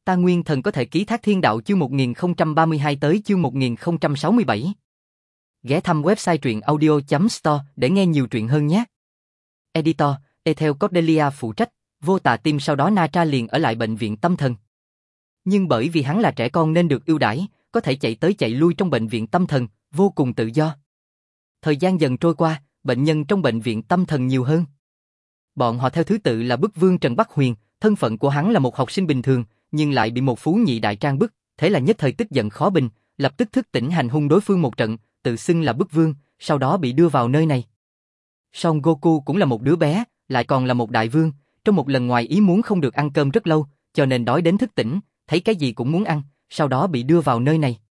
Ta Nguyên Thần có thể ký thác thiên đạo chương 1032 tới chương 1067. Ghé thăm website truyện audio.store để nghe nhiều truyện hơn nhé. Editor, Ethel Cordelia phụ trách, vô tà tim sau đó Na Tra liền ở lại bệnh viện tâm thần. Nhưng bởi vì hắn là trẻ con nên được ưu đãi, có thể chạy tới chạy lui trong bệnh viện tâm thần, vô cùng tự do. Thời gian dần trôi qua, bệnh nhân trong bệnh viện tâm thần nhiều hơn. Bọn họ theo thứ tự là Bức Vương Trần Bắc Huyền, thân phận của hắn là một học sinh bình thường, nhưng lại bị một phú nhị đại trang bức, thế là nhất thời tức giận khó bình, lập tức thức tỉnh hành hung đối phương một trận, tự xưng là Bức Vương, sau đó bị đưa vào nơi này. Son Goku cũng là một đứa bé, lại còn là một đại vương, trong một lần ngoài ý muốn không được ăn cơm rất lâu, cho nên đói đến thức tỉnh, thấy cái gì cũng muốn ăn, sau đó bị đưa vào nơi này.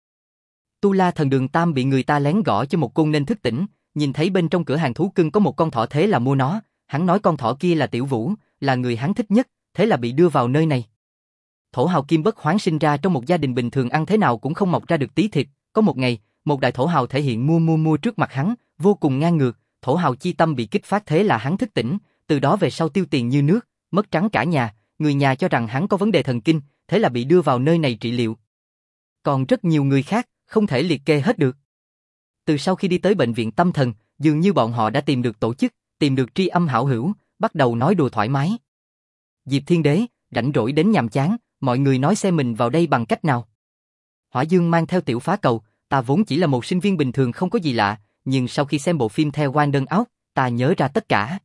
Tu La Thần Đường Tam bị người ta lén gõ cho một côn nên thức tỉnh, nhìn thấy bên trong cửa hàng thú cưng có một con thỏ thế là mua nó, hắn nói con thỏ kia là Tiểu Vũ, là người hắn thích nhất, thế là bị đưa vào nơi này. Thổ hào Kim Bất Hoán sinh ra trong một gia đình bình thường ăn thế nào cũng không mọc ra được tí thịt, có một ngày, một đại thổ hào thể hiện mua trước mặt hắn, vô cùng ngang ngược, thổ hào chi tâm bị kích phát thế là hắn thức tỉnh, từ đó về sau tiêu tiền như nước, mất trắng cả nhà, người nhà cho rằng hắn có vấn đề thần kinh, thế là bị đưa vào nơi này trị liệu. Còn rất nhiều người khác, không thể liệt kê hết được. Từ sau khi đi tới bệnh viện tâm thần, dường như bọn họ đã tìm được tổ chức, tìm được tri âm hảo hữu, bắt đầu nói đùa thoải mái. Diệp Thiên Đế, rảnh rỗi đến nhàm chán, mọi người nói xem mình vào đây bằng cách nào. Hỏa Dương mang theo Tiểu Phá Cầu, ta vốn chỉ là một sinh viên bình thường không có gì lạ, nhưng sau khi xem bộ phim theo Wonder Out, ta nhớ ra tất cả.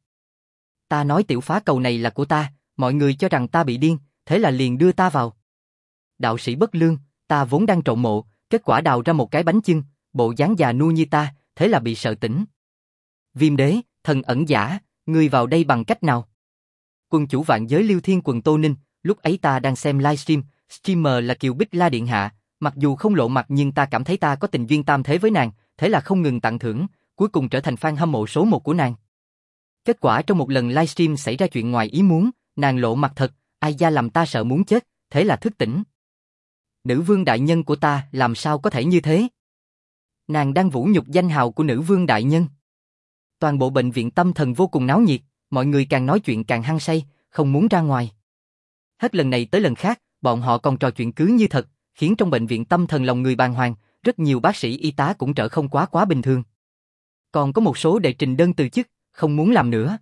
Ta nói Tiểu Phá Cầu này là của ta, mọi người cho rằng ta bị điên, thế là liền đưa ta vào. Đạo sĩ Bất Lương, ta vốn đang trộn mộ, kết quả đào ra một cái bánh chưng, bộ dáng già nua như ta, thế là bị sợ tỉnh. Viêm Đế, thần ẩn giả, ngươi vào đây bằng cách nào? Quân chủ vạn giới Liêu Thiên Quần Tô Ninh, lúc ấy ta đang xem livestream, streamer là Kiều Bích La Điện Hạ, mặc dù không lộ mặt nhưng ta cảm thấy ta có tình duyên tam thế với nàng, thế là không ngừng tặng thưởng, cuối cùng trở thành fan hâm mộ số 1 của nàng. Kết quả trong một lần livestream xảy ra chuyện ngoài ý muốn, nàng lộ mặt thật, ai da làm ta sợ muốn chết, thế là thức tỉnh. Nữ vương đại nhân của ta làm sao có thể như thế? Nàng đang vũ nhục danh hào của nữ vương đại nhân. Toàn bộ bệnh viện tâm thần vô cùng náo nhiệt, mọi người càng nói chuyện càng hăng say, không muốn ra ngoài. Hết lần này tới lần khác, bọn họ còn trò chuyện cứ như thật, khiến trong bệnh viện tâm thần lòng người bàng hoàng, rất nhiều bác sĩ y tá cũng trở không quá bình thường. Còn có một số đệ trình đơn từ chức, không muốn làm nữa.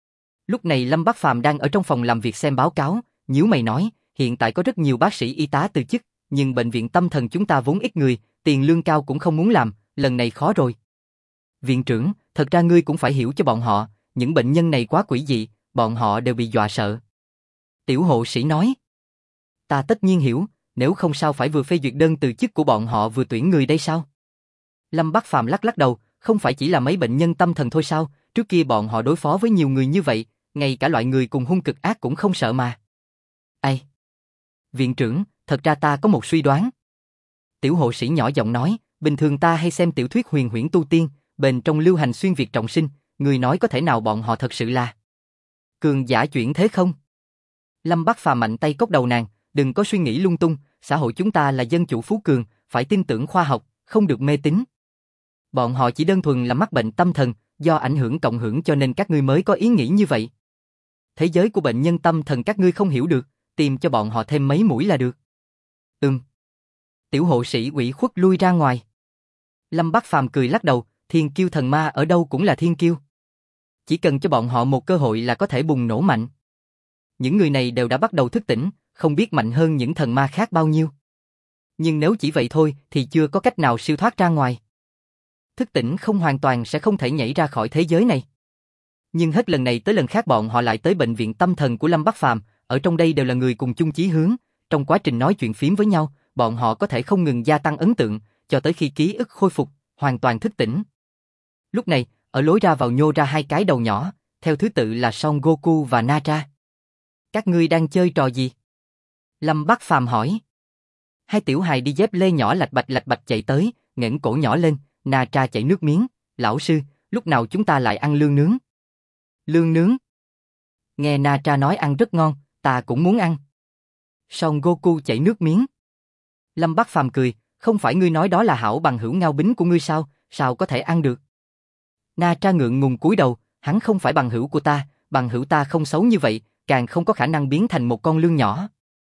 Lúc này Lâm Bắc Phàm đang ở trong phòng làm việc xem báo cáo, nhíu mày nói, hiện tại có rất nhiều bác sĩ y tá từ chức, nhưng bệnh viện tâm thần chúng ta vốn ít người, tiền lương cao cũng không muốn làm, lần này khó rồi. Viện trưởng, thật ra ngươi cũng phải hiểu cho bọn họ, những bệnh nhân này quá quỷ dị, bọn họ đều bị dọa sợ. Tiểu hộ sĩ nói. Ta tất nhiên hiểu, nếu không sao phải vừa phê duyệt đơn từ chức của bọn họ vừa tuyển người đây sao? Lâm Bắc Phàm lắc đầu, không phải chỉ là mấy bệnh nhân tâm thần thôi sao, trước kia bọn họ đối phó với nhiều người như vậy, ngay cả loại người cùng hung cực ác cũng không sợ mà. Ai? Viện trưởng, thật ra ta có một suy đoán. Tiểu hộ sĩ nhỏ giọng nói, bình thường ta hay xem tiểu thuyết huyền huyễn tu tiên, bên trong lưu hành xuyên việt trọng sinh, người nói có thể nào bọn họ thật sự là cường giả chuyển thế không? Lâm Bắc Phàm mạnh tay cốc đầu nàng, đừng có suy nghĩ lung tung, xã hội chúng ta là dân chủ phú cường, phải tin tưởng khoa học, không được mê tín. Bọn họ chỉ đơn thuần là mắc bệnh tâm thần, do ảnh hưởng cộng hưởng cho nên các ngươi mới có ý nghĩ như vậy. Thế giới của bệnh nhân tâm thần các ngươi không hiểu được, tìm cho bọn họ thêm mấy mũi là được. Tiểu hộ sĩ ủy khuất lui ra ngoài. Lâm Bắc Phàm cười lắc đầu, thiên kiêu thần ma ở đâu cũng là thiên kiêu. Chỉ cần cho bọn họ một cơ hội là có thể bùng nổ mạnh. Những người này đều đã bắt đầu thức tỉnh, không biết mạnh hơn những thần ma khác bao nhiêu. Nhưng nếu chỉ vậy thôi thì chưa có cách nào siêu thoát ra ngoài. Thức tỉnh không hoàn toàn sẽ không thể nhảy ra khỏi thế giới này. Nhưng hết lần này tới lần khác bọn họ lại tới bệnh viện tâm thần của Lâm Bắc Phàm, ở trong đây đều là người cùng chung chí hướng, trong quá trình nói chuyện phím với nhau, bọn họ có thể không ngừng gia tăng ấn tượng, cho tới khi ký ức khôi phục, hoàn toàn thức tỉnh. Lúc này, ở lối ra vào nhô ra hai cái đầu nhỏ, theo thứ tự là Son Goku và Na Tra. Các ngươi đang chơi trò gì? Lâm Bắc Phàm hỏi. Hai tiểu hài đi dép lê nhỏ lạch bạch chạy tới, ngẩng cổ nhỏ lên, Na Tra chảy nước miếng, lão sư, lúc nào chúng ta lại ăn lương nướng? Lương nướng? Nghe Na Tra nói ăn rất ngon, ta cũng muốn ăn. Son Goku chảy nước miếng. Lâm Bắc Phàm cười, không phải ngươi nói đó là hảo bằng hữu Ngao Bính của ngươi sao, sao có thể ăn được? Na Tra ngượng ngùng cúi đầu, hắn không phải bằng hữu của ta, bằng hữu ta không xấu như vậy, càng không có khả năng biến thành một con lươn nhỏ.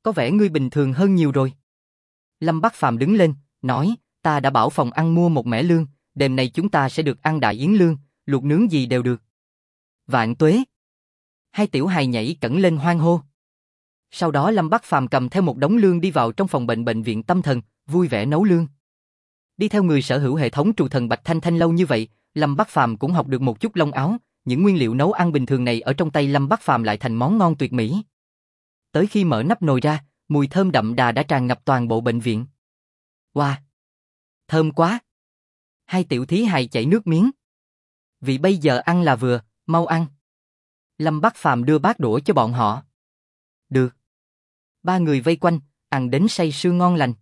Có vẻ ngươi bình thường hơn nhiều rồi. Lâm Bắc Phàm đứng lên, nói, ta đã bảo phòng ăn mua một mẻ lương, đêm nay chúng ta sẽ được ăn đại yến lương, luộc nướng gì đều được. Vạn tuế. Hai tiểu hài nhảy cẫng lên hoan hô. Sau đó Lâm Bắc Phàm cầm theo một đống lương đi vào trong phòng bệnh viện tâm thần, vui vẻ nấu lương. Đi theo người sở hữu hệ thống trù thần Bạch Thanh Thanh lâu như vậy, Lâm Bắc Phàm cũng học được một chút lông áo, những nguyên liệu nấu ăn bình thường này ở trong tay Lâm Bắc Phàm lại thành món ngon tuyệt mỹ. Tới khi mở nắp nồi ra, mùi thơm đậm đà đã tràn ngập toàn bộ bệnh viện. Wow! Thơm quá! Hai tiểu thí hài chảy nước miếng. Vì bây giờ ăn là vừa, mau ăn. Lâm Bắc Phàm đưa bát đũa cho bọn họ. Được. Ba người vây quanh, ăn đến say sưa ngon lành.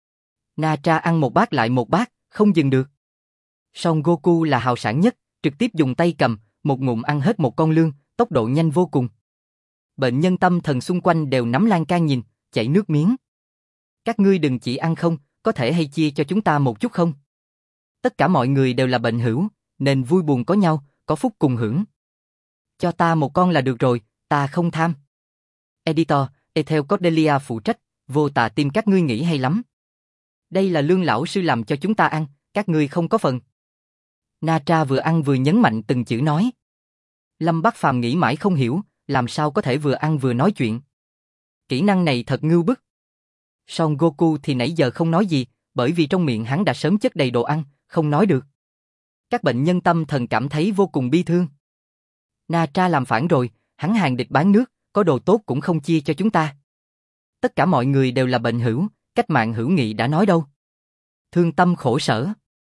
Na Tra ăn một bát lại một bát, không dừng được. Son Goku là hào sản nhất, trực tiếp dùng tay cầm, một ngụm ăn hết một con lương, tốc độ nhanh vô cùng. Bệnh nhân tâm thần xung quanh đều nắm lan can nhìn, chảy nước miếng. Các ngươi đừng chỉ ăn không, có thể hay chia cho chúng ta một chút không? Tất cả mọi người đều là bệnh hữu, nên vui buồn có nhau, có phúc cùng hưởng. Cho ta một con là được rồi, ta không tham. Editor, Ethel Cordelia phụ trách, vô tà tim các ngươi nghĩ hay lắm. Đây là lương lão sư làm cho chúng ta ăn, các ngươi không có phần. Na Tra vừa ăn vừa nhấn mạnh từng chữ nói. Lâm Bắc Phàm nghĩ mãi không hiểu, làm sao có thể vừa ăn vừa nói chuyện. Kỹ năng này thật ngưu bức. Son Goku thì nãy giờ không nói gì, bởi vì trong miệng hắn đã sớm chất đầy đồ ăn, không nói được. Các bệnh nhân tâm thần cảm thấy vô cùng bi thương. Na Tra làm phản rồi, hắn hàng địch bán nước, có đồ tốt cũng không chia cho chúng ta. Tất cả mọi người đều là bệnh hữu, cách mạng hữu nghị đã nói đâu. Thương tâm khổ sở.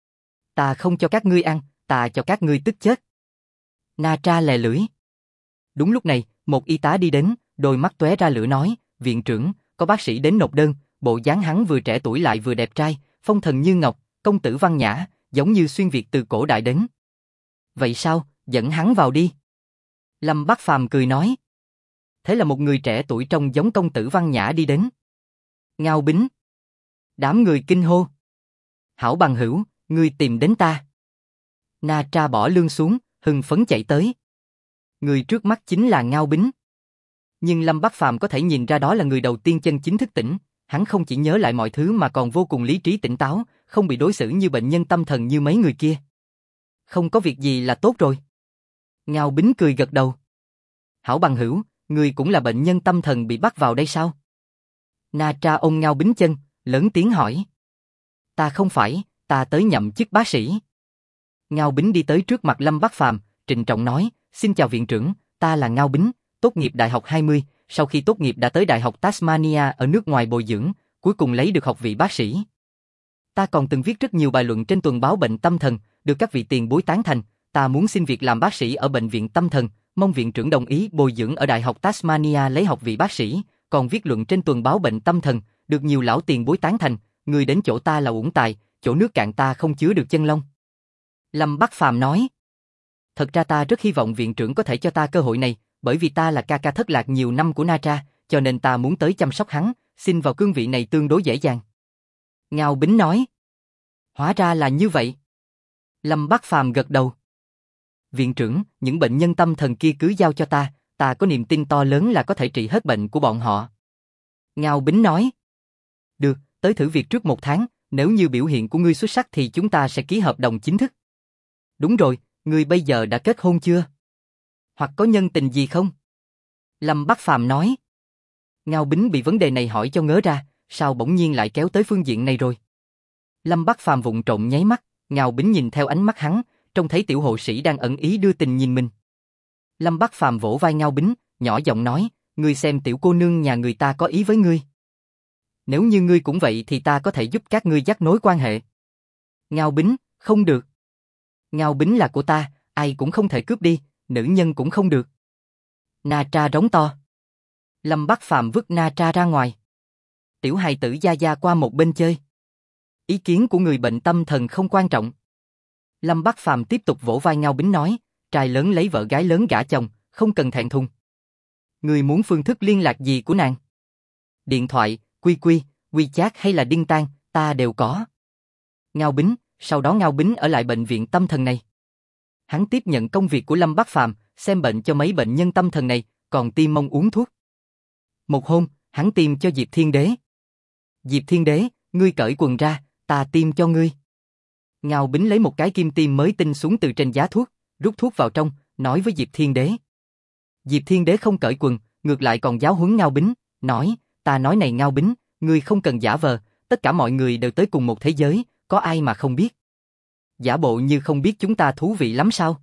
Ta không cho các ngươi ăn, ta cho các ngươi tức chết. Na Tra lè lưỡi. Đúng lúc này, một y tá đi đến, đôi mắt tóe ra lửa nói, viện trưởng, có bác sĩ đến nộp đơn, bộ dáng hắn vừa trẻ tuổi lại vừa đẹp trai, phong thần như ngọc, công tử văn nhã, giống như xuyên việt từ cổ đại đến. Vậy sao, dẫn hắn vào đi. Lâm Bắc Phàm cười nói. Thế là một người trẻ tuổi trông giống công tử văn nhã đi đến. Ngao Bính. Đám người kinh hô. Hảo bằng hữu, ngươi tìm đến ta. Na Tra bỏ lương xuống, hưng phấn chạy tới. Người trước mắt chính là Ngao Bính. Nhưng Lâm Bắc Phàm có thể nhìn ra đó là người đầu tiên chân chính thức tỉnh, hắn không chỉ nhớ lại mọi thứ mà còn vô cùng lý trí tỉnh táo, không bị đối xử như bệnh nhân tâm thần như mấy người kia. Không có việc gì là tốt rồi. Ngao Bính cười gật đầu. Hảo bằng hữu, người cũng là bệnh nhân tâm thần bị bắt vào đây sao? Na Tra ôm Ngao Bính chân, lớn tiếng hỏi. Ta không phải, ta tới nhậm chức bác sĩ. Ngao Bính đi tới trước mặt Lâm Bắc Phàm, trịnh trọng nói, xin chào viện trưởng, ta là Ngao Bính, tốt nghiệp đại học 20, sau khi tốt nghiệp đã tới đại học Tasmania ở nước ngoài bồi dưỡng, cuối cùng lấy được học vị bác sĩ. Ta còn từng viết rất nhiều bài luận trên tuần báo bệnh tâm thần, được các vị tiền bối tán thành, ta muốn xin việc làm bác sĩ ở bệnh viện tâm thần, mong viện trưởng đồng ý bồi dưỡng ở đại học Tasmania lấy học vị bác sĩ, còn viết luận trên tuần báo bệnh tâm thần, được nhiều lão tiền bối tán thành, người đến chỗ ta là uổng tài, chỗ nước cạn ta không chứa được chân long. Lâm Bắc Phàm nói. Thật ra ta rất hy vọng viện trưởng có thể cho ta cơ hội này, bởi vì ta là ca ca thất lạc nhiều năm của Na Tra, cho nên ta muốn tới chăm sóc hắn, xin vào cương vị này tương đối dễ dàng. Ngao Bính nói. Hóa ra là như vậy. Lâm Bắc Phàm gật đầu. Viện trưởng, những bệnh nhân tâm thần kia cứ giao cho ta có niềm tin to lớn là có thể trị hết bệnh của bọn họ. Ngao Bính nói. Được, tới thử việc trước 1 tháng, nếu như biểu hiện của ngươi xuất sắc thì chúng ta sẽ ký hợp đồng chính thức. Đúng rồi, ngươi bây giờ đã kết hôn chưa? Hoặc có nhân tình gì không? Lâm Bắc Phàm nói. Ngao Bính bị vấn đề này hỏi cho ngớ ra, sao bỗng nhiên lại kéo tới phương diện này rồi? Lâm Bắc Phàm vụng trộm nháy mắt, Ngao Bính nhìn theo ánh mắt hắn, trông thấy tiểu hộ sĩ đang ẩn ý đưa tình nhìn mình. Lâm Bắc Phàm vỗ vai Ngao Bính, nhỏ giọng nói, ngươi xem tiểu cô nương nhà người ta có ý với ngươi. Nếu như ngươi cũng vậy thì ta có thể giúp các ngươi dắt nối quan hệ. Ngao Bính, không được. Ngao Bính là của ta, ai cũng không thể cướp đi, nữ nhân cũng không được. Na Tra rống to. Lâm Bắc Phàm vứt Na Tra ra ngoài. Tiểu hài tử gia gia qua một bên chơi. Ý kiến của người bệnh tâm thần không quan trọng. Lâm Bắc Phàm tiếp tục vỗ vai Ngao Bính nói, trai lớn lấy vợ gái lớn gả chồng, không cần thẹn thùng. Người muốn phương thức liên lạc gì của nàng? Điện thoại, QQ, WeChat hay là Đinh Tang, ta đều có. Ngao Bính, sau đó Ngao Bính ở lại bệnh viện tâm thần này. Hắn tiếp nhận công việc của Lâm Bắc Phàm, xem bệnh cho mấy bệnh nhân tâm thần này, còn tiêm mông uống thuốc. Một hôm, hắn tiêm cho Diệp Thiên Đế. Diệp Thiên Đế, ngươi cởi quần ra, ta tiêm cho ngươi. Ngao Bính lấy một cái kim tiêm mới tinh xuống từ trên giá thuốc, rút thuốc vào trong, nói với Diệp Thiên Đế. Diệp Thiên Đế không cởi quần, ngược lại còn giáo huấn Ngao Bính, nói, ta nói này Ngao Bính, ngươi không cần giả vờ, tất cả mọi người đều tới cùng một thế giới, có ai mà không biết. Giả bộ như không biết chúng ta thú vị lắm sao?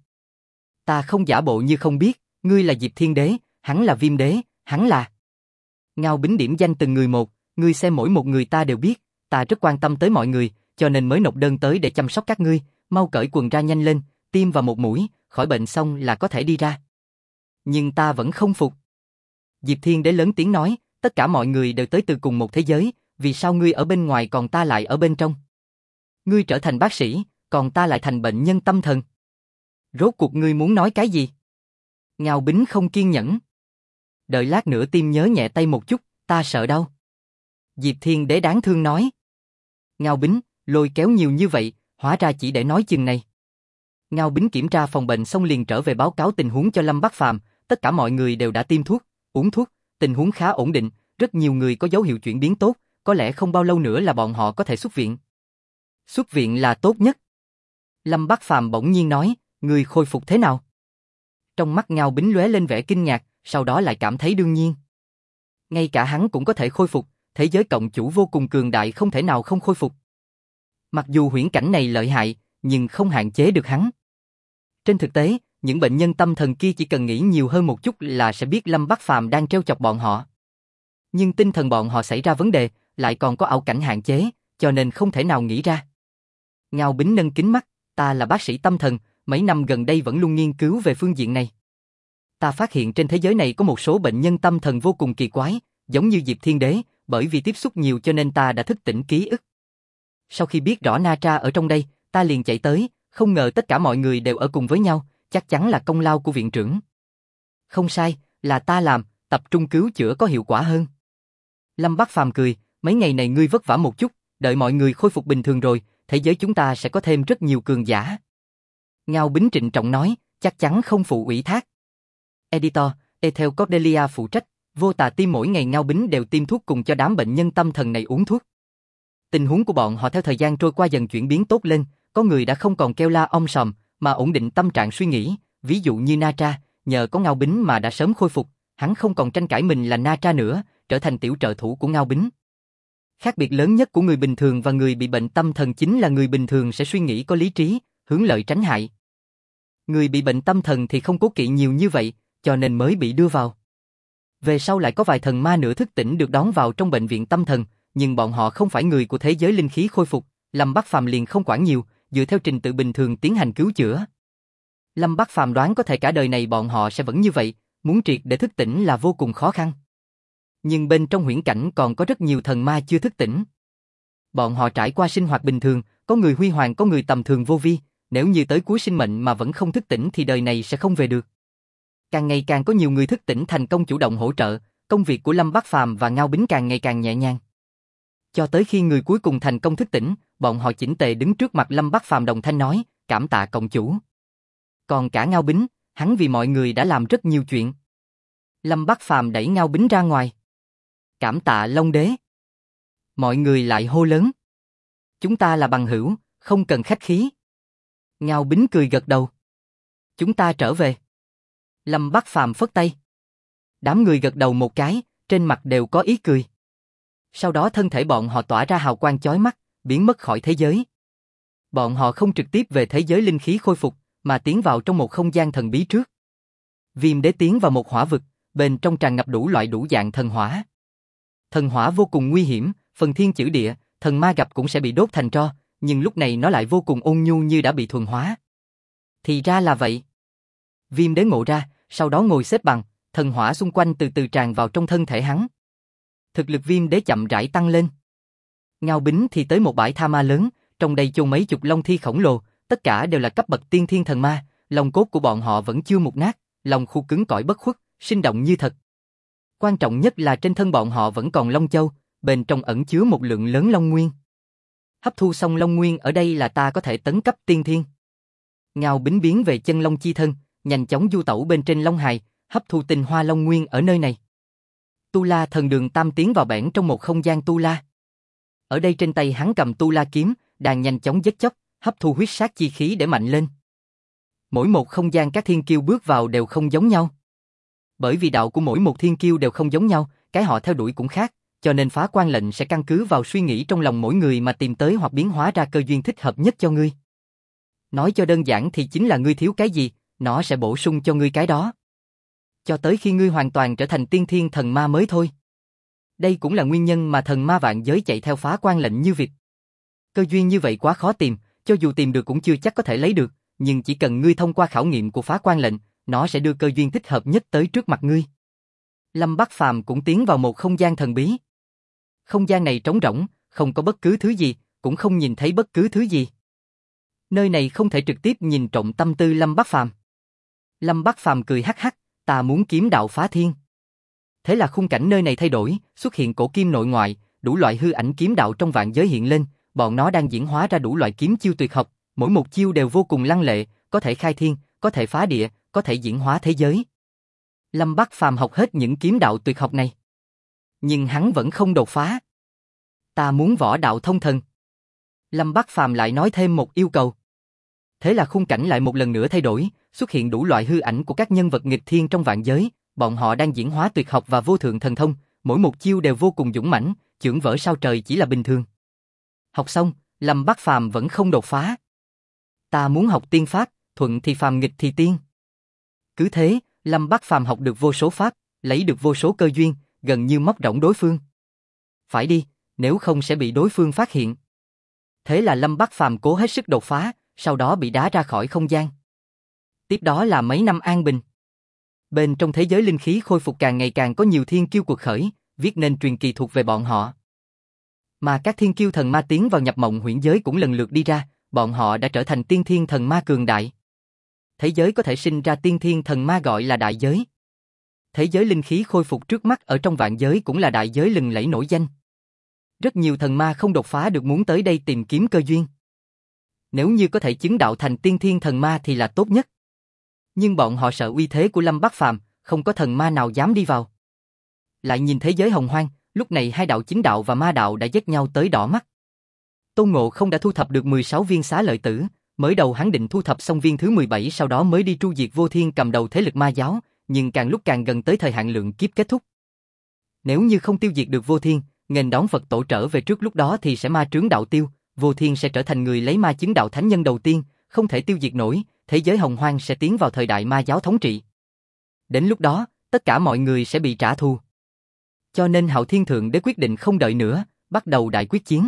Ta không giả bộ như không biết, ngươi là Diệp Thiên Đế, hắn là Viêm Đế, hắn là... Ngao Bính điểm danh từng người một, ngươi xem mỗi một người ta đều biết, ta rất quan tâm tới mọi người, cho nên mới nộp đơn tới để chăm sóc các ngươi, mau cởi quần ra nhanh lên, tiêm vào một mũi, khỏi bệnh xong là có thể đi ra. Nhưng ta vẫn không phục. Diệp Thiên Đế lớn tiếng nói, tất cả mọi người đều tới từ cùng một thế giới, vì sao ngươi ở bên ngoài còn ta lại ở bên trong? Ngươi trở thành bác sĩ, còn ta lại thành bệnh nhân tâm thần. Rốt cuộc ngươi muốn nói cái gì? Ngao Bính không kiên nhẫn. Đợi lát nữa tiêm nhớ nhẹ tay một chút, ta sợ đau. Diệp Thiên Đế đáng thương nói. Ngao Bính, lôi kéo nhiều như vậy, hóa ra chỉ để nói chừng này. Ngao Bính kiểm tra phòng bệnh xong liền trở về báo cáo tình huống cho Lâm Bắc Phàm, tất cả mọi người đều đã tiêm thuốc, uống thuốc, tình huống khá ổn định, rất nhiều người có dấu hiệu chuyển biến tốt, có lẽ không bao lâu nữa là bọn họ có thể xuất viện. Xuất viện là tốt nhất. Lâm Bắc Phàm bỗng nhiên nói, người khôi phục thế nào? Trong mắt Ngao Bính lóe lên vẻ kinh ngạc, sau đó lại cảm thấy đương nhiên. Ngay cả hắn cũng có thể khôi phục, thế giới cộng chủ vô cùng cường đại không thể nào không khôi phục. Mặc dù huyễn cảnh này lợi hại, nhưng không hạn chế được hắn. Trên thực tế, những bệnh nhân tâm thần kia chỉ cần nghĩ nhiều hơn một chút là sẽ biết Lâm Bắc Phàm đang trêu chọc bọn họ. Nhưng tinh thần bọn họ xảy ra vấn đề, lại còn có ảo cảnh hạn chế, cho nên không thể nào nghĩ ra. Ngao Bính nâng kính mắt, ta là bác sĩ tâm thần, mấy năm gần đây vẫn luôn nghiên cứu về phương diện này. Ta phát hiện trên thế giới này có một số bệnh nhân tâm thần vô cùng kỳ quái, giống như Diệp Thiên Đế, bởi vì tiếp xúc nhiều cho nên ta đã thức tỉnh ký ức. Sau khi biết rõ Na Tra ở trong đây, ta liền chạy tới, không ngờ tất cả mọi người đều ở cùng với nhau, chắc chắn là công lao của viện trưởng. Không sai, là ta làm, tập trung cứu chữa có hiệu quả hơn. Lâm Bắc Phàm cười, mấy ngày này ngươi vất vả một chút, đợi mọi người khôi phục bình thường rồi, thế giới chúng ta sẽ có thêm rất nhiều cường giả. Ngao Bính trịnh trọng nói, chắc chắn không phụ ủy thác. Editor, Ethel Cordelia phụ trách, vô tà tiêm mỗi ngày Ngao Bính đều tiêm thuốc cùng cho đám bệnh nhân tâm thần này uống thuốc. Tình huống của bọn họ theo thời gian trôi qua dần chuyển biến tốt lên, có người đã không còn kêu la om sòm, mà ổn định tâm trạng suy nghĩ, ví dụ như Na Tra, nhờ có Ngao Bính mà đã sớm khôi phục, hắn không còn tranh cãi mình là Na Tra nữa, trở thành tiểu trợ thủ của Ngao Bính. Khác biệt lớn nhất của người bình thường và người bị bệnh tâm thần chính là người bình thường sẽ suy nghĩ có lý trí, hướng lợi tránh hại. Người bị bệnh tâm thần thì không cố kỵ nhiều như vậy, cho nên mới bị đưa vào. Về sau lại có vài thần ma nửa thức tỉnh được đón vào trong bệnh viện tâm thần, nhưng bọn họ không phải người của thế giới linh khí khôi phục, Lâm Bắc Phàm liền không quản nhiều, dựa theo trình tự bình thường tiến hành cứu chữa. Lâm Bắc Phàm đoán có thể cả đời này bọn họ sẽ vẫn như vậy, muốn triệt để thức tỉnh là vô cùng khó khăn. Nhưng bên trong huyễn cảnh còn có rất nhiều thần ma chưa thức tỉnh. Bọn họ trải qua sinh hoạt bình thường, có người huy hoàng có người tầm thường vô vi, nếu như tới cuối sinh mệnh mà vẫn không thức tỉnh thì đời này sẽ không về được. Càng ngày càng có nhiều người thức tỉnh thành công chủ động hỗ trợ, công việc của Lâm Bắc Phàm và Ngao Bính càng ngày càng nhẹ nhàng. Cho tới khi người cuối cùng thành công thức tỉnh, bọn họ chỉnh tề đứng trước mặt Lâm Bắc Phàm đồng thanh nói, cảm tạ cộng chủ. Còn cả Ngao Bính, hắn vì mọi người đã làm rất nhiều chuyện. Lâm Bắc Phàm đẩy Ngao Bính ra ngoài. Cảm tạ Long Đế. Mọi người lại hô lớn. Chúng ta là bằng hữu, không cần khách khí. Ngao Bính cười gật đầu. Chúng ta trở về. Lâm Bắc Phàm phất tay. Đám người gật đầu một cái, trên mặt đều có ý cười. Sau đó thân thể bọn họ tỏa ra hào quang chói mắt, biến mất khỏi thế giới. Bọn họ không trực tiếp về thế giới linh khí khôi phục, mà tiến vào trong một không gian thần bí trước. Viêm Đế tiến vào một hỏa vực, bên trong tràn ngập đủ loại đủ dạng thần hỏa. Thần hỏa vô cùng nguy hiểm, phần thiên chữ địa, thần ma gặp cũng sẽ bị đốt thành tro, nhưng lúc này nó lại vô cùng ôn nhu như đã bị thuần hóa. Thì ra là vậy. Viêm Đế ngộ ra, sau đó ngồi xếp bằng, thần hỏa xung quanh từ từ tràn vào trong thân thể hắn. Thực lực Viêm Đế chậm rãi tăng lên. Ngao Bính thì tới một bãi tha ma lớn, trong đây chôn mấy chục long thi khổng lồ, tất cả đều là cấp bậc tiên thiên thần ma, lòng cốt của bọn họ vẫn chưa mục nát, lòng khu cứng cỏi bất khuất, sinh động như thật. Quan trọng nhất là trên thân bọn họ vẫn còn long châu, bên trong ẩn chứa một lượng lớn long nguyên. Hấp thu xong long nguyên ở đây là ta có thể tấn cấp tiên thiên. Ngao Bính biến về chân long chi thân, nhanh chóng du tẩu bên trên long hài, hấp thu tinh hoa long nguyên ở nơi này. Tu La Thần Đường Tam tiến vào bẽn trong một không gian tu la. Ở đây trên tay hắn cầm Tu La kiếm, đang nhanh chóng giết chóc, hấp thu huyết sát chi khí để mạnh lên. Mỗi một không gian các thiên kiêu bước vào đều không giống nhau. Bởi vì đạo của mỗi một thiên kiêu đều không giống nhau, cái họ theo đuổi cũng khác, cho nên phá quan lệnh sẽ căn cứ vào suy nghĩ trong lòng mỗi người mà tìm tới hoặc biến hóa ra cơ duyên thích hợp nhất cho ngươi. Nói cho đơn giản thì chính là ngươi thiếu cái gì, nó sẽ bổ sung cho ngươi cái đó. Cho tới khi ngươi hoàn toàn trở thành tiên thiên thần ma mới thôi. Đây cũng là nguyên nhân mà thần ma vạn giới chạy theo phá quan lệnh như vịt. Cơ duyên như vậy quá khó tìm, cho dù tìm được cũng chưa chắc có thể lấy được, nhưng chỉ cần ngươi thông qua khảo nghiệm của phá quan lệnh, nó sẽ đưa cơ duyên thích hợp nhất tới trước mặt ngươi. Lâm Bắc Phàm cũng tiến vào một không gian thần bí. Không gian này trống rỗng, không có bất cứ thứ gì, cũng không nhìn thấy bất cứ thứ gì. Nơi này không thể trực tiếp nhìn trộm tâm tư Lâm Bắc Phàm. Lâm Bắc Phàm cười hắc hắc, ta muốn kiếm đạo phá thiên. Thế là khung cảnh nơi này thay đổi, xuất hiện cổ kim nội ngoại, đủ loại hư ảnh kiếm đạo trong vạn giới hiện lên, bọn nó đang diễn hóa ra đủ loại kiếm chiêu tuyệt học, mỗi một chiêu đều vô cùng lăng lệ, có thể khai thiên, có thể phá địa, có thể diễn hóa thế giới. Lâm Bắc Phàm học hết những kiếm đạo tuyệt học này. Nhưng hắn vẫn không đột phá. Ta muốn võ đạo thông thần. Lâm Bắc Phàm lại nói thêm một yêu cầu. Thế là khung cảnh lại một lần nữa thay đổi, xuất hiện đủ loại hư ảnh của các nhân vật nghịch thiên trong vạn giới, bọn họ đang diễn hóa tuyệt học và vô thượng thần thông, mỗi một chiêu đều vô cùng dũng mãnh, chưởng vỡ sao trời chỉ là bình thường. Học xong, Lâm Bắc Phàm vẫn không đột phá. Ta muốn học tiên pháp, thuận thì phàm nghịch thì tiên. Cứ thế, Lâm Bắc Phàm học được vô số pháp, lấy được vô số cơ duyên, gần như móc rỗng đối phương. Phải đi, nếu không sẽ bị đối phương phát hiện. Thế là Lâm Bắc Phàm cố hết sức đột phá, sau đó bị đá ra khỏi không gian. Tiếp đó là mấy năm an bình. Bên trong thế giới linh khí khôi phục càng ngày càng có nhiều thiên kiêu cuộc khởi, viết nên truyền kỳ thuộc về bọn họ. Mà các thiên kiêu thần ma tiến vào nhập mộng huyễn giới cũng lần lượt đi ra, bọn họ đã trở thành tiên thiên thần ma cường đại. Thế giới có thể sinh ra tiên thiên thần ma gọi là đại giới. Thế giới linh khí khôi phục trước mắt ở trong vạn giới cũng là đại giới lừng lẫy nổi danh. Rất nhiều thần ma không đột phá được muốn tới đây tìm kiếm cơ duyên. Nếu như có thể chứng đạo thành tiên thiên thần ma thì là tốt nhất. Nhưng bọn họ sợ uy thế của Lâm Bắc Phàm, không có thần ma nào dám đi vào. Lại nhìn thế giới hồng hoang, lúc này hai đạo chính đạo và ma đạo đã dắt nhau tới đỏ mắt. Tôn Ngộ Không đã thu thập được 16 viên xá lợi tử, mới đầu hắn định thu thập xong viên thứ 17 sau đó mới đi tru diệt Vô Thiên cầm đầu thế lực ma giáo, nhưng càng lúc càng gần tới thời hạn lượng kiếp kết thúc. Nếu như không tiêu diệt được Vô Thiên, nghênh đón Phật tổ trở về trước lúc đó thì sẽ ma trướng đạo tiêu, Vô Thiên sẽ trở thành người lấy ma chứng đạo thánh nhân đầu tiên, không thể tiêu diệt nổi, thế giới hồng hoang sẽ tiến vào thời đại ma giáo thống trị. Đến lúc đó, tất cả mọi người sẽ bị trả thù. Cho nên Hạo Thiên Thượng Đế quyết định không đợi nữa, bắt đầu đại quyết chiến.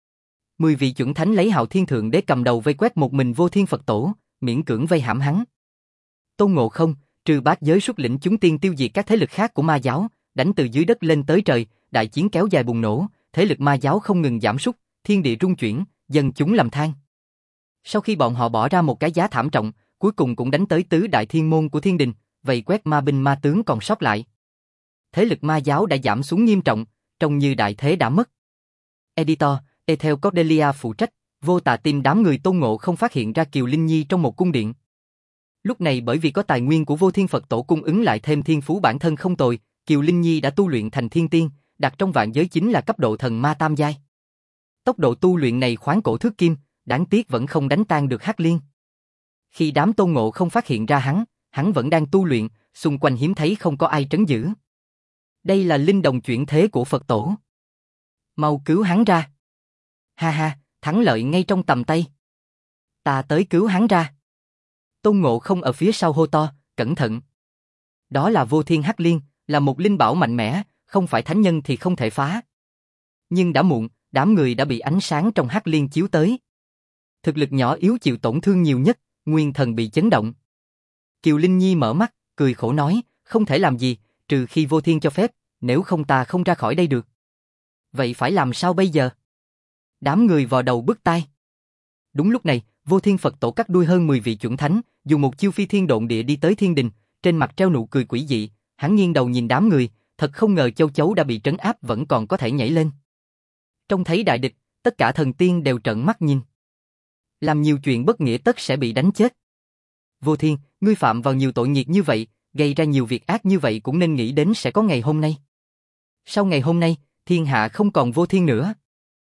10 vị chuẩn thánh lấy Hạo Thiên Thượng Đế cầm đầu vây quét một mình Vô Thiên Phật tổ, miễn cưỡng vây hãm hắn. Tôn Ngộ Không, trừ bát giới xuất lĩnh chúng tiên tiêu diệt các thế lực khác của ma giáo, đánh từ dưới đất lên tới trời, đại chiến kéo dài bùng nổ, thế lực ma giáo không ngừng giảm sút, thiên địa rung chuyển, dân chúng lầm than. Sau khi bọn họ bỏ ra một cái giá thảm trọng, cuối cùng cũng đánh tới tứ đại thiên môn của thiên đình, vây quét ma binh ma tướng còn sót lại. Thế lực ma giáo đã giảm xuống nghiêm trọng, trông như đại thế đã mất. Editor, Ethel Cordelia phụ trách, vô tà tìm đám người Tôn Ngộ Không phát hiện ra Kiều Linh Nhi trong một cung điện. Lúc này bởi vì có tài nguyên của Vô Thiên Phật tổ cung ứng lại thêm thiên phú bản thân không tồi, Kiều Linh Nhi đã tu luyện thành thiên tiên, đặt trong vạn giới chính là cấp độ thần ma tam giai. Tốc độ tu luyện này khoáng cổ thước kim, đáng tiếc vẫn không đánh tan được Hắc Liên. Khi đám Tôn Ngộ Không phát hiện ra hắn vẫn đang tu luyện, xung quanh hiếm thấy không có ai trấn giữ. Đây là linh đồng chuyển thế của Phật tổ. Mau cứu hắn ra. Ha ha, thắng lợi ngay trong tầm tay. Ta tới cứu hắn ra. Tôn Ngộ Không ở phía sau hô to, cẩn thận. Đó là Vô Thiên Hắc Liên, là một linh bảo mạnh mẽ, không phải thánh nhân thì không thể phá. Nhưng đã muộn, đám người đã bị ánh sáng trong Hắc Liên chiếu tới. Thực lực nhỏ yếu chịu tổn thương nhiều nhất, nguyên thần bị chấn động. Kiều Linh Nhi mở mắt, cười khổ nói, không thể làm gì, trừ khi Vô Thiên cho phép, nếu không ta không ra khỏi đây được. Vậy phải làm sao bây giờ? Đám người vò đầu bứt tai. Đúng lúc này, Vô Thiên Phật tổ cắt đuôi hơn 10 vị chuẩn thánh, dùng một chiêu phi thiên độn địa đi tới thiên đình, trên mặt treo nụ cười quỷ dị, hắn nghiêng đầu nhìn đám người, thật không ngờ Châu Chấu đã bị trấn áp vẫn còn có thể nhảy lên. Trông thấy đại địch, tất cả thần tiên đều trợn mắt nhìn. Làm nhiều chuyện bất nghĩa tất sẽ bị đánh chết. Vô Thiên, ngươi phạm vào nhiều tội nghiệp như vậy, gây ra nhiều việc ác như vậy cũng nên nghĩ đến sẽ có ngày hôm nay. Sau ngày hôm nay, thiên hạ không còn vô thiên nữa.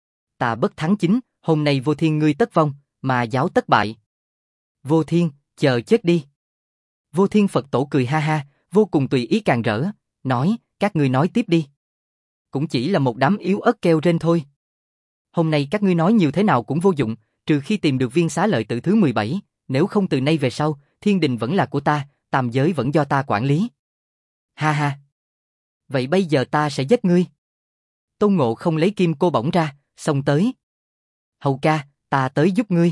Ta bất thắng chính, hôm nay vô thiên ngươi tất vong, mà giáo tất bại. Vô thiên, chờ chết đi. Vô thiên Phật tổ cười ha ha, vô cùng tùy ý càng rỡ, nói, các ngươi nói tiếp đi. Cũng chỉ là một đám yếu ớt kêu rên thôi. Hôm nay các ngươi nói nhiều thế nào cũng vô dụng, trừ khi tìm được viên xá lợi tử thứ 17, nếu không từ nay về sau, thiên đình vẫn là của ta, tam giới vẫn do ta quản lý. Ha ha. Vậy bây giờ ta sẽ giết ngươi. Tôn Ngộ không lấy kim cô bổng ra, xông tới. Hầu ca, ta tới giúp ngươi.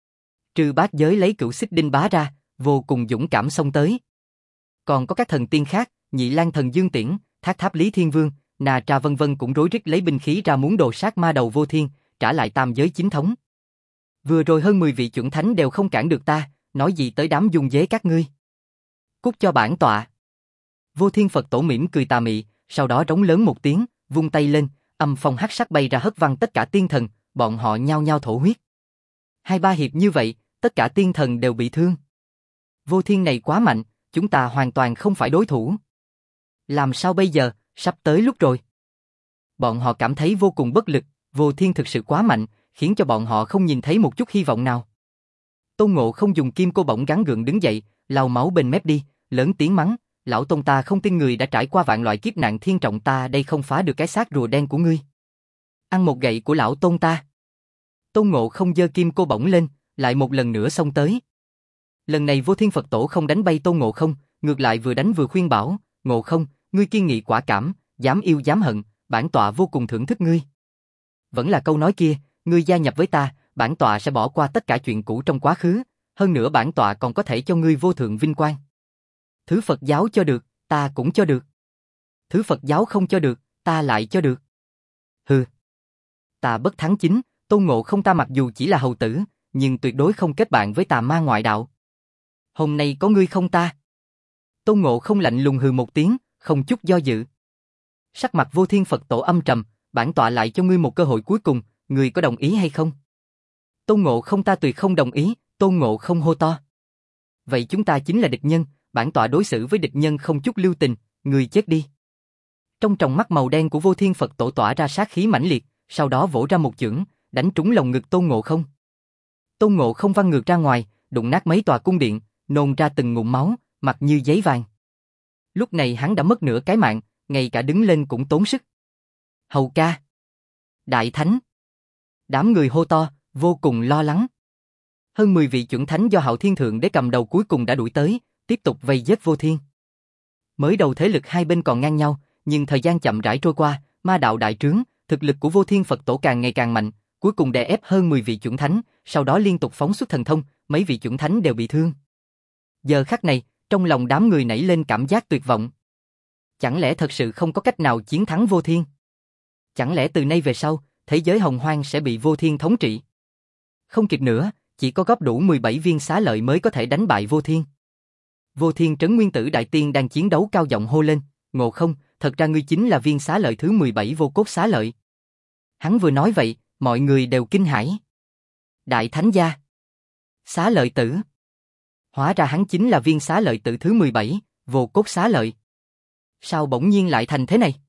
Trư Bát Giới lấy cửu xích đinh bá ra, vô cùng dũng cảm xông tới. Còn có các thần tiên khác, Nhị Lang Thần Dương Tiễn, Thác Tháp Lý Thiên Vương, Nà Tra vân vân cũng rối rít lấy binh khí ra muốn đồ sát ma đầu vô thiên, trả lại tam giới chính thống. Vừa rồi hơn 10 vị chuẩn thánh đều không cản được ta, nói gì tới đám dung dế các ngươi. Cút cho bản tọa. Vô thiên Phật tổ mỉm cười tà mị, sau đó rống lớn một tiếng, vung tay lên, âm phong hắc sắc bay ra hất văng tất cả tiên thần, bọn họ nhao nhao thổ huyết. 2-3 hiệp như vậy, tất cả tiên thần đều bị thương. Vô thiên này quá mạnh, chúng ta hoàn toàn không phải đối thủ. Làm sao bây giờ, sắp tới lúc rồi. Bọn họ cảm thấy vô cùng bất lực, vô thiên thực sự quá mạnh, khiến cho bọn họ không nhìn thấy một chút hy vọng nào. Tôn Ngộ không dùng kim cô bổng gắng gượng đứng dậy, lau máu bên mép đi, lớn tiếng mắng, lão Tôn ta không tin người đã trải qua vạn loại kiếp nạn thiên trọng ta đây không phá được cái xác rùa đen của ngươi. Ăn một gậy của lão Tôn ta. Tôn Ngộ không giơ kim cô bổng lên, lại một lần nữa xông tới. Lần này Vô Thiên Phật Tổ không đánh bay Tôn Ngộ không, ngược lại vừa đánh vừa khuyên bảo, Ngộ không, ngươi kiên nghị quả cảm, dám yêu dám hận, bản tọa vô cùng thưởng thức ngươi. Vẫn là câu nói kia, ngươi gia nhập với ta, bản tọa sẽ bỏ qua tất cả chuyện cũ trong quá khứ, hơn nữa bản tọa còn có thể cho ngươi vô thượng vinh quang. Thứ Phật giáo cho được, ta cũng cho được. Thứ Phật giáo không cho được, ta lại cho được. Hừ. Ta bất thắng chính, Tôn Ngộ không ta mặc dù chỉ là hầu tử, nhưng tuyệt đối không kết bạn với tà ma ngoại đạo. Hôm nay có ngươi không ta. Tôn Ngộ không lạnh lùng hừ một tiếng, không chút do dự. Sắc mặt Vô Thiên Phật Tổ âm trầm, bản tọa lại cho ngươi một cơ hội cuối cùng, ngươi có đồng ý hay không? Tôn Ngộ không ta tuyệt không đồng ý, Tôn Ngộ không hô to. Vậy chúng ta chính là địch nhân, bản tọa đối xử với địch nhân không chút lưu tình, ngươi chết đi. Trong tròng mắt màu đen của Vô Thiên Phật Tổ tỏa ra sát khí mãnh liệt, sau đó vỗ ra một chưởng, đánh trúng lồng ngực Tôn Ngộ không. Tôn Ngộ không văng ngược ra ngoài, đụng nát mấy tòa cung điện, nôn ra từng ngụm máu, mặt như giấy vàng. Lúc này hắn đã mất nửa cái mạng, ngay cả đứng lên cũng tốn sức. Hầu ca! Đại Thánh! Đám người hô to, vô cùng lo lắng. Hơn 10 vị chuẩn thánh do Hạo Thiên Thượng Đế cầm đầu cuối cùng đã đuổi tới, tiếp tục vây giết Vô Thiên. Mới đầu thế lực hai bên còn ngang nhau, nhưng thời gian chậm rãi trôi qua, ma đạo đại trướng, thực lực của Vô Thiên Phật Tổ càng ngày càng mạnh, cuối cùng đè ép hơn 10 vị chuẩn thánh, sau đó liên tục phóng xuất thần thông, mấy vị chuẩn thánh đều bị thương. Giờ khắc này, trong lòng đám người nảy lên cảm giác tuyệt vọng. Chẳng lẽ thật sự không có cách nào chiến thắng Vô Thiên? Chẳng lẽ từ nay về sau, thế giới hồng hoang sẽ bị Vô Thiên thống trị? Không kịp nữa, chỉ có góp đủ 17 viên xá lợi mới có thể đánh bại Vô Thiên. Vô Thiên Trấn Nguyên Tử Đại Tiên đang chiến đấu cao giọng hô lên, Ngộ không, thật ra ngươi chính là viên xá lợi thứ 17 vô cốt xá lợi. Hắn vừa nói vậy, mọi người đều kinh hãi. Đại Thánh gia. Xá lợi tử. Hóa ra hắn chính là viên xá lợi tử thứ 17, vô cốt xá lợi. Sao bỗng nhiên lại thành thế này?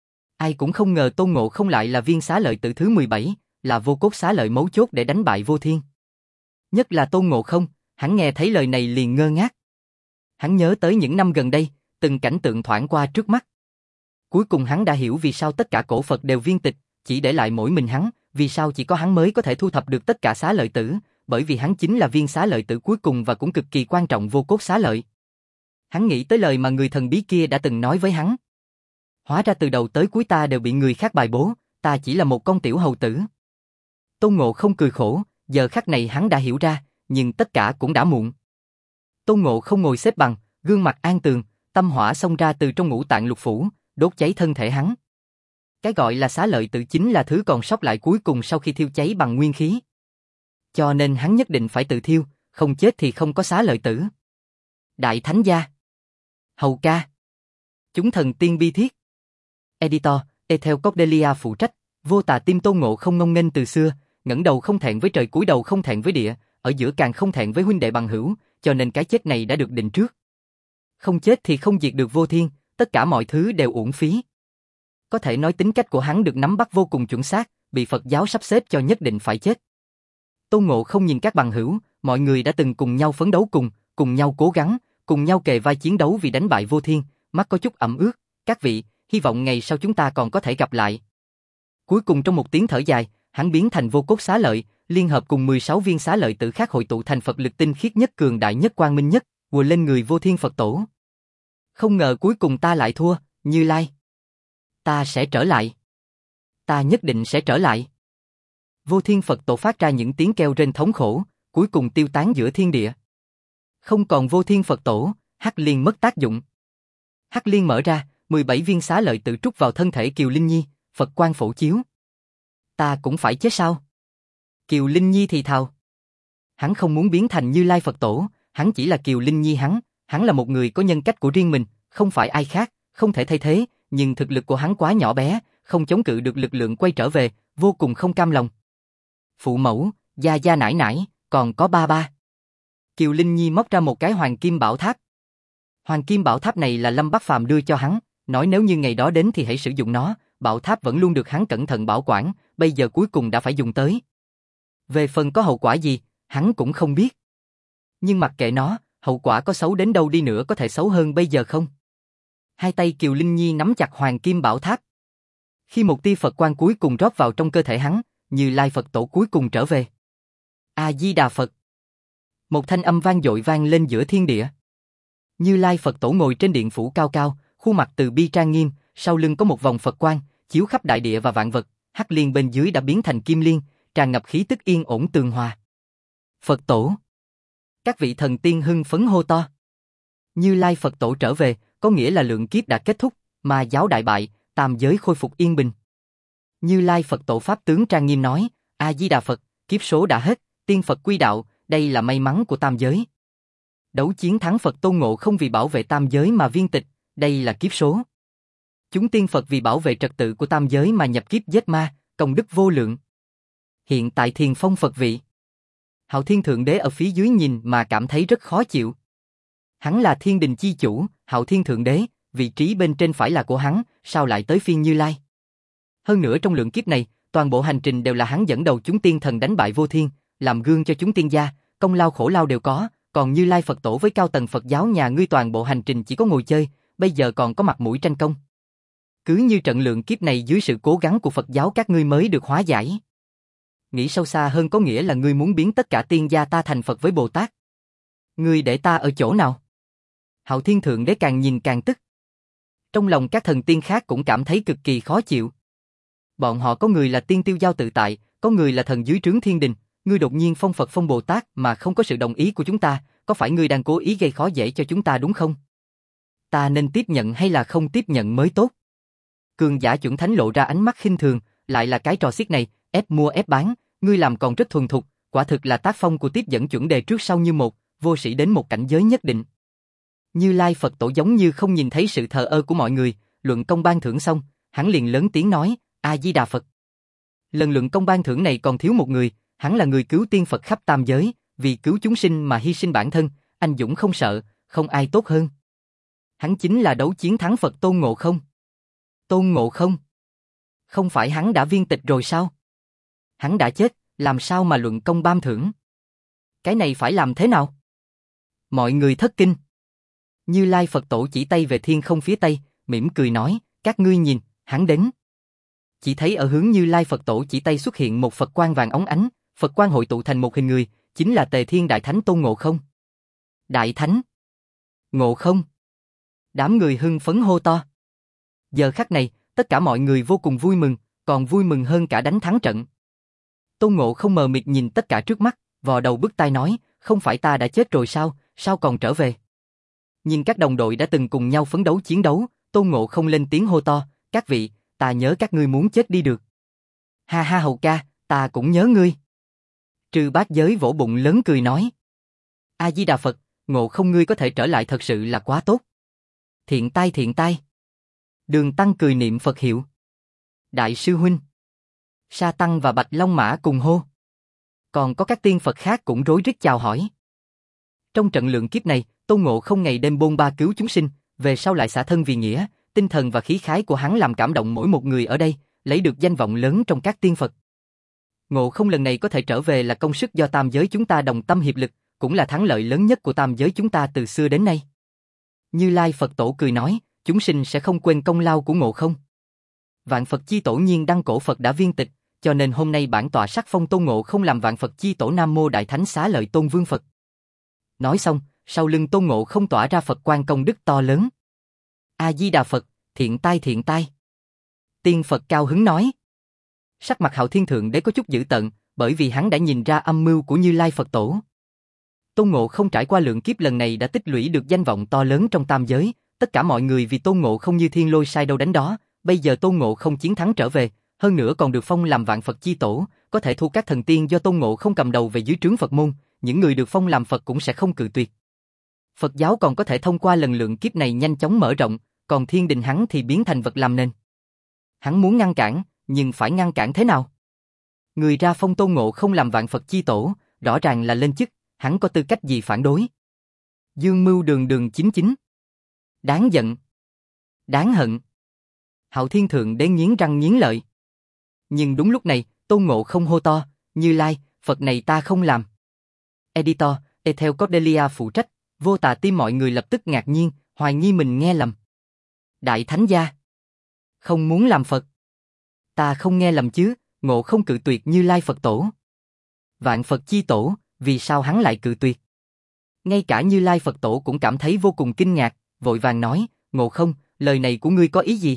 Ai cũng không ngờ Tôn Ngộ không lại là viên xá lợi tử thứ 17, là vô cốt xá lợi mấu chốt để đánh bại Vô Thiên. Nhất là Tôn Ngộ không, hắn nghe thấy lời này liền ngơ ngác. Hắn nhớ tới những năm gần đây, từng cảnh tượng thoảng qua trước mắt. Cuối cùng hắn đã hiểu vì sao tất cả cổ Phật đều viên tịch, chỉ để lại mỗi mình hắn, vì sao chỉ có hắn mới có thể thu thập được tất cả xá lợi tử, bởi vì hắn chính là viên xá lợi tử cuối cùng và cũng cực kỳ quan trọng vô cốt xá lợi. Hắn nghĩ tới lời mà người thần bí kia đã từng nói với hắn. Hóa ra từ đầu tới cuối ta đều bị người khác bài bố, ta chỉ là một con tiểu hầu tử. Tôn Ngộ không cười khổ, giờ khắc này hắn đã hiểu ra, nhưng tất cả cũng đã muộn. Tôn Ngộ không ngồi xếp bằng, gương mặt an tường, tâm hỏa xông ra từ trong ngũ tạng lục phủ, đốt cháy thân thể hắn. Cái gọi là xá lợi tử chính là thứ còn sót lại cuối cùng sau khi thiêu cháy bằng nguyên khí. Cho nên hắn nhất định phải tự thiêu, không chết thì không có xá lợi tử. Đại Thánh gia. Hầu ca. Chúng thần tiên bi thiết. Editor, Ethel Cordelia phụ trách, vô tà tim Tôn Ngộ không ngông nghênh từ xưa, ngẩng đầu không thẹn với trời cúi đầu không thẹn với địa, ở giữa càng không thẹn với huynh đệ bằng hữu, cho nên cái chết này đã được định trước. Không chết thì không diệt được Vô Thiên, tất cả mọi thứ đều uổng phí. Có thể nói tính cách của hắn được nắm bắt vô cùng chuẩn xác, bị Phật giáo sắp xếp cho nhất định phải chết. Tôn Ngộ không nhìn các bằng hữu, mọi người đã từng cùng nhau phấn đấu cùng nhau cố gắng, cùng nhau kề vai chiến đấu vì đánh bại Vô Thiên, mắt có chút ẩm ướt. Các vị, hy vọng ngày sau chúng ta còn có thể gặp lại. Cuối cùng trong một tiếng thở dài, hắn biến thành vô cốt xá lợi, liên hợp cùng 16 viên xá lợi tử khác hội tụ thành Phật lực tinh khiết nhất, cường đại nhất, quang minh nhất, ùa lên người Vô Thiên Phật Tổ. Không ngờ cuối cùng ta lại thua, Như Lai. Ta sẽ trở lại. Ta nhất định sẽ trở lại. Vô Thiên Phật Tổ phát ra những tiếng kêu rên thống khổ, cuối cùng tiêu tán giữa thiên địa. Không còn Vô Thiên Phật Tổ, Hắc Liên mất tác dụng. Hắc Liên mở ra, 17 viên xá lợi tự trút vào thân thể Kiều Linh Nhi, Phật quang phổ chiếu. Ta cũng phải chết sao? Kiều Linh Nhi thì thào. Hắn không muốn biến thành Như Lai Phật Tổ, hắn chỉ là Kiều Linh Nhi hắn là một người có nhân cách của riêng mình, không phải ai khác, không thể thay thế, nhưng thực lực của hắn quá nhỏ bé, không chống cự được lực lượng quay trở về, vô cùng không cam lòng. Phụ mẫu, gia gia nải nải, còn có ba ba. Kiều Linh Nhi móc ra một cái hoàng kim bảo tháp. Hoàng kim bảo tháp này là Lâm Bắc Phàm đưa cho hắn, nói nếu như ngày đó đến thì hãy sử dụng nó, bảo tháp vẫn luôn được hắn cẩn thận bảo quản, bây giờ cuối cùng đã phải dùng tới. Về phần có hậu quả gì, hắn cũng không biết. Nhưng mặc kệ nó, hậu quả có xấu đến đâu đi nữa có thể xấu hơn bây giờ không? Hai tay Kiều Linh Nhi nắm chặt hoàng kim bảo tháp. Khi một tia Phật quang cuối cùng rót vào trong cơ thể hắn, Như Lai Phật Tổ cuối cùng trở về. A-di-đà Phật. Một thanh âm vang dội vang lên giữa thiên địa. Như Lai Phật Tổ ngồi trên điện phủ cao cao, khuôn mặt từ bi trang nghiêm, sau lưng có một vòng Phật quang, chiếu khắp đại địa và vạn vật, Hắc Liên bên dưới đã biến thành Kim Liên, tràn ngập khí tức yên ổn tường hòa. Phật Tổ. Các vị thần tiên hưng phấn hô to. Như Lai Phật Tổ trở về, có nghĩa là lượng kiếp đã kết thúc, ma giáo đại bại, tam giới khôi phục yên bình. Như Lai Phật Tổ pháp tướng trang nghiêm nói, A-di-đà Phật, kiếp số đã hết, tiên Phật quy đạo, đây là may mắn của tam giới. Đấu chiến thắng Phật Tôn Ngộ không vì bảo vệ tam giới mà viên tịch, đây là kiếp số. Chúng tiên Phật vì bảo vệ trật tự của tam giới mà nhập kiếp giết ma, công đức vô lượng. Hiện tại Thiền Phong Phật vị. Hạo Thiên Thượng Đế ở phía dưới nhìn mà cảm thấy rất khó chịu. Hắn là thiên đình chi chủ, Hạo Thiên Thượng Đế, vị trí bên trên phải là của hắn, sao lại tới phiên Như Lai? Hơn nữa trong lượng kiếp này, toàn bộ hành trình đều là hắn dẫn đầu chúng tiên thần đánh bại Vô Thiên, làm gương cho chúng tiên gia, công lao khổ lao đều có, còn Như Lai Phật Tổ với cao tầng Phật giáo nhà ngươi toàn bộ hành trình chỉ có ngồi chơi, bây giờ còn có mặt mũi tranh công. Cứ như trận lượng kiếp này dưới sự cố gắng của Phật giáo các ngươi mới được hóa giải. Nghĩ sâu xa hơn có nghĩa là ngươi muốn biến tất cả tiên gia ta thành Phật với Bồ Tát. Ngươi để ta ở chỗ nào? Hạo Thiên Thượng Đế càng nhìn càng tức. Trong lòng các thần tiên khác cũng cảm thấy cực kỳ khó chịu. Bọn họ có người là tiên tiêu giao tự tại, có người là thần dưới trướng thiên đình, ngươi đột nhiên phong Phật phong Bồ Tát mà không có sự đồng ý của chúng ta, có phải ngươi đang cố ý gây khó dễ cho chúng ta đúng không? Ta nên tiếp nhận hay là không tiếp nhận mới tốt? Cường giả chuẩn thánh lộ ra ánh mắt khinh thường, lại là cái trò xiết này, ép mua ép bán, ngươi làm còn rất thuần thục, quả thực là tác phong của tiếp dẫn chuẩn đề trước sau như một, vô sĩ đến một cảnh giới nhất định. Như Lai Phật Tổ giống như không nhìn thấy sự thờ ơ của mọi người, luận công ban thưởng xong, hắn liền lớn tiếng nói, A-di-đà Phật. Lần luận công ban thưởng này còn thiếu một người, hắn là người cứu tiên Phật khắp tam giới, vì cứu chúng sinh mà hy sinh bản thân, anh dũng không sợ, không ai tốt hơn. Hắn chính là đấu chiến thắng Phật Tôn Ngộ không. Tôn Ngộ không? Không phải hắn đã viên tịch rồi sao? Hắn đã chết, làm sao mà luận công ban thưởng? Cái này phải làm thế nào? Mọi người thất kinh. Như Lai Phật Tổ chỉ tay về thiên không phía tây, mỉm cười nói, các ngươi nhìn, hắn đến. Chỉ thấy ở hướng Như Lai Phật Tổ chỉ tay xuất hiện một Phật quang vàng óng ánh, Phật quang hội tụ thành một hình người, chính là Tề Thiên Đại Thánh Tôn Ngộ không. Đại Thánh! Ngộ không! Đám người hưng phấn hô to. Giờ khắc này, tất cả mọi người vô cùng vui mừng, còn vui mừng hơn cả đánh thắng trận. Tôn Ngộ không mờ mịt nhìn tất cả trước mắt, vò đầu bứt tai nói, không phải ta đã chết rồi sao, sao còn trở về? Nhìn các đồng đội đã từng cùng nhau phấn đấu chiến đấu, Tôn Ngộ không lên tiếng hô to, các vị, ta nhớ các ngươi muốn chết đi được. Ha ha Hầu ca, ta cũng nhớ ngươi. Trừ Bát Giới vỗ bụng lớn cười nói. A-di-đà Phật, Ngộ không ngươi có thể trở lại thật sự là quá tốt. Thiện tai thiện tai. Đường Tăng cười niệm Phật hiệu. Đại sư huynh. Sa Tăng và Bạch Long Mã cùng hô. Còn có các tiên Phật khác cũng rối rít chào hỏi. Trong trận lượng kiếp này, Tôn Ngộ không ngày đêm bôn ba cứu chúng sinh, về sau lại xả thân vì nghĩa, tinh thần và khí khái của hắn làm cảm động mỗi một người ở đây, lấy được danh vọng lớn trong các tiên Phật. Ngộ Không lần này có thể trở về là công sức do tam giới chúng ta đồng tâm hiệp lực, cũng là thắng lợi lớn nhất của tam giới chúng ta từ xưa đến nay. Như Lai Phật Tổ cười nói, chúng sinh sẽ không quên công lao của Ngộ Không. Vạn Phật Chi Tổ nhiên đăng cổ Phật đã viên tịch, cho nên hôm nay bản tọa sắc phong Tôn Ngộ Không làm Vạn Phật Chi Tổ Nam Mô Đại Thánh Xá Lợi Tôn Vương Phật. Nói xong, sau lưng Tôn Ngộ Không tỏa ra Phật quang công đức to lớn. A Di Đà Phật, thiện tai thiện tai. Tiên Phật cao hứng nói. Sắc mặt Hạo Thiên Thượng Đế có chút dữ tợn, bởi vì hắn đã nhìn ra âm mưu của Như Lai Phật Tổ. Tôn Ngộ Không trải qua lượng kiếp lần này đã tích lũy được danh vọng to lớn trong tam giới, tất cả mọi người vì Tôn Ngộ Không như thiên lôi sai đâu đánh đó, bây giờ Tôn Ngộ Không chiến thắng trở về, hơn nữa còn được phong làm Vạn Phật Chi Tổ, có thể thu các thần tiên do Tôn Ngộ Không cầm đầu về dưới trướng Phật môn, những người được phong làm Phật cũng sẽ không cự tuyệt. Phật giáo còn có thể thông qua lần lượng kiếp này nhanh chóng mở rộng, còn thiên đình hắn thì biến thành vật làm nên. Hắn muốn ngăn cản, nhưng phải ngăn cản thế nào? Người ra phong Tôn Ngộ Không làm Vạn Phật Chi Tổ, rõ ràng là lên chức, hắn có tư cách gì phản đối? Dương mưu đường đường chính chính. Đáng giận. Đáng hận. Hạo Thiên Thượng Đế nghiến răng nghiến lợi. Nhưng đúng lúc này, Tôn Ngộ Không hô to, Như Lai, Phật này ta không làm. Editor, Ethel Cordelia phụ trách, vô tà tim mọi người lập tức ngạc nhiên, hoài nghi mình nghe lầm. Đại Thánh Gia. Không muốn làm Phật. Ta không nghe lầm chứ, Ngộ Không cự tuyệt Như Lai Phật Tổ. Vạn Phật Chi Tổ, vì sao hắn lại cự tuyệt? Ngay cả Như Lai Phật Tổ cũng cảm thấy vô cùng kinh ngạc, vội vàng nói, Ngộ Không, lời này của ngươi có ý gì?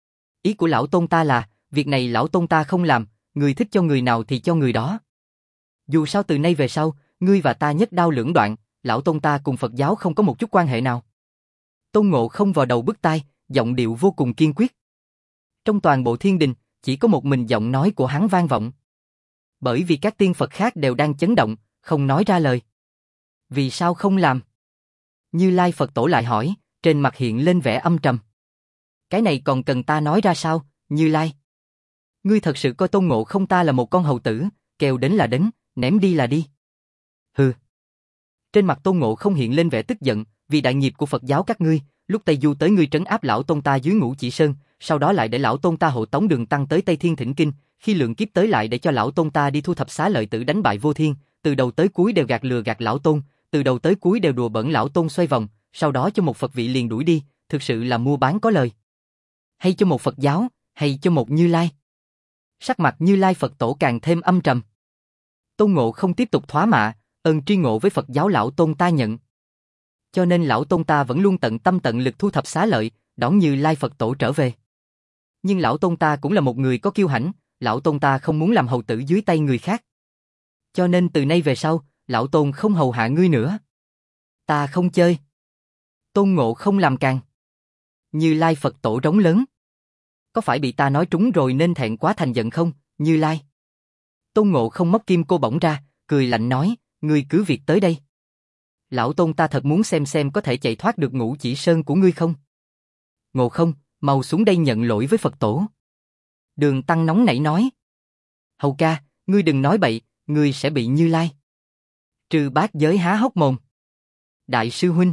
Ý của lão Tôn ta là, việc này lão Tôn ta không làm, ngươi thích cho người nào thì cho người đó. Dù sao từ nay về sau, ngươi và ta nhất đao lưỡng đoạn, lão Tôn ta cùng Phật giáo không có một chút quan hệ nào. Tôn Ngộ Không vào đầu bứt tai, giọng điệu vô cùng kiên quyết. Trong toàn bộ thiên đình, chỉ có một mình giọng nói của hắn vang vọng. Bởi vì các tiên Phật khác đều đang chấn động, không nói ra lời. Vì sao không làm? Như Lai Phật Tổ lại hỏi, trên mặt hiện lên vẻ âm trầm. Cái này còn cần ta nói ra sao, Như Lai? Ngươi thật sự coi Tôn Ngộ Không ta là một con hầu tử, kêu đến là đến, ném đi là đi. Hừ. Trên mặt Tôn Ngộ Không hiện lên vẻ tức giận, vì đại nghiệp của Phật giáo các ngươi, lúc Tây Du tới ngươi trấn áp lão Tôn ta dưới Ngũ Chỉ Sơn, sau đó lại để lão Tôn ta hộ tống Đường Tăng tới Tây Thiên thỉnh kinh, khi lượng kiếp tới lại để cho lão Tôn ta đi thu thập Xá Lợi Tử đánh bại Vô Thiên, từ đầu tới cuối đều lừa gạt lão Tôn, từ đầu tới cuối đều đùa bỡn lão Tôn xoay vòng, sau đó cho một Phật vị liền đuổi đi, thực sự là mua bán có lời. Hay cho một Phật giáo, hay cho một Như Lai. Sắc mặt Như Lai Phật Tổ càng thêm âm trầm. Tôn Ngộ Không tiếp tục thoá mạ, ơn tri ngộ với Phật giáo lão Tôn ta nhận. Cho nên lão Tôn ta vẫn luôn tận tâm tận lực thu thập xá lợi, đón Như Lai Phật Tổ trở về. Nhưng lão Tôn ta cũng là một người có kiêu hãnh, lão Tôn ta không muốn làm hầu tử dưới tay người khác. Cho nên từ nay về sau, lão Tôn không hầu hạ ngươi nữa. Ta không chơi. Tôn Ngộ Không làm càng. Như Lai Phật Tổ rống lớn. Có phải bị ta nói trúng rồi nên thẹn quá thành giận không, Như Lai? Tôn Ngộ Không móc kim cô bổng ra, cười lạnh nói, ngươi cứ việc tới đây. Lão Tôn ta thật muốn xem có thể chạy thoát được Ngũ Chỉ Sơn của ngươi không? Ngộ Không, mau xuống đây nhận lỗi với Phật Tổ. Đường Tăng nóng nảy nói. Hầu ca, ngươi đừng nói bậy, ngươi sẽ bị Như Lai. Trừ Bát Giới há hốc mồm. Đại sư huynh.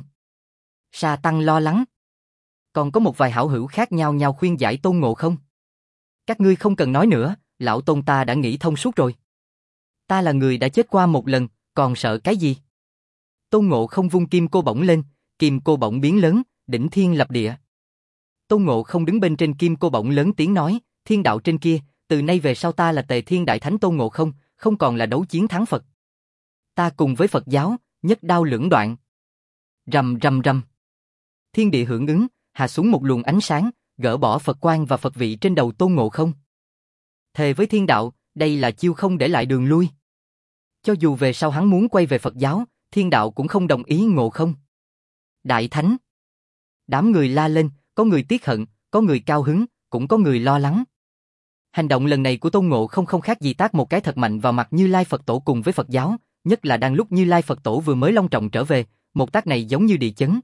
Sa Tăng lo lắng. Còn có một vài hảo hữu khác nhau khuyên giải Tôn Ngộ Không. Các ngươi không cần nói nữa, lão Tôn ta đã nghĩ thông suốt rồi. Ta là người đã chết qua một lần, còn sợ cái gì? Tôn Ngộ Không vung kim cô bổng lên, kim cô bổng biến lớn, đỉnh thiên lập địa. Tôn Ngộ Không đứng bên trên kim cô bổng lớn tiếng nói, thiên đạo trên kia, từ nay về sau ta là Tề Thiên Đại Thánh Tôn Ngộ Không, không còn là đấu chiến thắng Phật. Ta cùng với Phật giáo, nhất đao lưỡng đoạn. Rầm rầm rầm. Thiên địa hưởng ứng, hạ xuống một luồng ánh sáng, gỡ bỏ Phật quang và Phật vị trên đầu Tôn Ngộ Không. Thề với thiên đạo, đây là chiêu không để lại đường lui. Cho dù về sau hắn muốn quay về Phật giáo, thiên đạo cũng không đồng ý Ngộ Không. Đại Thánh. Đám người la lên, có người tiếc hận, có người cao hứng, cũng có người lo lắng. Hành động lần này của Tôn Ngộ Không không khác gì tát một cái thật mạnh vào mặt Như Lai Phật Tổ cùng với Phật giáo, nhất là đang lúc Như Lai Phật Tổ vừa mới long trọng trở về, một tát này giống như địa chấn.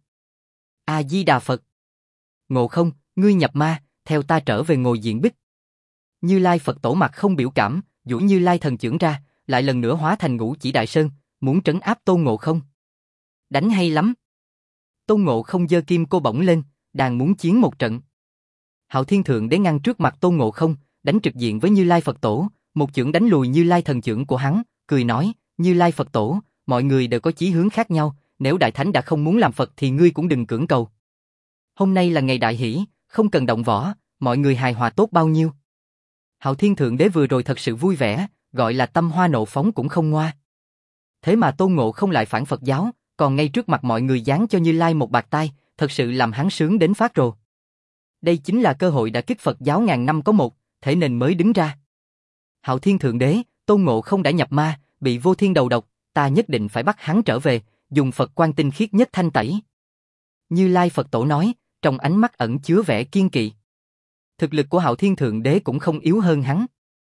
A Di Đà Phật. Ngộ Không, ngươi nhập ma, theo ta trở về ngồi diện bích. Như Lai Phật Tổ mặt không biểu cảm, duỗi Như Lai thần chưởng ra, lại lần nữa hóa thành Ngũ Chỉ Đại Sơn, muốn trấn áp Tôn Ngộ Không. Đánh hay lắm. Tôn Ngộ Không giơ kim cô bổng lên, đang muốn chiến một trận. Hạo Thiên Thượng Đế ngăn trước mặt Tôn Ngộ Không, đánh trực diện với Như Lai Phật Tổ, một chưởng đánh lùi Như Lai thần chưởng của hắn, cười nói, Như Lai Phật Tổ, mọi người đều có chí hướng khác nhau, nếu Đại Thánh đã không muốn làm Phật thì ngươi cũng đừng cưỡng cầu. Hôm nay là ngày đại hỷ, không cần động võ, mọi người hài hòa tốt bao nhiêu. Hạo Thiên Thượng Đế vừa rồi thật sự vui vẻ, gọi là tâm hoa nộ phóng cũng không ngoa. Thế mà Tôn Ngộ Không lại phản Phật giáo, còn ngay trước mặt mọi người giáng cho Như Lai một bạt tai, thật sự làm hắn sướng đến phát rồ. Đây chính là cơ hội đã kích Phật giáo ngàn năm có một, thế nên mới đứng ra. Hạo Thiên Thượng Đế, Tôn Ngộ Không đã nhập ma, bị vô thiên đầu độc, ta nhất định phải bắt hắn trở về, dùng Phật quan tinh khiết nhất thanh tẩy. Như Lai Phật Tổ nói, trong ánh mắt ẩn chứa vẻ kiên kỵ. Thực lực của Hạo Thiên Thượng Đế cũng không yếu hơn hắn.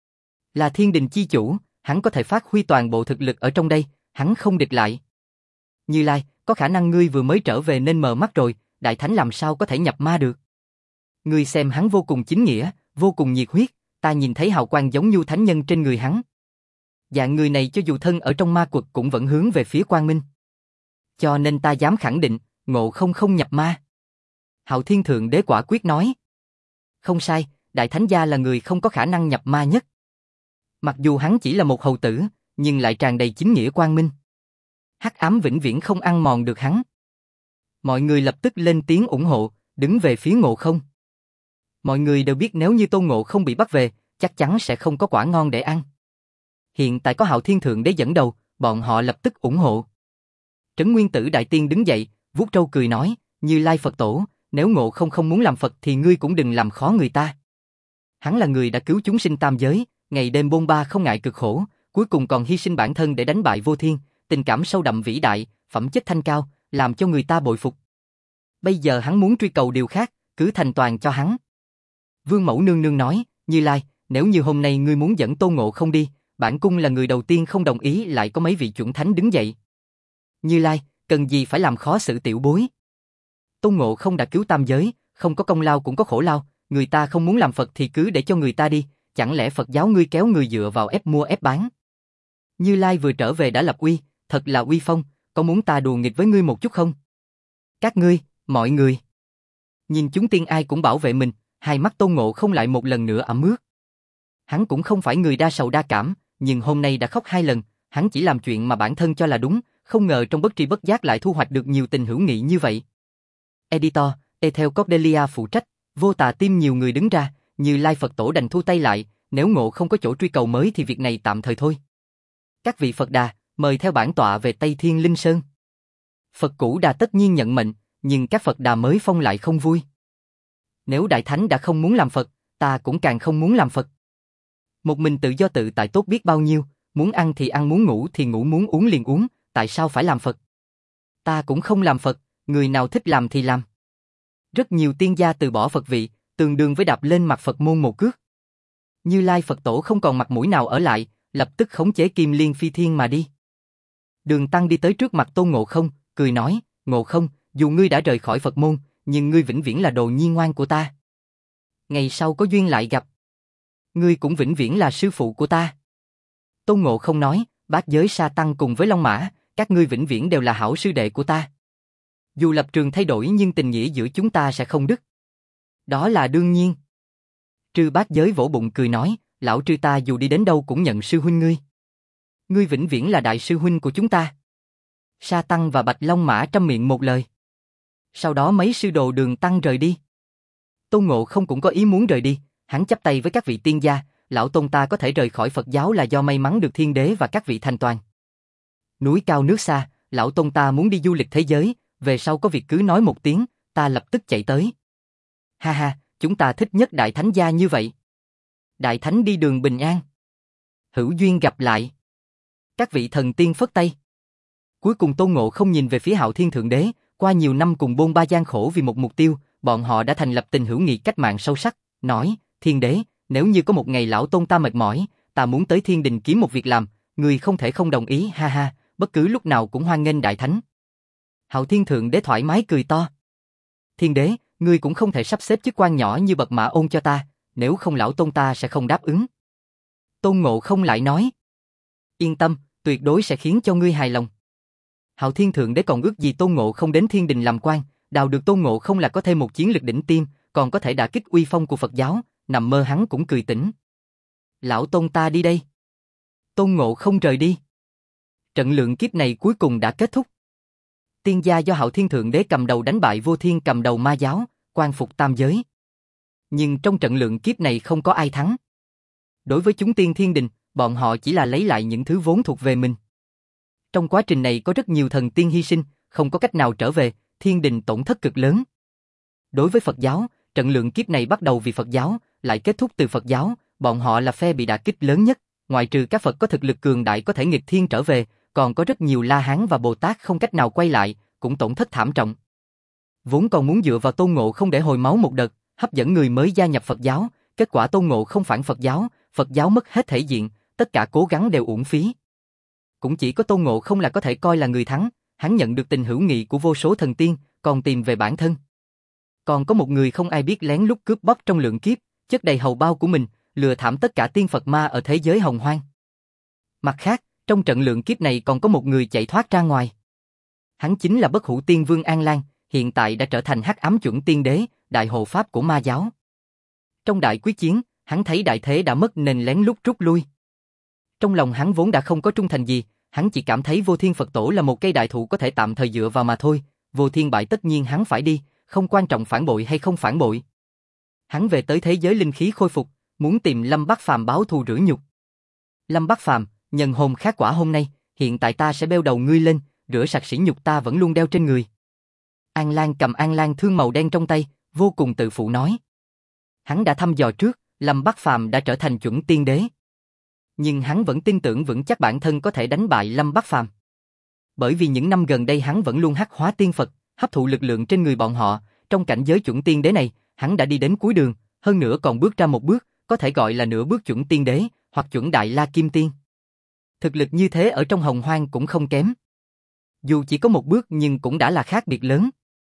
Là thiên đình chi chủ, hắn có thể phát huy toàn bộ thực lực ở trong đây, hắn không địch lại. Như Lai, có khả năng ngươi vừa mới trở về nên mờ mắt rồi, Đại Thánh làm sao có thể nhập ma được. Ngươi xem hắn vô cùng chính nghĩa, vô cùng nhiệt huyết, ta nhìn thấy hào quang giống như thánh nhân trên người hắn. Dạng người này cho dù thân ở trong ma quật cũng vẫn hướng về phía quang minh. Cho nên ta dám khẳng định, Ngộ Không không nhập ma. Hạo Thiên Thượng Đế quả quyết nói. Không sai, Đại Thánh gia là người không có khả năng nhập ma nhất. Mặc dù hắn chỉ là một hầu tử, nhưng lại tràn đầy chính nghĩa quang minh. Hắc ám vĩnh viễn không ăn mòn được hắn. Mọi người lập tức lên tiếng ủng hộ, đứng về phía Ngộ Không. Mọi người đều biết nếu như Tôn Ngộ Không bị bắt về, chắc chắn sẽ không có quả ngon để ăn. Hiện tại có Hạo Thiên Thượng Đế dẫn đầu, bọn họ lập tức ủng hộ. Trấn Nguyên Tử Đại Tiên đứng dậy, vuốt trâu cười nói, Như Lai Phật Tổ, nếu Ngộ Không không muốn làm Phật thì ngươi cũng đừng làm khó người ta. Hắn là người đã cứu chúng sinh tam giới, ngày đêm bôn ba không ngại cực khổ, cuối cùng còn hy sinh bản thân để đánh bại vô thiên, tình cảm sâu đậm vĩ đại, phẩm chất thanh cao, làm cho người ta bội phục. Bây giờ hắn muốn truy cầu điều khác, cứ thành toàn cho hắn. Vương Mẫu Nương Nương nói, Như Lai, nếu như hôm nay ngươi muốn dẫn Tôn Ngộ Không đi, bản cung là người đầu tiên không đồng ý, lại có mấy vị chuẩn thánh đứng dậy. Như Lai, cần gì phải làm khó xử tiểu bối. Tôn Ngộ Không đã cứu tam giới, không có công lao cũng có khổ lao, người ta không muốn làm Phật thì cứ để cho người ta đi, chẳng lẽ Phật giáo ngươi kéo người dựa vào ép mua ép bán. Như Lai vừa trở về đã lập uy, thật là uy phong, có muốn ta đùa nghịch với ngươi một chút không? Các ngươi, mọi người. Nhìn chúng tiên ai cũng bảo vệ mình, hai mắt Tôn Ngộ Không lại một lần nữa ẩm ướt. Hắn cũng không phải người đa sầu đa cảm, nhưng hôm nay đã khóc hai lần, hắn chỉ làm chuyện mà bản thân cho là đúng, không ngờ trong bất tri bất giác lại thu hoạch được nhiều tình hữu nghị như vậy. Editor, Ethel Cordelia phụ trách, vô tà tim nhiều người đứng ra, Như Lai Phật Tổ đành thu tay lại, nếu Ngộ không có chỗ truy cầu mới thì việc này tạm thời thôi. Các vị Phật Đà, mời theo bản tọa về Tây Thiên Linh Sơn. Phật cũ Đà tất nhiên nhận mệnh, nhưng các Phật Đà mới phong lại không vui. Nếu Đại Thánh đã không muốn làm Phật, ta cũng càng không muốn làm Phật. Một mình tự do tự tại tốt biết bao nhiêu, muốn ăn thì ăn, muốn ngủ thì ngủ, muốn uống liền uống, tại sao phải làm Phật? Ta cũng không làm Phật, người nào thích làm thì làm. Rất nhiều tiên gia từ bỏ Phật vị, tương đương với đạp lên mặt Phật môn một cước. Như Lai Phật Tổ không còn mặt mũi nào ở lại, lập tức khống chế Kim Liên phi thiên mà đi. Đường Tăng đi tới trước mặt Tôn Ngộ Không, cười nói, Ngộ Không, dù ngươi đã rời khỏi Phật môn, nhưng ngươi vĩnh viễn là đồ nhi ngoan của ta. Ngày sau có duyên lại gặp. Ngươi cũng vĩnh viễn là sư phụ của ta. Tôn Ngộ Không nói, Bát Giới Sa Tăng cùng với Long Mã, các ngươi vĩnh viễn đều là hảo sư đệ của ta. Dù lập trường thay đổi nhưng tình nghĩa giữa chúng ta sẽ không đứt. Đó là đương nhiên. Trư Bát Giới vỗ bụng cười nói, lão Trư ta dù đi đến đâu cũng nhận sư huynh ngươi. Ngươi vĩnh viễn là đại sư huynh của chúng ta. Sa Tăng và Bạch Long Mã trăm miệng một lời. Sau đó mấy sư đồ Đường Tăng rời đi. Tôn Ngộ Không cũng có ý muốn rời đi, hắn chắp tay với các vị tiên gia, lão Tôn ta có thể rời khỏi Phật giáo là do may mắn được Thiên Đế và các vị thành toàn. Núi cao nước xa, lão Tôn ta muốn đi du lịch thế giới, về sau có việc cứ nói một tiếng, ta lập tức chạy tới. Ha ha, chúng ta thích nhất Đại Thánh gia như vậy. Đại Thánh đi đường bình an. Hữu duyên gặp lại. Các vị thần tiên phất tay. Cuối cùng Tôn Ngộ Không nhìn về phía Hạo Thiên Thượng Đế, qua nhiều năm cùng bôn ba gian khổ vì một mục tiêu, bọn họ đã thành lập tình hữu nghị cách mạng sâu sắc, nói, Thiên Đế, nếu như có một ngày lão Tôn ta mệt mỏi, ta muốn tới thiên đình kiếm một việc làm, người không thể không đồng ý, ha ha, bất cứ lúc nào cũng hoan nghênh Đại Thánh. Hạo Thiên Thượng Đế thoải mái cười to. Thiên Đế, ngươi cũng không thể sắp xếp chức quan nhỏ như Bật Mã Ôn cho ta, nếu không lão Tôn ta sẽ không đáp ứng. Tôn Ngộ Không lại nói, yên tâm, tuyệt đối sẽ khiến cho ngươi hài lòng. Hạo Thiên Thượng Đế còn ước gì Tôn Ngộ Không đến thiên đình làm quan, đào được Tôn Ngộ Không là có thêm một chiến lực đỉnh tiêm, còn có thể đả kích uy phong của Phật giáo, nằm mơ hắn cũng cười tỉnh. Lão Tôn ta đi đây. Tôn Ngộ không rời đi. Trận lượng kiếp này cuối cùng đã kết thúc. Tiên gia do Hạo Thiên Thượng Đế cầm đầu đánh bại Vô Thiên cầm đầu ma giáo, quan phục tam giới. Nhưng trong trận lượng kiếp này không có ai thắng. Đối với chúng tiên thiên đình, bọn họ chỉ là lấy lại những thứ vốn thuộc về mình. Trong quá trình này có rất nhiều thần tiên hy sinh, không có cách nào trở về, thiên đình tổn thất cực lớn. Đối với Phật giáo, trận lượng kiếp này bắt đầu vì Phật giáo, lại kết thúc từ Phật giáo, bọn họ là phe bị đả kích lớn nhất, ngoại trừ các Phật có thực lực cường đại có thể nghịch thiên trở về, còn có rất nhiều La Hán và Bồ Tát không cách nào quay lại, cũng tổn thất thảm trọng. Vốn còn muốn dựa vào Tôn Ngộ không để hồi máu một đợt, hấp dẫn người mới gia nhập Phật giáo, kết quả Tôn Ngộ không phản Phật giáo mất hết thể diện, tất cả cố gắng đều uổng phí. Cũng chỉ có Tôn Ngộ không là có thể coi là người thắng, hắn nhận được tình hữu nghị của vô số thần tiên, còn tìm về bản thân. Còn có một người không ai biết lén lút cướp bóc trong lượng kiếp, chất đầy hầu bao của mình, lừa thảm tất cả tiên Phật ma ở thế giới hồng hoang. Mặt khác, trong trận lượng kiếp này còn có một người chạy thoát ra ngoài. Hắn chính là Bất Hủ Tiên Vương An Lan, hiện tại đã trở thành Hắc Ám Chuẩn Tiên Đế, đại hộ pháp của ma giáo. Trong đại quyết chiến, hắn thấy đại thế đã mất nên lén lút rút lui. Trong lòng hắn vốn đã không có trung thành gì, hắn chỉ cảm thấy Vô Thiên Phật Tổ là một cây đại thụ có thể tạm thời dựa vào mà thôi, Vô Thiên bại tất nhiên hắn phải đi, không quan trọng phản bội hay không phản bội. Hắn về tới thế giới linh khí khôi phục, muốn tìm Lâm Bắc Phàm báo thù rửa nhục. Lâm Bắc Phàm, nhân hồn khác quả hôm nay, hiện tại ta sẽ beo đầu ngươi lên, rửa sạch sỉ nhục ta vẫn luôn đeo trên người. An Lan cầm An Lan thương màu đen trong tay, vô cùng tự phụ nói. Hắn đã thăm dò trước, Lâm Bắc Phàm đã trở thành chuẩn tiên đế. Nhưng hắn vẫn tin tưởng vững chắc bản thân có thể đánh bại Lâm Bắc Phàm. Bởi vì những năm gần đây hắn vẫn luôn hắc hóa tiên Phật, hấp thụ lực lượng trên người bọn họ, trong cảnh giới chuẩn tiên đế này, hắn đã đi đến cuối đường, hơn nữa còn bước ra một bước, có thể gọi là nửa bước chuẩn tiên đế, hoặc chuẩn đại la kim tiên. Thực lực như thế ở trong hồng hoang cũng không kém. Dù chỉ có một bước nhưng cũng đã là khác biệt lớn.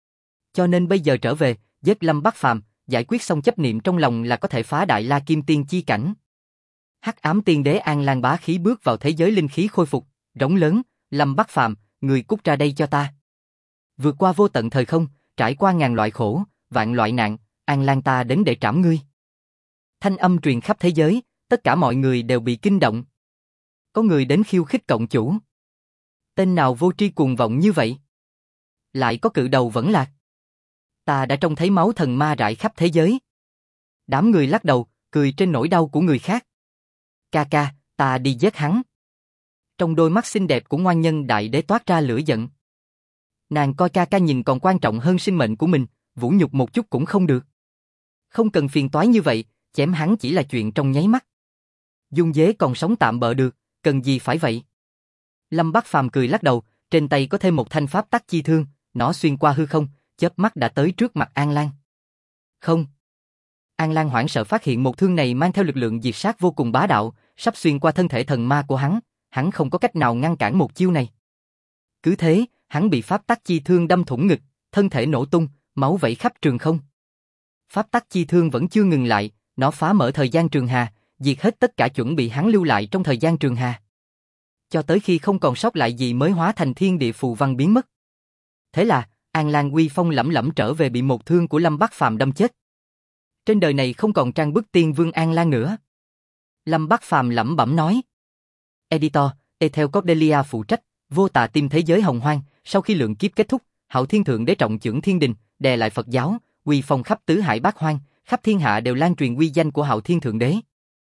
Cho nên bây giờ trở về, giết Lâm Bắc Phàm, giải quyết xong chấp niệm trong lòng là có thể phá đại la kim tiên chi cảnh. Hắc ám tiên đế An Lan bá khí bước vào thế giới linh khí khôi phục, rống lớn, Lâm Bắc Phàm, người cút ra đây cho ta. Vượt qua vô tận thời không, trải qua ngàn loại khổ, vạn loại nạn, An Lan ta đến để trảm ngươi. Thanh âm truyền khắp thế giới, tất cả mọi người đều bị kinh động. Có người đến khiêu khích cộng chủ. Tên nào vô tri cuồng vọng như vậy? Lại có cự đầu vẫn lạc. Ta đã trông thấy máu thần ma rải khắp thế giới. Đám người lắc đầu, cười trên nỗi đau của người khác. Ca ca, ta đi giết hắn. Trong đôi mắt xinh đẹp của ngoan nhân đại đế toát ra lửa giận. Nàng coi ca ca nhìn còn quan trọng hơn sinh mệnh của mình, vũ nhục một chút cũng không được. Không cần phiền toái như vậy, chém hắn chỉ là chuyện trong nháy mắt. Dung dế còn sống tạm bợ được, cần gì phải vậy? Lâm Bắc Phàm cười lắc đầu, trên tay có thêm một thanh pháp tắc chi thương, nó xuyên qua hư không, chớp mắt đã tới trước mặt An Lan. Không. An Lan hoảng sợ phát hiện một thương này mang theo lực lượng diệt sát vô cùng bá đạo, sắp xuyên qua thân thể thần ma của hắn không có cách nào ngăn cản một chiêu này. Cứ thế, hắn bị pháp tắc chi thương đâm thủng ngực, thân thể nổ tung, máu vẩy khắp trường không. Pháp tắc chi thương vẫn chưa ngừng lại, nó phá mở thời gian trường hà, diệt hết tất cả chuẩn bị hắn lưu lại trong thời gian trường hà. Cho tới khi không còn sót lại gì mới hóa thành thiên địa phù văn biến mất. Thế là, An Lan uy phong lẫm lẫm trở về bị một thương của Lâm Bắc Phàm đâm chết. Trên đời này không còn trang bức tiên vương An Lan nữa. Lâm Bắc Phàm lẩm bẩm nói. Editor, Ethel Cordelia phụ trách, vô tà tim thế giới hồng hoang, sau khi lượng kiếp kết thúc, Hạo Thiên Thượng Đế trọng chưởng thiên đình, đè lại Phật giáo, uy phong khắp tứ hải bát hoang, khắp thiên hạ đều lan truyền uy danh của Hạo Thiên Thượng Đế.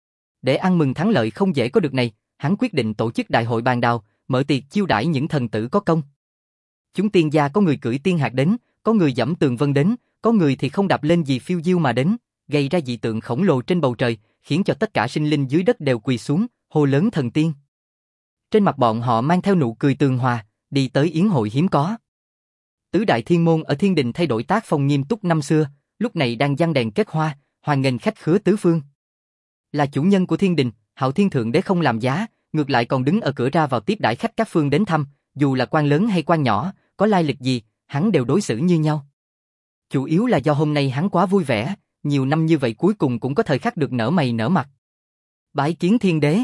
Để ăn mừng thắng lợi không dễ có được này, hắn quyết định tổ chức đại hội bàn đào, mở tiệc chiêu đãi những thần tử có công. Chúng tiên gia có người cưỡi tiên hạc đến, có người dẫm tường vân đến, có người thì không đạp lên gì phiêu diêu mà đến, gây ra dị tượng khổng lồ trên bầu trời, khiến cho tất cả sinh linh dưới đất đều quỳ xuống, hô lớn thần tiên. Trên mặt bọn họ mang theo nụ cười tường hòa, đi tới yến hội hiếm có. Tứ đại thiên môn ở thiên đình thay đổi tác phong nghiêm túc năm xưa, lúc này đang giăng đèn kết hoa, hoan nghênh khách khứa tứ phương. Là chủ nhân của thiên đình, Hạo Thiên Thượng Đế không làm giá, ngược lại còn đứng ở cửa ra vào tiếp đãi khách các phương đến thăm, dù là quan lớn hay quan nhỏ, có lai lịch gì, hắn đều đối xử như nhau. Chủ yếu là do hôm nay hắn quá vui vẻ, nhiều năm như vậy cuối cùng cũng có thời khắc được nở mày nở mặt. Bái kiến thiên đế.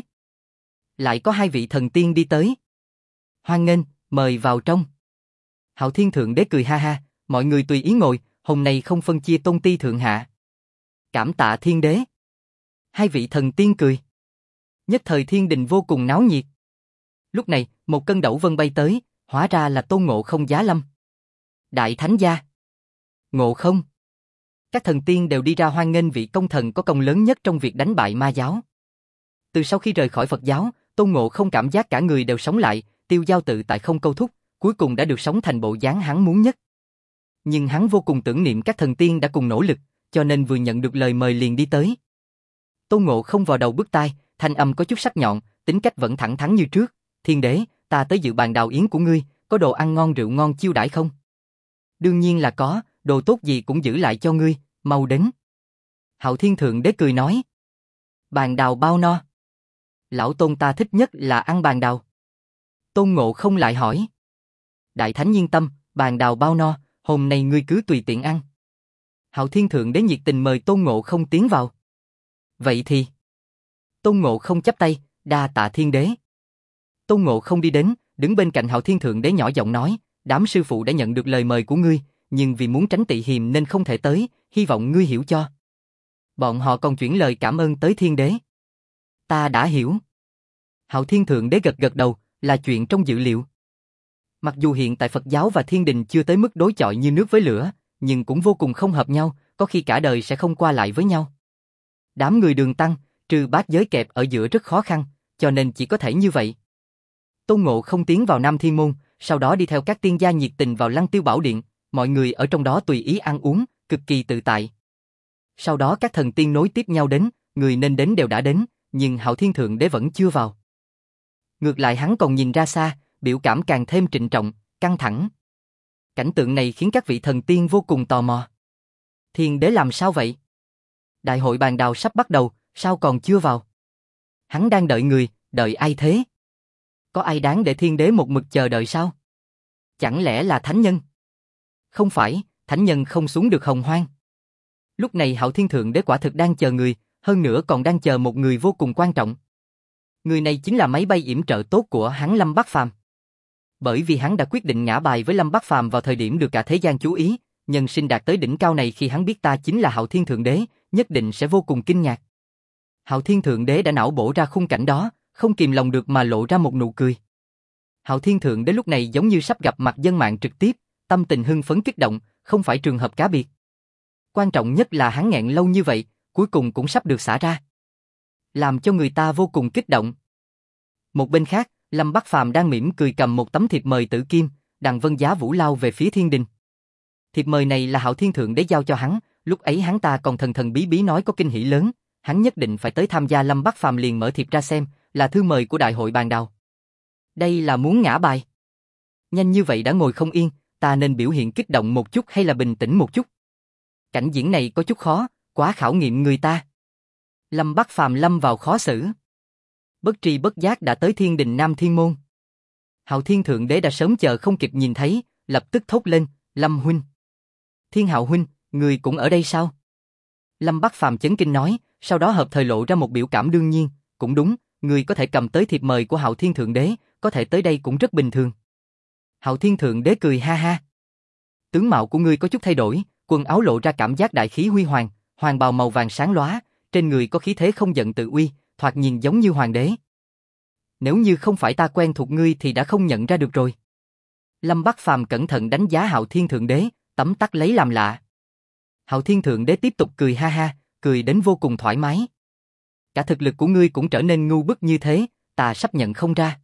Lại có hai vị thần tiên đi tới. Hoan nghênh, mời vào trong. Hạo Thiên Thượng Đế cười ha ha, mọi người tùy ý ngồi, hôm nay không phân chia tôn ti thượng hạ. Cảm tạ thiên đế. Hai vị thần tiên cười. Nhất thời thiên đình vô cùng náo nhiệt. Lúc này, một cơn đẩu vân bay tới, hóa ra là Tôn Ngộ Không giá lâm. Đại thánh gia. Ngộ Không. Các thần tiên đều đi ra hoan nghênh vị công thần có công lớn nhất trong việc đánh bại ma giáo. Từ sau khi rời khỏi Phật giáo, Tôn Ngộ Không cảm giác cả người đều sống lại, tiêu dao tự tại không câu thúc, cuối cùng đã được sống thành bộ dáng hắn muốn nhất. Nhưng hắn vô cùng tưởng niệm các thần tiên đã cùng nỗ lực, cho nên vừa nhận được lời mời liền đi tới. Tôn Ngộ Không vào đầu bước tai, thanh âm có chút sắc nhọn, tính cách vẫn thẳng thắn như trước. Thiên đế, ta tới dự bàn đào yến của ngươi, có đồ ăn ngon rượu ngon chiêu đãi không? Đương nhiên là có, đồ tốt gì cũng giữ lại cho ngươi, mau đến. Hạo Thiên Thượng Đế cười nói. Bàn đào bao no. Lão Tôn ta thích nhất là ăn bàn đào. Tôn Ngộ Không lại hỏi. Đại thánh yên tâm, bàn đào bao no, hôm nay ngươi cứ tùy tiện ăn. Hạo Thiên Thượng Đế nhiệt tình mời Tôn Ngộ Không tiến vào. Vậy thì. Tôn Ngộ Không chắp tay, đa tạ thiên đế. Tôn Ngộ Không đi đến, đứng bên cạnh Hạo Thiên Thượng Đế nhỏ giọng nói, đám sư phụ đã nhận được lời mời của ngươi, nhưng vì muốn tránh tị hiềm nên không thể tới, hy vọng ngươi hiểu cho. Bọn họ còn chuyển lời cảm ơn tới thiên đế. Ta đã hiểu. Hạo Thiên Thượng Đế gật gật đầu, là chuyện trong dự liệu. Mặc dù hiện tại Phật giáo và thiên đình chưa tới mức đối chọi như nước với lửa, nhưng cũng vô cùng không hợp nhau, có khi cả đời sẽ không qua lại với nhau. Đám người Đường Tăng, trừ bát giới kẹp ở giữa rất khó khăn, cho nên chỉ có thể như vậy. Tôn Ngộ Không tiến vào Nam Thiên Môn, sau đó đi theo các tiên gia nhiệt tình vào Lăng Tiêu Bảo Điện, mọi người ở trong đó tùy ý ăn uống, cực kỳ tự tại. Sau đó các thần tiên nối tiếp nhau đến, người nên đến đều đã đến, nhưng Hạo Thiên Thượng Đế vẫn chưa vào. Ngược lại hắn còn nhìn ra xa, biểu cảm càng thêm trịnh trọng, căng thẳng. Cảnh tượng này khiến các vị thần tiên vô cùng tò mò. Thiên đế làm sao vậy? Đại hội bàn đào sắp bắt đầu, sao còn chưa vào? Hắn đang đợi người, đợi ai thế? Có ai đáng để thiên đế một mực chờ đợi sao? Chẳng lẽ là thánh nhân? Không phải, thánh nhân không xuống được hồng hoang. Lúc này Hạo Thiên Thượng Đế quả thực đang chờ người, hơn nữa còn đang chờ một người vô cùng quan trọng. Người này chính là máy bay yểm trợ tốt của hắn Lâm Bát Phàm. Bởi vì hắn đã quyết định ngã bài với Lâm Bát Phàm vào thời điểm được cả thế gian chú ý, nhân sinh đạt tới đỉnh cao này khi hắn biết ta chính là Hạo Thiên Thượng Đế, nhất định sẽ vô cùng kinh ngạc. Hạo Thiên Thượng Đế đã não bổ ra khung cảnh đó, không kìm lòng được mà lộ ra một nụ cười. Hạo Thiên Thượng Đế lúc này giống như sắp gặp mặt dân mạng trực tiếp, tâm tình hưng phấn kích động, không phải trường hợp cá biệt. Quan trọng nhất là hắn nghẹn lâu như vậy, cuối cùng cũng sắp được xả ra. Làm cho người ta vô cùng kích động. Một bên khác, Lâm Bát Phàm đang mỉm cười cầm một tấm thiệp mời Tử Kim, Đằng Vân Giá Vũ lao về phía thiên đình. Thiệp mời này là Hạo Thiên Thượng Đế giao cho hắn, lúc ấy hắn ta còn thần thần bí bí nói có kinh hỉ lớn, hắn nhất định phải tới tham gia. Lâm Bát Phàm liền mở thiệp ra xem, là thư mời của đại hội bàn đào. Đây là muốn ngã bài. Nhanh như vậy đã ngồi không yên, ta nên biểu hiện kích động một chút hay là bình tĩnh một chút? Cảnh diễn này có chút khó, quá khảo nghiệm người ta. Lâm Bát Phàm lâm vào khó xử. Bất tri bất giác đã tới thiên đình Nam Thiên Môn. Hạo Thiên Thượng Đế đã sớm chờ không kịp nhìn thấy, lập tức thốt lên, Lâm huynh. Thiên Hạo huynh, người cũng ở đây sao? Lâm Bát Phàm chấn kinh nói, sau đó hợp thời lộ ra một biểu cảm đương nhiên, cũng đúng, người có thể cầm tới thiệp mời của Hạo Thiên Thượng Đế, có thể tới đây cũng rất bình thường. Hạo Thiên Thượng Đế cười ha ha. Tướng mạo của ngươi có chút thay đổi, quần áo lộ ra cảm giác đại khí huy hoàng, hoàng bào màu vàng sáng lóa, trên người có khí thế không giận tự uy, thoạt nhìn giống như hoàng đế. Nếu như không phải ta quen thuộc ngươi thì đã không nhận ra được rồi. Lâm Bát Phàm cẩn thận đánh giá Hạo Thiên Thượng Đế, tấm tắc lấy làm lạ. Hạo Thiên Thượng Đế tiếp tục cười ha ha, cười đến vô cùng thoải mái. Cả thực lực của ngươi cũng trở nên ngu bức như thế, ta sắp nhận không ra.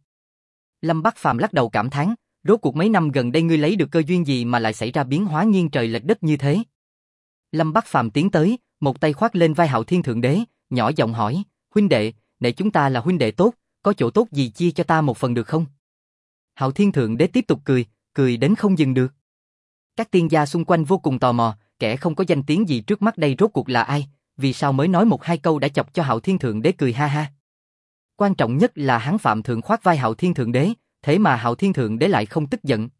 Lâm Bát Phàm lắc đầu cảm thán, rốt cuộc mấy năm gần đây ngươi lấy được cơ duyên gì mà lại xảy ra biến hóa nghiêng trời lệch đất như thế? Lâm Bát Phàm tiến tới, một tay khoác lên vai Hạo Thiên Thượng Đế, nhỏ giọng hỏi, huynh đệ, nể chúng ta là huynh đệ tốt, có chỗ tốt gì chia cho ta một phần được không? Hạo Thiên Thượng Đế tiếp tục cười, cười đến không dừng được. Các tiên gia xung quanh vô cùng tò mò, kẻ không có danh tiếng gì trước mắt đây rốt cuộc là ai, vì sao mới nói một hai câu đã chọc cho Hạo Thiên Thượng Đế cười ha ha. Quan trọng nhất là hắn phạm thượng khoác vai Hạo Thiên Thượng Đế, thế mà Hạo Thiên Thượng Đế lại không tức giận.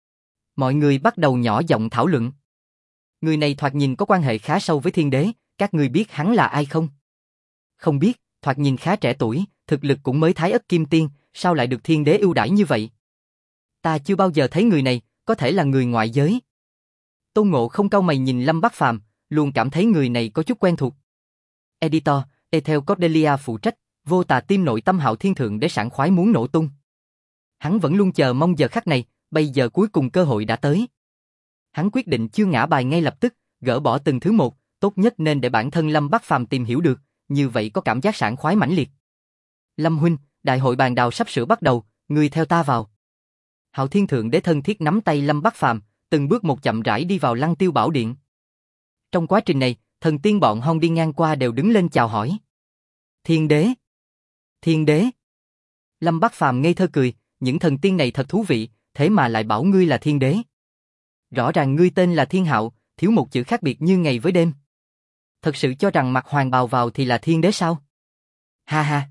Mọi người bắt đầu nhỏ giọng thảo luận. Người này thoạt nhìn có quan hệ khá sâu với thiên đế, các ngươi biết hắn là ai không? Không biết, thoạt nhìn khá trẻ tuổi, thực lực cũng mới Thái Ất Kim Tiên, sao lại được thiên đế ưu đãi như vậy? Ta chưa bao giờ thấy người này, có thể là người ngoại giới. Tôn Ngộ không cau mày nhìn Lâm Bắc Phàm, luôn cảm thấy người này có chút quen thuộc. Editor, Ethel Cordelia phụ trách, vô tà tim nội tâm Hạo Thiên Thượng Đế sảng khoái muốn nổ tung. Hắn vẫn luôn chờ mong giờ khắc này, bây giờ cuối cùng cơ hội đã tới. Hắn quyết định chưa ngã bài ngay lập tức, gỡ bỏ từng thứ một, tốt nhất nên để bản thân Lâm Bắc Phàm tìm hiểu được, như vậy có cảm giác sảng khoái mãnh liệt. Lâm huynh, đại hội bàn đào sắp sửa bắt đầu, ngươi theo ta vào. Hạo Thiên Thượng Đế thân thiết nắm tay Lâm Bắc Phàm, từng bước một chậm rãi đi vào Lăng Tiêu Bảo Điện. Trong quá trình này, thần tiên bọn Hon đi ngang qua đều đứng lên chào hỏi. Thiên Đế! Thiên Đế! Lâm Bắc Phàm ngây thơ cười, những thần tiên này thật thú vị, thế mà lại bảo ngươi là Thiên Đế. Rõ ràng ngươi tên là Thiên Hạo, thiếu một chữ khác biệt như ngày với đêm. Thật sự cho rằng mặc hoàng bào vào thì là Thiên Đế sao? Ha ha!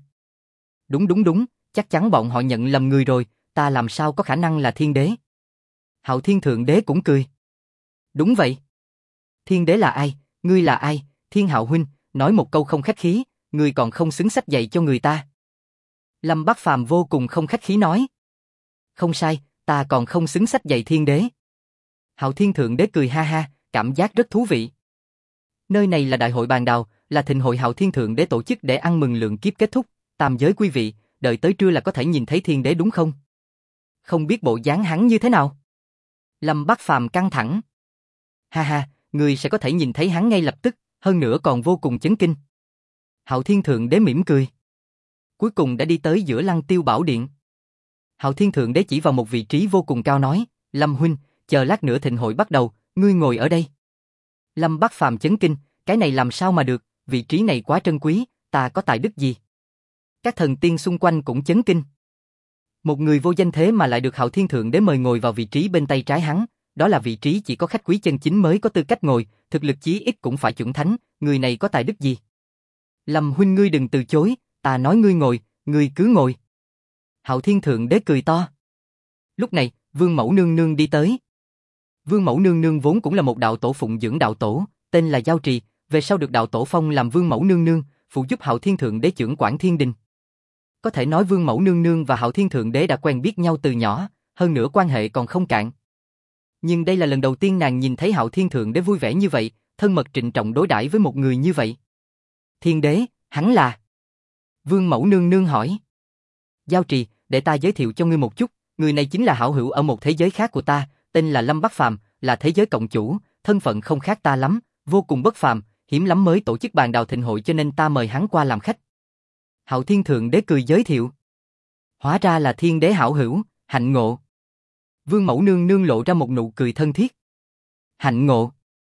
Đúng, chắc chắn bọn họ nhận lầm người rồi, ta làm sao có khả năng là Thiên Đế? Hạo Thiên Thượng Đế cũng cười. Đúng vậy. Thiên Đế là ai? Ngươi là ai? Thiên Hạo huynh, nói một câu không khách khí, ngươi còn không xứng sách dạy cho người ta. Lâm Bắc Phàm vô cùng không khách khí nói. Không sai, ta còn không xứng sách dạy Thiên Đế. Hạo Thiên Thượng Đế cười ha ha, cảm giác rất thú vị. Nơi này là đại hội bàn đào, là thịnh hội Hạo Thiên Thượng Đế tổ chức để ăn mừng lượng kiếp kết thúc. Tam giới quý vị, đợi tới trưa là có thể nhìn thấy Thiên Đế đúng không? Không biết bộ dáng hắn như thế nào? Lâm Bắc Phàm căng thẳng. Ha ha, người sẽ có thể nhìn thấy hắn ngay lập tức, hơn nữa còn vô cùng chấn kinh. Hạo Thiên Thượng Đế mỉm cười. Cuối cùng đã đi tới giữa Lăng Tiêu Bảo Điện. Hạo Thiên Thượng Đế chỉ vào một vị trí vô cùng cao nói, Lâm huynh, chờ lát nữa thịnh hội bắt đầu, ngươi ngồi ở đây. Lâm Bắc Phàm chấn kinh, cái này làm sao mà được, vị trí này quá trân quý, ta có tài đức gì? Các thần tiên xung quanh cũng chấn kinh. Một người vô danh thế mà lại được Hạo Thiên Thượng Đế mời ngồi vào vị trí bên tay trái hắn, đó là vị trí chỉ có khách quý chân chính mới có tư cách ngồi, thực lực chí ít cũng phải chuẩn thánh, người này có tài đức gì? Lâm huynh ngươi đừng từ chối, ta nói ngươi ngồi, ngươi cứ ngồi. Hạo Thiên Thượng Đế cười to. Lúc này, Vương Mẫu Nương Nương đi tới. Vương Mẫu Nương Nương vốn cũng là một đạo tổ phụng dưỡng đạo tổ, tên là Giao Trì, về sau được đạo tổ phong làm Vương Mẫu Nương Nương, phụ giúp Hạo Thiên Thượng Đế chưởng quản thiên đình. Có thể nói Vương Mẫu Nương Nương và Hạo Thiên Thượng Đế đã quen biết nhau từ nhỏ, hơn nữa quan hệ còn không cạn. Nhưng đây là lần đầu tiên nàng nhìn thấy Hạo Thiên Thượng Đế vui vẻ như vậy, thân mật trịnh trọng đối đãi với một người như vậy. Thiên Đế, hắn là... Vương Mẫu Nương Nương hỏi. Giao Trì, để ta giới thiệu cho ngươi một chút, người này chính là hảo hữu ở một thế giới khác của ta, tên là Lâm Bắc Phàm, là thế giới cộng chủ, thân phận không khác ta lắm, vô cùng bất phàm, hiếm lắm mới tổ chức bàn đào thịnh hội cho nên ta mời hắn qua làm khách. Hạo Thiên Thượng Đế cười giới thiệu. Hóa ra là Thiên Đế hảo hữu, hạnh ngộ. Vương Mẫu Nương Nương lộ ra một nụ cười thân thiết. Hạnh ngộ.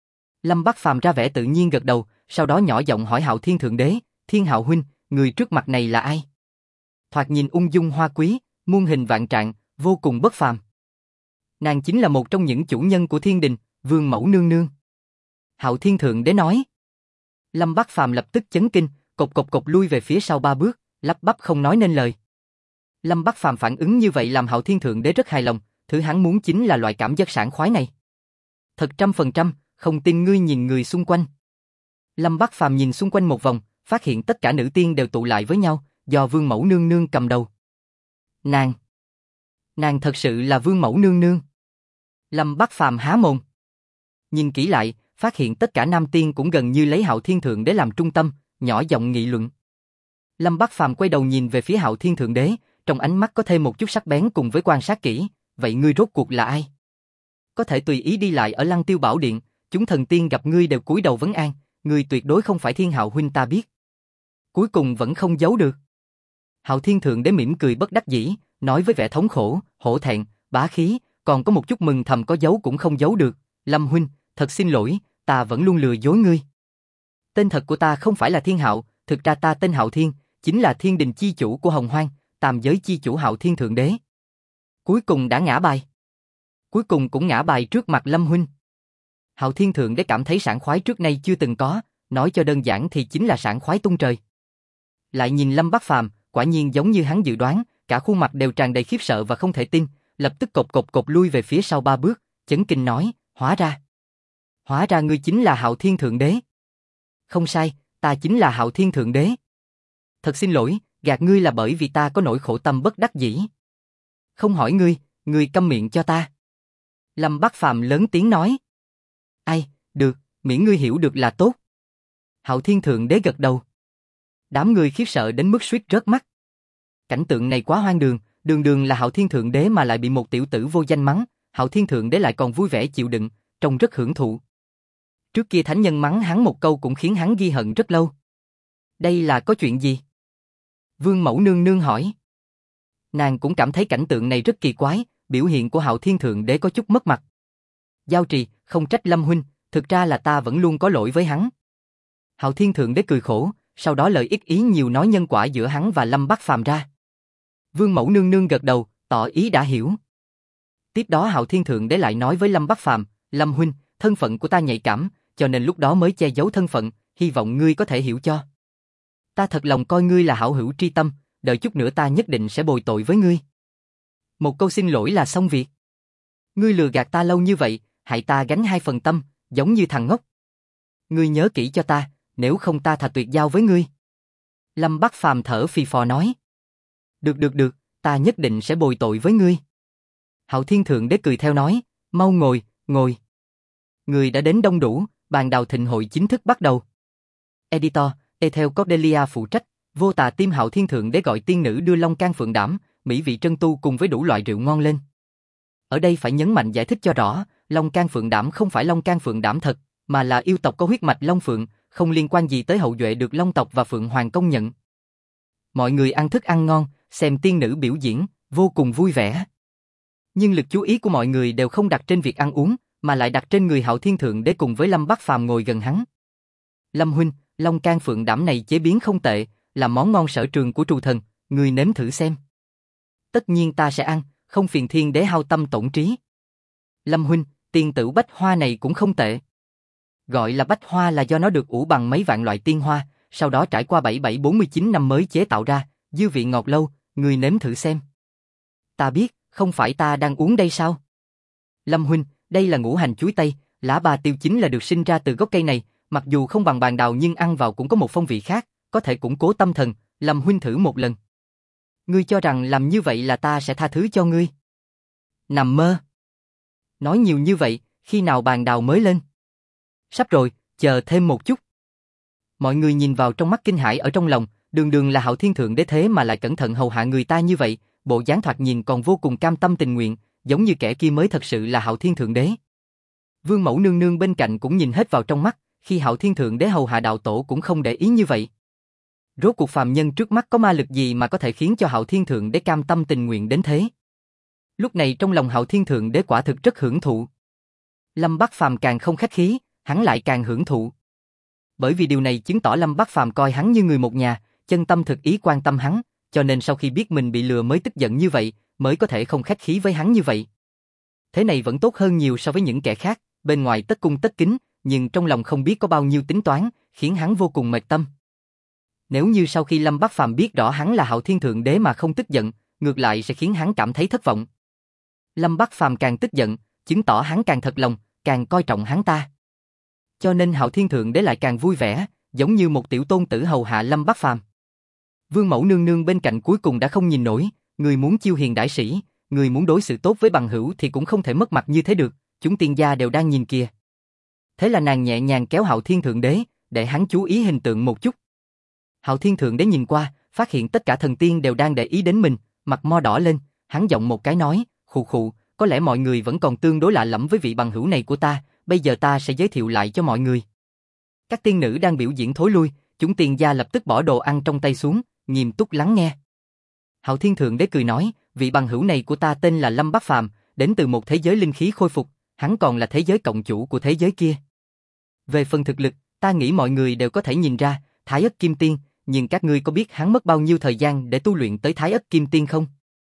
Lâm Bắc Phàm ra vẻ tự nhiên gật đầu, sau đó nhỏ giọng hỏi Hạo Thiên Thượng Đế, Thiên Hạo huynh, người trước mặt này là ai? Thoạt nhìn ung dung hoa quý, muôn hình vạn trạng, vô cùng bất phàm. Nàng chính là một trong những chủ nhân của thiên đình, Vương Mẫu Nương Nương. Hạo Thiên Thượng Đế nói. Lâm Bắc Phàm lập tức chấn kinh, cộc lui về phía sau 3 bước, lắp bắp không nói nên lời. Lâm Bắc Phàm phản ứng như vậy làm Hạo Thiên Thượng Đế rất hài lòng, thứ hắn muốn chính là loại cảm giác sảng khoái này. Thật 100%, không tin ngươi nhìn người xung quanh. Lâm Bắc Phàm nhìn xung quanh một vòng, phát hiện tất cả nữ tiên đều tụ lại với nhau, do Vương Mẫu Nương Nương cầm đầu. Nàng thật sự là Vương Mẫu Nương Nương. Lâm Bắc Phàm há mồm. Nhìn kỹ lại, phát hiện tất cả nam tiên cũng gần như lấy Hạo Thiên Thượng Đế làm trung tâm, nhỏ giọng nghị luận. Lâm Bắc Phàm quay đầu nhìn về phía Hạo Thiên Thượng Đế, trong ánh mắt có thêm một chút sắc bén cùng với quan sát kỹ, vậy ngươi rốt cuộc là ai? Có thể tùy ý đi lại ở Lăng Tiêu Bảo Điện, chúng thần tiên gặp ngươi đều cúi đầu vấn an, ngươi tuyệt đối không phải Thiên Hạo huynh ta biết. Cuối cùng vẫn không giấu được. Hạo Thiên Thượng Đế mỉm cười bất đắc dĩ, nói với vẻ thống khổ, hổ thẹn, bá khí, còn có một chút mừng thầm có giấu cũng không giấu được. Lâm huynh, thật xin lỗi, ta vẫn luôn lừa dối ngươi. Tên thật của ta không phải là Thiên Hạo, thực ra ta tên Hạo Thiên, chính là thiên đình chi chủ của Hồng Hoang, tam giới chi chủ Hạo Thiên Thượng Đế. Cuối cùng đã ngã bài. Cuối cùng cũng ngã bài trước mặt Lâm huynh. Hạo Thiên Thượng Đế cảm thấy sảng khoái trước nay chưa từng có, nói cho đơn giản thì chính là sảng khoái tung trời. Lại nhìn Lâm Bắc Phàm, quả nhiên giống như hắn dự đoán, cả khuôn mặt đều tràn đầy khiếp sợ và không thể tin, lập tức cộc lui về phía sau 3 bước, chấn kinh nói, hóa ra ngươi chính là Hạo Thiên Thượng Đế. Không sai, ta chính là Hạo Thiên Thượng Đế. Thật xin lỗi, gạt ngươi là bởi vì ta có nỗi khổ tâm bất đắc dĩ. Không hỏi ngươi, ngươi câm miệng cho ta. Lâm Bắc Phàm lớn tiếng nói. Ai, được, miễn ngươi hiểu được là tốt. Hạo Thiên Thượng Đế gật đầu. Đám người khiếp sợ đến mức suýt rớt mắt. Cảnh tượng này quá hoang đường, đường đường là Hạo Thiên Thượng Đế mà lại bị một tiểu tử vô danh mắng, Hạo Thiên Thượng Đế lại còn vui vẻ chịu đựng, trông rất hưởng thụ. Trước kia thánh nhân mắng hắn một câu cũng khiến hắn ghi hận rất lâu. Đây là có chuyện gì? Vương Mẫu Nương Nương hỏi. Nàng cũng cảm thấy cảnh tượng này rất kỳ quái, biểu hiện của Hạo Thiên Thượng Đế có chút mất mặt. Giao Trì, không trách Lâm huynh, thực ra là ta vẫn luôn có lỗi với hắn. Hạo Thiên Thượng Đế cười khổ, sau đó lời ít ý nhiều nói nhân quả giữa hắn và Lâm Bắc Phàm ra. Vương Mẫu Nương Nương gật đầu, tỏ ý đã hiểu. Tiếp đó Hạo Thiên Thượng Đế lại nói với Lâm Bắc Phàm, Lâm huynh, thân phận của ta nhạy cảm, cho nên lúc đó mới che giấu thân phận, hy vọng ngươi có thể hiểu cho. Ta thật lòng coi ngươi là hảo hữu tri tâm, đợi chút nữa ta nhất định sẽ bồi tội với ngươi. Một câu xin lỗi là xong việc. Ngươi lừa gạt ta lâu như vậy, hại ta gánh 2 phần tâm, giống như thằng ngốc. Ngươi nhớ kỹ cho ta, nếu không ta thà tuyệt giao với ngươi. Lâm Bắc Phàm thở phì phò nói. Được, ta nhất định sẽ bồi tội với ngươi. Hạo Thiên Thượng Đế cười theo nói, mau ngồi, ngồi. Người đã đến đông đủ, bàn đào thịnh hội chính thức bắt đầu. Editor, Ethel Cordelia phụ trách, vô tà tim Hạo Thiên Thượng Đế gọi tiên nữ đưa long can phượng đảm, mỹ vị trân tu cùng với đủ loại rượu ngon lên. Ở đây phải nhấn mạnh giải thích cho rõ, long can phượng đảm không phải long can phượng đảm thật, mà là yêu tộc có huyết mạch long phượng, không liên quan gì tới hậu duệ được long tộc và phượng hoàng công nhận. Mọi người ăn thức ăn ngon, xem tiên nữ biểu diễn, vô cùng vui vẻ. Nhưng lực chú ý của mọi người đều không đặt trên việc ăn uống, mà lại đặt trên người Hạo Thiên Thượng Đế cùng với Lâm Bắc Phàm ngồi gần hắn. Lâm huynh, long can phượng đảm này chế biến không tệ, là món ngon sở trường của trù thần, ngươi nếm thử xem. Tất nhiên ta sẽ ăn, không phiền Thiên Đế hao tâm tổn trí. Lâm huynh, tiên tử bách hoa này cũng không tệ. Gọi là bách hoa là do nó được ủ bằng mấy vạn loại tiên hoa, sau đó trải qua 7749 năm mới chế tạo ra, dư vị ngọt lâu, ngươi nếm thử xem. Ta biết, không phải ta đang uống đây sao? Lâm huynh, đây là ngũ hành chuối tây, lá ba tiêu chính là được sinh ra từ gốc cây này, mặc dù không bằng bàn đào nhưng ăn vào cũng có một phong vị khác, có thể củng cố tâm thần, Lâm huynh thử một lần. Ngươi cho rằng làm như vậy là ta sẽ tha thứ cho ngươi? Nằm mơ. Nói nhiều như vậy, khi nào bàn đào mới lên? Sắp rồi, chờ thêm một chút. Mọi người nhìn vào trong mắt kinh hãi ở trong lòng, đường đường là Hạo Thiên Thượng Đế thế mà lại cẩn thận hầu hạ người ta như vậy, bộ dáng thoạt nhìn còn vô cùng cam tâm tình nguyện, giống như kẻ kia mới thật sự là Hạo Thiên Thượng Đế. Vương Mẫu Nương Nương bên cạnh cũng nhìn hết vào trong mắt, khi Hạo Thiên Thượng Đế hầu hạ đạo tổ cũng không để ý như vậy. Rốt cuộc phàm nhân trước mắt có ma lực gì mà có thể khiến cho Hạo Thiên Thượng Đế cam tâm tình nguyện đến thế? Lúc này trong lòng Hạo Thiên Thượng Đế quả thực rất hưởng thụ. Lâm Bắc Phàm càng không khách khí, hắn lại càng hưởng thụ. Bởi vì điều này chứng tỏ Lâm Bắc Phàm coi hắn như người một nhà, chân tâm thực ý quan tâm hắn, cho nên sau khi biết mình bị lừa mới tức giận như vậy, mới có thể không khách khí với hắn như vậy. Thế này vẫn tốt hơn nhiều so với những kẻ khác, bên ngoài tất cung tất kính, nhưng trong lòng không biết có bao nhiêu tính toán, khiến hắn vô cùng mệt tâm. Nếu như sau khi Lâm Bắc Phàm biết rõ hắn là Hạo Thiên Thượng Đế mà không tức giận, ngược lại sẽ khiến hắn cảm thấy thất vọng. Lâm Bắc Phàm càng tức giận, chứng tỏ hắn càng thật lòng, càng coi trọng hắn ta. Cho nên Hạo Thiên Thượng Đế lại càng vui vẻ, giống như một tiểu tôn tử hầu hạ Lâm Bắc Phàm. Vương Mẫu Nương Nương bên cạnh cuối cùng đã không nhìn nổi, người muốn chiêu hiền đãi sĩ, người muốn đối xử tốt với bằng hữu thì cũng không thể mất mặt như thế được, chúng tiên gia đều đang nhìn kìa. Thế là nàng nhẹ nhàng kéo Hạo Thiên Thượng Đế, để hắn chú ý hình tượng một chút. Hạo Thiên Thượng Đế nhìn qua, phát hiện tất cả thần tiên đều đang để ý đến mình, mặt mo đỏ lên, hắn giọng một cái nói, khụ khụ, có lẽ mọi người vẫn còn tương đối lạ lẫm với vị bằng hữu này của ta, bây giờ ta sẽ giới thiệu lại cho mọi người. Các tiên nữ đang biểu diễn thối lui, chúng tiên gia lập tức bỏ đồ ăn trong tay xuống, nghiêm túc lắng nghe. Hạo Thiên Thượng Đế cười nói, vị bằng hữu này của ta tên là Lâm Bắc Phàm, đến từ một thế giới linh khí khôi phục, hắn còn là thế giới cộng chủ của thế giới kia. Về phần thực lực, ta nghĩ mọi người đều có thể nhìn ra, Thái Ất Kim Tiên, nhưng các ngươi có biết hắn mất bao nhiêu thời gian để tu luyện tới Thái Ất Kim Tiên không?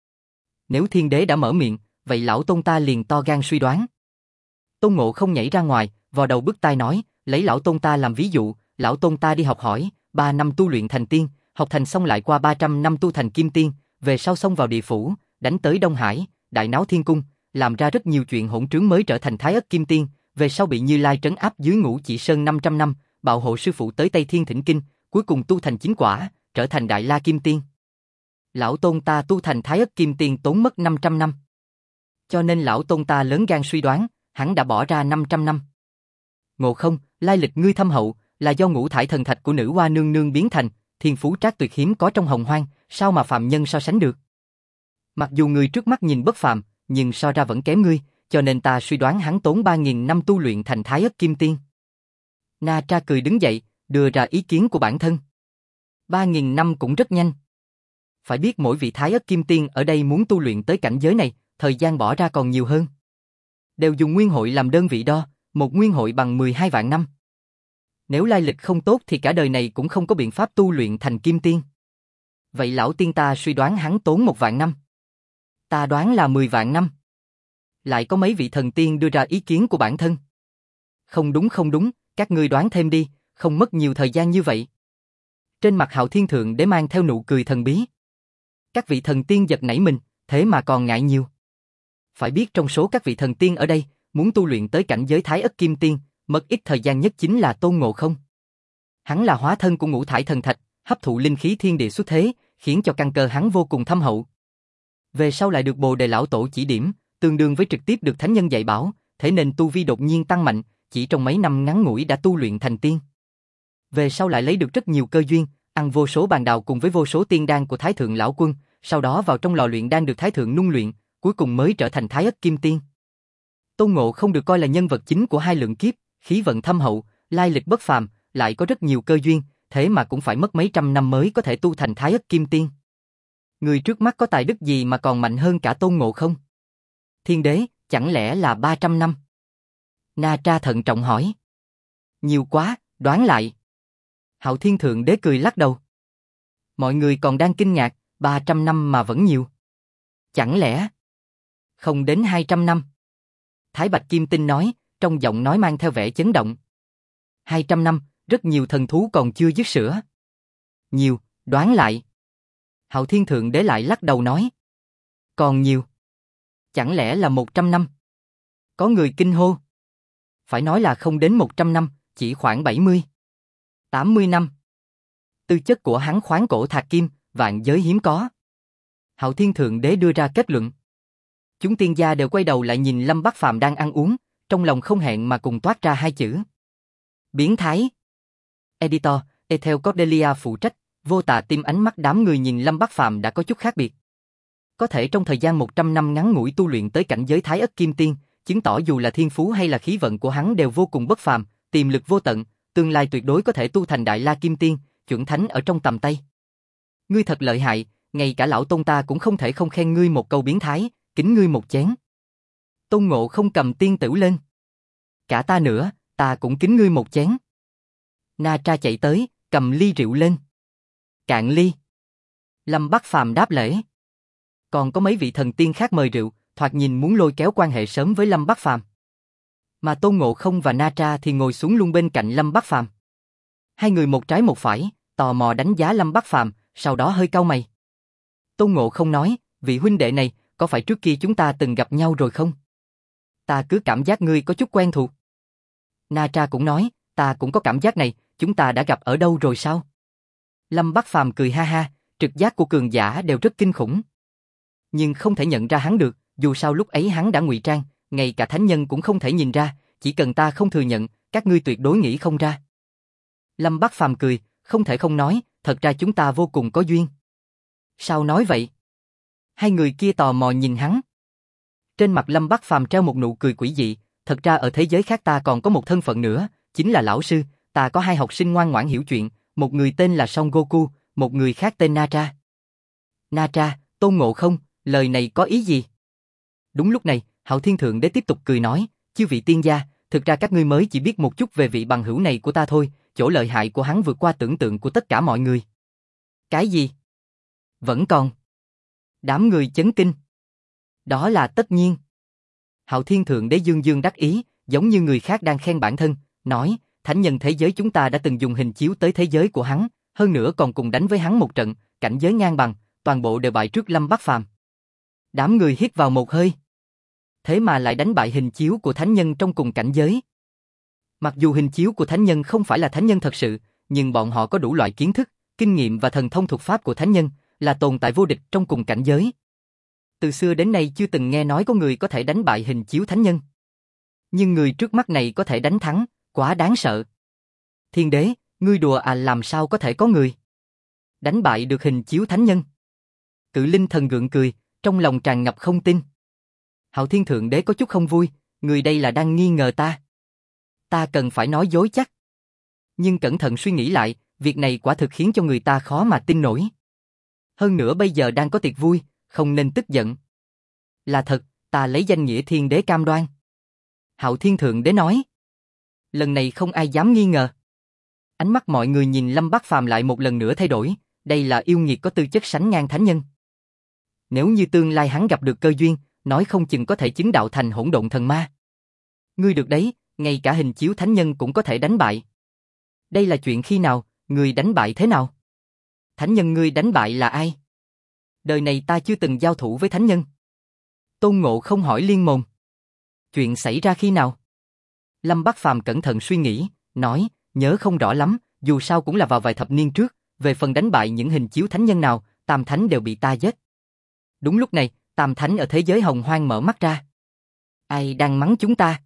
Nếu Thiên Đế đã mở miệng, vậy lão tôn ta liền to gan suy đoán. Tôn Ngộ không nhảy ra ngoài, vò đầu bứt tai nói, lấy lão tôn ta làm ví dụ, lão tôn ta đi học hỏi, 3 năm tu luyện thành tiên, học thành xong lại qua 300 năm tu thành kim tiên, về sau xông vào địa phủ, đánh tới Đông Hải, đại náo thiên cung, làm ra rất nhiều chuyện hỗn trướng mới trở thành Thái Ất Kim Tiên, về sau bị Như Lai trấn áp dưới Ngũ Chỉ Sơn 500 năm, bạo hộ sư phụ tới Tây Thiên thỉnh kinh, cuối cùng tu thành chính quả, trở thành Đại La Kim Tiên. Lão tôn ta tu thành Thái Ất Kim Tiên tốn mất 500 năm. Cho nên lão tôn ta lớn gan suy đoán, hắn đã bỏ ra 500 năm. Ngộ Không, lai lịch ngươi thâm hậu, là do ngũ thải thần thạch của nữ hoa nương nương biến thành, thiên phú trác tuyệt hiếm có trong hồng hoang, sao mà phàm nhân so sánh được? Mặc dù người trước mắt nhìn bất phàm, nhưng so ra vẫn kém ngươi, cho nên ta suy đoán hắn tốn 3.000 năm tu luyện thành Thái Ất Kim Tiên. Na Tra cười đứng dậy, đưa ra ý kiến của bản thân. 3.000 năm cũng rất nhanh. Phải biết mỗi vị Thái Ất Kim Tiên ở đây muốn tu luyện tới cảnh giới này, thời gian bỏ ra còn nhiều hơn. Đều dùng nguyên hội làm đơn vị đo, một nguyên hội bằng 12 vạn năm. Nếu lai lịch không tốt thì cả đời này cũng không có biện pháp tu luyện thành Kim Tiên. Vậy lão tiên ta suy đoán hắn tốn 1 vạn năm. Ta đoán là 10 vạn năm. Lại có mấy vị thần tiên đưa ra ý kiến của bản thân. Không đúng, các ngươi đoán thêm đi, không mất nhiều thời gian như vậy. Trên mặt Hạo Thiên Thượng Đế mang theo nụ cười thần bí. Các vị thần tiên giật nảy mình, thế mà còn ngại nhiều. Phải biết trong số các vị thần tiên ở đây, muốn tu luyện tới cảnh giới Thái Ất Kim Tiên, mất ít thời gian nhất chính là Tôn Ngộ Không. Hắn là hóa thân của ngũ thải thần thạch, hấp thụ linh khí thiên địa xuất thế, khiến cho căn cơ hắn vô cùng thâm hậu. Về sau lại được Bồ Đề lão tổ chỉ điểm, tương đương với trực tiếp được thánh nhân dạy bảo, thế nên tu vi đột nhiên tăng mạnh, chỉ trong mấy năm ngắn ngủi đã tu luyện thành tiên. Về sau lại lấy được rất nhiều cơ duyên, ăn vô số bàn đào cùng với vô số tiên đan của Thái Thượng lão quân, sau đó vào trong lò luyện đan được Thái Thượng nung luyện, cuối cùng mới trở thành Thái Ất Kim Tiên. Tôn Ngộ không được coi là nhân vật chính của hai lượng kiếp, khí vận thâm hậu, lai lịch bất phàm, lại có rất nhiều cơ duyên, thế mà cũng phải mất mấy trăm năm mới có thể tu thành Thái Ất Kim Tiên. Người trước mắt có tài đức gì mà còn mạnh hơn cả Tôn Ngộ không? Thiên đế, chẳng lẽ là 300 năm? Na Tra thận trọng hỏi. Nhiều quá, đoán lại. Hạo Thiên Thượng Đế cười lắc đầu. Mọi người còn đang kinh ngạc, 300 năm mà vẫn nhiều. Chẳng lẽ không đến 200 năm? Thái Bạch Kim Tinh nói, trong giọng nói mang theo vẻ chấn động. 200 năm, rất nhiều thần thú còn chưa dứt sữa. Nhiều, đoán lại. Hạo Thiên Thượng Đế lại lắc đầu nói. Còn nhiều. Chẳng lẽ là 100 năm? Có người kinh hô. Phải nói là không đến 100 năm, chỉ khoảng 70, 80 năm. Tư chất của hắn khoáng cổ thạc kim, vạn giới hiếm có. Hạo Thiên Thượng Đế đưa ra kết luận. Chúng tiên gia đều quay đầu lại nhìn Lâm Bắc Phàm đang ăn uống, trong lòng không hẹn mà cùng toát ra hai chữ. Biến thái. Editor, Ethel Cordelia phụ trách, vô tà tim ánh mắt đám người nhìn Lâm Bắc Phàm đã có chút khác biệt. Có thể trong thời gian 100 năm ngắn ngủi tu luyện tới cảnh giới Thái Ất Kim Tiên, chứng tỏ dù là thiên phú hay là khí vận của hắn đều vô cùng bất phàm, tiềm lực vô tận, tương lai tuyệt đối có thể tu thành Đại La Kim Tiên, chuẩn thánh ở trong tầm tay. Ngươi thật lợi hại, ngay cả lão Tôn ta cũng không thể không khen ngươi một câu biến thái, kính ngươi một chén. Tôn Ngộ không cầm tiên tửu lên. Cả ta nữa, ta cũng kính ngươi một chén. Na Tra chạy tới, cầm ly rượu lên. Cạn ly. Lâm Bắc Phàm đáp lễ. Còn có mấy vị thần tiên khác mời rượu, thoạt nhìn muốn lôi kéo quan hệ sớm với Lâm Bắc Phàm. Mà Tôn Ngộ không và Na Tra thì ngồi xuống luôn bên cạnh Lâm Bắc Phàm. Hai người một trái một phải, tò mò đánh giá Lâm Bắc Phàm, sau đó hơi cau mày. Tôn Ngộ không nói, vị huynh đệ này, có phải trước kia chúng ta từng gặp nhau rồi không? Ta cứ cảm giác ngươi có chút quen thuộc. Na Tra cũng nói, ta cũng có cảm giác này, chúng ta đã gặp ở đâu rồi sao? Lâm Bắc Phàm cười ha ha, trực giác của cường giả đều rất kinh khủng. Nhưng không thể nhận ra hắn được, dù sao lúc ấy hắn đã ngụy trang, ngay cả thánh nhân cũng không thể nhìn ra, chỉ cần ta không thừa nhận, các ngươi tuyệt đối nghĩ không ra. Lâm Bắc Phàm cười, không thể không nói, thật ra chúng ta vô cùng có duyên. Sao nói vậy? Hai người kia tò mò nhìn hắn. Trên mặt Lâm Bắc Phàm treo một nụ cười quỷ dị, thật ra ở thế giới khác ta còn có một thân phận nữa, chính là lão sư, ta có hai học sinh ngoan ngoãn hiểu chuyện, một người tên là Son Goku, một người khác tên Na Tra. Na Tra, Tôn Ngộ không, lời này có ý gì? Đúng lúc này, Hạo Thiên Thượng Đế tiếp tục cười nói, chư vị tiên gia, thực ra các ngươi mới chỉ biết một chút về vị bằng hữu này của ta thôi, chỗ lợi hại của hắn vượt qua tưởng tượng của tất cả mọi người. Cái gì? Vẫn còn. Đám người chấn kinh. Đó là tất nhiên. Hạo Thiên Thượng Đế dương dương đắc ý, giống như người khác đang khen bản thân, nói, thánh nhân thế giới chúng ta đã từng dùng hình chiếu tới thế giới của hắn, hơn nữa còn cùng đánh với hắn một trận, cảnh giới ngang bằng, toàn bộ đều bại trước Lâm Bắc Phàm. Đám người hít vào một hơi. Thế mà lại đánh bại hình chiếu của thánh nhân trong cùng cảnh giới. Mặc dù hình chiếu của thánh nhân không phải là thánh nhân thật sự, nhưng bọn họ có đủ loại kiến thức, kinh nghiệm và thần thông thuật pháp của thánh nhân, là tồn tại vô địch trong cùng cảnh giới. Từ xưa đến nay chưa từng nghe nói có người có thể đánh bại hình chiếu thánh nhân. Nhưng người trước mắt này có thể đánh thắng, Quá đáng sợ. Thiên đế, ngươi đùa à, làm sao có thể có người đánh bại được hình chiếu thánh nhân? Cự linh thần gượng cười, trong lòng tràn ngập không tin. Hạo Thiên Thượng Đế có chút không vui, người đây là đang nghi ngờ ta. Ta cần phải nói dối chắc. Nhưng cẩn thận suy nghĩ lại, việc này quả thực khiến cho người ta khó mà tin nổi. Hơn nữa bây giờ đang có tiệc vui, không nên tức giận. Là thật, ta lấy danh nghĩa Thiên Đế cam đoan. Hạo Thiên Thượng Đế nói. Lần này không ai dám nghi ngờ. Ánh mắt mọi người nhìn Lâm Bát Phàm lại một lần nữa thay đổi, đây là yêu nghiệt có tư chất sánh ngang thánh nhân. Nếu như tương lai hắn gặp được cơ duyên, nói không chừng có thể chứng đạo thành hỗn độn thần ma. Ngươi được đấy, ngay cả hình chiếu thánh nhân cũng có thể đánh bại. Đây là chuyện khi nào, ngươi đánh bại thế nào? Thánh nhân ngươi đánh bại là ai? Đời này ta chưa từng giao thủ với thánh nhân. Tôn Ngộ không hỏi liên mồm. Chuyện xảy ra khi nào? Lâm Bát Phàm cẩn thận suy nghĩ, nói, nhớ không rõ lắm, dù sao cũng là vào vài thập niên trước, về phần đánh bại những hình chiếu thánh nhân nào, Tam Thánh đều bị ta giết. Đúng lúc này, Tam Thánh ở thế giới hồng hoang mở mắt ra. Ai đang mắng chúng ta?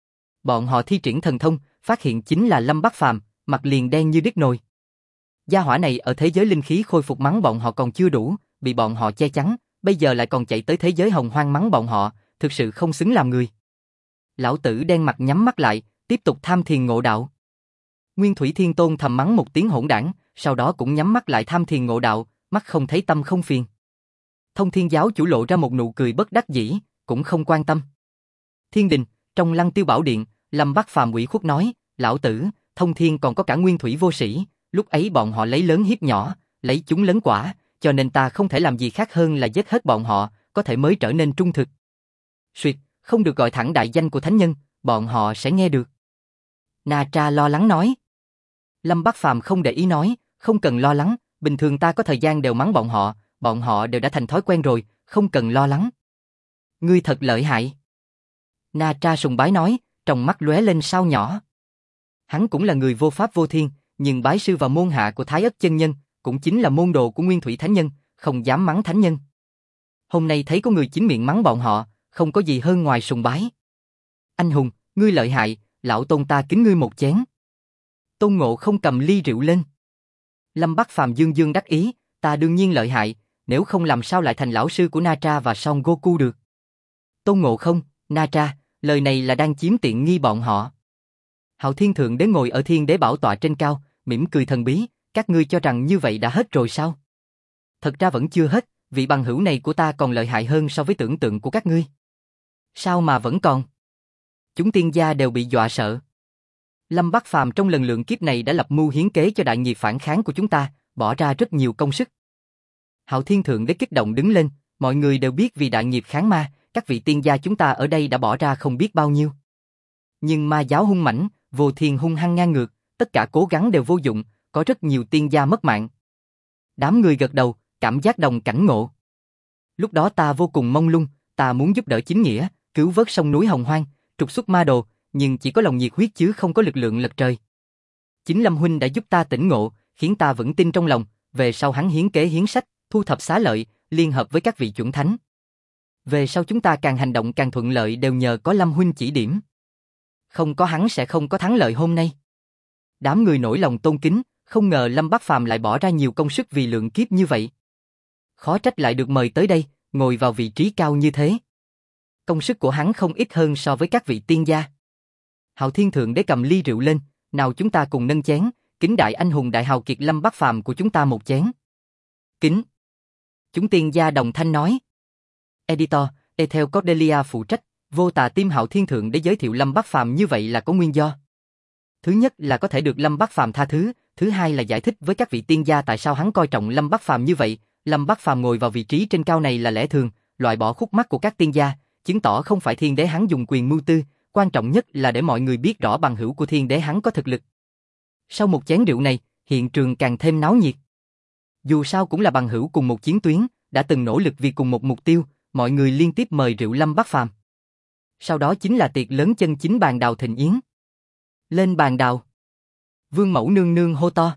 Bọn họ thi triển thần thông, phát hiện chính là Lâm Bát Phàm, mặt liền đen như đít nồi. Gia hỏa này ở thế giới linh khí khôi phục mắng bọn họ còn chưa đủ, bị bọn họ che chắn, bây giờ lại còn chạy tới thế giới hồng hoang mắng bọn họ, thực sự không xứng làm người. Lão tử đen mặt nhắm mắt lại, tiếp tục tham thiền ngộ đạo. Nguyên Thủy Thiên Tôn thầm mắng một tiếng hỗn đảng, sau đó cũng nhắm mắt lại tham thiền ngộ đạo, mắt không thấy tâm không phiền. Thông Thiên giáo chủ lộ ra một nụ cười bất đắc dĩ, cũng không quan tâm. Thiên đình, trong Lăng Tiêu Bảo Điện, Lâm Bát Phàm ủy khuất nói, lão tử, Thông Thiên còn có cả Nguyên Thủy vô sĩ, lúc ấy bọn họ lấy lớn hiếp nhỏ, lấy chúng lấn quả, cho nên ta không thể làm gì khác hơn là giết hết bọn họ, có thể mới trở nên trung thực. Suyệt, không được gọi thẳng đại danh của thánh nhân, bọn họ sẽ nghe được. Na Tra lo lắng nói. Lâm Bát Phàm không để ý nói, không cần lo lắng, bình thường ta có thời gian đều mắng bọn họ đều đã thành thói quen rồi, không cần lo lắng. Ngươi thật lợi hại. Na Tra sùng bái nói, trong mắt lóe lên sao nhỏ. Hắn cũng là người vô pháp vô thiên, nhưng bái sư vào môn hạ của Thái Ất chân nhân, cũng chính là môn đồ của Nguyên Thủy Thánh Nhân, không dám mắng Thánh Nhân. Hôm nay thấy có người chính miệng mắng bọn họ, không có gì hơn ngoài sùng bái. Anh hùng, ngươi lợi hại, lão Tôn ta kính ngươi một chén. Tôn Ngộ không cầm ly rượu lên. Lâm Bát Phàm dương dương đắc ý, ta đương nhiên lợi hại, nếu không làm sao lại thành lão sư của Na Tra và Son Goku được. Tôn Ngộ không, Na Tra, lời này là đang chiếm tiện nghi bọn họ. Hạo Thiên Thượng Đế ngồi ở Thiên Đế bảo tọa trên cao, mỉm cười thần bí, các ngươi cho rằng như vậy đã hết rồi sao? Thật ra vẫn chưa hết, vị bằng hữu này của ta còn lợi hại hơn so với tưởng tượng của các ngươi. Sao mà vẫn còn? Chúng tiên gia đều bị dọa sợ. Lâm Bát Phàm trong lần lượng kiếp này đã lập mưu hiến kế cho đại nghiệp phản kháng của chúng ta, bỏ ra rất nhiều công sức. Hạo Thiên Thượng Đế kích động đứng lên, mọi người đều biết vì đại nghiệp kháng ma, các vị tiên gia chúng ta ở đây đã bỏ ra không biết bao nhiêu. Nhưng ma giáo hung mãnh, vô thiên hung hăng ngang ngược, tất cả cố gắng đều vô dụng, có rất nhiều tiên gia mất mạng. Đám người gật đầu, cảm giác đồng cảnh ngộ. Lúc đó ta vô cùng mông lung, ta muốn giúp đỡ chính nghĩa, cứu vớt sông núi Hồng Hoang, trục xuất ma đồ, nhưng chỉ có lòng nhiệt huyết chứ không có lực lượng lật trời. Chính Lâm huynh đã giúp ta tỉnh ngộ, khiến ta vững tin trong lòng, về sau hắn hiến kế hiến sách, thu thập xá lợi, liên hợp với các vị chuẩn thánh. Về sau chúng ta càng hành động càng thuận lợi đều nhờ có Lâm huynh chỉ điểm. Không có hắn sẽ không có thắng lợi hôm nay. Đám người nổi lòng tôn kính, không ngờ Lâm Bát Phàm lại bỏ ra nhiều công sức vì lượng kiếp như vậy. Khó trách lại được mời tới đây, ngồi vào vị trí cao như thế. Công sức của hắn không ít hơn so với các vị tiên gia. Hạo Thiên Thượng Đế cầm ly rượu lên, nào chúng ta cùng nâng chén, kính đại anh hùng đại hào kiệt Lâm Bát Phàm của chúng ta một chén. Kính. Chúng tiên gia đồng thanh nói. Editor, Ethel Cordelia phụ trách, vô tà tim Hạo Thiên Thượng Đế giới thiệu Lâm Bát Phàm như vậy là có nguyên do. Thứ nhất là có thể được Lâm Bát Phàm tha thứ, thứ hai là giải thích với các vị tiên gia tại sao hắn coi trọng Lâm Bát Phàm như vậy. Lâm Bát Phàm ngồi vào vị trí trên cao này là lẽ thường, loại bỏ khúc mắc của các tiên gia, chứng tỏ không phải Thiên Đế hắn dùng quyền mưu tư, quan trọng nhất là để mọi người biết rõ bằng hữu của Thiên Đế hắn có thực lực. Sau một chén rượu này, hiện trường càng thêm náo nhiệt. Dù sao cũng là bằng hữu cùng một chiến tuyến, đã từng nỗ lực vì cùng một mục tiêu, mọi người liên tiếp mời rượu Lâm Bát Phàm. Sau đó chính là tiệc lớn chân chính bàn đào thịnh yến. Lên bàn đào. Vương Mẫu nương nương hô to.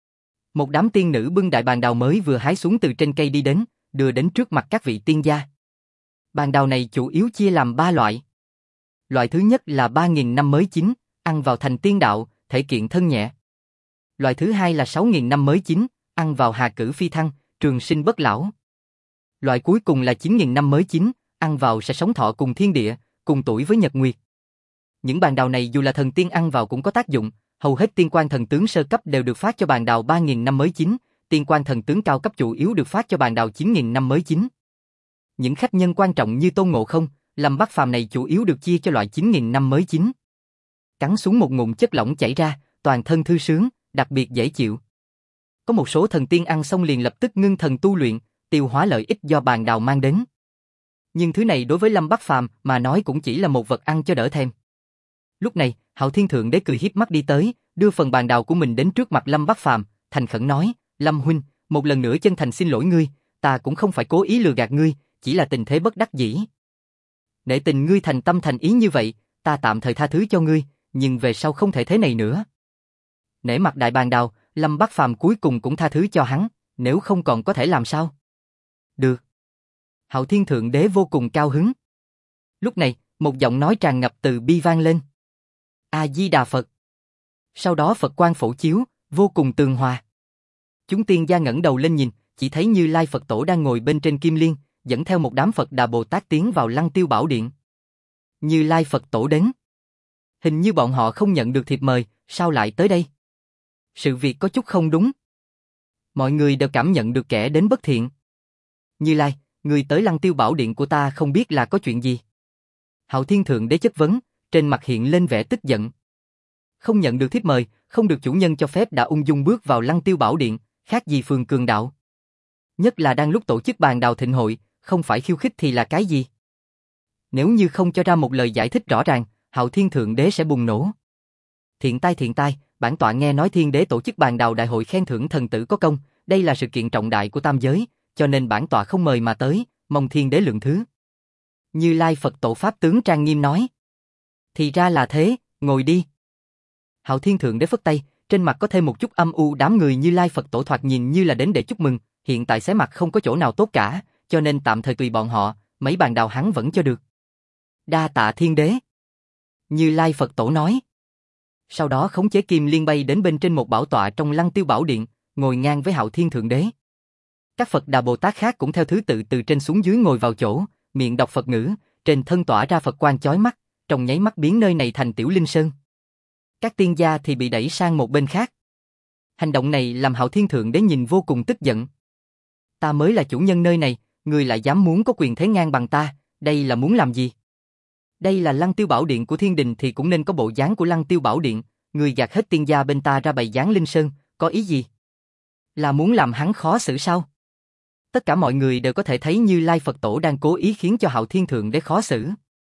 Một đám tiên nữ bưng đại bàn đào mới vừa hái xuống từ trên cây đi đến, đưa đến trước mặt các vị tiên gia. Bàn đào này chủ yếu chia làm 3 loại. Loại thứ nhất là 3.000 năm mới chín, ăn vào thành tiên đạo, thể kiện thân nhẹ. Loại thứ hai là 6.000 năm mới chín, ăn vào hà cử phi thăng, trường sinh bất lão. Loại cuối cùng là 9.000 năm mới chín, ăn vào sẽ sống thọ cùng thiên địa, cùng tuổi với nhật nguyệt. Những bàn đào này dù là thần tiên ăn vào cũng có tác dụng, hầu hết tiên quan thần tướng sơ cấp đều được phát cho bàn đào 3.000 năm mới chín, tiên quan thần tướng cao cấp chủ yếu được phát cho bàn đào 9.000 năm mới chín. Những khách nhân quan trọng như Tôn Ngộ Không, Lâm Bắc Phàm này chủ yếu được chia cho loại 9.000 năm mới chín. Cắn xuống một ngụm chất lỏng chảy ra, toàn thân thư sướng, đặc biệt dễ chịu. Có một số thần tiên ăn xong liền lập tức ngưng thần tu luyện, tiêu hóa lợi ích do bàn đào mang đến. Nhưng thứ này đối với Lâm Bắc Phàm mà nói cũng chỉ là một vật ăn cho đỡ thèm. Lúc này, Hạo Thiên Thượng Đế cười hiếp mắt đi tới, đưa phần bàn đào của mình đến trước mặt Lâm Bắc Phàm, thành khẩn nói: "Lâm huynh, một lần nữa chân thành xin lỗi ngươi, ta cũng không phải cố ý lừa gạt ngươi, chỉ là tình thế bất đắc dĩ. Nể tình ngươi thành tâm thành ý như vậy, ta tạm thời tha thứ cho ngươi, nhưng về sau không thể thế này nữa." Nể mặt đại bàn đào, Lâm Bắc Phàm cuối cùng cũng tha thứ cho hắn, nếu không còn có thể làm sao? Được. Hạo Thiên Thượng Đế vô cùng cao hứng. Lúc này, một giọng nói tràn ngập từ bi vang lên: A Di Đà Phật. Sau đó Phật quang phổ chiếu, vô cùng tường hòa. Chúng tiên gia ngẩng đầu lên nhìn, chỉ thấy Như Lai Phật Tổ đang ngồi bên trên kim liên, dẫn theo một đám Phật Đà Bồ Tát tiến vào Lăng Tiêu Bảo Điện. Như Lai Phật Tổ đến. Hình như bọn họ không nhận được thiệp mời, sao lại tới đây? Sự việc có chút không đúng. Mọi người đều cảm nhận được kẻ đến bất thiện. Như Lai, người tới Lăng Tiêu Bảo Điện của ta không biết là có chuyện gì? Hạo Thiên Thượng Đế chất vấn, trên mặt hiện lên vẻ tức giận. Không nhận được thiếp mời, không được chủ nhân cho phép đã ung dung bước vào Lăng Tiêu Bảo Điện, khác gì phường cường đạo. Nhất là đang lúc tổ chức bàn đào thịnh hội, không phải khiêu khích thì là cái gì? Nếu như không cho ra một lời giải thích rõ ràng, Hạo Thiên Thượng Đế sẽ bùng nổ. Thiện tai, bản tọa nghe nói Thiên Đế tổ chức bàn đào đại hội khen thưởng thần tử có công, đây là sự kiện trọng đại của tam giới, cho nên bản tọa không mời mà tới, mong Thiên Đế lượng thứ. Như Lai Phật Tổ Pháp tướng trang nghiêm nói. Thì ra là thế, ngồi đi. Hạo Thiên Thượng Đế phất tay, trên mặt có thêm một chút âm u. Đám người Như Lai Phật Tổ thoạt nhìn như là đến để chúc mừng, hiện tại xé mặt không có chỗ nào tốt cả, cho nên tạm thời tùy bọn họ, mấy bàn đào hắn vẫn cho được. Đa tạ Thiên Đế. Như Lai Phật Tổ nói. Sau đó khống chế kim liên bay đến bên trên một bảo tọa trong Lăng Tiêu Bảo Điện, ngồi ngang với Hạo Thiên Thượng Đế. Các Phật Đà Bồ Tát khác cũng theo thứ tự từ trên xuống dưới ngồi vào chỗ, miệng đọc Phật ngữ, trên thân tỏa ra Phật quang chói mắt, trong nháy mắt biến nơi này thành tiểu linh sơn. Các tiên gia thì bị đẩy sang một bên khác. Hành động này làm Hạo Thiên Thượng Đế nhìn vô cùng tức giận. Ta mới là chủ nhân nơi này, người lại dám muốn có quyền thế ngang bằng ta, đây là muốn làm gì? Đây là Lăng Tiêu Bảo Điện của thiên đình thì cũng nên có bộ dáng của Lăng Tiêu Bảo Điện, người gạt hết tiên gia bên ta ra bày dáng linh sơn, có ý gì? Là muốn làm hắn khó xử sao? Tất cả mọi người đều có thể thấy Như Lai Phật Tổ đang cố ý khiến cho Hạo Thiên Thượng Đế khó xử.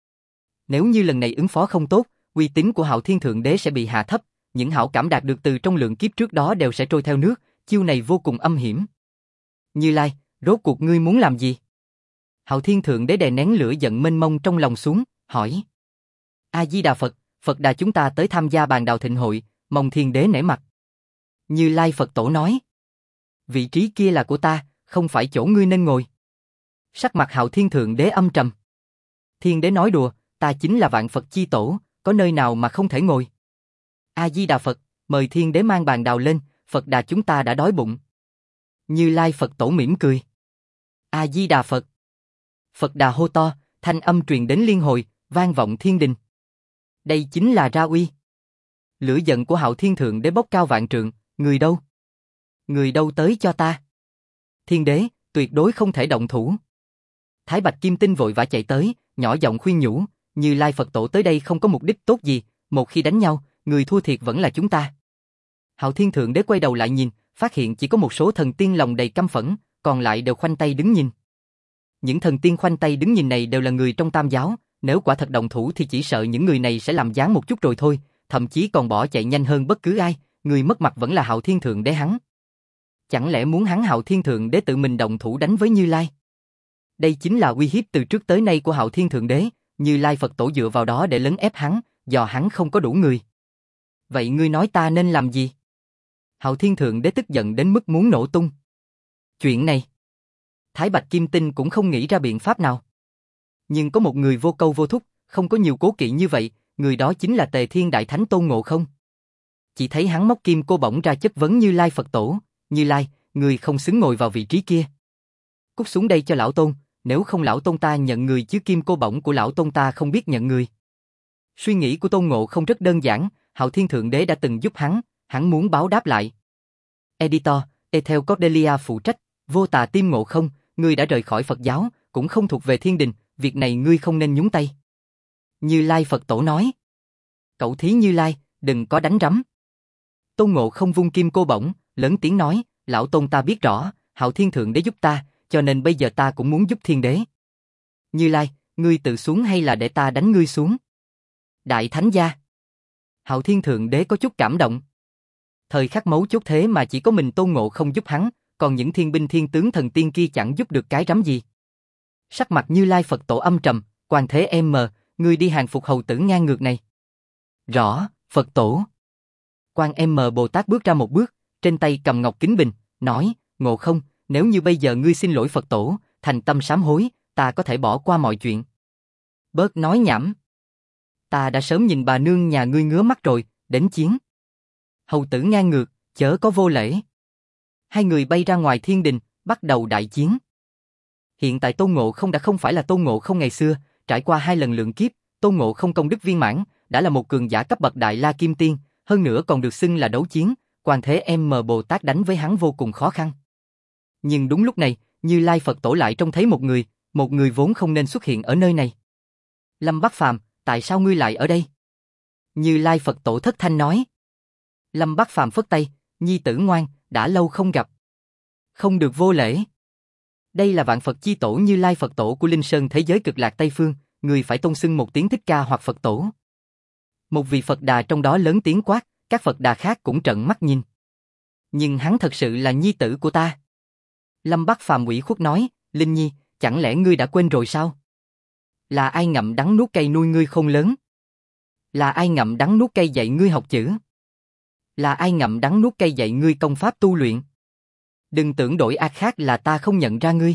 Nếu như lần này ứng phó không tốt, uy tín của Hạo Thiên Thượng Đế sẽ bị hạ thấp, những hảo cảm đạt được từ trong lượng kiếp trước đó đều sẽ trôi theo nước, chiêu này vô cùng âm hiểm. Như Lai, rốt cuộc ngươi muốn làm gì? Hạo Thiên Thượng Đế đè nén lửa giận mênh mông trong lòng xuống, hỏi. A Di Đà Phật, Phật Đà chúng ta tới tham gia bàn đào thịnh hội, mong Thiên Đế nể mặt. Như Lai Phật Tổ nói. Vị trí kia là của ta, không phải chỗ ngươi nên ngồi. Sắc mặt Hạo Thiên Thượng Đế âm trầm. Thiên Đế nói đùa, ta chính là vạn Phật chi tổ, có nơi nào mà không thể ngồi. A Di Đà Phật, mời Thiên Đế mang bàn đào lên, Phật Đà chúng ta đã đói bụng. Như Lai Phật Tổ mỉm cười. A Di Đà Phật. Phật Đà hô to, thanh âm truyền đến liên hồi, vang vọng thiên đình. Đây chính là ra uy. Lửa giận của Hạo Thiên Thượng Đế bốc cao vạn trượng, người đâu? Người đâu tới cho ta? Thiên Đế, tuyệt đối không thể động thủ. Thái Bạch Kim Tinh vội vã chạy tới, nhỏ giọng khuyên nhủ, Như Lai Phật Tổ tới đây không có mục đích tốt gì, một khi đánh nhau, người thua thiệt vẫn là chúng ta. Hạo Thiên Thượng Đế quay đầu lại nhìn, phát hiện chỉ có một số thần tiên lòng đầy căm phẫn, còn lại đều khoanh tay đứng nhìn. Những thần tiên khoanh tay đứng nhìn này đều là người trong Tam giáo, nếu quả thật động thủ thì chỉ sợ những người này sẽ làm gián một chút rồi thôi, thậm chí còn bỏ chạy nhanh hơn bất cứ ai, người mất mặt vẫn là Hạo Thiên Thượng Đế hắn. Chẳng lẽ muốn hắn Hạo Thiên Thượng Đế tự mình động thủ đánh với Như Lai? Đây chính là uy hiếp từ trước tới nay của Hạo Thiên Thượng Đế, Như Lai Phật Tổ dựa vào đó để lấn ép hắn, dò hắn không có đủ người. Vậy ngươi nói ta nên làm gì? Hạo Thiên Thượng Đế tức giận đến mức muốn nổ tung. Chuyện này, Thái Bạch Kim Tinh cũng không nghĩ ra biện pháp nào. Nhưng có một người vô câu vô thúc, không có nhiều cố kỵ như vậy, người đó chính là Tề Thiên Đại Thánh Tôn Ngộ Không. Chỉ thấy hắn móc kim cô bổng ra chất vấn Như Lai Phật Tổ, Như Lai, người không xứng ngồi vào vị trí kia. Cút xuống đây cho lão Tôn, nếu không lão Tôn ta nhận người chứ kim cô bổng của lão Tôn ta không biết nhận người. Suy nghĩ của Tôn Ngộ Không rất đơn giản, Hạo Thiên Thượng Đế đã từng giúp hắn muốn báo đáp lại. Editor, Ethel Cordelia phụ trách, Vô Tà Tim Ngộ Không, ngươi đã rời khỏi Phật giáo, cũng không thuộc về thiên đình, việc này ngươi không nên nhúng tay. Như Lai Phật Tổ nói. Cậu thí Như Lai, đừng có đánh rắm. Tôn Ngộ Không vung kim cô bổng, lớn tiếng nói, lão Tôn ta biết rõ, Hạo Thiên Thượng Đế giúp ta, cho nên bây giờ ta cũng muốn giúp thiên đế. Như Lai, ngươi tự xuống hay là để ta đánh ngươi xuống? Đại Thánh gia. Hạo Thiên Thượng Đế có chút cảm động. Thời khắc mấu chốt thế mà chỉ có mình Tôn Ngộ Không giúp hắn, còn những thiên binh thiên tướng thần tiên kia chẳng giúp được cái rắm gì. Sắc mặt Như Lai Phật Tổ âm trầm, Quan Thế ngươi đi hàng phục hầu tử ngang ngược này. Rõ, Phật Tổ. Quan Bồ Tát bước ra một bước, trên tay cầm ngọc kính bình, nói, Ngộ Không, nếu như bây giờ ngươi xin lỗi Phật Tổ, thành tâm sám hối, ta có thể bỏ qua mọi chuyện. Bớt nói nhảm. Ta đã sớm nhìn bà nương nhà ngươi ngứa mắt rồi, đến chiến. Hầu tử ngang ngược, chớ có vô lễ. Hai người bay ra ngoài thiên đình, bắt đầu đại chiến. Hiện tại Tôn Ngộ Không đã không phải là Tôn Ngộ Không ngày xưa, trải qua 2 lần lượng kiếp, Tôn Ngộ Không công đức viên mãn, đã là một cường giả cấp bậc Đại La Kim Tiên, hơn nữa còn được xưng là đấu chiến, Quan Thế Bồ Tát đánh với hắn vô cùng khó khăn. Nhưng đúng lúc này, Như Lai Phật Tổ lại trông thấy một người vốn không nên xuất hiện ở nơi này. Lâm Bắc Phàm, tại sao ngươi lại ở đây? Như Lai Phật Tổ thất thanh nói. Lâm Bắc Phàm phất tay, nhi tử ngoan, đã lâu không gặp. Không được vô lễ. Đây là Vạn Phật Chi Tổ Như Lai Phật Tổ của Linh Sơn thế giới Cực Lạc Tây Phương, người phải tôn xưng một tiếng Thích Ca hoặc Phật Tổ. Một vị Phật Đà trong đó lớn tiếng quát, các Phật Đà khác cũng trợn mắt nhìn. Nhưng hắn thật sự là nhi tử của ta. Lâm Bắc Phàm ủy khuất nói, Linh Nhi, chẳng lẽ ngươi đã quên rồi sao? Là ai ngậm đắng nuốt cay nuôi ngươi khôn lớn? Là ai ngậm đắng nuốt cay dạy ngươi học chữ? Là ai ngậm đắng nuốt cay dạy ngươi công pháp tu luyện? Đừng tưởng đổi ác khác là ta không nhận ra ngươi.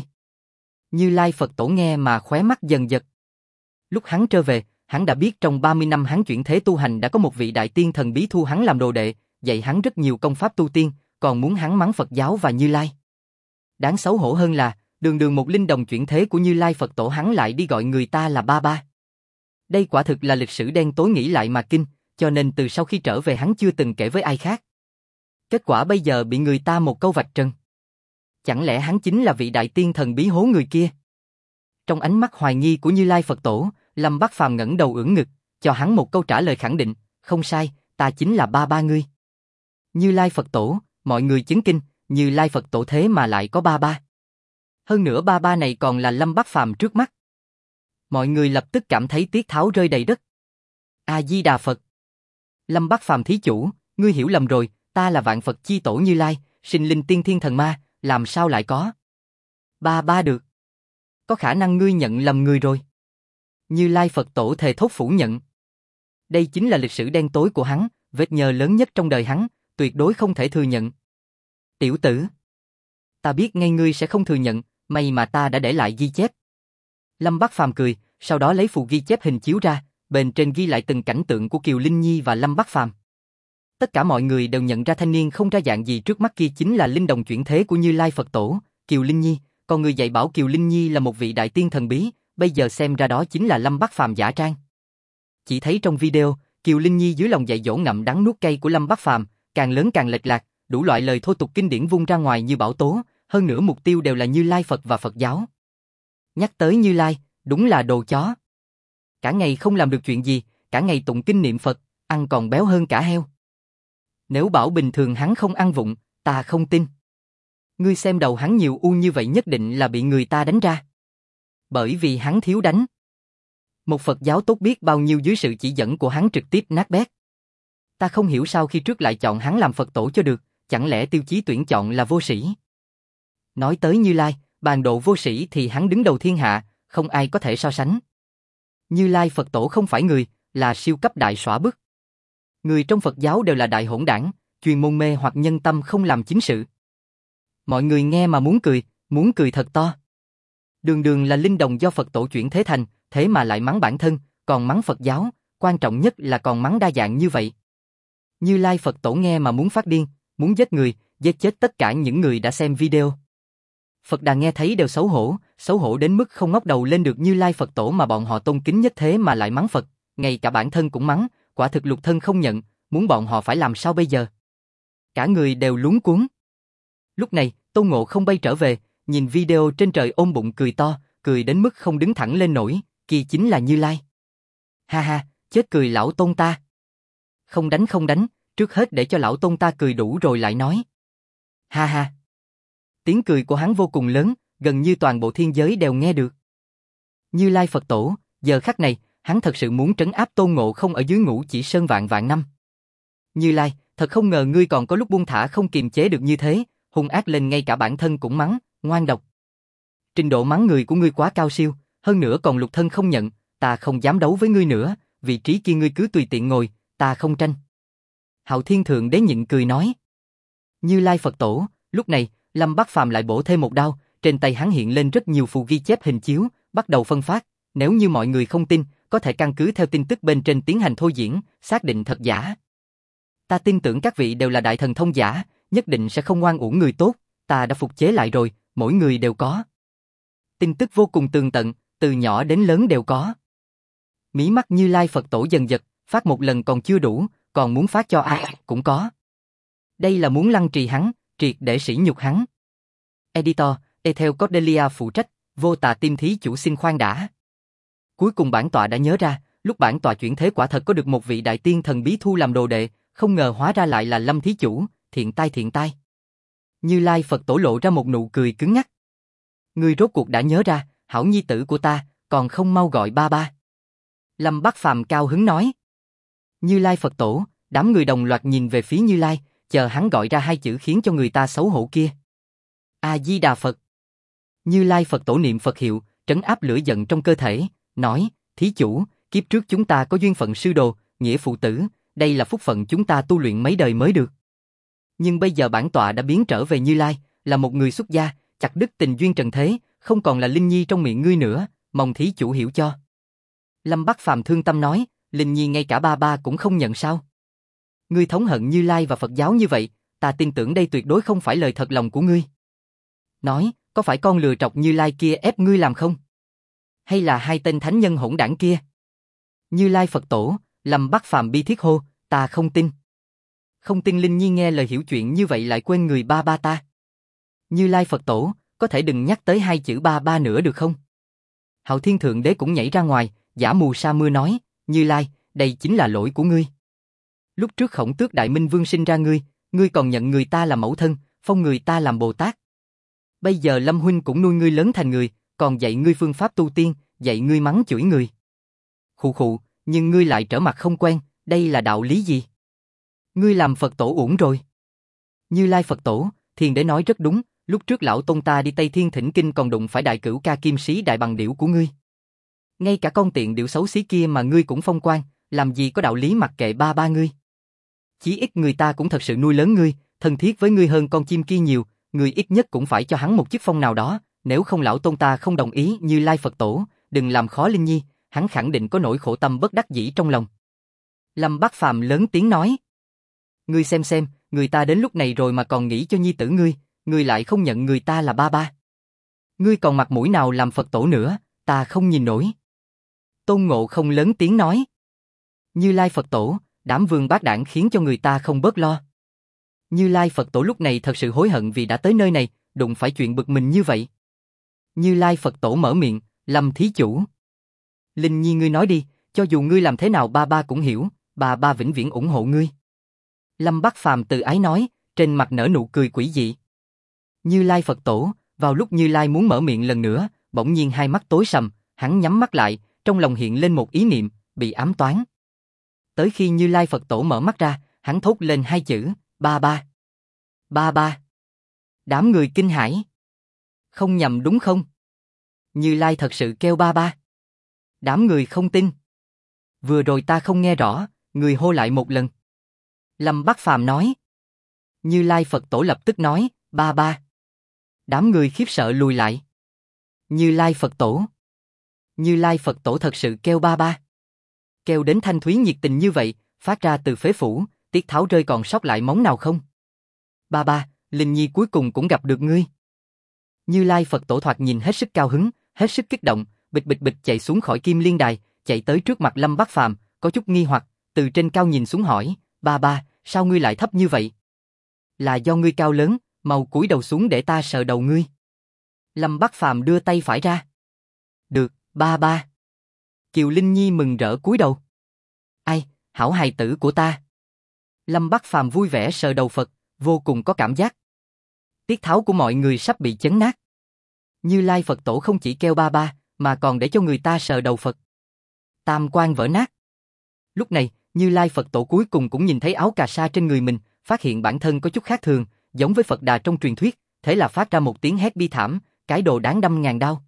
Như Lai Phật Tổ nghe mà khóe mắt dần giật. Lúc hắn trở về, hắn đã biết trong 30 năm hắn chuyển thế tu hành đã có một vị đại tiên thần bí thu hắn làm đồ đệ, dạy hắn rất nhiều công pháp tu tiên, còn muốn hắn mắng Phật giáo và Như Lai. Đáng xấu hổ hơn là, đường một linh đồng chuyển thế của Như Lai Phật Tổ hắn lại đi gọi người ta là ba ba. Đây quả thực là lịch sử đen tối nghĩ lại mà kinh, cho nên từ sau khi trở về hắn chưa từng kể với ai khác. Kết quả bây giờ bị người ta một câu vạch trần. Chẳng lẽ hắn chính là vị đại tiên thần bí hố người kia? Trong ánh mắt hoài nghi của Như Lai Phật Tổ, Lâm Bắc Phàm ngẩng đầu ưỡn ngực, cho hắn một câu trả lời khẳng định, không sai, ta chính là ba ba ngươi. Như Lai Phật Tổ, mọi người chấn kinh, Như Lai Phật Tổ thế mà lại có ba ba. Hơn nữa ba ba này còn là Lâm Bắc Phàm trước mắt. Mọi người lập tức cảm thấy tiết tháo rơi đầy đất. A-di-đà Phật. Lâm Bắc Phàm thí chủ, ngươi hiểu lầm rồi, ta là Vạn Phật Chi Tổ Như Lai, sinh linh tiên thiên thần ma, làm sao lại có ba ba được? Có khả năng ngươi nhận lầm người rồi. Như Lai Phật Tổ thề thốt phủ nhận. Đây chính là lịch sử đen tối của hắn, vết nhơ lớn nhất trong đời hắn, tuyệt đối không thể thừa nhận. Tiểu tử, ta biết ngay ngươi sẽ không thừa nhận, may mà ta đã để lại ghi chép. Lâm Bắc Phàm cười, sau đó lấy phù ghi chép hình chiếu ra, bên trên ghi lại từng cảnh tượng của Kiều Linh Nhi và Lâm Bắc Phàm. Tất cả mọi người đều nhận ra thanh niên không ra dạng gì trước mắt kia chính là linh đồng chuyển thế của Như Lai Phật Tổ, Kiều Linh Nhi, còn người dạy bảo Kiều Linh Nhi là một vị đại tiên thần bí, bây giờ xem ra đó chính là Lâm Bắc Phàm giả trang. Chỉ thấy trong video, Kiều Linh Nhi dưới lòng dạy dỗ ngậm đắng nuốt cay của Lâm Bắc Phàm, càng lớn càng lệch lạc, đủ loại lời thô tục kinh điển vung ra ngoài như bão tố, hơn nữa mục tiêu đều là Như Lai Phật và Phật giáo. Nhắc tới Như Lai, đúng là đồ chó. Cả ngày không làm được chuyện gì, cả ngày tụng kinh niệm Phật, ăn còn béo hơn cả heo. Nếu bảo bình thường hắn không ăn vụng, ta không tin. Ngươi xem đầu hắn nhiều u như vậy nhất định là bị người ta đánh ra. Bởi vì hắn thiếu đánh. Một Phật giáo tốt biết bao nhiêu dưới sự chỉ dẫn của hắn trực tiếp nát bét. Ta không hiểu sao khi trước lại chọn hắn làm Phật tổ cho được, chẳng lẽ tiêu chí tuyển chọn là vô sĩ? Nói tới Như Lai, bàn độ vô sĩ thì hắn đứng đầu thiên hạ, không ai có thể so sánh. Như Lai Phật tổ không phải người, là siêu cấp đại xõa bức. Người trong Phật giáo đều là đại hỗn đảng, chuyên môn mê hoặc nhân tâm không làm chính sự. Mọi người nghe mà muốn cười thật to. Đường là linh đồng do Phật tổ chuyển thế thành, thế mà lại mắng bản thân, còn mắng Phật giáo, quan trọng nhất là còn mắng đa dạng như vậy. Như Lai Phật Tổ nghe mà muốn phát điên, muốn giết người, giết chết tất cả những người đã xem video. Phật Đà nghe thấy đều xấu hổ đến mức không ngóc đầu lên được. Như Lai Phật Tổ mà bọn họ tôn kính nhất thế mà lại mắng Phật, ngay cả bản thân cũng mắng, quả thực lục thân không nhận, muốn bọn họ phải làm sao bây giờ? Cả người đều luống cuống. Lúc này, Tôn Ngộ Không bay trở về, nhìn video trên trời ôm bụng cười to, cười đến mức không đứng thẳng lên nổi, kia chính là Như Lai. Ha ha, chết cười lão Tôn ta. Không đánh, trước hết để cho lão Tôn ta cười đủ rồi lại nói. Ha ha. Tiếng cười của hắn vô cùng lớn, gần như toàn bộ thiên giới đều nghe được. Như Lai Phật Tổ, giờ khắc này, hắn thật sự muốn trấn áp Tôn Ngộ Không ở dưới Ngũ Chỉ Sơn vạn năm. Như Lai, thật không ngờ ngươi còn có lúc buông thả không kiềm chế được như thế, hung ác lên ngay cả bản thân cũng mắng, ngoan độc. Trình độ mắng người của ngươi quá cao siêu, hơn nữa còn lục thân không nhận, ta không dám đấu với ngươi nữa, vị trí kia ngươi cứ tùy tiện ngồi, ta không tranh. Hạo Thiên Thượng Đế nhịn cười nói. Như Lai Phật Tổ, lúc này, Lâm Bắc Phàm lại bổ thêm một đao, trên tay hắn hiện lên rất nhiều phù ghi chép hình chiếu, bắt đầu phân phát, nếu như mọi người không tin, có thể căn cứ theo tin tức bên trên tiến hành thôi diễn, xác định thật giả. Ta tin tưởng các vị đều là đại thần thông giả, nhất định sẽ không ngoan uổng người tốt, ta đã phục chế lại rồi, mỗi người đều có. Tin tức vô cùng tường tận, từ nhỏ đến lớn đều có. Mí mắt Như Lai Phật Tổ dần giật, phát một lần còn chưa đủ, còn muốn phát cho ai cũng có. Đây là muốn lăng trì hắn, triệt để sỉ nhục hắn. Editor, Ethel Cordelia phụ trách, Vô Tà Tim Thí Chủ xin khoan đã. Cuối cùng bản tọa đã nhớ ra, lúc bản tọa chuyển thế quả thật có được một vị đại tiên thần bí thu làm đồ đệ, không ngờ hóa ra lại là Lâm Thí Chủ, thiện tai. Như Lai Phật Tổ lộ ra một nụ cười cứng ngắc. Ngươi rốt cuộc đã nhớ ra, hảo nhi tử của ta, còn không mau gọi ba ba. Lâm Bắc Phàm cao hứng nói. Như Lai Phật Tổ, đám người đồng loạt nhìn về phía Như Lai, chờ hắn gọi ra hai chữ khiến cho người ta xấu hổ kia. A Di Đà Phật. Như Lai Phật Tổ niệm Phật hiệu, trấn áp lửa giận trong cơ thể, nói, Thí Chủ, kiếp trước chúng ta có duyên phận sư đồ, nghĩa phụ tử, đây là phúc phận chúng ta tu luyện mấy đời mới được. Nhưng bây giờ bản tọa đã biến trở về Như Lai, là một người xuất gia, chặt đứt tình duyên trần thế, không còn là Linh Nhi trong miệng ngươi nữa, mong Thí Chủ hiểu cho. Lâm Bắc Phàm thương tâm nói, Linh Nhi ngay cả ba ba cũng không nhận sao? Ngươi thống hận Như Lai và Phật giáo như vậy, ta tin tưởng đây tuyệt đối không phải lời thật lòng của ngươi. Nói, có phải con lừa trọc Như Lai kia ép ngươi làm không? Hay là hai tên thánh nhân hỗn đảng kia? Như Lai Phật Tổ, Lâm Bắc Phàm bi thiết hô, ta không tin. Không tin Linh Nhi nghe lời hiểu chuyện như vậy lại quên người ba ba ta. Như Lai Phật Tổ, có thể đừng nhắc tới hai chữ ba ba nữa được không? Hạo Thiên Thượng Đế cũng nhảy ra ngoài, giả mù sa mưa nói, Như Lai, đây chính là lỗi của ngươi. Lúc trước Khổng Tước Đại Minh Vương sinh ra ngươi còn nhận người ta làm mẫu thân, phong người ta làm Bồ Tát. Bây giờ Lâm Huynh cũng nuôi ngươi lớn thành người, còn dạy ngươi phương pháp tu tiên, dạy ngươi mắng chửi người. Khụ khụ, nhưng ngươi lại trở mặt không quen, đây là đạo lý gì? Ngươi làm Phật Tổ uổng rồi. Như Lai Phật Tổ, Thiên Đế nói rất đúng, lúc trước lão Tôn ta đi Tây Thiên thỉnh kinh còn đụng phải đại cửu ca kim sĩ đại bằng điểu của ngươi. Ngay cả con tiện điểu xấu xí kia mà ngươi cũng phong quan, làm gì có đạo lý mặc kệ ba ba ngươi. Chí ít người ta cũng thật sự nuôi lớn ngươi, thân thiết với ngươi hơn con chim kia nhiều, ngươi ít nhất cũng phải cho hắn một chức phong nào đó, nếu không lão Tôn ta không đồng ý. Như Lai Phật Tổ, đừng làm khó Linh Nhi, hắn khẳng định có nỗi khổ tâm bất đắc dĩ trong lòng. Lâm Bắc Phàm lớn tiếng nói. Ngươi xem, người ta đến lúc này rồi mà còn nghĩ cho nhi tử ngươi lại không nhận người ta là ba ba. Ngươi còn mặt mũi nào làm Phật Tổ nữa, ta không nhìn nổi. Tôn Ngộ Không lớn tiếng nói. Như Lai Phật Tổ, đảm vương bát đảng khiến cho người ta không bớt lo. Như Lai Phật Tổ lúc này thật sự hối hận vì đã tới nơi này, đụng phải chuyện bực mình như vậy. Như Lai Phật Tổ mở miệng, Lâm Thí Chủ. Linh Nhi ngươi nói đi, cho dù ngươi làm thế nào ba ba cũng hiểu, ba ba vĩnh viễn ủng hộ ngươi. Lâm Bắc Phàm từ ái nói, trên mặt nở nụ cười quỷ dị. Như Lai Phật Tổ, vào lúc Như Lai muốn mở miệng lần nữa, bỗng nhiên hai mắt tối sầm, hắn nhắm mắt lại, trong lòng hiện lên một ý niệm, bị ám toán. Tới khi Như Lai Phật Tổ mở mắt ra, hắn thốt lên hai chữ, ba ba. Ba ba. Đám người kinh hãi. Không nhầm đúng không? Như Lai thật sự kêu ba ba. Đám người không tin. Vừa rồi ta không nghe rõ, người hô lại một lần. Lâm Bắc Phàm nói. Như Lai Phật Tổ lập tức nói, ba ba. Đám người khiếp sợ lùi lại. Như Lai Phật Tổ. Như Lai Phật Tổ thật sự kêu ba ba. Kêu đến thanh thúy nhiệt tình như vậy, phát ra từ phế phủ, Tiết Tháo rơi còn sót lại móng nào không? Ba ba, Linh Nhi cuối cùng cũng gặp được ngươi. Như Lai Phật Tổ thoạt nhìn hết sức cao hứng, hết sức kích động, bịch bịch bịch chạy xuống khỏi Kim Liên Đài, chạy tới trước mặt Lâm Bát Phàm, có chút nghi hoặc, từ trên cao nhìn xuống hỏi, ba ba, sao ngươi lại thấp như vậy? Là do ngươi cao lớn, mau cúi đầu xuống để ta sờ đầu ngươi. Lâm Bát Phàm đưa tay phải ra. Được, ba ba. Kiều Linh Nhi mừng rỡ cúi đầu. Ai, hảo hài tử của ta. Lâm Bát Phàm vui vẻ sờ đầu Phật, vô cùng có cảm giác. Tiết tháo của mọi người sắp bị chấn nát. Như Lai Phật Tổ không chỉ kêu ba ba, mà còn để cho người ta sờ đầu Phật. Tam quan vỡ nát. Lúc này, Như Lai Phật Tổ cuối cùng cũng nhìn thấy áo cà sa trên người mình, phát hiện bản thân có chút khác thường, giống với Phật Đà trong truyền thuyết, thế là phát ra một tiếng hét bi thảm, cái đồ đáng đâm ngàn đao.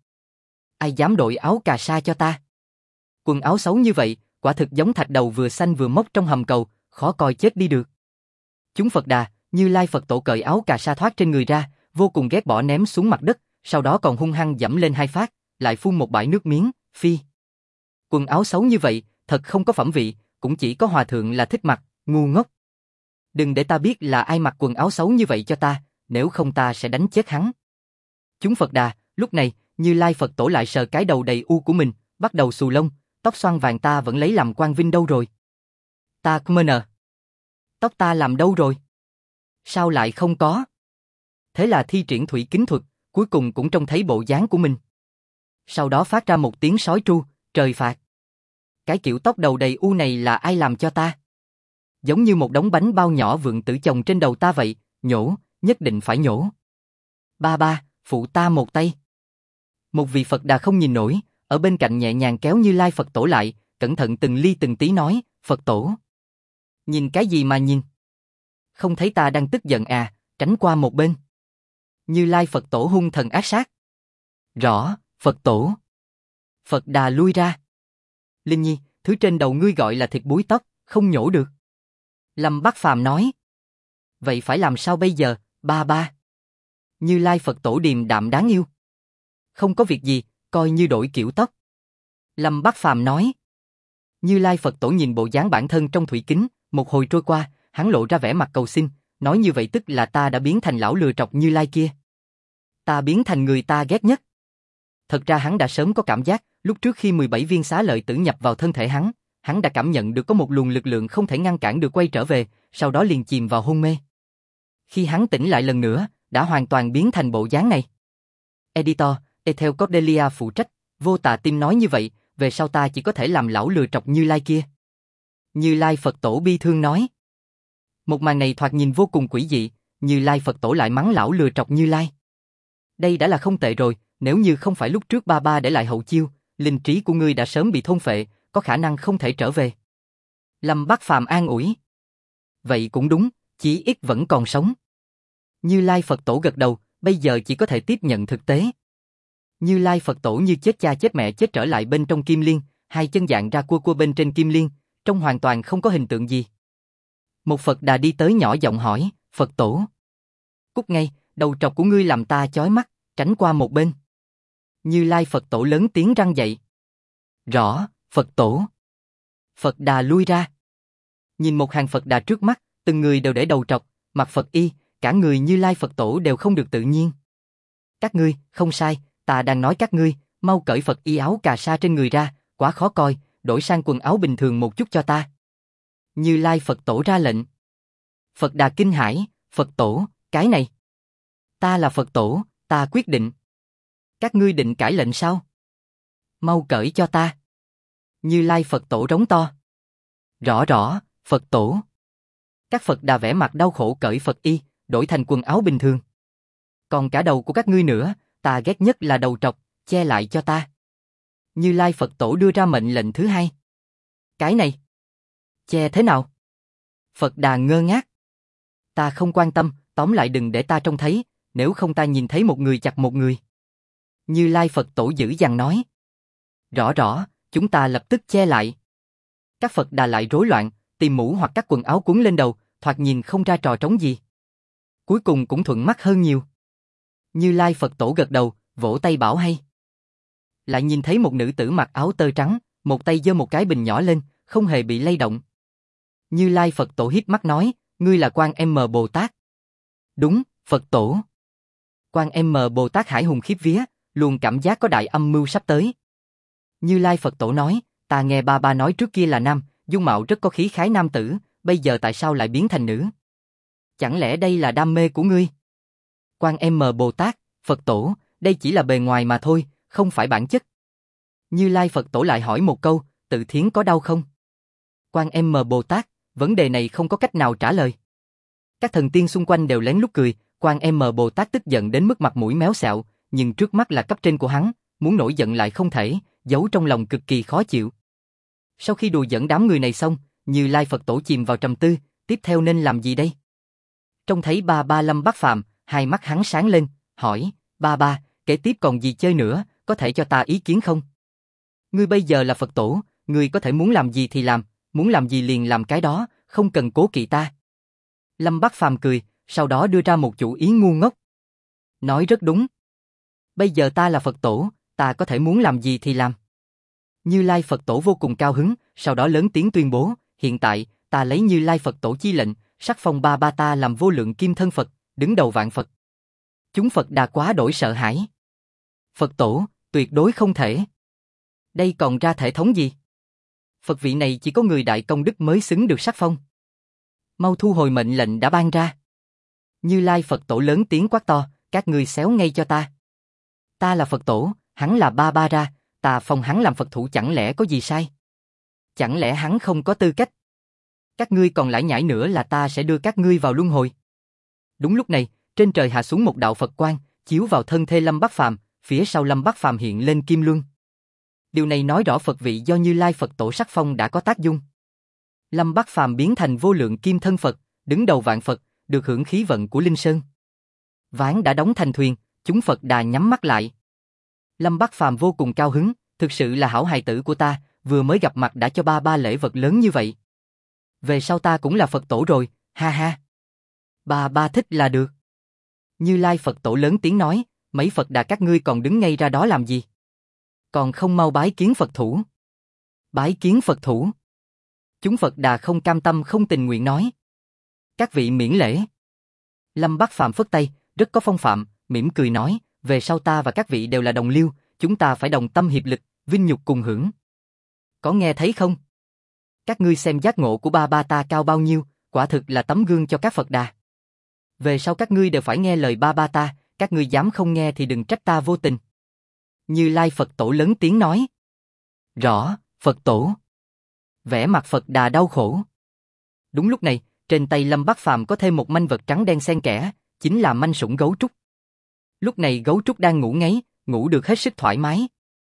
Ai dám đội áo cà sa cho ta? Quần áo xấu như vậy, quả thực giống thạch đầu vừa xanh vừa mốc trong hầm cầu, khó coi chết đi được. Chúng Phật Đà, Như Lai Phật Tổ cởi áo cà sa thoát trên người ra, vô cùng ghét bỏ ném xuống mặt đất, sau đó còn hung hăng dẫm lên hai phát, lại phun một bãi nước miếng, phi. Quần áo xấu như vậy, thật không có phẩm vị, cũng chỉ có hòa thượng là thích mặc, ngu ngốc. Đừng để ta biết là ai mặc quần áo xấu như vậy cho ta, nếu không ta sẽ đánh chết hắn. Chúng Phật Đà, lúc này, Như Lai Phật Tổ lại sờ cái đầu đầy u của mình, bắt đầu xù lông, tóc xoăn vàng ta vẫn lấy làm quang vinh đâu rồi? Ta mơ nờ. Tóc ta làm đâu rồi? Sao lại không có? Thế là thi triển thủy kính thuật, cuối cùng cũng trông thấy bộ dáng của mình. Sau đó phát ra một tiếng sói tru, trời phạt. Cái kiểu tóc đầu đầy u này là ai làm cho ta? Giống như một đống bánh bao nhỏ vượng tử chồng trên đầu ta vậy, nhổ, nhất định phải nhổ. Ba ba, phụ ta một tay. Một vị Phật Đà không nhìn nổi, ở bên cạnh nhẹ nhàng kéo Như Lai Phật Tổ lại, cẩn thận từng ly từng tí nói, Phật Tổ. Nhìn cái gì mà nhìn? Không thấy ta đang tức giận à, tránh qua một bên. Như Lai Phật Tổ hung thần ác sát. Rõ, Phật Tổ. Phật Đà lui ra. Linh Nhi, thứ trên đầu ngươi gọi là thịt búi tóc, không nhổ được. Lâm Bát Phàm nói. Vậy phải làm sao bây giờ, ba ba? Như Lai Phật Tổ điềm đạm đáng yêu. Không có việc gì, coi như đổi kiểu tóc. Lâm Bát Phàm nói. Như Lai Phật Tổ nhìn bộ dáng bản thân trong thủy kính, một hồi trôi qua, hắn lộ ra vẻ mặt cầu xin, nói như vậy tức là ta đã biến thành lão lừa trọc Như Lai kia. Ta biến thành người ta ghét nhất. Thật ra hắn đã sớm có cảm giác, lúc trước khi 17 viên xá lợi tử nhập vào thân thể hắn đã cảm nhận được có một luồng lực lượng không thể ngăn cản được quay trở về, sau đó liền chìm vào hôn mê. Khi hắn tỉnh lại lần nữa, đã hoàn toàn biến thành bộ dáng này. Editor, Ethel Cordelia phụ trách, Vô Tà Tim nói như vậy, về sau ta chỉ có thể làm lão lừa trọc Như Lai kia. Như Lai Phật Tổ bi thương nói. Một màn này thoạt nhìn vô cùng quỷ dị, Như Lai Phật Tổ lại mắng lão lừa trọc Như Lai. Đây đã là không tệ rồi, nếu như không phải lúc trước ba ba để lại hậu chiêu, linh trí của ngươi đã sớm bị thôn phệ, có khả năng không thể trở về. Lâm Bát Phàm an ủi. Vậy cũng đúng, chí ít vẫn còn sống. Như Lai Phật Tổ gật đầu, bây giờ chỉ có thể tiếp nhận thực tế. Như Lai Phật Tổ như chết cha chết mẹ chết trở lại bên trong Kim Liên, hai chân dạng ra cua bên trên Kim Liên, trông hoàn toàn không có hình tượng gì. Một Phật Đà đi tới nhỏ giọng hỏi, Phật Tổ. Cút ngay, đầu trọc của ngươi làm ta chói mắt, tránh qua một bên. Như Lai Phật Tổ lớn tiếng răng dậy. Rõ, Phật Tổ. Phật Đà lui ra. Nhìn một hàng Phật Đà trước mắt, từng người đều để đầu trọc, mặc Phật y, cả người Như Lai Phật Tổ đều không được tự nhiên. Các ngươi, không sai, ta đang nói các ngươi, mau cởi Phật y áo cà sa trên người ra, quá khó coi, đổi sang quần áo bình thường một chút cho ta. Như Lai Phật Tổ ra lệnh. Phật Đà kinh hãi, Phật Tổ, cái này. Ta là Phật Tổ, ta quyết định. Các ngươi định cãi lệnh sao? Mau cởi cho ta. Như Lai Phật Tổ rống to. Rõ rõ, Phật Tổ. Các Phật Đà vẻ mặt đau khổ cởi Phật y, đổi thành quần áo bình thường. Còn cả đầu của các ngươi nữa, ta ghét nhất là đầu trọc, che lại cho ta. Như Lai Phật Tổ đưa ra mệnh lệnh thứ hai. Cái này. Che thế nào? Phật Đà ngơ ngác. Ta không quan tâm, tóm lại đừng để ta trông thấy, nếu không ta nhìn thấy một người chặt một người. Như Lai Phật Tổ dữ dằn nói. Rõ rõ, chúng ta lập tức che lại. Các Phật Đà lại rối loạn, tìm mũ hoặc các quần áo quấn lên đầu, thoạt nhìn không ra trò trống gì. Cuối cùng cũng thuận mắt hơn nhiều. Như Lai Phật Tổ gật đầu, vỗ tay bảo hay. Lại nhìn thấy một nữ tử mặc áo tơ trắng, một tay giơ một cái bình nhỏ lên, không hề bị lay động. Như Lai Phật Tổ híp mắt nói, ngươi là Quan M Bồ Tát. Đúng, Phật Tổ. Quan M Bồ Tát hải hùng khiếp vía, luôn cảm giác có đại âm mưu sắp tới. Như Lai Phật Tổ nói, ta nghe ba nói trước kia là nam, dung mạo rất có khí khái nam tử, bây giờ tại sao lại biến thành nữ? Chẳng lẽ đây là đam mê của ngươi? Quan M Bồ Tát, Phật Tổ, đây chỉ là bề ngoài mà thôi, không phải bản chất. Như Lai Phật Tổ lại hỏi một câu, tự thiến có đau không? Quan M Bồ Tát, vấn đề này không có cách nào trả lời. Các thần tiên xung quanh đều lén lút cười, Quan M Bồ Tát tức giận đến mức mặt mũi méo xẹo, nhưng trước mắt là cấp trên của hắn, muốn nổi giận lại không thể, giấu trong lòng cực kỳ khó chịu. Sau khi đùa giỡn đám người này xong, Như Lai Phật Tổ chìm vào trầm tư, tiếp theo nên làm gì đây? Trông thấy ba Lâm Bát Phàm, hai mắt hắn sáng lên, hỏi, ba, kế tiếp còn gì chơi nữa, có thể cho ta ý kiến không? Ngươi bây giờ là Phật Tổ, ngươi có thể muốn làm gì thì làm, muốn làm gì liền làm cái đó, không cần cố kỵ ta. Lâm Bát Phàm cười, sau đó đưa ra một chủ ý ngu ngốc. Nói rất đúng. Bây giờ ta là Phật Tổ, ta có thể muốn làm gì thì làm. Như Lai Phật Tổ vô cùng cao hứng, sau đó lớn tiếng tuyên bố, hiện tại, ta lấy Như Lai Phật Tổ chi lệnh, sắc phong ba ta làm vô lượng kim thân Phật, đứng đầu vạn Phật. Chúng Phật Đà quá đổi sợ hãi. Phật Tổ, tuyệt đối không thể. Đây còn ra thể thống gì? Phật vị này chỉ có người đại công đức mới xứng được sắc phong. Mau thu hồi mệnh lệnh đã ban ra. Như Lai Phật Tổ lớn tiếng quát to, các ngươi xéo ngay cho ta. Ta là Phật Tổ, hắn là ba ra, ta phong hắn làm Phật thủ chẳng lẽ có gì sai? Chẳng lẽ hắn không có tư cách? Các ngươi còn lải nhải nữa là ta sẽ đưa các ngươi vào luân hồi. Đúng lúc này, trên trời hạ xuống một đạo Phật quang, chiếu vào thân thể Lâm Bát Phàm, phía sau Lâm Bát Phàm hiện lên kim luân. Điều này nói rõ Phật vị do Như Lai Phật Tổ sắc phong đã có tác dụng. Lâm Bát Phàm biến thành vô lượng kim thân Phật, đứng đầu vạn Phật, được hưởng khí vận của Linh Sơn. Ván đã đóng thành thuyền, chúng Phật Đà nhắm mắt lại. Lâm Bát Phàm vô cùng cao hứng, thực sự là hảo hài tử của ta, vừa mới gặp mặt đã cho ba lễ vật lớn như vậy. Về sau ta cũng là Phật Tổ rồi, ha ha. Ba thích là được. Như Lai Phật Tổ lớn tiếng nói, mấy Phật Đà các ngươi còn đứng ngay ra đó làm gì? Còn không mau bái kiến Phật thủ. Bái kiến Phật thủ. Chúng Phật Đà không cam tâm không tình nguyện nói. Các vị miễn lễ. Lâm Bát Phàm phất tay, rất có phong phạm, mỉm cười nói, về sau ta và các vị đều là đồng liêu, chúng ta phải đồng tâm hiệp lực, vinh nhục cùng hưởng. Có nghe thấy không? Các ngươi xem giác ngộ của ba ta cao bao nhiêu, quả thực là tấm gương cho các Phật Đà. Về sau các ngươi đều phải nghe lời ba ta, các ngươi dám không nghe thì đừng trách ta vô tình. Như Lai Phật Tổ lớn tiếng nói. Rõ, Phật Tổ. Vẻ mặt Phật Đà đau khổ. Đúng lúc này, trên tay Lâm Bát Phàm có thêm một manh vật trắng đen xen kẽ, chính là manh sủng gấu trúc. Lúc này gấu trúc đang ngủ ngáy, ngủ được hết sức thoải mái.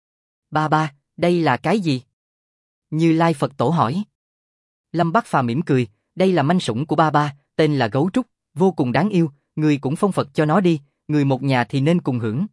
Ba, đây là cái gì? Như Lai Phật Tổ hỏi. Lâm Bát Phàm mỉm cười, đây là manh sủng của ba, tên là gấu trúc, vô cùng đáng yêu, người cũng phong Phật cho nó đi, người một nhà thì nên cùng hưởng.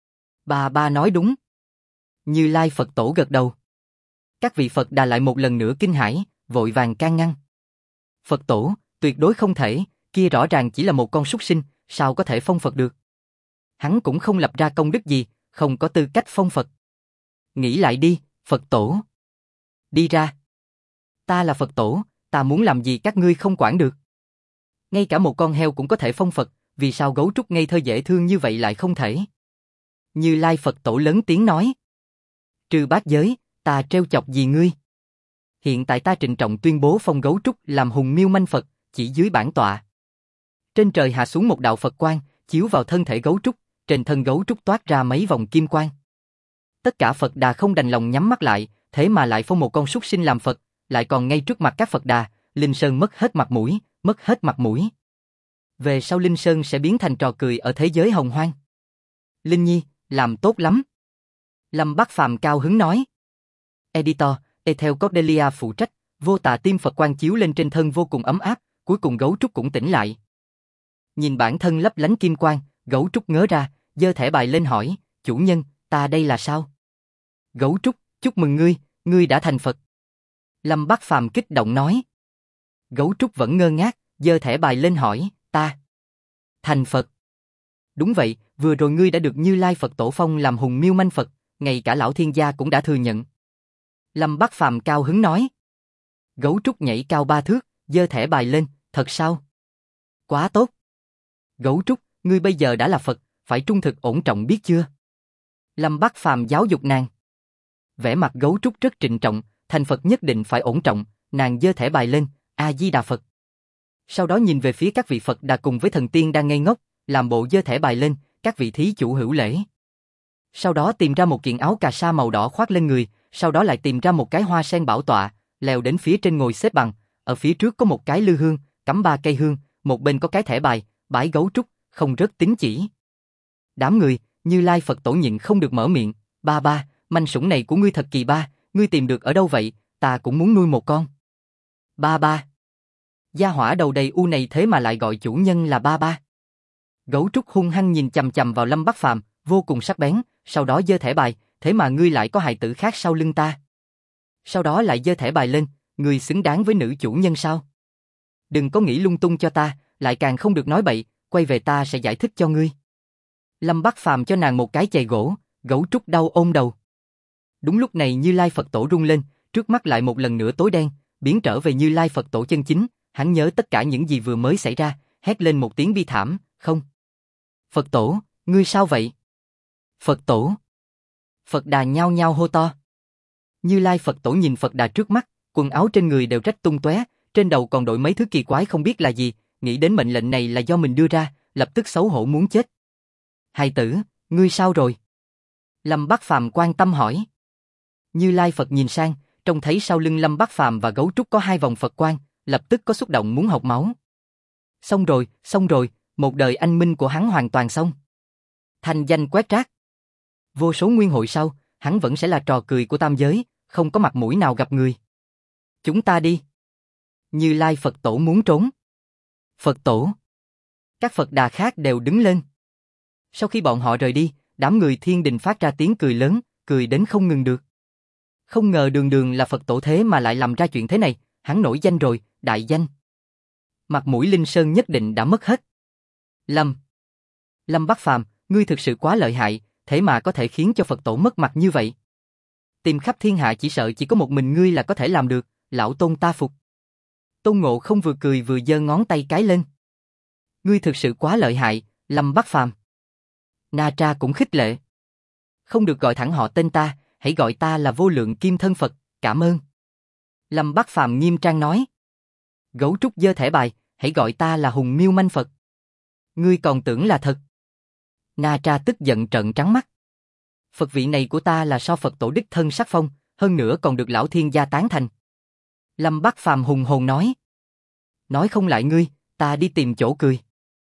Ba nói đúng. Như Lai Phật Tổ gật đầu. Các vị Phật Đà lại một lần nữa kinh hãi, vội vàng can ngăn. Phật Tổ, tuyệt đối không thể, kia rõ ràng chỉ là một con súc sinh, sao có thể phong Phật được? Hắn cũng không lập ra công đức gì, không có tư cách phong Phật. Nghĩ lại đi, Phật Tổ. Đi ra. Ta là Phật Tổ, ta muốn làm gì các ngươi không quản được. Ngay cả một con heo cũng có thể phong Phật, vì sao gấu trúc ngây thơ dễ thương như vậy lại không thể? Như Lai Phật Tổ lớn tiếng nói. Trừ bát giới, ta trêu chọc gì ngươi? Hiện tại ta trịnh trọng tuyên bố phong gấu trúc làm hùng miêu manh Phật, chỉ dưới bản tọa. Trên trời hạ xuống một đạo Phật quang, chiếu vào thân thể gấu trúc, trên thân gấu trúc toát ra mấy vòng kim quang. Tất cả Phật Đà không đành lòng nhắm mắt lại, thế mà lại phong một con súc sinh làm Phật, lại còn ngay trước mặt các Phật Đà, Linh Sơn mất hết mặt mũi, mất hết mặt mũi. Về sau Linh Sơn sẽ biến thành trò cười ở thế giới hồng hoang. Linh Nhi, làm tốt lắm. Lâm Bát Phàm cao hứng nói. Editor, Ethel Cordelia phụ trách, vô tà tim Phật quang chiếu lên trên thân vô cùng ấm áp, cuối cùng gấu trúc cũng tỉnh lại. Nhìn bản thân lấp lánh kim quang, gấu trúc ngớ ra, giơ thẻ bài lên hỏi, chủ nhân, ta đây là sao? Gấu trúc, chúc mừng ngươi, ngươi đã thành Phật. Lâm Bát Phàm kích động nói. Gấu trúc vẫn ngơ ngác, giơ thẻ bài lên hỏi, ta thành Phật. Đúng vậy, vừa rồi ngươi đã được Như Lai Phật Tổ phong làm hùng miêu manh Phật, ngay cả lão thiên gia cũng đã thừa nhận. Lâm Bát Phàm cao hứng nói. Gấu trúc nhảy cao 3 thước, giơ thẻ bài lên, thật sao? Quá tốt. Gấu trúc, ngươi bây giờ đã là Phật, phải trung thực ổn trọng biết chưa? Lâm Bắc Phàm giáo dục nàng. Vẻ mặt gấu trúc rất trịnh trọng, thành Phật nhất định phải ổn trọng, nàng giơ thẻ bài lên, A-di-đà Phật. Sau đó nhìn về phía các vị Phật Đà cùng với thần tiên đang ngây ngốc, làm bộ giơ thẻ bài lên, các vị thí chủ hữu lễ. Sau đó tìm ra một kiện áo cà sa màu đỏ khoác lên người, sau đó lại tìm ra một cái hoa sen bảo tọa, leo đến phía trên ngồi xếp bằng, ở phía trước có một cái lư hương, cắm 3 cây hương, một bên có cái thẻ bài, bái gấu trúc, không rớt tín chỉ. Đám người, Như Lai Phật Tổ nhịn không được mở miệng, ba ba, manh sủng này của ngươi thật kỳ ba, ngươi tìm được ở đâu vậy, ta cũng muốn nuôi một con. Ba ba. Gia hỏa đầu đầy u này thế mà lại gọi chủ nhân là ba ba. Gấu trúc hung hăng nhìn chằm chằm vào Lâm Bắc Phàm, vô cùng sắc bén, sau đó giơ thẻ bài, thế mà ngươi lại có hài tử khác sau lưng ta. Sau đó lại giơ thẻ bài lên, ngươi xứng đáng với nữ chủ nhân sao? Đừng có nghĩ lung tung cho ta, lại càng không được nói bậy, quay về ta sẽ giải thích cho ngươi. Lâm Bắc Phàm cho nàng một cái chày gỗ, gấu trúc đau ôm đầu. Đúng lúc này Như Lai Phật Tổ rung lên, trước mắt lại một lần nữa tối đen, biến trở về Như Lai Phật Tổ chân chính, hắn nhớ tất cả những gì vừa mới xảy ra, hét lên một tiếng bi thảm, không. Phật Tổ, ngươi sao vậy? Phật Tổ. Phật Đà nhao nhao hô to. Như Lai Phật Tổ nhìn Phật Đà trước mắt, quần áo trên người đều rách tung tóe, trên đầu còn đội mấy thứ kỳ quái không biết là gì, nghĩ đến mệnh lệnh này là do mình đưa ra, lập tức xấu hổ muốn chết. Hài tử, ngươi sao rồi? Lâm Bắc Phàm quan tâm hỏi. Như Lai Phật nhìn sang, trông thấy sau lưng Lâm Bắc Phàm và gấu trúc có 2 vòng Phật quang, lập tức có xúc động muốn học máu. Xong rồi, một đời anh minh của hắn hoàn toàn xong. Thanh danh quét rác. Vô số nguyên hội sau, hắn vẫn sẽ là trò cười của tam giới, không có mặt mũi nào gặp người. Chúng ta đi. Như Lai Phật Tổ muốn trốn. Phật Tổ. Các Phật Đà khác đều đứng lên. Sau khi bọn họ rời đi, đám người thiên đình phát ra tiếng cười lớn, cười đến không ngừng được. Không ngờ đường đường là Phật Tổ thế mà lại làm ra chuyện thế này, hắn nổi danh rồi, đại danh. Mặt mũi Linh Sơn nhất định đã mất hết. Lâm Bắc Phàm, ngươi thực sự quá lợi hại, thế mà có thể khiến cho Phật Tổ mất mặt như vậy. Tìm khắp thiên hạ chỉ sợ chỉ có một mình ngươi là có thể làm được, lão Tôn ta phục. Tôn Ngộ Không vừa cười vừa giơ ngón tay cái lên. Ngươi thực sự quá lợi hại, Lâm Bắc Phàm. Na Tra cũng khích lệ. Không được gọi thẳng họ tên ta, hãy gọi ta là Vô Lượng Kim Thân Phật, cảm ơn. Lâm Bắc Phàm nghiêm trang nói. Gấu trúc giơ thẻ bài, hãy gọi ta là Hùng Miêu Manh Phật. Ngươi còn tưởng là thật. Na Tra tức giận trợn trắng mắt. Phật vị này của ta là so Phật Tổ đích thân sắc phong, hơn nữa còn được lão thiên gia tán thành. Lâm Bắc Phàm hùng hồn nói. Nói không lại ngươi, ta đi tìm chỗ cười.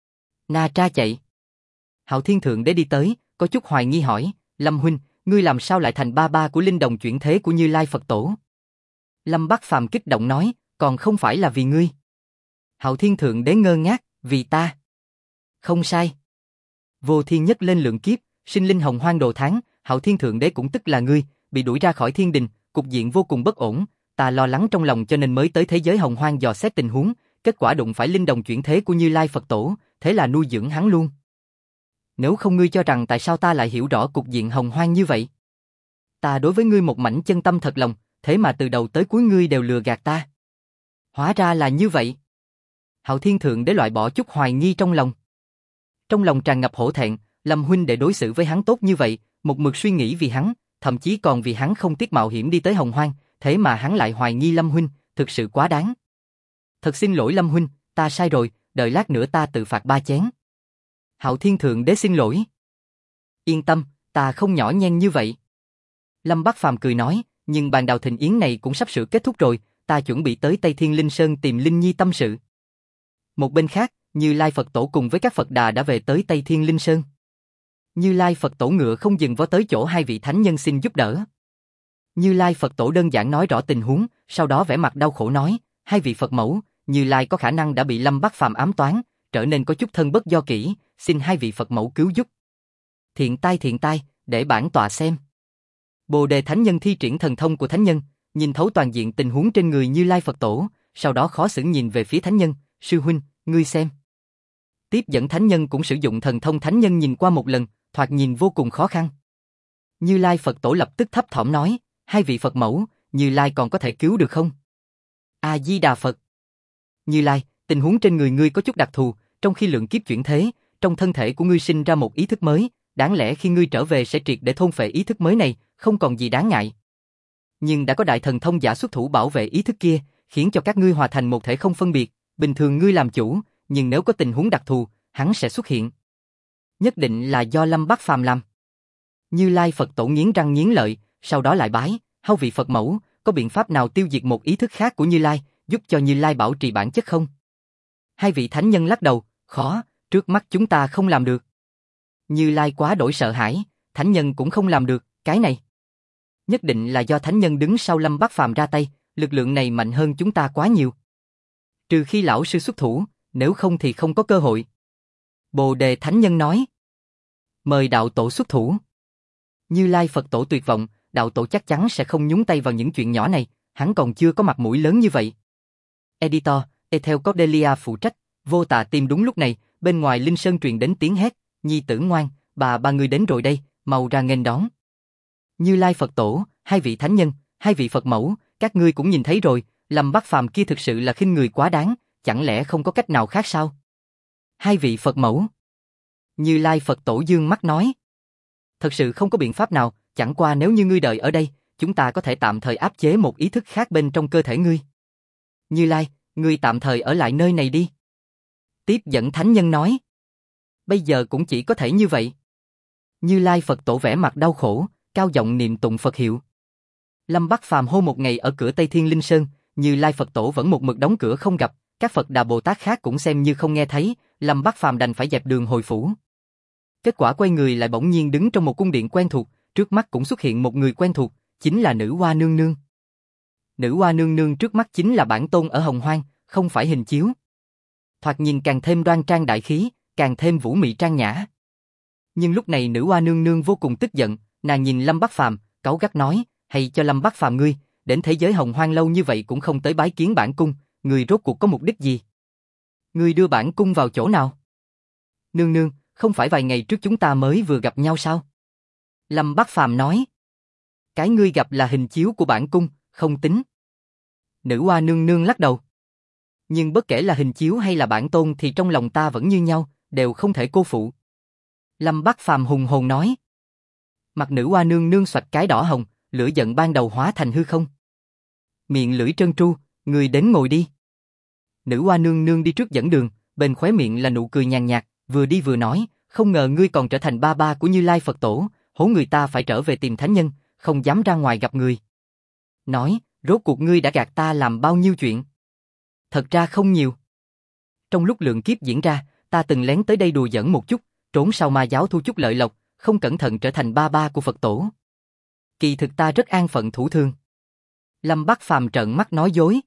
Na Tra chạy. Hạo Thiên Thượng Đế đi tới, có chút hoài nghi hỏi, Lâm huynh, ngươi làm sao lại thành ba ba của linh đồng chuyển thế của Như Lai Phật Tổ? Lâm Bắc Phàm kích động nói, còn không phải là vì ngươi. Hạo Thiên Thượng Đế ngơ ngác, vì ta. Không sai. Vô Thiên Nhất lên lượng kiếp, sinh linh hồng hoang đồ tháng, Hạo Thiên Thượng Đế cũng tức là ngươi, bị đuổi ra khỏi thiên đình, cục diện vô cùng bất ổn, ta lo lắng trong lòng cho nên mới tới thế giới hồng hoang dò xét tình huống, kết quả đụng phải linh đồng chuyển thế của Như Lai Phật Tổ, thế là nuôi dưỡng hắn luôn. Nếu không ngươi cho rằng tại sao ta lại hiểu rõ cục diện hồng hoang như vậy? Ta đối với ngươi một mảnh chân tâm thật lòng, thế mà từ đầu tới cuối ngươi đều lừa gạt ta. Hóa ra là như vậy. Hạo Thiên Thượng Đế loại bỏ chút hoài nghi trong lòng. Trong lòng tràn ngập hổ thẹn, Lâm huynh để đối xử với hắn tốt như vậy, một mực suy nghĩ vì hắn, thậm chí còn vì hắn không tiếc mạo hiểm đi tới hồng hoang, thế mà hắn lại hoài nghi Lâm huynh, thực sự quá đáng. Thật xin lỗi Lâm huynh, ta sai rồi, đợi lát nữa ta tự phạt 3 chén. Hạo Thiên Thượng Đế xin lỗi. Yên tâm, ta không nhỏ nhen như vậy. Lâm Bắc Phàm cười nói, nhưng bàn đào thịnh yến này cũng sắp sửa kết thúc rồi, ta chuẩn bị tới Tây Thiên Linh Sơn tìm Linh Nhi tâm sự. Một bên khác, Như Lai Phật Tổ cùng với các Phật Đà đã về tới Tây Thiên Linh Sơn. Như Lai Phật Tổ ngựa không dừng vó tới chỗ 2 vị thánh nhân xin giúp đỡ. Như Lai Phật Tổ đơn giản nói rõ tình huống, sau đó vẻ mặt đau khổ nói, 2 vị Phật mẫu, Như Lai có khả năng đã bị Lâm Bắc Phàm ám toán, trở nên có chút thân bất do kỷ, xin 2 vị Phật mẫu cứu giúp. Thiện tai, để bản tọa xem. Bồ Đề Thánh Nhân thi triển thần thông của Thánh Nhân, nhìn thấu toàn diện tình huống trên người Như Lai Phật Tổ, sau đó khó xử nhìn về phía Thánh Nhân, sư huynh, ngươi xem. Tiếp dẫn Thánh Nhân cũng sử dụng thần thông Thánh Nhân nhìn qua một lần, thoạt nhìn vô cùng khó khăn. Như Lai Phật Tổ lập tức thấp thỏm nói, 2 vị Phật mẫu, Như Lai còn có thể cứu được không? A-di-đà Phật. Như Lai, tình huống trên người ngươi có chút đặc thù, trong khi lượng kiếp chuyển thế, trong thân thể của ngươi sinh ra một ý thức mới, đáng lẽ khi ngươi trở về sẽ triệt để thôn phệ ý thức mới này, không còn gì đáng ngại. Nhưng đã có đại thần thông giả xuất thủ bảo vệ ý thức kia, khiến cho các ngươi hòa thành một thể không phân biệt, bình thường ngươi làm chủ, nhưng nếu có tình huống đặc thù, hắn sẽ xuất hiện. Nhất định là do Lâm Bắc Phàm làm. Như Lai Phật Tổ nghiến răng nghiến lợi, sau đó lại bái, hâu vị Phật mẫu, có biện pháp nào tiêu diệt một ý thức khác của Như Lai, giúp cho Như Lai bảo trì bản chất không? Hai vị thánh nhân lắc đầu, khó, trước mắt chúng ta không làm được. Như Lai quá đổi sợ hãi, thánh nhân cũng không làm được, cái này. Nhất định là do thánh nhân đứng sau Lâm Bắc Phàm ra tay, lực lượng này mạnh hơn chúng ta quá nhiều. Trừ khi lão sư xuất thủ, nếu không thì không có cơ hội. Bồ Đề thánh nhân nói. Mời đạo tổ xuất thủ. Như Lai Phật Tổ tuyệt vọng, đạo tổ chắc chắn sẽ không nhúng tay vào những chuyện nhỏ này, hắn còn chưa có mặt mũi lớn như vậy. Editor, Ethel Cordelia phụ trách, Vô Tà tìm đúng lúc này, bên ngoài Linh Sơn truyền đến tiếng hét, nhi tử ngoan, ba người đến rồi đây, mau ra nghênh đón. Như Lai Phật Tổ, hai vị thánh nhân, hai vị Phật mẫu, các ngươi cũng nhìn thấy rồi, Lâm Bắc Phàm kia thực sự là khinh người quá đáng, chẳng lẽ không có cách nào khác sao? Hai vị Phật mẫu. Như Lai Phật Tổ dương mắt nói. Thật sự không có biện pháp nào, chẳng qua nếu như ngươi đợi ở đây, chúng ta có thể tạm thời áp chế một ý thức khác bên trong cơ thể ngươi. Như Lai, ngươi tạm thời ở lại nơi này đi. Tiếp dẫn thánh nhân nói. Bây giờ cũng chỉ có thể như vậy. Như Lai Phật Tổ vẻ mặt đau khổ, cao giọng niệm tụng Phật hiệu. Lâm Bắc Phàm hô một ngày ở cửa Tây Thiên Linh Sơn, Như Lai Phật Tổ vẫn một mực đóng cửa không gặp, các Phật Đà Bồ Tát khác cũng xem như không nghe thấy, Lâm Bắc Phàm đành phải dẹp đường hồi phủ. Kết quả quay người lại bỗng nhiên đứng trong một cung điện quen thuộc, trước mắt cũng xuất hiện một người quen thuộc, chính là Nữ Hoa Nương Nương. Nữ Hoa Nương Nương trước mắt chính là bản tôn ở Hồng Hoang, không phải hình chiếu. Thoạt nhìn càng thêm đoan trang đại khí, càng thêm vũ mị trang nhã. Nhưng lúc này Nữ Hoa Nương Nương vô cùng tức giận, nàng nhìn Lâm Bắc Phàm, cáu gắt nói, hay cho Lâm Bắc Phàm ngươi, đến thế giới Hồng Hoang lâu như vậy cũng không tới bái kiến bản cung, ngươi rốt cuộc có mục đích gì? Ngươi đưa bản cung vào chỗ nào? Nương nương, không phải vài ngày trước chúng ta mới vừa gặp nhau sao? Lâm Bắc Phàm nói. Cái ngươi gặp là hình chiếu của bản cung, không tính. Nữ Hoa Nương Nương lắc đầu. Nhưng bất kể là hình chiếu hay là bản tôn thì trong lòng ta vẫn như nhau, đều không thể cô phụ. Lâm Bắc Phàm hùng hồn nói. Mặt Nữ Hoa Nương Nương xoạch cái đỏ hồng, lửa giận ban đầu hóa thành hư không. Miệng lưỡi trơn tru, người đến ngồi đi. Nữ Hoa Nương Nương đi trước dẫn đường, bên khóe miệng là nụ cười nhàn nhạt, vừa đi vừa nói, không ngờ ngươi còn trở thành ba của Như Lai Phật Tổ, hố người ta phải trở về tìm thánh nhân, không dám ra ngoài gặp người. Nói, rốt cuộc ngươi đã gạt ta làm bao nhiêu chuyện? Thật ra không nhiều. Trong lúc lượng kiếp diễn ra, ta từng lén tới đây đùa giỡn một chút, trốn sau ma giáo thu chút lợi lộc, không cẩn thận trở thành ba của Phật Tổ. Kỳ thực ta rất an phận thủ thường. Lâm Bắc Phàm trợn mắt nói dối.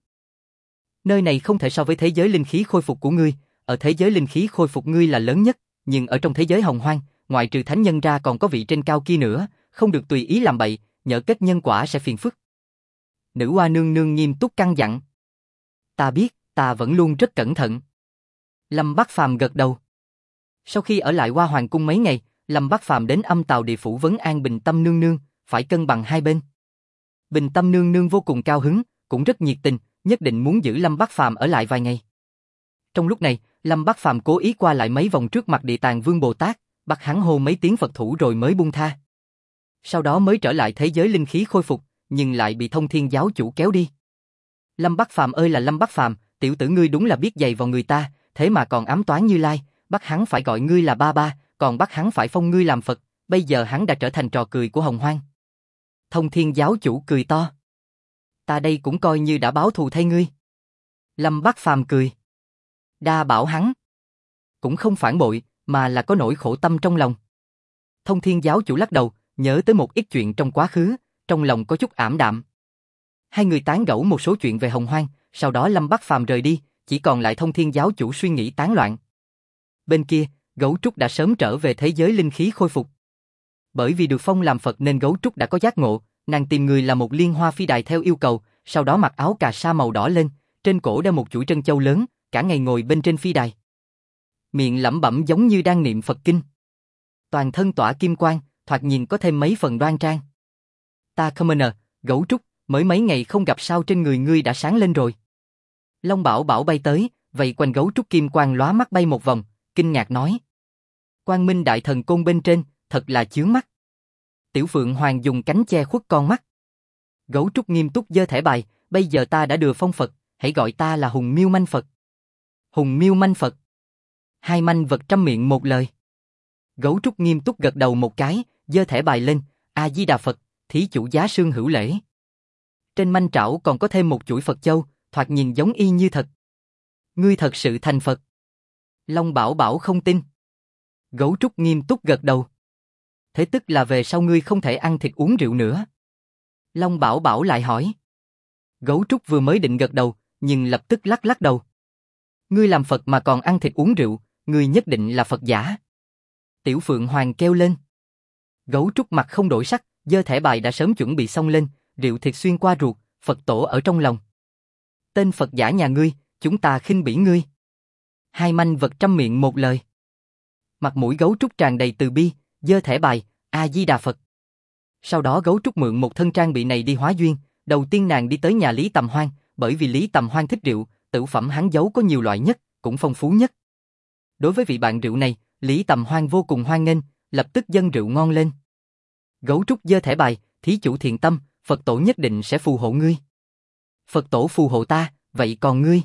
Nơi này không thể so với thế giới linh khí khôi phục của ngươi, ở thế giới linh khí khôi phục ngươi là lớn nhất, nhưng ở trong thế giới Hồng Hoang, ngoại trừ thánh nhân ra còn có vị trên cao kia nữa, không được tùy ý làm bậy, nhỡ kết nhân quả sẽ phiền phức. Nữ Hoa Nương Nương nghiêm túc căn dặn. Ta biết, ta vẫn luôn rất cẩn thận. Lâm Bắc Phàm gật đầu. Sau khi ở lại Hoa Hoàng cung mấy ngày, Lâm Bắc Phàm đến Âm Tào Địa Phủ vấn an Bình Tâm Nương Nương, phải cân bằng hai bên. Bình Tâm Nương Nương vô cùng cao hứng, cũng rất nhiệt tình, nhất định muốn giữ Lâm Bắc Phàm ở lại vài ngày. Trong lúc này, Lâm Bắc Phàm cố ý qua lại mấy vòng trước mặt Địa Tạng Vương Bồ Tát, bắt hắn hô mấy tiếng Phật thủ rồi mới buông tha. Sau đó mới trở lại thế giới linh khí khôi phục, nhưng lại bị Thông Thiên giáo chủ kéo đi. Lâm Bắc Phàm ơi là Lâm Bắc Phàm, tiểu tử ngươi đúng là biết giày vào người ta, thế mà còn ám toán Như Lai, bắt hắn phải gọi ngươi là ba, còn bắt hắn phải phong ngươi làm Phật, bây giờ hắn đã trở thành trò cười của Hồng Hoang. Thông Thiên giáo chủ cười to. Ta đây cũng coi như đã báo thù thay ngươi. Lâm Bắc Phàm cười. Đa bảo hắn. Cũng không phản bội, mà là có nỗi khổ tâm trong lòng. Thông Thiên giáo chủ lắc đầu, nhớ tới một ít chuyện trong quá khứ, trong lòng có chút ảm đạm. Hai người tán gẫu một số chuyện về Hồng Hoang, sau đó Lâm Bắc Phàm rời đi, chỉ còn lại Thông Thiên giáo chủ suy nghĩ tán loạn. Bên kia, Gấu Trúc đã sớm trở về thế giới linh khí khôi phục. Bởi vì được phong làm Phật nên Gấu Trúc đã có giác ngộ, nàng tìm người là một liên hoa phi đài theo yêu cầu, sau đó mặc áo cà sa màu đỏ lên, trên cổ đeo một chuỗi trân châu lớn, cả ngày ngồi bên trên phi đài. Miệng lẩm bẩm giống như đang niệm Phật kinh. Toàn thân tỏa kim quang, thoạt nhìn có thêm mấy phần đoan trang. Ta Commoner, Gấu Trúc, mới mấy ngày không gặp sao trên người ngươi đã sáng lên rồi. Long Bảo Bảo bay tới, vậy quanh gấu trúc kim quang lóa mắt bay một vòng, kinh ngạc nói. Quang Minh Đại Thần Côn bên trên, thật là chướng mắt. Tiểu Phượng Hoàng dùng cánh che khuất con mắt. Gấu trúc nghiêm túc giơ thẻ bài, bây giờ ta đã được phong Phật, hãy gọi ta là Hùng Miêu Manh Phật. Hùng Miêu Manh Phật. Hai manh vật trăm miệng một lời. Gấu trúc nghiêm túc gật đầu một cái, giơ thẻ bài lên, A Di Đà Phật, thí chủ giá sương hữu lễ. Trên manh trảo còn có thêm một chuỗi Phật châu, thoạt nhìn giống y như thật. Ngươi thật sự thành Phật. Long Bảo Bảo không tin. Gấu trúc nghiêm túc gật đầu. Thế tức là về sau ngươi không thể ăn thịt uống rượu nữa. Long Bảo Bảo lại hỏi. Gấu trúc vừa mới định gật đầu, nhưng lập tức lắc lắc đầu. Ngươi làm Phật mà còn ăn thịt uống rượu, ngươi nhất định là Phật giả. Tiểu Phượng Hoàng kêu lên. Gấu trúc mặt không đổi sắc, giơ thẻ bài đã sớm chuẩn bị xong lên, rượu thịt xuyên qua ruột, Phật tổ ở trong lòng. Tên Phật giả nhà ngươi, chúng ta khinh bỉ ngươi. Hai manh vật trăm miệng một lời. Mặt mũi gấu trúc tràn đầy từ bi, giơ thẻ bài, A Di Đà Phật. Sau đó gấu trúc mượn một thân trang bị này đi hóa duyên, đầu tiên nàng đi tới nhà Lý Tầm Hoan, bởi vì Lý Tầm Hoan thích rượu, tửu phẩm hắn giấu có nhiều loại nhất, cũng phong phú nhất. Đối với vị bạn rượu này, Lý Tầm Hoan vô cùng hoan nghênh, lập tức dâng rượu ngon lên. Gấu trúc giơ thẻ bài, thí chủ thiện tâm, Phật tổ nhất định sẽ phù hộ ngươi. Phật tổ phù hộ ta, vậy còn ngươi?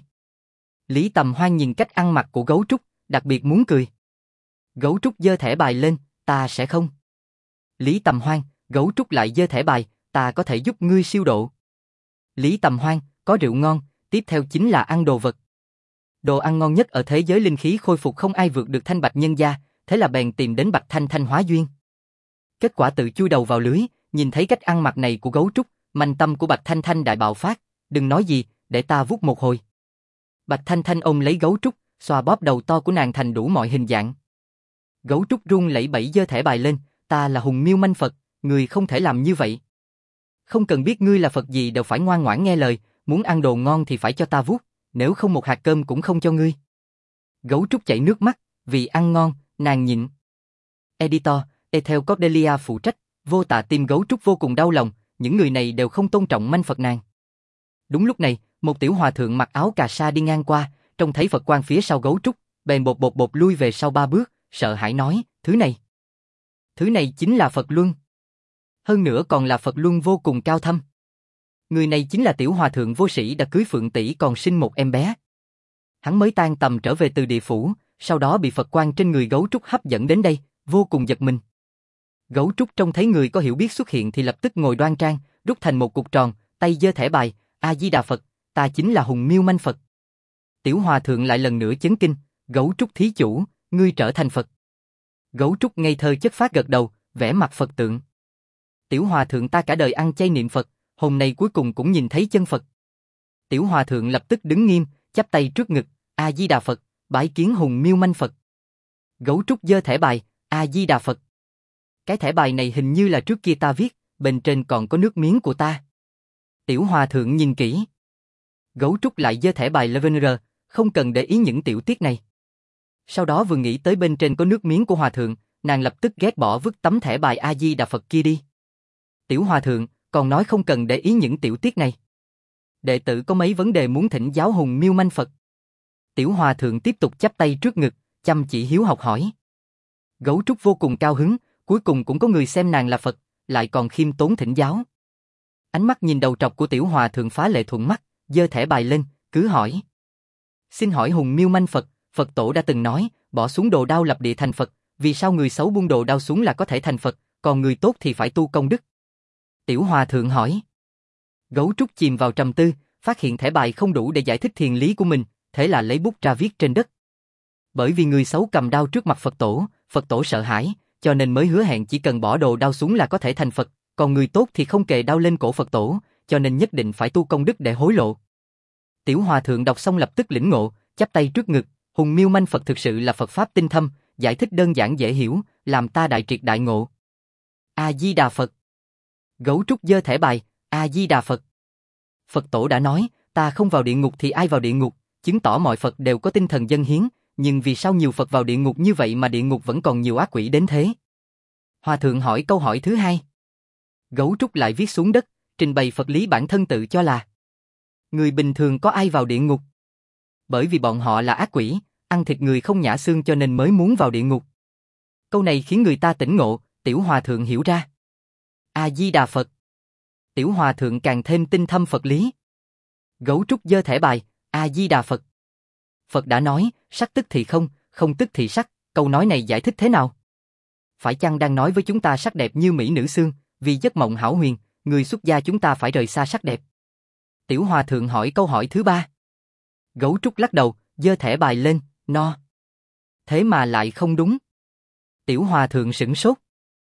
Lý Tầm Hoan nhìn cách ăn mặc của gấu trúc, đặc biệt muốn cười. Gấu trúc giơ thẻ bài lên, ta sẽ không. Lý Tầm Hoan, gấu trúc lại giơ thẻ bài, ta có thể giúp ngươi siêu độ. Lý Tầm Hoan, có rượu ngon, tiếp theo chính là ăn đồ vật. Đồ ăn ngon nhất ở thế giới linh khí khôi phục không ai vượt được Thanh Bạch nhân gia, thế là bèn tìm đến Bạch Thanh Thanh hóa duyên. Kết quả tự chui đầu vào lưới, nhìn thấy cách ăn mặc này của gấu trúc, manh tâm của Bạch Thanh Thanh đại bạo phát, đừng nói gì, để ta vuốt một hồi. Bạch Thanh Thanh ôm lấy gấu trúc, xoa bóp đầu to của nàng thành đủ mọi hình dạng. Gấu trúc run lẩy bẩy giơ thẻ bài lên, ta là Hùng Miêu Manh Phật, người không thể làm như vậy. Không cần biết ngươi là Phật gì đều phải ngoan ngoãn nghe lời, muốn ăn đồ ngon thì phải cho ta vuốt, nếu không một hạt cơm cũng không cho ngươi. Gấu trúc chảy nước mắt, vì ăn ngon, nàng nhịn. Editor, Ethel Cordelia phụ trách, Vô Tà tim gấu trúc vô cùng đau lòng, những người này đều không tôn trọng manh Phật nàng. Đúng lúc này, một tiểu hòa thượng mặc áo cà sa đi ngang qua, trông thấy Phật quan phía sau gấu trúc, bèn bột bột bột lui về sau 3 bước, sợ hãi nói, thứ này chính là Phật Luân. Hơn nữa còn là Phật Luân vô cùng cao thâm. Người này chính là tiểu hòa thượng vô sĩ đã cưới Phượng tỷ còn sinh một em bé. Hắn mới tan tầm trở về từ địa phủ, sau đó bị Phật quan trên người gấu trúc hấp dẫn đến đây, vô cùng giật mình. Gấu trúc trông thấy người có hiểu biết xuất hiện thì lập tức ngồi đoan trang, rút thành một cục tròn, tay giơ thẻ bài, A Di Đà Phật, ta chính là Hùng Miêu Manh Phật. Tiểu hòa thượng lại lần nữa chấn kinh, gấu trúc thí chủ, ngươi trở thành Phật. Gấu trúc ngây thơ chất phát gật đầu, vẽ mặt Phật tượng. Tiểu hòa thượng ta cả đời ăn chay niệm Phật, hôm nay cuối cùng cũng nhìn thấy chân Phật. Tiểu hòa thượng lập tức đứng nghiêm, chắp tay trước ngực, A Di Đà Phật, bái kiến Hùng Miêu Manh Phật. Gấu trúc giơ thẻ bài, A Di Đà Phật. Cái thẻ bài này hình như là trước kia ta viết, bên trên còn có nước miếng của ta. Tiểu hòa thượng nhìn kỹ. Gấu trúc lại giơ thẻ bài Levener, không cần để ý những tiểu tiết này. Sau đó vừa nghĩ tới bên trên có nước miếng của hòa thượng, nàng lập tức ghét bỏ vứt tấm thẻ bài A Di Đà Phật kia đi. Tiểu hòa thượng, còn nói không cần để ý những tiểu tiết này. Đệ tử có mấy vấn đề muốn thỉnh giáo Hùng Miêu Manh Phật. Tiểu hòa thượng tiếp tục chắp tay trước ngực, chăm chỉ hiếu học hỏi. Gấu trúc vô cùng cao hứng, cuối cùng cũng có người xem nàng là Phật, lại còn khiêm tốn thỉnh giáo. Ánh mắt nhìn đầu trọc của tiểu hòa thượng phá lệ thuận mắt, giơ thẻ bài lên, cứ hỏi. Xin hỏi Hùng Miêu Manh Phật, Phật tổ đã từng nói, bỏ xuống đồ đao lập địa thành Phật, vì sao người xấu buông đồ đao xuống là có thể thành Phật, còn người tốt thì phải tu công đức? Tiểu hòa thượng hỏi. Gấu trúc chìm vào trầm tư, phát hiện thẻ bài không đủ để giải thích thiền lý của mình, thế là lấy bút ra viết trên đất. Bởi vì người xấu cầm đao trước mặt Phật tổ sợ hãi, cho nên mới hứa hẹn chỉ cần bỏ đồ đao xuống là có thể thành Phật, còn người tốt thì không kề đao lên cổ Phật tổ, cho nên nhất định phải tu công đức để hối lộ. Tiểu hòa thượng đọc xong lập tức lĩnh ngộ, chắp tay trước ngực, Hùng Miêu Manh Phật thực sự là Phật pháp tinh thâm, giải thích đơn giản dễ hiểu, làm ta đại triệt đại ngộ. A Di Đà Phật. Gấu trúc giơ thẻ bài, A Di Đà Phật. Phật tổ đã nói, ta không vào địa ngục thì ai vào địa ngục, chứng tỏ mọi Phật đều có tinh thần dâng hiến, nhưng vì sao nhiều Phật vào địa ngục như vậy mà địa ngục vẫn còn nhiều ác quỷ đến thế? Hòa thượng hỏi câu hỏi thứ hai. Gấu trúc lại viết xuống đất, trình bày Phật lý bản thân tự cho là. Người bình thường có ai vào địa ngục? Bởi vì bọn họ là ác quỷ, ăn thịt người không nhả xương cho nên mới muốn vào địa ngục. Câu này khiến người ta tỉnh ngộ, Tiểu Hòa Thượng hiểu ra. A-di-đà Phật. Tiểu Hòa Thượng càng thêm tinh thâm Phật lý. Gấu trúc giơ thẻ bài, A-di-đà Phật. Phật đã nói, sắc tức thì không, không tức thì sắc, câu nói này giải thích thế nào? Phải chăng đang nói với chúng ta sắc đẹp như mỹ nữ xương, vì giấc mộng hão huyền, người xuất gia chúng ta phải rời xa sắc đẹp? Tiểu Hòa Thượng hỏi câu hỏi thứ ba. Gấu trúc lắc đầu, giơ thẻ bài lên, no. Thế mà lại không đúng. Tiểu Hòa Thượng sửng sốt.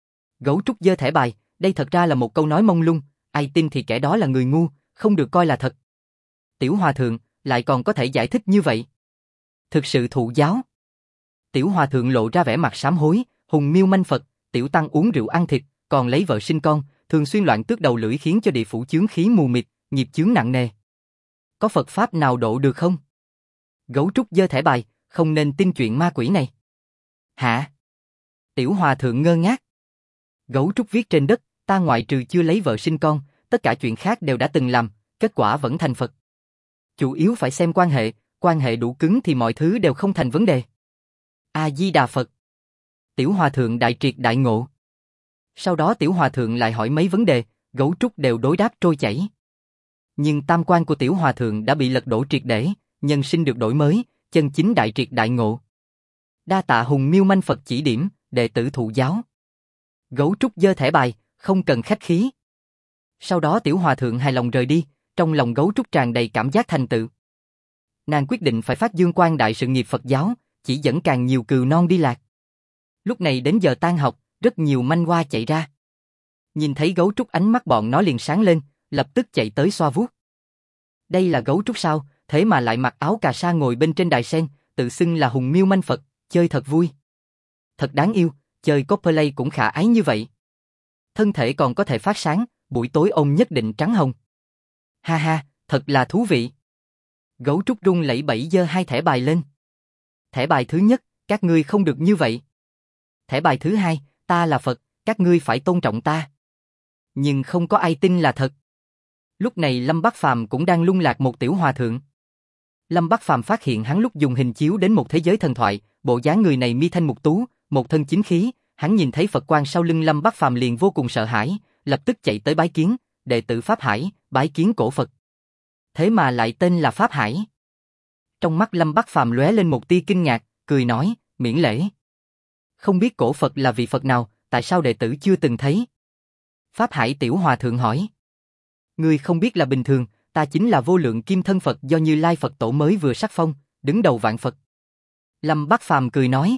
Gấu trúc giơ thẻ bài, đây thật ra là một câu nói mông lung, ai tin thì kẻ đó là người ngu, không được coi là thật. Tiểu Hòa Thượng, lại còn có thể giải thích như vậy. Thực sự thụ giáo. Tiểu Hòa Thượng lộ ra vẻ mặt sám hối, hùng miêu manh Phật, tiểu tăng uống rượu ăn thịt, còn lấy vợ sinh con, thường xuyên loạn tước đầu lưỡi khiến cho địa phủ chướng khí mù mịt, nghiệp chướng nặng nề. Có Phật Pháp nào độ được không? Gấu trúc giơ thẻ bài, không nên tin chuyện ma quỷ này. Hả? Tiểu Hòa Thượng ngơ ngác. Gấu trúc viết trên đất, ta ngoại trừ chưa lấy vợ sinh con, tất cả chuyện khác đều đã từng làm, kết quả vẫn thành Phật. Chủ yếu phải xem quan hệ đủ cứng thì mọi thứ đều không thành vấn đề. A-di-đà Phật. Tiểu Hòa Thượng đại triệt đại ngộ. Sau đó Tiểu Hòa Thượng lại hỏi mấy vấn đề, gấu trúc đều đối đáp trôi chảy. Nhưng tam quan của Tiểu Hòa Thượng đã bị lật đổ triệt để, nhân sinh được đổi mới, chân chính đại triệt đại ngộ. Đa tạ hùng miêu manh Phật chỉ điểm, đệ tử thụ giáo. Gấu trúc giơ thẻ bài, không cần khách khí. Sau đó Tiểu Hòa Thượng hài lòng rời đi, trong lòng gấu trúc tràn đầy cảm giác thành tựu. Nàng quyết định phải phát dương quang đại sự nghiệp Phật giáo, chỉ dẫn càng nhiều cừu non đi lạc. Lúc này đến giờ tan học, rất nhiều manh hoa chạy ra. Nhìn thấy gấu trúc ánh mắt bọn nó liền sáng lên, lập tức chạy tới xoa vuốt. Đây là gấu trúc sao, thế mà lại mặc áo cà sa ngồi bên trên đài sen, tự xưng là hùng miêu manh Phật, chơi thật vui. Thật đáng yêu, chơi cosplay cũng khả ái như vậy. Thân thể còn có thể phát sáng, buổi tối ôm nhất định trắng hồng. Ha ha, thật là thú vị. Gấu trúc rung lẩy bẩy giơ hai thẻ bài lên. Thẻ bài thứ nhất, các ngươi không được như vậy. Thẻ bài thứ hai, ta là Phật, các ngươi phải tôn trọng ta. Nhưng không có ai tin là thật. Lúc này Lâm Bắc Phàm cũng đang lung lạc một Tiểu Hòa Thượng. Lâm Bắc Phàm phát hiện hắn lúc dùng hình chiếu đến một thế giới thần thoại, bộ dáng người này mi thanh mục tú, một thân chính khí, hắn nhìn thấy Phật quang sau lưng Lâm Bắc Phàm liền vô cùng sợ hãi, lập tức chạy tới bái kiến, đệ tử Pháp Hải, bái kiến cổ Phật. Thế mà lại tên là Pháp Hải. Trong mắt Lâm Bắc Phàm lóe lên một tia kinh ngạc, cười nói, miễn lễ. Không biết cổ Phật là vị Phật nào, tại sao đệ tử chưa từng thấy? Pháp Hải Tiểu Hòa Thượng hỏi. Ngươi không biết là bình thường, ta chính là vô lượng kim thân Phật do Như Lai Phật Tổ mới vừa sắc phong, đứng đầu vạn Phật. Lâm Bắc Phàm cười nói.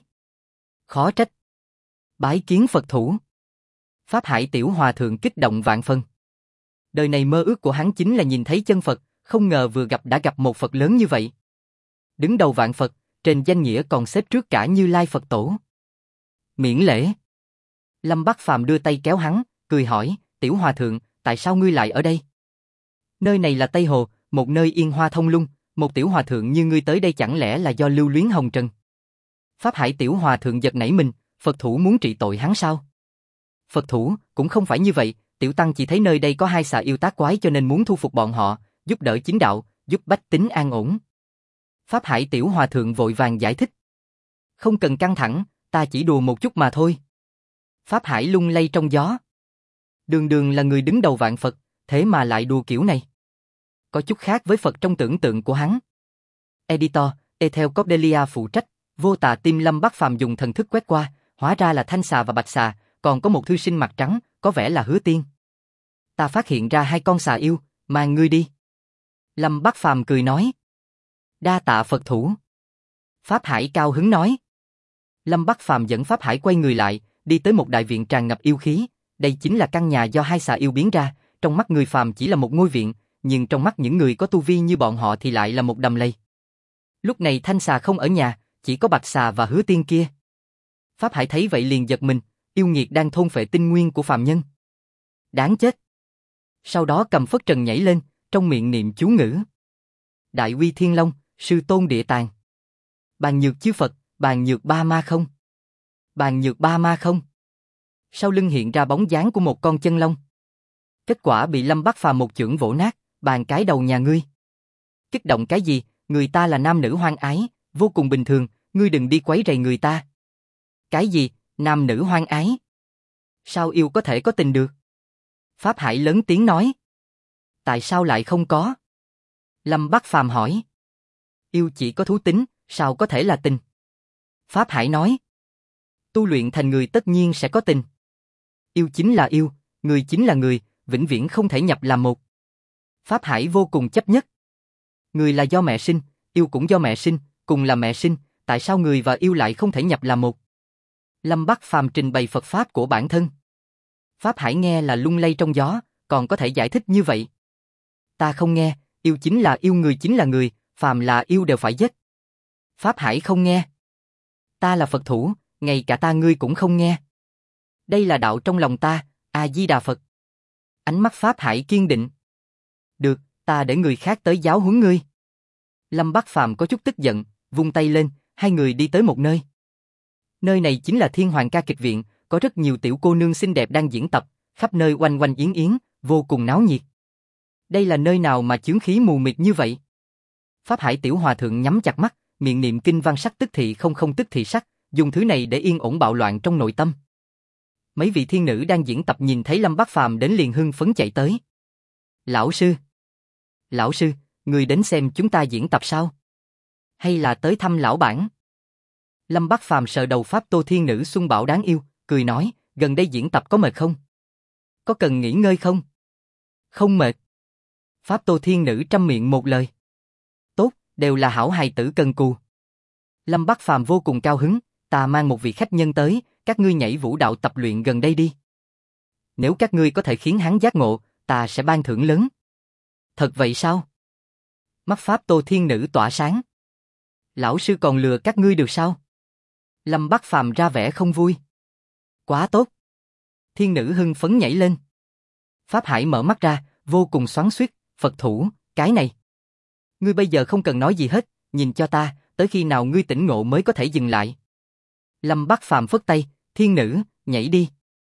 Khó trách. Bái kiến Phật thủ. Pháp Hải Tiểu Hòa Thượng kích động vạn phần. Đời này mơ ước của hắn chính là nhìn thấy chân Phật, không ngờ vừa gặp đã gặp một Phật lớn như vậy. Đứng đầu vạn Phật, trên danh nghĩa còn xếp trước cả Như Lai Phật Tổ. Miễn lễ. Lâm Bắc Phàm đưa tay kéo hắn, cười hỏi, Tiểu Hòa Thượng, tại sao ngươi lại ở đây? Nơi này là Tây Hồ, một nơi yên hoa thông lung, một Tiểu Hòa Thượng như ngươi tới đây chẳng lẽ là do lưu luyến hồng trần? Pháp Hải Tiểu Hòa Thượng giật nảy mình, Phật thủ muốn trị tội hắn sao? Phật thủ, cũng không phải như vậy, Tiểu Tăng chỉ thấy nơi đây có hai xà yêu tác quái cho nên muốn thu phục bọn họ, giúp đỡ chính đạo, giúp bách tính an ổn. Pháp Hải Tiểu Hòa Thượng vội vàng giải thích. Không cần căng thẳng, ta chỉ đùa một chút mà thôi. Pháp Hải lung lay trong gió. Đường đường là người đứng đầu vạn Phật, thế mà lại đùa kiểu này. Có chút khác với Phật trong tưởng tượng của hắn. Editor, Ethel Cordelia phụ trách, vô tà tim Lâm Bắc Phàm dùng thần thức quét qua, hóa ra là thanh xà và bạch xà, còn có một thư sinh mặt trắng, có vẻ là Hứa Tiên. Ta phát hiện ra hai con xà yêu, mang ngươi đi. Lâm Bắc Phàm cười nói. Đa tạ Phật thủ. Pháp Hải cao hứng nói. Lâm Bắc Phàm dẫn Pháp Hải quay người lại, đi tới một đại viện tràn ngập yêu khí. Đây chính là căn nhà do hai xà yêu biến ra, trong mắt người phàm chỉ là một ngôi viện, nhưng trong mắt những người có tu vi như bọn họ thì lại là một đầm lầy. Lúc này thanh xà không ở nhà, chỉ có bạch xà và Hứa Tiên kia. Pháp Hải thấy vậy liền giật mình, yêu nghiệt đang thôn phệ tinh nguyên của phàm nhân. Đáng chết. Sau đó cầm phất trần nhảy lên, trong miệng niệm chú ngữ. Đại uy thiên long, sư tôn địa tàng. Bàn nhược chư Phật, bàn nhược ba ma không. Bàn nhược ba ma không. Sau lưng hiện ra bóng dáng của một con chân long. Kết quả bị Lâm Bắc Phàm một chưởng vỗ nát, bàn cái đầu nhà ngươi. Kích động cái gì, người ta là nam nữ hoan ái, vô cùng bình thường, ngươi đừng đi quấy rầy người ta. Cái gì, nam nữ hoan ái? Sao yêu có thể có tình được? Pháp Hải lớn tiếng nói. Tại sao lại không có? Lâm Bắc Phàm hỏi. Yêu chỉ có thú tính, sao có thể là tình? Pháp Hải nói. Tu luyện thành người tất nhiên sẽ có tình. Yêu chính là yêu, người chính là người, vĩnh viễn không thể nhập làm một. Pháp Hải vô cùng chấp nhất. Người là do mẹ sinh, yêu cũng do mẹ sinh, cùng là mẹ sinh, tại sao người và yêu lại không thể nhập làm một? Lâm Bắc Phàm trình bày Phật Pháp của bản thân. Pháp Hải nghe là lung lay trong gió, còn có thể giải thích như vậy. Ta không nghe, yêu chính là yêu, người chính là người, phàm là yêu đều phải giết. Pháp Hải không nghe. Ta là Phật thủ, ngay cả ta ngươi cũng không nghe. Đây là đạo trong lòng ta, A-di-đà Phật. Ánh mắt Pháp Hải kiên định. Được, ta để người khác tới giáo huấn ngươi. Lâm Bắc Phàm có chút tức giận, vung tay lên, hai người đi tới một nơi. Nơi này chính là Thiên Hoàng ca kịch viện, có rất nhiều tiểu cô nương xinh đẹp đang diễn tập, khắp nơi oanh oanh yến yến, vô cùng náo nhiệt. Đây là nơi nào mà chướng khí mù mịt như vậy? Pháp Hải tiểu hòa thượng nhắm chặt mắt, miệng niệm kinh văn sắc tức thị không không tức thị sắc, dùng thứ này để yên ổn bạo loạn trong nội tâm. Mấy vị thiên nữ đang diễn tập nhìn thấy Lâm Bắc Phàm đến liền hưng phấn chạy tới. Lão sư! Lão sư, người đến xem chúng ta diễn tập sao? Hay là tới thăm lão bản? Lâm Bắc Phàm sờ đầu Pháp Tô thiên nữ Xuân Bảo đáng yêu, cười nói, gần đây diễn tập có mệt không? Có cần nghỉ ngơi không? Không mệt. Pháp Tô thiên nữ trăm miệng một lời. Tốt, đều là hảo hài tử cần cù. Lâm Bắc Phàm vô cùng cao hứng, ta mang một vị khách nhân tới, các ngươi nhảy vũ đạo tập luyện gần đây đi. Nếu các ngươi có thể khiến hắn giác ngộ, ta sẽ ban thưởng lớn. Thật vậy sao? Mắt Pháp Tô thiên nữ tỏa sáng. Lão sư còn lừa các ngươi được sao? Lâm Bắc Phàm ra vẻ không vui. Quá tốt. Thiên nữ hưng phấn nhảy lên. Pháp Hải mở mắt ra, vô cùng xoắn xuýt, Phật thủ, cái này. Ngươi bây giờ không cần nói gì hết, nhìn cho ta, tới khi nào ngươi tỉnh ngộ mới có thể dừng lại. Lâm Bắc Phàm phất tay, thiên nữ, nhảy đi.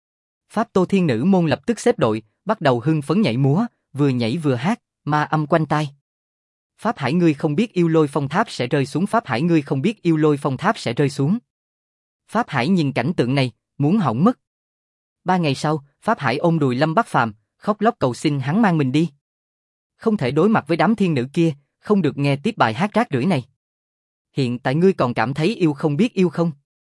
Pháp Tô thiên nữ môn lập tức xếp đội, bắt đầu hưng phấn nhảy múa, vừa nhảy vừa hát, ma âm quanh tai. Pháp Hải ngươi không biết yêu lôi phong tháp sẽ rơi xuống, Pháp Hải ngươi không biết yêu lôi phong tháp sẽ rơi xuống. Pháp Hải nhìn cảnh tượng này, muốn hỏng mất. 3 ngày sau, Pháp Hải ôm đùi Lâm Bắc Phàm, khóc lóc cầu xin hắn mang mình đi. Không thể đối mặt với đám thiên nữ kia, không được nghe tiếp bài hát rác rưởi này. Hiện tại ngươi còn cảm thấy yêu không biết yêu không?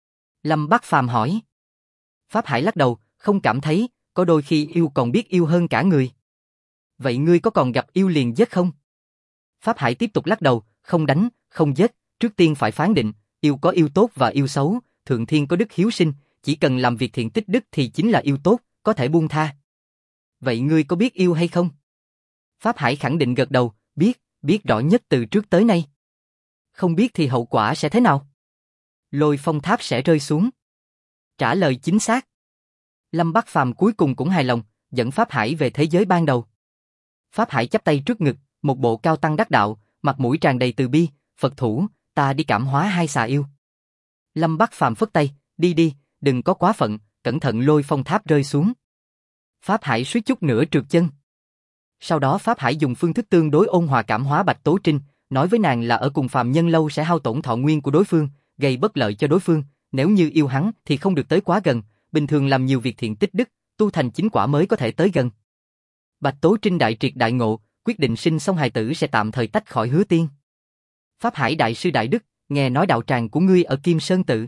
Lâm Bắc Phàm hỏi. Pháp Hải lắc đầu, không cảm thấy, có đôi khi yêu còn biết yêu hơn cả người. Vậy ngươi có còn gặp yêu liền giết không? Pháp Hải tiếp tục lắc đầu, không đánh, không giết, trước tiên phải phán định, yêu có yêu tốt và yêu xấu, thượng thiên có đức hiếu sinh, chỉ cần làm việc thiện tích đức thì chính là yêu tốt, có thể buông tha. Vậy ngươi có biết yêu hay không? Pháp Hải khẳng định gật đầu, biết rõ nhất từ trước tới nay. Không biết thì hậu quả sẽ thế nào? Lôi phong tháp sẽ rơi xuống. Trả lời chính xác. Lâm Bắc Phàm cuối cùng cũng hài lòng, dẫn Pháp Hải về thế giới ban đầu. Pháp Hải chắp tay trước ngực, một bộ cao tăng đắc đạo, mặt mũi tràn đầy từ bi, Phật thủ, ta đi cảm hóa hai xà yêu. Lâm Bắc Phàm phất tay, đi đi, đừng có quá phận, cẩn thận lôi phong tháp rơi xuống. Pháp Hải suýt chút nữa trượt chân. Sau đó Pháp Hải dùng phương thức tương đối ôn hòa cảm hóa Bạch Tố Trinh, nói với nàng là ở cùng phàm nhân lâu sẽ hao tổn thọ nguyên của đối phương, gây bất lợi cho đối phương, nếu như yêu hắn thì không được tới quá gần, bình thường làm nhiều việc thiện tích đức, tu thành chính quả mới có thể tới gần. Bạch Tố Trinh đại triệt đại ngộ, quyết định sinh xong hài tử sẽ tạm thời tách khỏi Hứa Tiên. Pháp Hải đại sư đại đức, nghe nói đạo tràng của ngươi ở Kim Sơn Tự.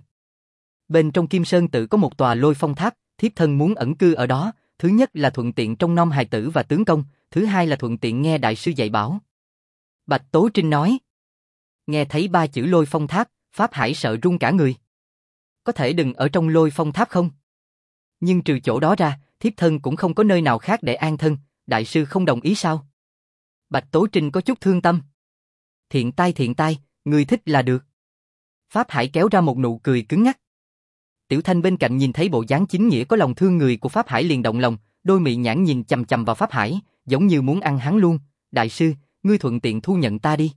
Bên trong Kim Sơn Tự có một tòa lôi phong tháp, thiếp thân muốn ẩn cư ở đó, thứ nhất là thuận tiện trông nom hài tử và tướng công, thứ hai là thuận tiện nghe đại sư dạy bảo. Bạch Tố Trinh nói. Nghe thấy 3 chữ lôi phong tháp, Pháp Hải sợ run cả người. Có thể đừng ở trong lôi phong tháp không? Nhưng trừ chỗ đó ra, thiếp thân cũng không có nơi nào khác để an thân, đại sư không đồng ý sao? Bạch Tố Trinh có chút thương tâm. Thiện tai, người thích là được. Pháp Hải kéo ra một nụ cười cứng ngắc. Tiểu Thanh bên cạnh nhìn thấy bộ dáng chính nghĩa có lòng thương người của Pháp Hải liền động lòng, đôi mị nhãn nhìn chằm chằm vào Pháp Hải, giống như muốn ăn hắn luôn. Đại sư, ngươi thuận tiện thu nhận ta đi.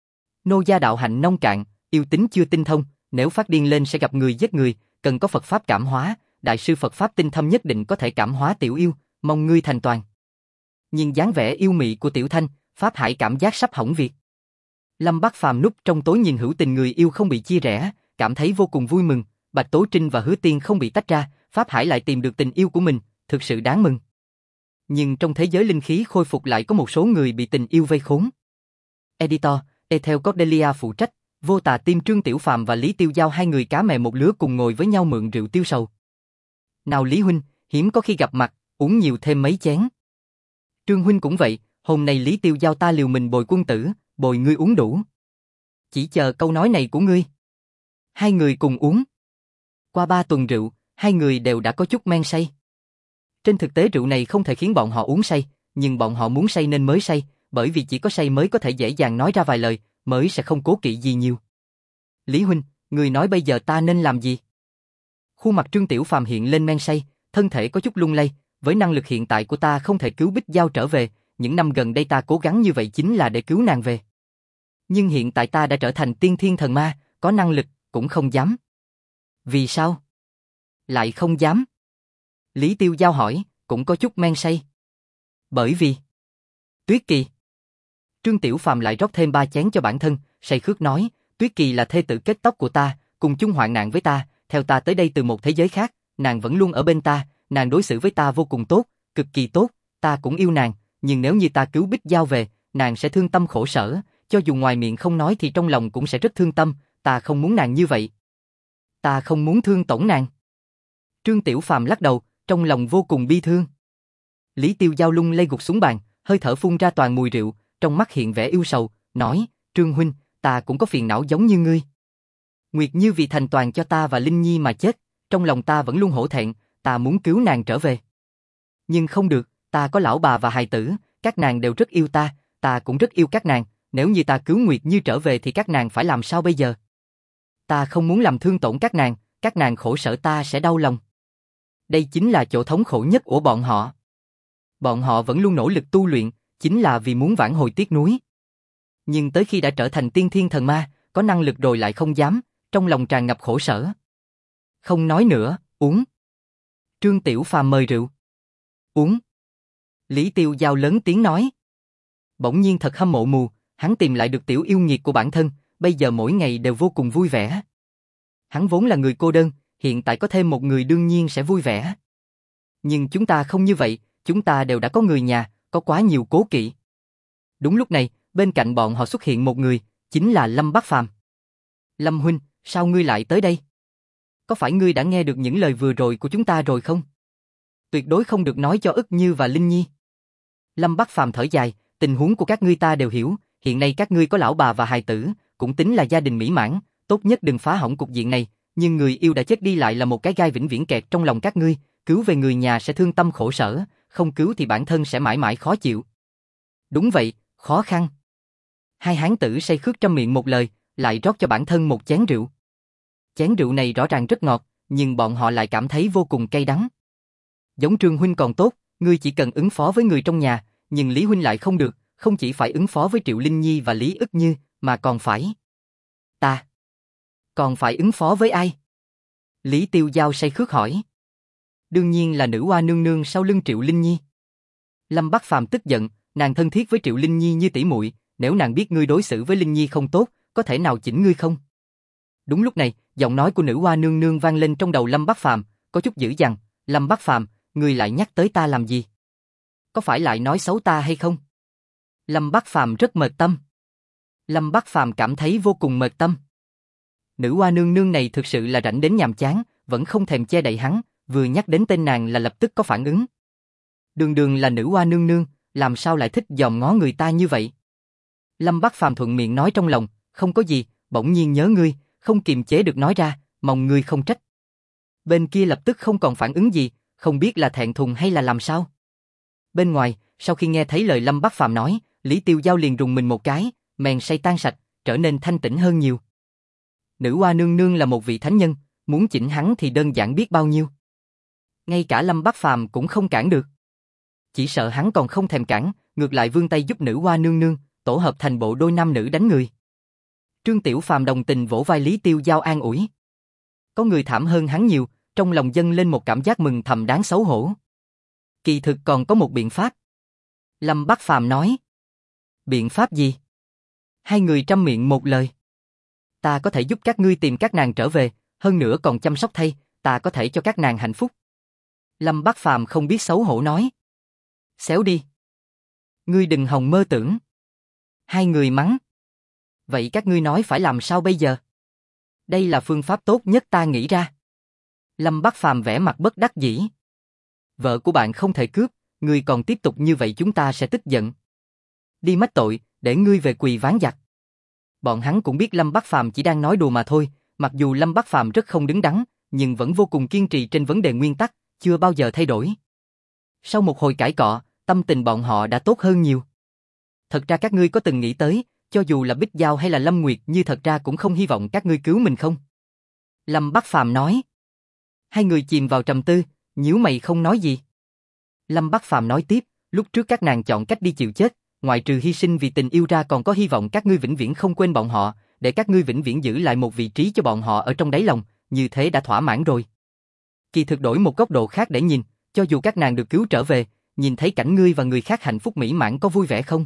Nô gia đạo hạnh nông cạn, yêu tính chưa tinh thông, nếu phát điên lên sẽ gặp người giết người, cần có Phật Pháp cảm hóa, đại sư Phật Pháp tinh thâm nhất định có thể cảm hóa tiểu yêu, mong ngươi thành toàn. Nhìn dáng vẻ yêu mị của Tiểu Thanh, Pháp Hải cảm giác sắp hỏng việc. Lâm Bác Phàm núp trong tối nhìn hữu tình người yêu không bị chia rẽ, cảm thấy vô cùng vui mừng, Bạch Tố Trinh và Hứa Tiên không bị tách ra, Pháp Hải lại tìm được tình yêu của mình, thực sự đáng mừng. Nhưng trong thế giới linh khí khôi phục lại có một số người bị tình yêu vây khốn. Editor, Ethel Cordelia phụ trách, Vô Tà Tim Trương Tiểu Phàm và Lý Tiêu Giao hai người cá mè một lứa cùng ngồi với nhau mượn rượu tiêu sầu. Nào Lý huynh, hiếm có khi gặp mặt, uống nhiều thêm mấy chén. Trương huynh cũng vậy, hôm nay Lý Tiêu Giao ta liều mình bồi quân tử, bồi ngươi uống đủ. Chỉ chờ câu nói này của ngươi. Hai người cùng uống. Qua 3 tuần rượu, hai người đều đã có chút men say. Trên thực tế rượu này không thể khiến bọn họ uống say, nhưng bọn họ muốn say nên mới say, bởi vì chỉ có say mới có thể dễ dàng nói ra vài lời, mới sẽ không cố kỵ gì nhiều. Lý huynh, người nói bây giờ ta nên làm gì? Khuôn mặt Trương Tiểu Phàm hiện lên men say, thân thể có chút lung lay, với năng lực hiện tại của ta không thể cứu Bích Giao trở về, những năm gần đây ta cố gắng như vậy chính là để cứu nàng về. Nhưng hiện tại ta đã trở thành tiên thiên thần ma, có năng lực, cũng không dám. Vì sao? Lại không dám. Lý Tiêu Giao hỏi, cũng có chút men say. Bởi vì... Tuyết Kỳ. Trương Tiểu Phàm lại rót thêm 3 chén cho bản thân, say khước nói, Tuyết Kỳ là thê tử kết tóc của ta, cùng chung hoạn nạn với ta, theo ta tới đây từ một thế giới khác, nàng vẫn luôn ở bên ta, nàng đối xử với ta vô cùng tốt, cực kỳ tốt, ta cũng yêu nàng, nhưng nếu như ta cứu Bích Giao về, nàng sẽ thương tâm khổ sở, cho dù ngoài miệng không nói thì trong lòng cũng sẽ rất thương tâm, ta không muốn nàng như vậy. Ta không muốn thương tổn nàng. Trương Tiểu Phàm lắc đầu, trong lòng vô cùng bi thương. Lý Tiêu Giao lung lay gục xuống bàn, hơi thở phun ra toàn mùi rượu, trong mắt hiện vẻ yêu sầu, nói, Trương huynh, ta cũng có phiền não giống như ngươi. Nguyệt Như vì thành toàn cho ta và Linh Nhi mà chết, trong lòng ta vẫn luôn hổ thẹn, ta muốn cứu nàng trở về. Nhưng không được, ta có lão bà và hài tử, các nàng đều rất yêu ta cũng rất yêu các nàng, nếu như ta cứu Nguyệt Như trở về thì các nàng phải làm sao bây giờ? Ta không muốn làm thương tổn các nàng khổ sở ta sẽ đau lòng. Đây chính là chỗ thống khổ nhất của bọn họ. Bọn họ vẫn luôn nỗ lực tu luyện, chính là vì muốn vãn hồi tiếc nuối. Nhưng tới khi đã trở thành tiên thiên thần ma, có năng lực rồi lại không dám, trong lòng tràn ngập khổ sở. Không nói nữa, uống. Trương Tiểu Phàm mời rượu. Uống. Lý Tiêu Giao lớn tiếng nói. Bỗng nhiên thật hâm mộ mù, hắn tìm lại được tiểu yêu nghiệt của bản thân, bây giờ mỗi ngày đều vô cùng vui vẻ. Hắn vốn là người cô đơn, hiện tại có thêm một người đương nhiên sẽ vui vẻ. Nhưng chúng ta không như vậy, chúng ta đều đã có người nhà, có quá nhiều cố kỵ. Đúng lúc này, bên cạnh bọn họ xuất hiện một người, chính là Lâm Bác Phàm. Lâm huynh, sao ngươi lại tới đây? Có phải ngươi đã nghe được những lời vừa rồi của chúng ta rồi không? Tuyệt đối không được nói cho Ức Như và Linh Nhi. Lâm Bác Phàm thở dài, tình huống của các ngươi ta đều hiểu, hiện nay các ngươi có lão bà và hài tử, cũng tính là gia đình mỹ mãn, tốt nhất đừng phá hỏng cục diện này, nhưng người yêu đã chết đi lại là một cái gai vĩnh viễn kẹt trong lòng các ngươi, cứu về người nhà sẽ thương tâm khổ sở, không cứu thì bản thân sẽ mãi mãi khó chịu. Đúng vậy, khó khăn. Hai hán tử say khước trăm miệng một lời, lại rót cho bản thân một chén rượu. Chén rượu này rõ ràng rất ngọt, nhưng bọn họ lại cảm thấy vô cùng cay đắng. Giống Trương huynh còn tốt, ngươi chỉ cần ứng phó với người trong nhà, nhưng Lý huynh lại không được, không chỉ phải ứng phó với Triệu Linh Nhi và Lý Ức Như, mà còn phải... Ta... Còn phải ứng phó với ai? Lý Tiêu Giao say khước hỏi. Đương nhiên là nữ oa nương nương sau lưng Triệu Linh Nhi. Lâm Bác Phàm tức giận, nàng thân thiết với Triệu Linh Nhi như tỷ muội, nếu nàng biết ngươi đối xử với Linh Nhi không tốt, có thể nào chỉnh ngươi không? Đúng lúc này, giọng nói của nữ oa nương nương vang lên trong đầu Lâm Bác Phàm, có chút dữ dằn, Lâm Bác Phàm, ngươi lại nhắc tới ta làm gì? Có phải lại nói xấu ta hay không? Lâm Bác Phàm rất mệt tâm. Lâm Bác Phàm cảm thấy vô cùng mệt tâm. Nữ oa nương nương này thực sự là rảnh đến nhàm chán, vẫn không thèm che đậy hắn, vừa nhắc đến tên nàng là lập tức có phản ứng. Đường đường là nữ oa nương nương, làm sao lại thích dòm ngó người ta như vậy? Lâm Bác Phàm thuận miệng nói trong lòng, không có gì, bỗng nhiên nhớ ngươi, không kiềm chế được nói ra, mong ngươi không trách. Bên kia lập tức không còn phản ứng gì, không biết là thẹn thùng hay là làm sao. Bên ngoài, sau khi nghe thấy lời Lâm Bác Phàm nói, Lý Tiêu Giao liền rùng mình một cái, mèn say tan sạch, trở nên thanh tĩnh hơn nhiều. Nữ oa nương nương là một vị thánh nhân, muốn chỉnh hắn thì đơn giản biết bao nhiêu. Ngay cả Lâm Bác Phàm cũng không cản được. Chỉ sợ hắn còn không thèm cản, ngược lại vươn tay giúp nữ oa nương nương, tổ hợp thành bộ đôi nam nữ đánh người. Trương Tiểu Phàm đồng tình vỗ vai Lý Tiêu Giao an ủi. Có người thảm hơn hắn nhiều, trong lòng dâng lên một cảm giác mừng thầm đáng xấu hổ. Kỳ thực còn có một biện pháp. Lâm Bác Phàm nói. Biện pháp gì? Hai người trăm miệng một lời. Ta có thể giúp các ngươi tìm các nàng trở về, hơn nữa còn chăm sóc thay, ta có thể cho các nàng hạnh phúc. Lâm Bắc Phàm không biết xấu hổ nói. Xéo đi. Ngươi đừng hòng mơ tưởng. Hai người mắng. Vậy các ngươi nói phải làm sao bây giờ? Đây là phương pháp tốt nhất ta nghĩ ra. Lâm Bắc Phàm vẻ mặt bất đắc dĩ. Vợ của bạn không thể cướp, ngươi còn tiếp tục như vậy chúng ta sẽ tức giận. Đi mách tội, để ngươi về quỳ ván giặc. Bọn hắn cũng biết Lâm Bắc Phàm chỉ đang nói đùa mà thôi, mặc dù Lâm Bắc Phàm rất không đứng đắn, nhưng vẫn vô cùng kiên trì trên vấn đề nguyên tắc, chưa bao giờ thay đổi. Sau một hồi cãi cọ, tâm tình bọn họ đã tốt hơn nhiều. Thật ra các ngươi có từng nghĩ tới, cho dù là Bích Giao hay là Lâm Nguyệt Như thật ra cũng không hy vọng các ngươi cứu mình không? Lâm Bắc Phàm nói. Hai người chìm vào trầm tư, nhíu mày không nói gì. Lâm Bắc Phàm nói tiếp, lúc trước các nàng chọn cách đi chịu chết, ngoại trừ hy sinh vì tình yêu ra còn có hy vọng các ngươi vĩnh viễn không quên bọn họ, để các ngươi vĩnh viễn giữ lại một vị trí cho bọn họ ở trong đáy lòng, như thế đã thỏa mãn rồi. Kỳ thực đổi một góc độ khác để nhìn, cho dù các nàng được cứu trở về, nhìn thấy cảnh ngươi và người khác hạnh phúc mỹ mãn có vui vẻ không?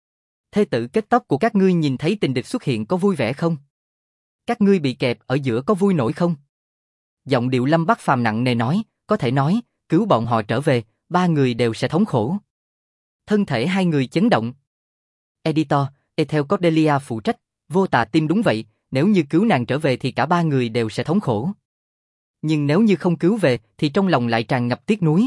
Thê tử kết tóc của các ngươi nhìn thấy tình địch xuất hiện có vui vẻ không? Các ngươi bị kẹp ở giữa có vui nổi không? Giọng điệu Lâm Bắc Phàm nặng nề nói, có thể nói, cứu bọn họ trở về, ba người đều sẽ thống khổ. Thân thể hai người chấn động. Editor, Ethel Cordelia phụ trách, Vô Tà Tim đúng vậy, nếu như cứu nàng trở về thì cả ba người đều sẽ thống khổ. Nhưng nếu như không cứu về thì trong lòng lại tràn ngập tiếc nuối.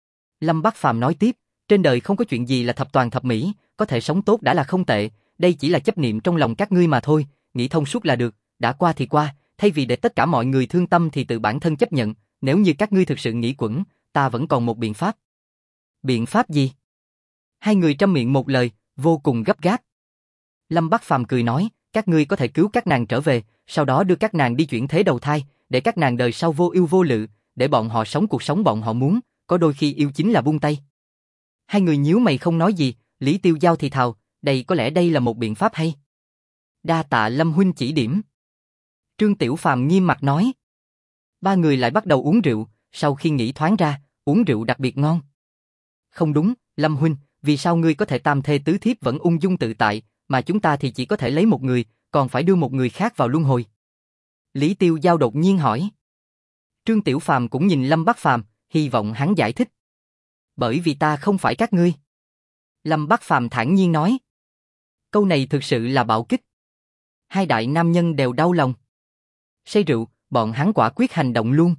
Lâm Bắc Phàm nói tiếp, trên đời không có chuyện gì là thập toàn thập mỹ, có thể sống tốt đã là không tệ, đây chỉ là chấp niệm trong lòng các ngươi mà thôi, nghĩ thông suốt là được, đã qua thì qua, thay vì để tất cả mọi người thương tâm thì tự bản thân chấp nhận, nếu như các ngươi thực sự nghĩ quẩn, ta vẫn còn một biện pháp. Biện pháp gì? Hai người trăm miệng một lời, vô cùng gấp gáp. Lâm Bắc Phàm cười nói, các ngươi có thể cứu các nàng trở về, sau đó đưa các nàng đi chuyển thế đầu thai, để các nàng đời sau vô ưu vô lự, để bọn họ sống cuộc sống bọn họ muốn, có đôi khi yêu chính là buông tay. Hai người nhíu mày không nói gì, Lý Tiêu Giao thì thào, có lẽ đây là một biện pháp hay. Đa tạ Lâm huynh chỉ điểm. Trương Tiểu Phàm nghiêm mặt nói. Ba người lại bắt đầu uống rượu, sau khi nghĩ thoáng ra, uống rượu đặc biệt ngon. Không đúng, Lâm huynh, vì sao ngươi có thể tam thê tứ thiếp vẫn ung dung tự tại, mà chúng ta thì chỉ có thể lấy một người, còn phải đưa một người khác vào luân hồi? Lý Tiêu Giao đột nhiên hỏi. Trương Tiểu Phàm cũng nhìn Lâm Bắc Phàm, hy vọng hắn giải thích. Bởi vì ta không phải các ngươi. Lâm Bắc Phàm thản nhiên nói. Câu này thực sự là bạo kích. Hai đại nam nhân đều đau lòng. Say rượu, bọn hắn quả quyết hành động luôn.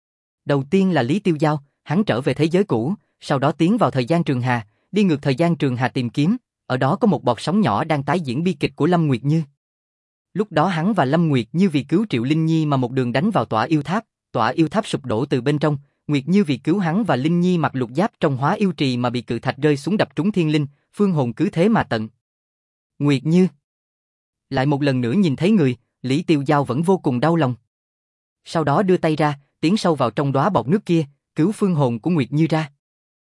Đầu tiên là Lý Tiêu Giao, hắn trở về thế giới cũ, sau đó tiến vào thời gian trường hà, đi ngược thời gian trường hà tìm kiếm, ở đó có một bọt sóng nhỏ đang tái diễn bi kịch của Lâm Nguyệt Như. Lúc đó hắn và Lâm Nguyệt Như vì cứu Triệu Linh Nhi mà một đường đánh vào tỏa yêu tháp sụp đổ từ bên trong, Nguyệt Như vì cứu hắn và Linh Nhi mặc lục giáp trong Hóa Yêu Trì mà bị cự thạch rơi xuống đập trúng thiên linh, phương hồn cứ thế mà tận. Nguyệt Như lại một lần nữa nhìn thấy người, Lý Tiêu Giao vẫn vô cùng đau lòng. Sau đó đưa tay ra, tiến sâu vào trong đóa bọt nước kia, cứu phương hồn của Nguyệt Như ra.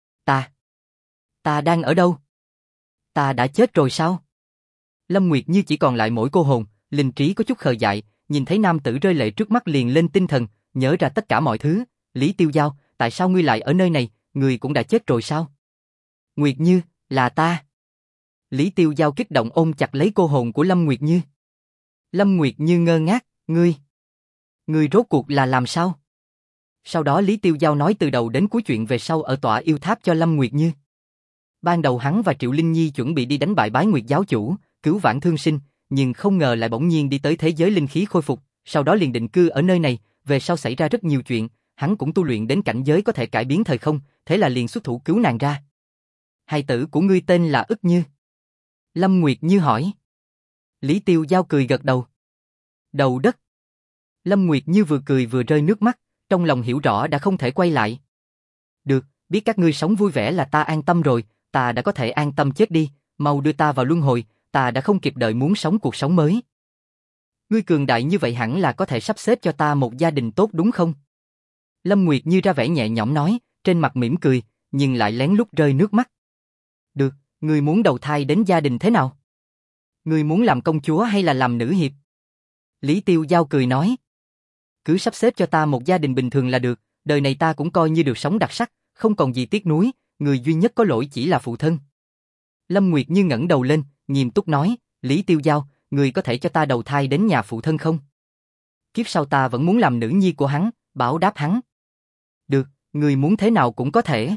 Ta đang ở đâu? Ta đã chết rồi sao? Lâm Nguyệt Như chỉ còn lại mỗi cô hồn, linh trí có chút khờ dại, nhìn thấy nam tử rơi lệ trước mắt liền lên tinh thần, nhớ ra tất cả mọi thứ. Lý Tiêu Giao, tại sao ngươi lại ở nơi này, ngươi cũng đã chết rồi sao? Nguyệt Như, là ta. Lý Tiêu Giao kích động ôm chặt lấy cô hồn của Lâm Nguyệt Như. Lâm Nguyệt Như ngơ ngác, ngươi rốt cuộc là làm sao? Sau đó Lý Tiêu Giao nói từ đầu đến cuối chuyện về sau ở tỏa yêu tháp cho Lâm Nguyệt Như. Ban đầu hắn và Triệu Linh Nhi chuẩn bị đi đánh bại Bái Nguyệt giáo chủ, cứu vãn thương sinh, nhưng không ngờ lại bỗng nhiên đi tới thế giới linh khí khôi phục, sau đó liền định cư ở nơi này, về sau xảy ra rất nhiều chuyện, hắn cũng tu luyện đến cảnh giới có thể cải biến thời không, thế là liền xuất thủ cứu nàng ra. Hài tử của ngươi tên là Ức Như? Lâm Nguyệt Như hỏi. Lý Tiêu Giao cười gật đầu. Đầu đất. Lâm Nguyệt Như vừa cười vừa rơi nước mắt, trong lòng hiểu rõ đã không thể quay lại. Được, biết các ngươi sống vui vẻ là ta an tâm rồi, ta đã có thể an tâm chết đi, mau đưa ta vào luân hồi, ta đã không kịp đợi muốn sống cuộc sống mới. Ngươi cường đại như vậy hẳn là có thể sắp xếp cho ta một gia đình tốt đúng không? Lâm Nguyệt Như ra vẻ nhẹ nhõm nói, trên mặt mỉm cười, nhưng lại lén lút rơi nước mắt. Được, ngươi muốn đầu thai đến gia đình thế nào? Ngươi muốn làm công chúa hay là làm nữ hiệp? Lý Tiêu Giao cười nói. Cứ sắp xếp cho ta một gia đình bình thường là được, đời này ta cũng coi như được sống đặc sắc, không còn gì tiếc nuối, người duy nhất có lỗi chỉ là phụ thân. Lâm Nguyệt Như ngẩng đầu lên, nghiêm túc nói, Lý Tiêu Giao, người có thể cho ta đầu thai đến nhà phụ thân không? Kiếp sau ta vẫn muốn làm nữ nhi của hắn, bảo đáp hắn. Được, người muốn thế nào cũng có thể.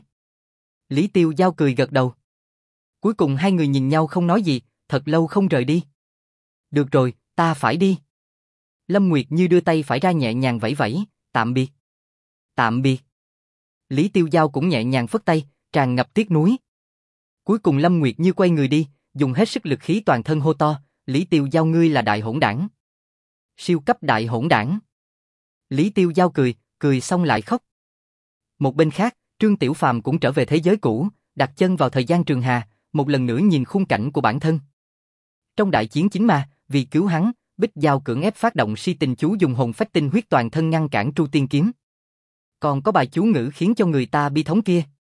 Lý Tiêu Giao cười gật đầu. Cuối cùng hai người nhìn nhau không nói gì, thật lâu không rời đi. Được rồi, ta phải đi. Lâm Nguyệt Như đưa tay phải ra nhẹ nhàng vẫy vẫy, tạm biệt. Tạm biệt. Lý Tiêu Giao cũng nhẹ nhàng phất tay, tràn ngập tiếc nuối. Cuối cùng Lâm Nguyệt Như quay người đi, dùng hết sức lực khí toàn thân hô to, Lý Tiêu Giao ngươi là đại hỗn đảng. Siêu cấp đại hỗn đảng. Lý Tiêu Giao cười, cười xong lại khóc. Một bên khác, Trương Tiểu Phàm cũng trở về thế giới cũ, đặt chân vào thời gian Trường Hà, một lần nữa nhìn khung cảnh của bản thân. Trong đại chiến chính ma, vì cứu hắn, Bích Giao cưỡng ép phát động si tình chú dùng hồn phách tinh huyết toàn thân ngăn cản Tru Tiên kiếm. Còn có bài chú ngữ khiến cho người ta bi thống kia.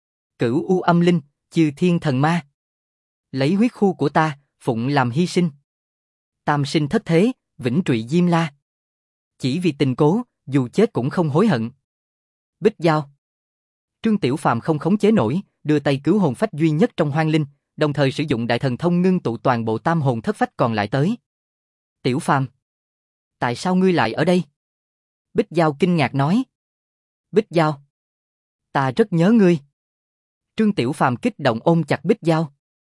Cửu U âm linh, chư thiên thần ma. Lấy huyết khu của ta, phụng làm hy sinh. Tam sinh thất thế, vĩnh trụy diêm la. Chỉ vì tình cố, dù chết cũng không hối hận. Bích Giao. Trương Tiểu Phàm không khống chế nổi, đưa tay cứu hồn phách duy nhất trong hoang linh, đồng thời sử dụng đại thần thông ngưng tụ toàn bộ tam hồn thất phách còn lại tới. Tiểu Phàm, tại sao ngươi lại ở đây? Bích Giao kinh ngạc nói. Bích Giao, ta rất nhớ ngươi. Trương Tiểu Phàm kích động ôm chặt Bích Giao.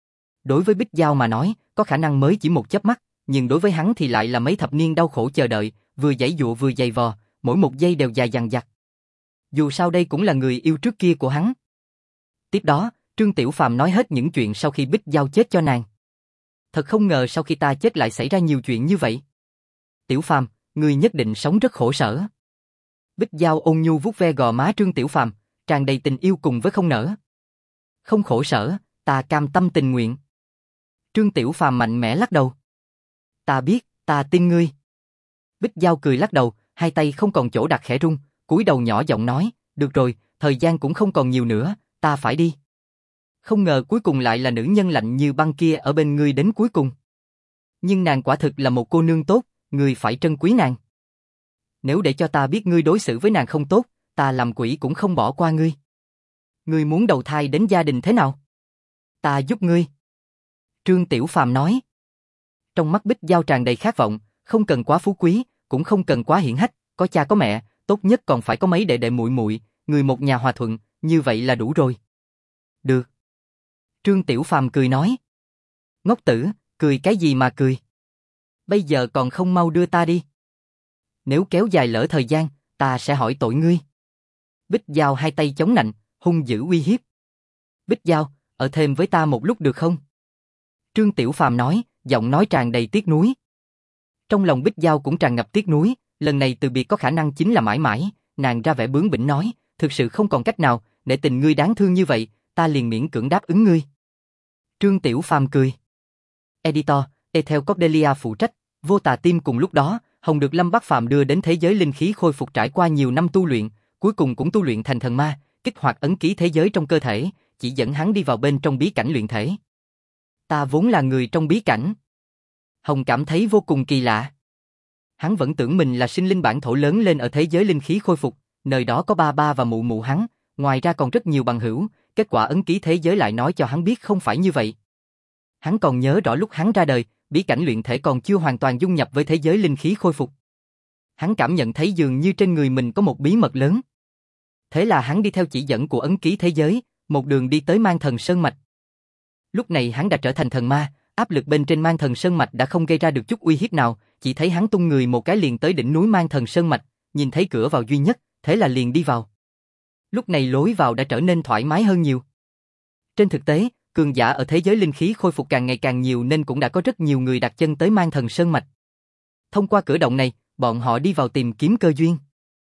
Đối với Bích Giao mà nói, có khả năng mới chỉ một chớp mắt, nhưng đối với hắn thì lại là mấy thập niên đau khổ chờ đợi, vừa giãy giụa vừa dày vò, mỗi một giây đều dài dằng dặc. Dù sao đây cũng là người yêu trước kia của hắn. Tiếp đó, Trương Tiểu Phàm nói hết những chuyện sau khi Bích Giao chết cho nàng. Thật không ngờ sau khi ta chết lại xảy ra nhiều chuyện như vậy. Tiểu Phàm, ngươi nhất định sống rất khổ sở. Bích Giao ôn nhu vuốt ve gò má Trương Tiểu Phàm, tràn đầy tình yêu cùng với không nỡ. Không khổ sở, ta cam tâm tình nguyện. Trương Tiểu Phàm mạnh mẽ lắc đầu. Ta biết, ta tin ngươi. Bích Giao cười lắc đầu, hai tay không còn chỗ đặt khẽ run, cúi đầu nhỏ giọng nói, được rồi, thời gian cũng không còn nhiều nữa, ta phải đi. Không ngờ cuối cùng lại là nữ nhân lạnh như băng kia ở bên ngươi đến cuối cùng. Nhưng nàng quả thực là một cô nương tốt, ngươi phải trân quý nàng. Nếu để cho ta biết ngươi đối xử với nàng không tốt, ta làm quỷ cũng không bỏ qua ngươi. Ngươi muốn đầu thai đến gia đình thế nào? Ta giúp ngươi. Trương Tiểu Phàm nói. Trong mắt Bích Giao tràn đầy khát vọng, không cần quá phú quý, cũng không cần quá hiển hách, có cha có mẹ, tốt nhất còn phải có mấy đệ đệ muội muội, người một nhà hòa thuận, như vậy là đủ rồi. Được. Trương Tiểu Phàm cười nói. Ngốc tử, cười cái gì mà cười? Bây giờ còn không mau đưa ta đi. Nếu kéo dài lỡ thời gian, ta sẽ hỏi tội ngươi. Bích Giao hai tay chống nạnh, hung dữ uy hiếp. Bích Giao, ở thêm với ta một lúc được không? Trương Tiểu Phàm nói, giọng nói tràn đầy tiếc nuối. Trong lòng Bích Giao cũng tràn ngập tiếc nuối, lần này từ biệt có khả năng chính là mãi mãi, nàng ra vẻ bướng bỉnh nói, thực sự không còn cách nào, để tình ngươi đáng thương như vậy, ta liền miễn cưỡng đáp ứng ngươi. Trương Tiểu Phàm cười. Editor, Ethel Cordelia phụ trách, Vô Tà Team cùng lúc đó, Hồng được Lâm Bắc Phàm đưa đến thế giới linh khí khôi phục trải qua nhiều năm tu luyện, cuối cùng cũng tu luyện thành thần ma, kích hoạt ấn ký thế giới trong cơ thể, chỉ dẫn hắn đi vào bên trong bí cảnh luyện thể. Ta vốn là người trong bí cảnh. Hồng cảm thấy vô cùng kỳ lạ. Hắn vẫn tưởng mình là sinh linh bản thổ lớn lên ở thế giới linh khí khôi phục, nơi đó có ba ba và mụ mụ hắn, ngoài ra còn rất nhiều bằng hữu, kết quả ấn ký thế giới lại nói cho hắn biết không phải như vậy. Hắn còn nhớ rõ lúc hắn ra đời, bí cảnh luyện thể còn chưa hoàn toàn dung nhập với thế giới linh khí khôi phục. Hắn cảm nhận thấy dường như trên người mình có một bí mật lớn. Thế là hắn đi theo chỉ dẫn của ấn ký thế giới, một đường đi tới Mang Thần Sơn Mạch. Lúc này hắn đã trở thành thần ma, áp lực bên trên Mang Thần Sơn Mạch đã không gây ra được chút uy hiếp nào, chỉ thấy hắn tung người một cái liền tới đỉnh núi Mang Thần Sơn Mạch, nhìn thấy cửa vào duy nhất, thế là liền đi vào. Lúc này lối vào đã trở nên thoải mái hơn nhiều. Trên thực tế, cường giả ở thế giới linh khí khôi phục càng ngày càng nhiều nên cũng đã có rất nhiều người đặt chân tới Mang Thần Sơn Mạch. Thông qua cửa động này, bọn họ đi vào tìm kiếm cơ duyên.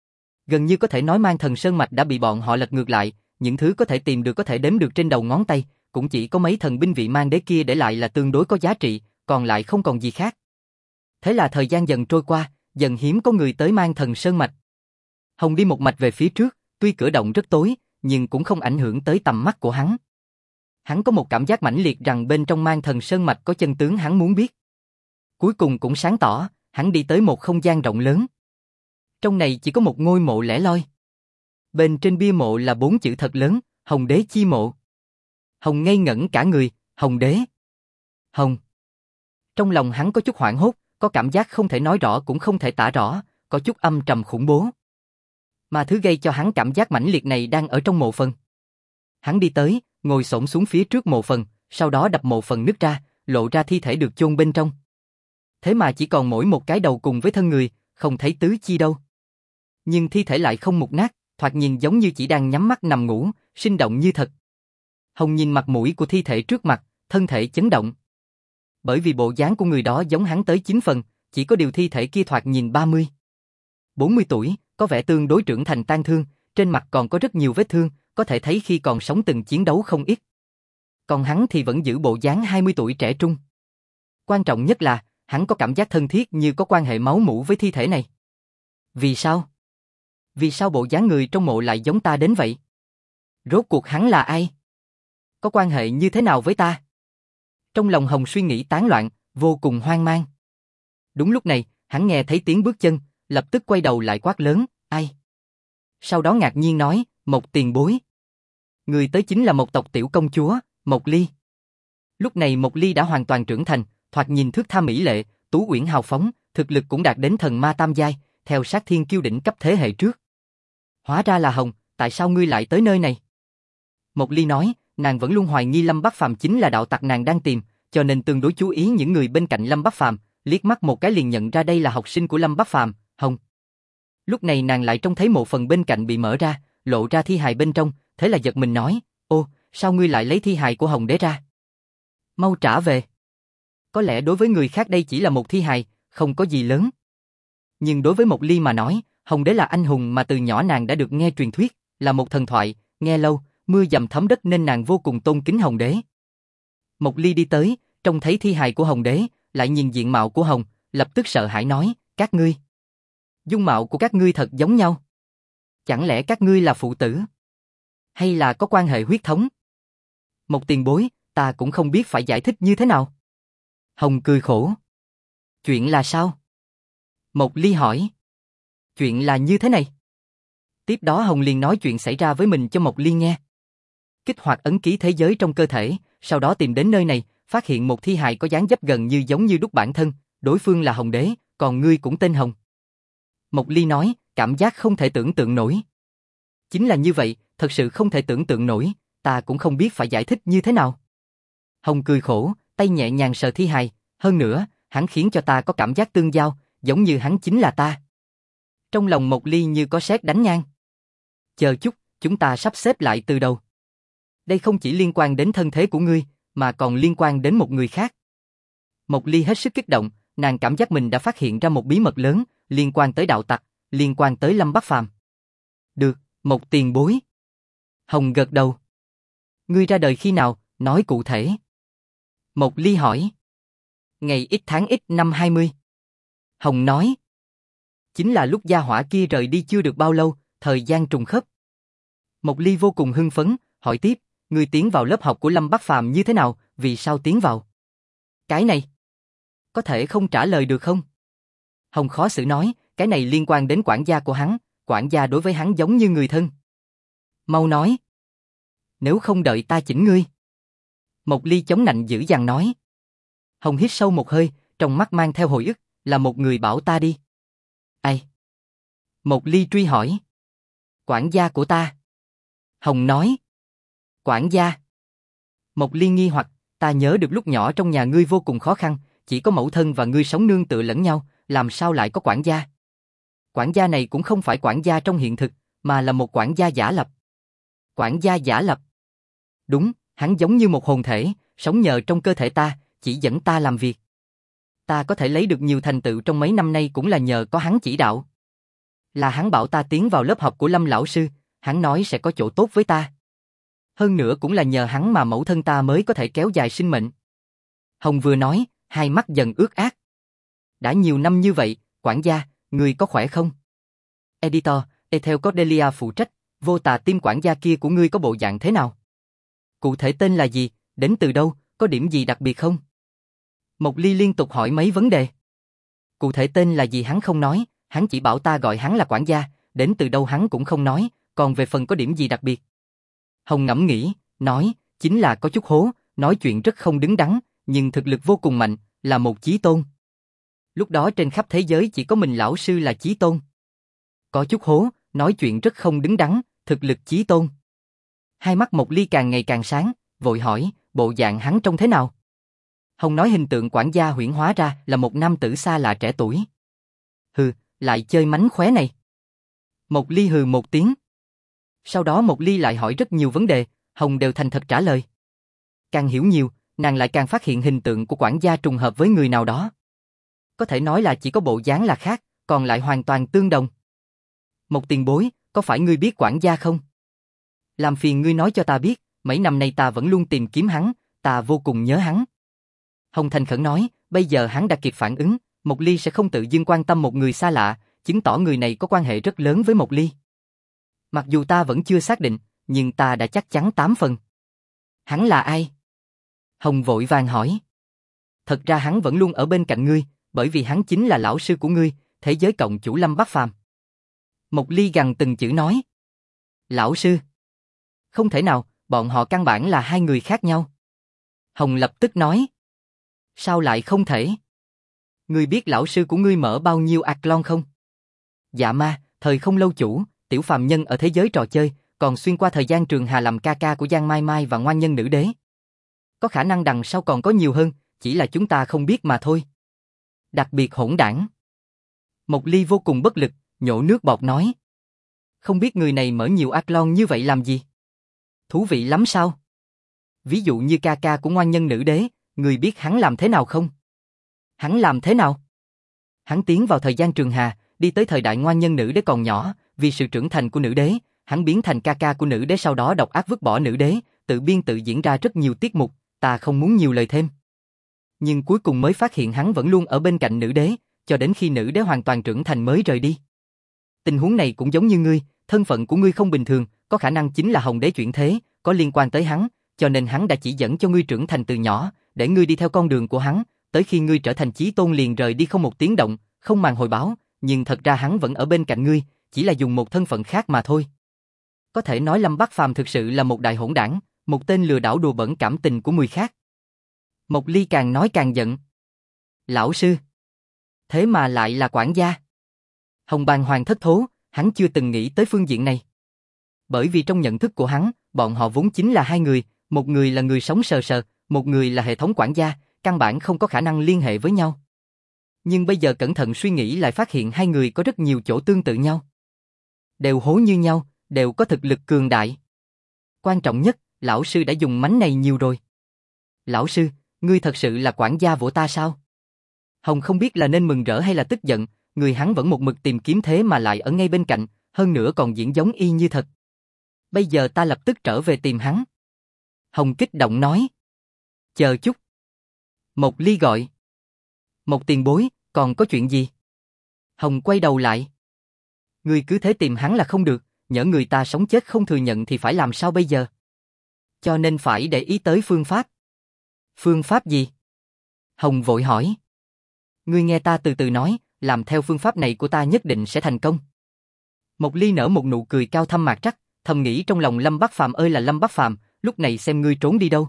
Gần như có thể nói Mang Thần Sơn Mạch đã bị bọn họ lật ngược lại, những thứ có thể tìm được có thể đếm được trên đầu ngón tay, cũng chỉ có mấy thần binh vị mang đế kia để lại là tương đối có giá trị, còn lại không còn gì khác. Thế là thời gian dần trôi qua, dần hiếm có người tới Mang Thần Sơn Mạch. Hồng đi một mạch về phía trước, tuy cửa động rất tối, nhưng cũng không ảnh hưởng tới tầm mắt của hắn. Hắn có một cảm giác mãnh liệt rằng bên trong Mang Thần Sơn Mạch có chân tướng hắn muốn biết. Cuối cùng cũng sáng tỏ, hắn đi tới một không gian rộng lớn. Trong này chỉ có một ngôi mộ lẻ loi. Bên trên bia mộ là 4 chữ thật lớn, Hồng Đế chi mộ. Hồng ngây ngẩn cả người, Hồng Đế. Hồng. Trong lòng hắn có chút hoảng hốt, có cảm giác không thể nói rõ cũng không thể tả rõ, có chút âm trầm khủng bố. Mà thứ gây cho hắn cảm giác mãnh liệt này đang ở trong mộ phần. Hắn đi tới, ngồi xổm xuống phía trước mộ phần, sau đó đập mộ phần nứt ra, lộ ra thi thể được chôn bên trong. Thế mà chỉ còn mỗi một cái đầu cùng với thân người, không thấy tứ chi đâu. Nhưng thi thể lại không mục nát, thoạt nhìn giống như chỉ đang nhắm mắt nằm ngủ, sinh động như thật. Hồng nhìn mặt mũi của thi thể trước mặt, thân thể chấn động. Bởi vì bộ dáng của người đó giống hắn tới 9 phần, chỉ có điều thi thể kia thoạt nhìn 30, 40 tuổi, có vẻ tương đối trưởng thành tang thương, trên mặt còn có rất nhiều vết thương, có thể thấy khi còn sống từng chiến đấu không ít. Còn hắn thì vẫn giữ bộ dáng 20 tuổi trẻ trung. Quan trọng nhất là, hắn có cảm giác thân thiết như có quan hệ máu mủ với thi thể này. Vì sao? Vì sao bộ dáng người trong mộ lại giống ta đến vậy? Rốt cuộc hắn là ai? Có quan hệ như thế nào với ta? Trong lòng Hồng suy nghĩ tán loạn, vô cùng hoang mang. Đúng lúc này, hắn nghe thấy tiếng bước chân, lập tức quay đầu lại quát lớn, ai? Sau đó ngạc nhiên nói, Mộc tiền bối. Người tới chính là một tộc tiểu công chúa, Mộc Ly. Lúc này Mộc Ly đã hoàn toàn trưởng thành, thoạt nhìn thước tha mỹ lệ, tú uyển hào phóng, thực lực cũng đạt đến thần ma tam giai, theo sát thiên kiêu đỉnh cấp thế hệ trước. Hóa ra là Hồng, tại sao ngươi lại tới nơi này? Mộc Ly nói, nàng vẫn luôn hoài nghi Lâm Bắc Phàm chính là đạo tặc nàng đang tìm, cho nên tương đối chú ý những người bên cạnh Lâm Bắc Phàm, liếc mắt một cái liền nhận ra đây là học sinh của Lâm Bắc Phàm, Hồng. Lúc này nàng lại trông thấy mộ phần bên cạnh bị mở ra, lộ ra thi hài bên trong, thế là giật mình nói, ô, sao ngươi lại lấy thi hài của Hồng đế ra? Mau trả về. Có lẽ đối với người khác đây chỉ là một thi hài, không có gì lớn. Nhưng đối với Mộc Ly mà nói, Hồng đế là anh hùng mà từ nhỏ nàng đã được nghe truyền thuyết, là một thần thoại, nghe lâu, mưa dầm thấm đất nên nàng vô cùng tôn kính Hồng đế. Mộc Ly đi tới, trông thấy thi hài của Hồng đế, lại nhìn diện mạo của Hồng, lập tức sợ hãi nói, các ngươi. Dung mạo của các ngươi thật giống nhau. Chẳng lẽ các ngươi là phụ tử? Hay là có quan hệ huyết thống? Một tiền bối, ta cũng không biết phải giải thích như thế nào. Hồng cười khổ. Chuyện là sao? Mộc Ly hỏi. Chuyện là như thế này. Tiếp đó Hồng liền nói chuyện xảy ra với mình cho Mộc Ly nghe. Kích hoạt ấn ký thế giới trong cơ thể, sau đó tìm đến nơi này, phát hiện một thi hài có dáng dấp gần như giống như đúc bản thân, đối phương là Hồng đế, còn ngươi cũng tên Hồng. Mộc Ly nói, cảm giác không thể tưởng tượng nổi. Chính là như vậy, thật sự không thể tưởng tượng nổi, ta cũng không biết phải giải thích như thế nào. Hồng cười khổ, tay nhẹ nhàng sờ thi hài, hơn nữa, hắn khiến cho ta có cảm giác tương giao, giống như hắn chính là ta. Trong lòng Mộc Ly như có sét đánh ngang. Chờ chút, chúng ta sắp xếp lại từ đầu. Đây không chỉ liên quan đến thân thế của ngươi, mà còn liên quan đến một người khác. Mộc Ly hết sức kích động, nàng cảm giác mình đã phát hiện ra một bí mật lớn, liên quan tới đạo tặc, liên quan tới Lâm Bắc Phàm. Được, Mộc tiền bối. Hồng gật đầu. Ngươi ra đời khi nào, nói cụ thể. Mộc Ly hỏi. Ngày ít tháng ít năm 20. Hồng nói. Chính là lúc gia hỏa kia rời đi chưa được bao lâu, thời gian trùng khớp. Mộc Ly vô cùng hưng phấn, hỏi tiếp, ngươi tiến vào lớp học của Lâm Bắc Phàm như thế nào, vì sao tiến vào? Cái này, có thể không trả lời được không? Hồng khó xử nói, cái này liên quan đến quản gia của hắn, quản gia đối với hắn giống như người thân. Mau nói. Nếu không đợi ta chỉnh ngươi. Mộc Ly chống nạnh dữ dằn nói. Hồng hít sâu một hơi, trong mắt mang theo hồi ức, là một người bảo ta đi. Ai? Mộc Ly truy hỏi. Quản gia của ta. Hồng nói. Quản gia. Mộc Ly nghi hoặc, ta nhớ được lúc nhỏ trong nhà ngươi vô cùng khó khăn, chỉ có mẫu thân và ngươi sống nương tựa lẫn nhau, làm sao lại có quản gia? Quản gia này cũng không phải quản gia trong hiện thực, mà là một quản gia giả lập. Quản gia giả lập. Đúng, hắn giống như một hồn thể, sống nhờ trong cơ thể ta, chỉ dẫn ta làm việc. Ta có thể lấy được nhiều thành tựu trong mấy năm nay cũng là nhờ có hắn chỉ đạo. Là hắn bảo ta tiến vào lớp học của Lâm lão sư, hắn nói sẽ có chỗ tốt với ta. Hơn nữa cũng là nhờ hắn mà mẫu thân ta mới có thể kéo dài sinh mệnh. Hồng vừa nói, hai mắt dần ướt át. Đã nhiều năm như vậy, quản gia, người có khỏe không? Editor, Ethel Cordelia phụ trách, vô tà tim quản gia kia của ngươi có bộ dạng thế nào? Cụ thể tên là gì, đến từ đâu, có điểm gì đặc biệt không? Mộc Ly liên tục hỏi mấy vấn đề. Cụ thể tên là gì hắn không nói, hắn chỉ bảo ta gọi hắn là quản gia, đến từ đâu hắn cũng không nói, còn về phần có điểm gì đặc biệt. Hồng ngẫm nghĩ, nói, chính là có chút hố, nói chuyện rất không đứng đắn, nhưng thực lực vô cùng mạnh, là một chí tôn. Lúc đó trên khắp thế giới chỉ có mình lão sư là chí tôn. Có chút hố, nói chuyện rất không đứng đắn, thực lực chí tôn. Hai mắt Mộc Ly càng ngày càng sáng, vội hỏi, bộ dạng hắn trông thế nào? Hồng nói hình tượng quản gia huyễn hóa ra là một nam tử xa lạ trẻ tuổi. Hừ, lại chơi mánh khóe này. Mộc Ly hừ một tiếng. Sau đó Mộc Ly lại hỏi rất nhiều vấn đề, Hồng đều thành thật trả lời. Càng hiểu nhiều, nàng lại càng phát hiện hình tượng của quản gia trùng hợp với người nào đó. Có thể nói là chỉ có bộ dáng là khác, còn lại hoàn toàn tương đồng. Một tiền bối, có phải ngươi biết quản gia không? Làm phiền ngươi nói cho ta biết, mấy năm nay ta vẫn luôn tìm kiếm hắn, ta vô cùng nhớ hắn. Hồng thành khẩn nói, bây giờ hắn đã kịp phản ứng, Mộc Ly sẽ không tự dưng quan tâm một người xa lạ, chứng tỏ người này có quan hệ rất lớn với Mộc Ly. Mặc dù ta vẫn chưa xác định, nhưng ta đã chắc chắn 8 phần. Hắn là ai? Hồng vội vàng hỏi. Thật ra hắn vẫn luôn ở bên cạnh ngươi, bởi vì hắn chính là lão sư của ngươi, thế giới cộng chủ Lâm Bắc Phàm. Mộc Ly gằn từng chữ nói. Lão sư? Không thể nào, bọn họ căn bản là hai người khác nhau. Hồng lập tức nói. Sao lại không thể? Ngươi biết lão sư của ngươi mở bao nhiêu Athlon không? Dạ ma, thời không lâu chủ, tiểu phàm nhân ở thế giới trò chơi, còn xuyên qua thời gian Trường Hà làm ca ca của Giang Mai Mai và ngoan nhân nữ đế. Có khả năng đằng sau còn có nhiều hơn, chỉ là chúng ta không biết mà thôi. Đặc biệt hỗn đảng. Mộc Ly vô cùng bất lực, nhổ nước bọt nói. Không biết người này mở nhiều Athlon như vậy làm gì? Thú vị lắm sao? Ví dụ như ca ca của ngoan nhân nữ đế, người biết hắn làm thế nào không? Hắn làm thế nào? Hắn tiến vào thời gian Trường Hà, đi tới thời đại ngoan nhân nữ đế còn nhỏ, vì sự trưởng thành của nữ đế, hắn biến thành ca ca của nữ đế, sau đó độc ác vứt bỏ nữ đế, tự biên tự diễn ra rất nhiều tiết mục, ta không muốn nhiều lời thêm. Nhưng cuối cùng mới phát hiện hắn vẫn luôn ở bên cạnh nữ đế, cho đến khi nữ đế hoàn toàn trưởng thành mới rời đi. Tình huống này cũng giống như ngươi, thân phận của ngươi không bình thường, có khả năng chính là Hồng đế chuyển thế, có liên quan tới hắn, cho nên hắn đã chỉ dẫn cho ngươi trưởng thành từ nhỏ, để ngươi đi theo con đường của hắn, tới khi ngươi trở thành chí tôn liền rời đi không một tiếng động, không màng hồi báo, nhưng thật ra hắn vẫn ở bên cạnh ngươi, chỉ là dùng một thân phận khác mà thôi. Có thể nói Lâm Bắc Phàm thực sự là một đại hỗn đảng, một tên lừa đảo đùa bỡn cảm tình của người khác. Mộc Ly càng nói càng giận. Lão sư, thế mà lại là quản gia. Hồng bàng hoàng thất thố, hắn chưa từng nghĩ tới phương diện này. Bởi vì trong nhận thức của hắn, bọn họ vốn chính là hai người, một người là người sống sờ sờ, một người là hệ thống quản gia, căn bản không có khả năng liên hệ với nhau. Nhưng bây giờ cẩn thận suy nghĩ lại phát hiện hai người có rất nhiều chỗ tương tự nhau. Đều hố như nhau, đều có thực lực cường đại. Quan trọng nhất, lão sư đã dùng mánh này nhiều rồi. Lão sư, ngươi thật sự là quản gia của ta sao? Hồng không biết là nên mừng rỡ hay là tức giận, người hắn vẫn một mực tìm kiếm thế mà lại ở ngay bên cạnh, hơn nữa còn diễn giống y như thật. Bây giờ ta lập tức trở về tìm hắn. Hồng kích động nói. Chờ chút. Mộc Ly gọi. Một tiền bối, còn có chuyện gì? Hồng quay đầu lại. Ngươi cứ thế tìm hắn là không được, nhỡ người ta sống chết không thừa nhận thì phải làm sao bây giờ? Cho nên phải để ý tới phương pháp. Phương pháp gì? Hồng vội hỏi. Ngươi nghe ta từ từ nói, làm theo phương pháp này của ta nhất định sẽ thành công. Mộc Ly nở một nụ cười cao thâm mạc trắc, thầm nghĩ trong lòng Lâm Bắc Phàm ơi là Lâm Bắc Phàm, lúc này xem ngươi trốn đi đâu.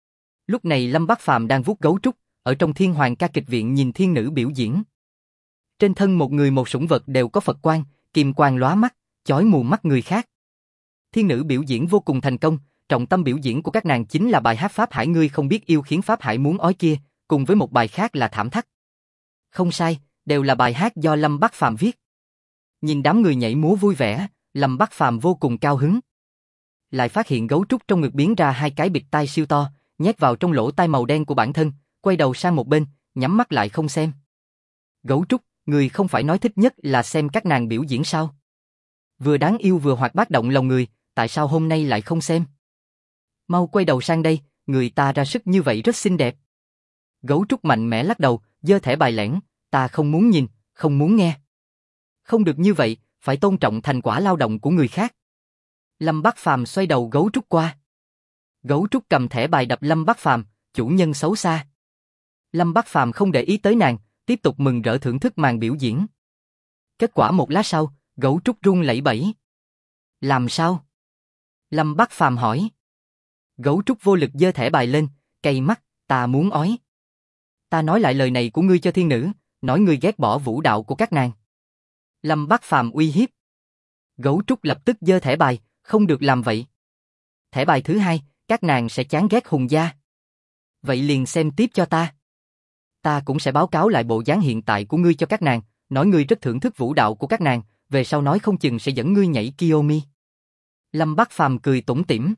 Lúc này Lâm Bắc Phàm đang vuốt gấu trúc, ở trong Thiên Hoàng ca kịch viện nhìn thiên nữ biểu diễn. Trên thân một người một sủng vật đều có Phật quang, kim quang lóa mắt, chói mù mắt người khác. Thiên nữ biểu diễn vô cùng thành công, trọng tâm biểu diễn của các nàng chính là bài hát Pháp Hải ngươi không biết yêu khiến Pháp Hải muốn ói kia, cùng với một bài khác là Thảm Thắt. Không sai, đều là bài hát do Lâm Bắc Phàm viết. Nhìn đám người nhảy múa vui vẻ, Lâm Bắc Phàm vô cùng cao hứng. Lại phát hiện gấu trúc trong ngực biến ra hai cái bịt tai siêu to, nhét vào trong lỗ tai màu đen của bản thân, quay đầu sang một bên, nhắm mắt lại không xem. Gấu trúc, người không phải nói thích nhất là xem các nàng biểu diễn sao? Vừa đáng yêu vừa hoạt bát động lòng người, tại sao hôm nay lại không xem? Mau quay đầu sang đây, người ta ra sức như vậy rất xinh đẹp. Gấu trúc mạnh mẽ lắc đầu, giơ thẻ bài lẻn, ta không muốn nhìn, không muốn nghe. Không được như vậy, phải tôn trọng thành quả lao động của người khác. Lâm Bắc Phàm xoay đầu gấu trúc qua. Gấu trúc cầm thẻ bài đập Lâm Bắc Phàm, chủ nhân xấu xa. Lâm Bắc Phàm không để ý tới nàng, tiếp tục mừng rỡ thưởng thức màn biểu diễn. Kết quả một lát sau, gấu trúc run lẩy bẩy. Làm sao? Lâm Bắc Phàm hỏi. Gấu trúc vô lực giơ thẻ bài lên, cay mắt, ta muốn ói. Ta nói lại lời này của ngươi cho thiên nữ, nói ngươi ghét bỏ vũ đạo của các nàng. Lâm Bác Phàm uy hiếp. Gấu trúc lập tức giơ thẻ bài, không được làm vậy. Thẻ bài thứ hai, các nàng sẽ chán ghét Hùng gia. Vậy liền xem tiếp cho ta. Ta cũng sẽ báo cáo lại bộ dáng hiện tại của ngươi cho các nàng, nói ngươi rất thưởng thức vũ đạo của các nàng, về sau nói không chừng sẽ dẫn ngươi nhảy Kiyomi. Lâm Bác Phàm cười tủm tỉm.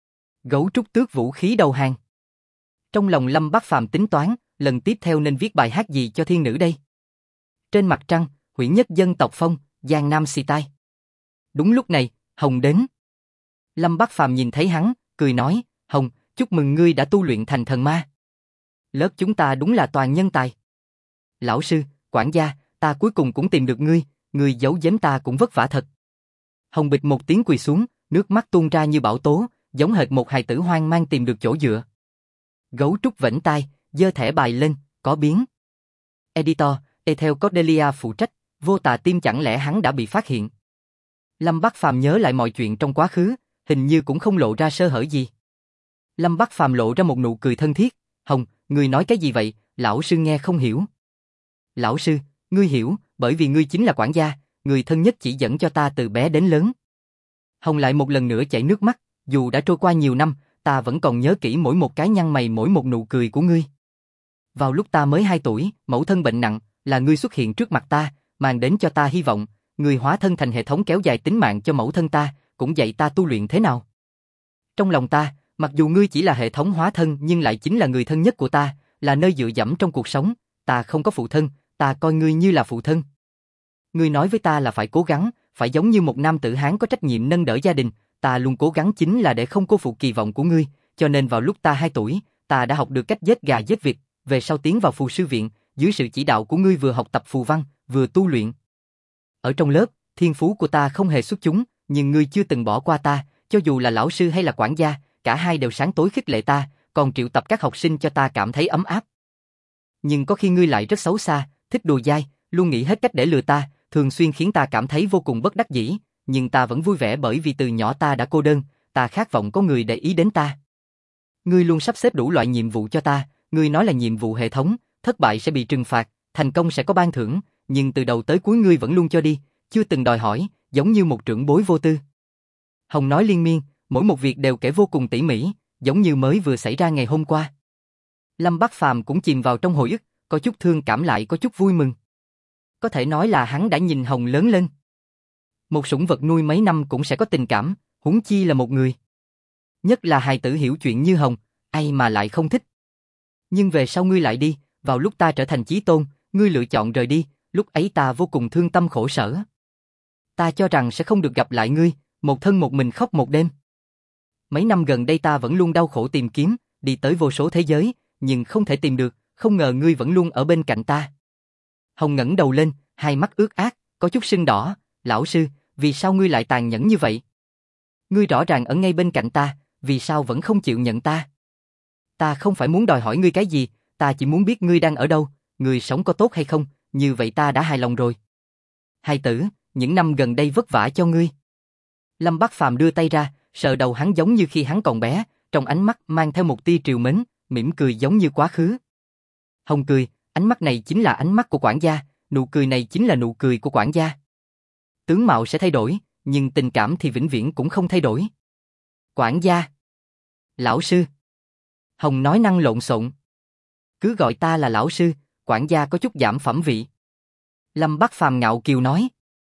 Gấu trúc tước vũ khí đầu hàng. Trong lòng Lâm Bác Phàm tính toán, lần tiếp theo nên viết bài hát gì cho thiên nữ đây? Trên mặt trăng, Huyễn Nhất Dân Tộc Phong, Giang Nam xì tai. Đúng lúc này, Hồng đến. Lâm Bác Phàm nhìn thấy hắn, cười nói, Hồng, chúc mừng ngươi đã tu luyện thành thần ma. Lớp chúng ta đúng là toàn nhân tài. Lão sư, quản gia, ta cuối cùng cũng tìm được ngươi, ngươi giấu giếm ta cũng vất vả thật. Hồng bịch một tiếng quỳ xuống, nước mắt tuôn ra như bão tố, giống hệt một hài tử hoang mang tìm được chỗ dựa. Gấu trúc vẫy tai, giơ thẻ bài lên, có biến. Editor, Ethel Cordelia phụ trách, vô tà tim chẳng lẽ hắn đã bị phát hiện. Lâm Bác Phàm nhớ lại mọi chuyện trong quá khứ, hình như cũng không lộ ra sơ hở gì. Lâm Bác Phàm lộ ra một nụ cười thân thiết, Hồng, ngươi nói cái gì vậy, lão sư nghe không hiểu. Lão sư, ngươi hiểu, bởi vì ngươi chính là quản gia, người thân nhất chỉ dẫn cho ta từ bé đến lớn. Hồng lại một lần nữa chảy nước mắt, dù đã trôi qua nhiều năm, ta vẫn còn nhớ kỹ mỗi một cái nhăn mày mỗi một nụ cười của ngươi. Vào lúc ta mới 2 tuổi, mẫu thân bệnh nặng, là ngươi xuất hiện trước mặt ta, mang đến cho ta hy vọng, ngươi hóa thân thành hệ thống kéo dài tính mạng cho mẫu thân ta, cũng dạy ta tu luyện thế nào. Trong lòng ta, mặc dù ngươi chỉ là hệ thống hóa thân nhưng lại chính là người thân nhất của ta, là nơi dựa dẫm trong cuộc sống, ta không có phụ thân, ta coi ngươi như là phụ thân. Ngươi nói với ta là phải cố gắng, phải giống như một nam tử Hán có trách nhiệm nâng đỡ gia đình, ta luôn cố gắng chính là để không cô phụ kỳ vọng của ngươi, cho nên vào lúc ta 2 tuổi, ta đã học được cách giết gà giết vịt, về sau tiến vào phù sư viện, dưới sự chỉ đạo của ngươi vừa học tập phù văn, vừa tu luyện. Ở trong lớp, thiên phú của ta không hề xuất chúng, nhưng ngươi chưa từng bỏ qua ta, cho dù là lão sư hay là quản gia, cả hai đều sáng tối khích lệ ta, còn triệu tập các học sinh cho ta cảm thấy ấm áp. Nhưng có khi ngươi lại rất xấu xa, thích đùa dai, luôn nghĩ hết cách để lừa ta, thường xuyên khiến ta cảm thấy vô cùng bất đắc dĩ, nhưng ta vẫn vui vẻ bởi vì từ nhỏ ta đã cô đơn, ta khát vọng có người để ý đến ta. Ngươi luôn sắp xếp đủ loại nhiệm vụ cho ta, ngươi nói là nhiệm vụ hệ thống, thất bại sẽ bị trừng phạt, thành công sẽ có ban thưởng, nhưng từ đầu tới cuối ngươi vẫn luôn cho đi, chưa từng đòi hỏi, giống như một trưởng bối vô tư. Hồng nói liên miên, mỗi một việc đều kể vô cùng tỉ mỉ, giống như mới vừa xảy ra ngày hôm qua. Lâm Bác Phàm cũng chìm vào trong hồi ức, có chút thương cảm lại có chút vui mừng. Có thể nói là hắn đã nhìn Hồng lớn lên. Một sủng vật nuôi mấy năm cũng sẽ có tình cảm, huống chi là một người. Nhất là hài tử hiểu chuyện như Hồng, ai mà lại không thích. Nhưng về sau ngươi lại đi, vào lúc ta trở thành chí tôn, ngươi lựa chọn rời đi, lúc ấy ta vô cùng thương tâm khổ sở. Ta cho rằng sẽ không được gặp lại ngươi, một thân một mình khóc một đêm. Mấy năm gần đây ta vẫn luôn đau khổ tìm kiếm, đi tới vô số thế giới, nhưng không thể tìm được, không ngờ ngươi vẫn luôn ở bên cạnh ta. Hồng ngẩng đầu lên, hai mắt ướt át, có chút sưng đỏ, lão sư, vì sao ngươi lại tàn nhẫn như vậy? Ngươi rõ ràng ở ngay bên cạnh ta, vì sao vẫn không chịu nhận ta? Ta không phải muốn đòi hỏi ngươi cái gì, ta chỉ muốn biết ngươi đang ở đâu, ngươi sống có tốt hay không, như vậy ta đã hài lòng rồi. Hài tử, những năm gần đây vất vả cho ngươi. Lâm Bác Phàm đưa tay ra, sờ đầu hắn giống như khi hắn còn bé, trong ánh mắt mang theo một tia trìu mến, mỉm cười giống như quá khứ. Hồng cười, ánh mắt này chính là ánh mắt của quản gia, nụ cười này chính là nụ cười của quản gia. Tướng mạo sẽ thay đổi, nhưng tình cảm thì vĩnh viễn cũng không thay đổi. Quản gia. Lão sư. Hồng nói năng lộn xộn. Cứ gọi ta là lão sư, quản gia có chút giảm phẩm vị. Lâm Bác Phàm ngạo kiều nói.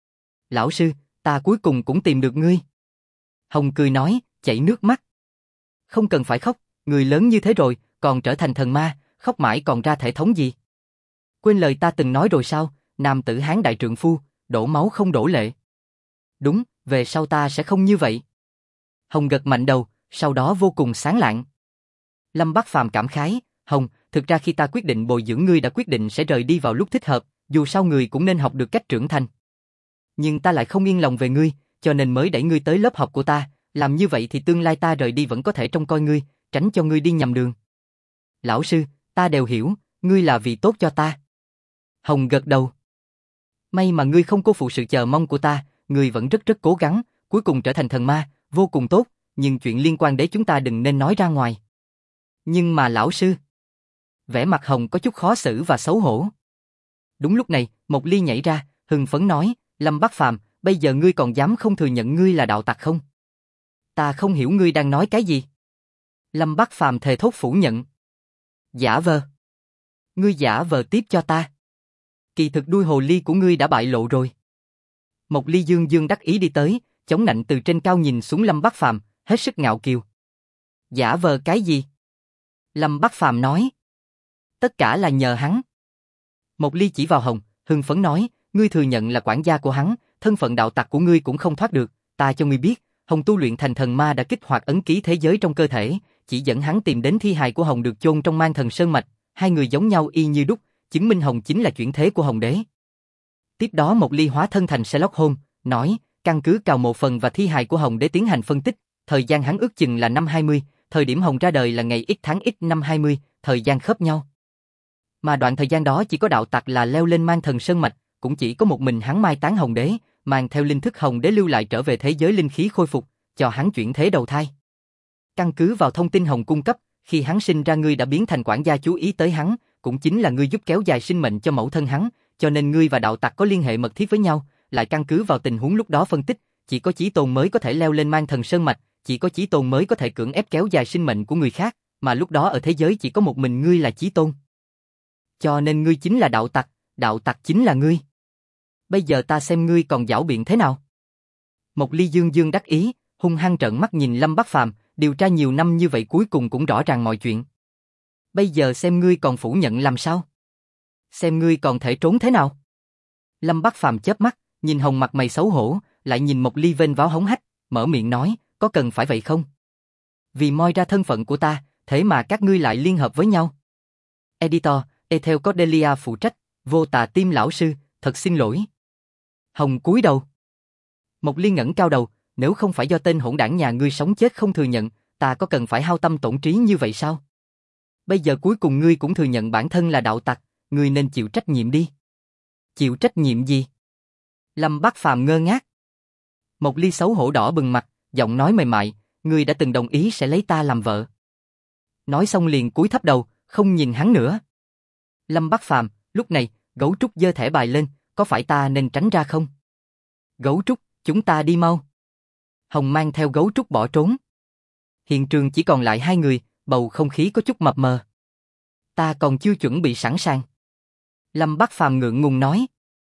Lão sư, ta cuối cùng cũng tìm được ngươi. Hồng cười nói, chảy nước mắt. Không cần phải khóc, người lớn như thế rồi, còn trở thành thần ma, khóc mãi còn ra thể thống gì? Quên lời ta từng nói rồi sao, nam tử Hán đại trượng phu, đổ máu không đổ lệ. Đúng, về sau ta sẽ không như vậy. Hồng gật mạnh đầu, sau đó vô cùng sáng lạng. Lâm Bác Phàm cảm khái, Hồng, thực ra khi ta quyết định bồi dưỡng ngươi đã quyết định sẽ rời đi vào lúc thích hợp, dù sao người cũng nên học được cách trưởng thành. Nhưng ta lại không yên lòng về ngươi, cho nên mới đẩy ngươi tới lớp học của ta, làm như vậy thì tương lai ta rời đi vẫn có thể trông coi ngươi, tránh cho ngươi đi nhầm đường. Lão sư, ta đều hiểu, ngươi là vì tốt cho ta. Hồng gật đầu. May mà ngươi không cô phụ sự chờ mong của ta, ngươi vẫn rất cố gắng, cuối cùng trở thành thần ma, vô cùng tốt, nhưng chuyện liên quan đến chúng ta đừng nên nói ra ngoài. Nhưng mà lão sư, Vẻ mặt Hồng có chút khó xử và xấu hổ. Đúng lúc này, Mộc Ly nhảy ra, hưng phấn nói, Lâm Bắc Phàm, bây giờ ngươi còn dám không thừa nhận ngươi là đạo tặc không? Ta không hiểu ngươi đang nói cái gì. Lâm Bắc Phàm thề thốt phủ nhận. Giả vờ. Ngươi giả vờ tiếp cho ta. Kỳ thực đuôi hồ ly của ngươi đã bại lộ rồi. Mộc Ly dương dương đắc ý đi tới, chống nạnh từ trên cao nhìn xuống Lâm Bắc Phàm, hết sức ngạo kiều. Giả vờ cái gì? Lâm Bắc Phàm nói. Tất cả là nhờ hắn. Mộc Ly chỉ vào Hồng, hưng phấn nói, ngươi thừa nhận là quản gia của hắn, thân phận đạo tặc của ngươi cũng không thoát được, ta cho ngươi biết, Hồng tu luyện thành thần ma đã kích hoạt ấn ký thế giới trong cơ thể, chỉ dẫn hắn tìm đến thi hài của Hồng được chôn trong Mang Thần Sơn mạch, hai người giống nhau y như đúc, chứng minh Hồng chính là chuyển thế của Hồng đế. Tiếp đó Mộc Ly hóa thân thành Sherlock Holmes, nói, căn cứ cào mộ phần và thi hài của Hồng đế tiến hành phân tích, thời gian hắn ước chừng là năm 20, thời điểm Hồng ra đời là ngày X tháng X năm 20, thời gian khớp nhau. Mà đoạn thời gian đó chỉ có đạo tặc là leo lên Mang Thần Sơn mạch, cũng chỉ có một mình hắn mai táng Hồng đế, mang theo linh thức Hồng đế lưu lại trở về thế giới linh khí khôi phục, cho hắn chuyển thế đầu thai. Căn cứ vào thông tin Hồng cung cấp, khi hắn sinh ra ngươi đã biến thành quản gia chú ý tới hắn, cũng chính là ngươi giúp kéo dài sinh mệnh cho mẫu thân hắn, cho nên ngươi và đạo tặc có liên hệ mật thiết với nhau, lại căn cứ vào tình huống lúc đó phân tích, chỉ có chí tôn mới có thể leo lên Mang Thần Sơn mạch, chỉ có chí tôn mới có thể cưỡng ép kéo dài sinh mệnh của người khác, mà lúc đó ở thế giới chỉ có một mình ngươi là chí tôn. Cho nên ngươi chính là đạo tặc chính là ngươi. Bây giờ ta xem ngươi còn giảo biện thế nào. Mộc Ly dương dương đắc ý, hung hăng trợn mắt nhìn Lâm Bắc Phàm, điều tra nhiều năm như vậy cuối cùng cũng rõ ràng mọi chuyện. Bây giờ xem ngươi còn phủ nhận làm sao? Xem ngươi còn thể trốn thế nào? Lâm Bắc Phàm chớp mắt, nhìn Hồng mặt mày xấu hổ, lại nhìn Mộc Ly vênh váo hống hách, mở miệng nói, có cần phải vậy không? Vì moi ra thân phận của ta, thế mà các ngươi lại liên hợp với nhau. Editor, Ethel Cordelia phụ trách, Vô Tà Tim lão sư, thật xin lỗi. Hồng cúi đầu. Mộc Ly ngẩng cao đầu, nếu không phải do tên hỗn đảng nhà ngươi sống chết không thừa nhận, ta có cần phải hao tâm tổn trí như vậy sao? Bây giờ cuối cùng ngươi cũng thừa nhận bản thân là đạo tặc, ngươi nên chịu trách nhiệm đi. Chịu trách nhiệm gì? Lâm Bắc Phàm ngơ ngác. Mộc Ly xấu hổ đỏ bừng mặt, giọng nói mềm mại, ngươi đã từng đồng ý sẽ lấy ta làm vợ. Nói xong liền cúi thấp đầu, không nhìn hắn nữa. Lâm Bắc Phàm, lúc này, Gấu Trúc giơ thẻ bài lên, có phải ta nên tránh ra không? Gấu Trúc, chúng ta đi mau. Hồng mang theo Gấu Trúc bỏ trốn. Hiện trường chỉ còn lại hai người, bầu không khí có chút mập mờ. Ta còn chưa chuẩn bị sẵn sàng. Lâm Bắc Phàm ngượng ngùng nói.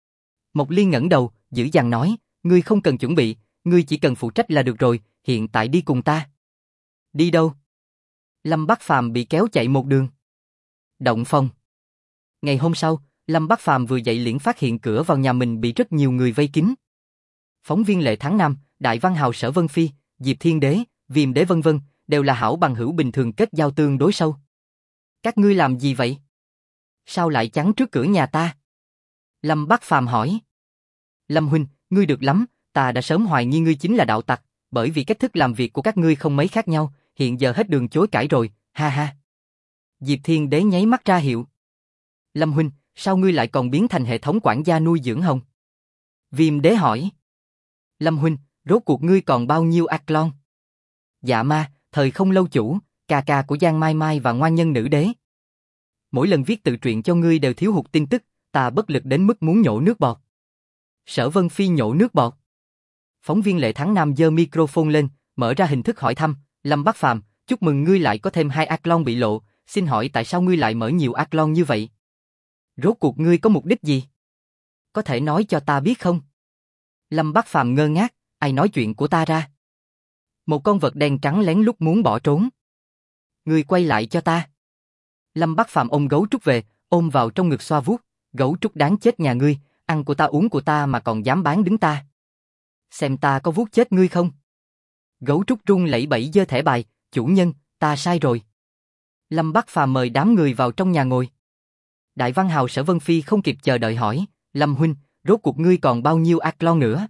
Mộc Ly ngẩng đầu, dữ dằn nói, ngươi không cần chuẩn bị, ngươi chỉ cần phụ trách là được rồi, hiện tại đi cùng ta. Đi đâu? Lâm Bắc Phàm bị kéo chạy một đường. Động phòng. Ngày hôm sau, Lâm Bắc Phàm vừa dậy liền phát hiện cửa vào nhà mình bị rất nhiều người vây kín. Phóng viên Lệ Thắng Nam, Đại Văn Hào Sở Vân Phi, Diệp Thiên Đế, Viêm Đế vân vân, đều là hảo bằng hữu bình thường kết giao tương đối sâu. Các ngươi làm gì vậy? Sao lại chắn trước cửa nhà ta? Lâm Bắc Phàm hỏi. Lâm huynh, ngươi được lắm, ta đã sớm hoài nghi ngươi chính là đạo tặc, bởi vì cách thức làm việc của các ngươi không mấy khác nhau, hiện giờ hết đường chối cãi rồi, ha ha. Diệp Thiên Đế nháy mắt ra hiệu. Lâm huynh, sao ngươi lại còn biến thành hệ thống quản gia nuôi dưỡng Hồng? Viêm Đế hỏi. Lâm huynh, rốt cuộc ngươi còn bao nhiêu Athlon? Dạ ma, thời không lâu chủ, ca ca của Giang Mai Mai và ngoan nhân nữ đế. Mỗi lần viết tự truyện cho ngươi đều thiếu hụt tin tức, ta bất lực đến mức muốn nhổ nước bọt. Sở Vân Phi nhổ nước bọt. Phóng viên Lệ Thắng Nam giơ microphone lên, mở ra hình thức hỏi thăm, Lâm Bắc Phàm, chúc mừng ngươi lại có thêm 2 Athlon bị lộ, xin hỏi tại sao ngươi lại mở nhiều Athlon như vậy? Rốt cuộc ngươi có mục đích gì? Có thể nói cho ta biết không? Lâm Bắc Phàm ngơ ngác, ai nói chuyện của ta ra? Một con vật đen trắng lén lút muốn bỏ trốn. Ngươi quay lại cho ta. Lâm Bắc Phàm ôm Gấu Trúc về, ôm vào trong ngực xoa vuốt, Gấu Trúc đáng chết nhà ngươi, ăn của ta uống của ta mà còn dám bán đứng ta. Xem ta có vuốt chết ngươi không? Gấu Trúc run lẩy bẩy giơ thẻ bài, chủ nhân, ta sai rồi. Lâm Bắc Phàm mời đám người vào trong nhà ngồi. Đại Văn Hào Sở Vân Phi không kịp chờ đợi hỏi, Lâm huynh, rốt cuộc ngươi còn bao nhiêu Athlon nữa?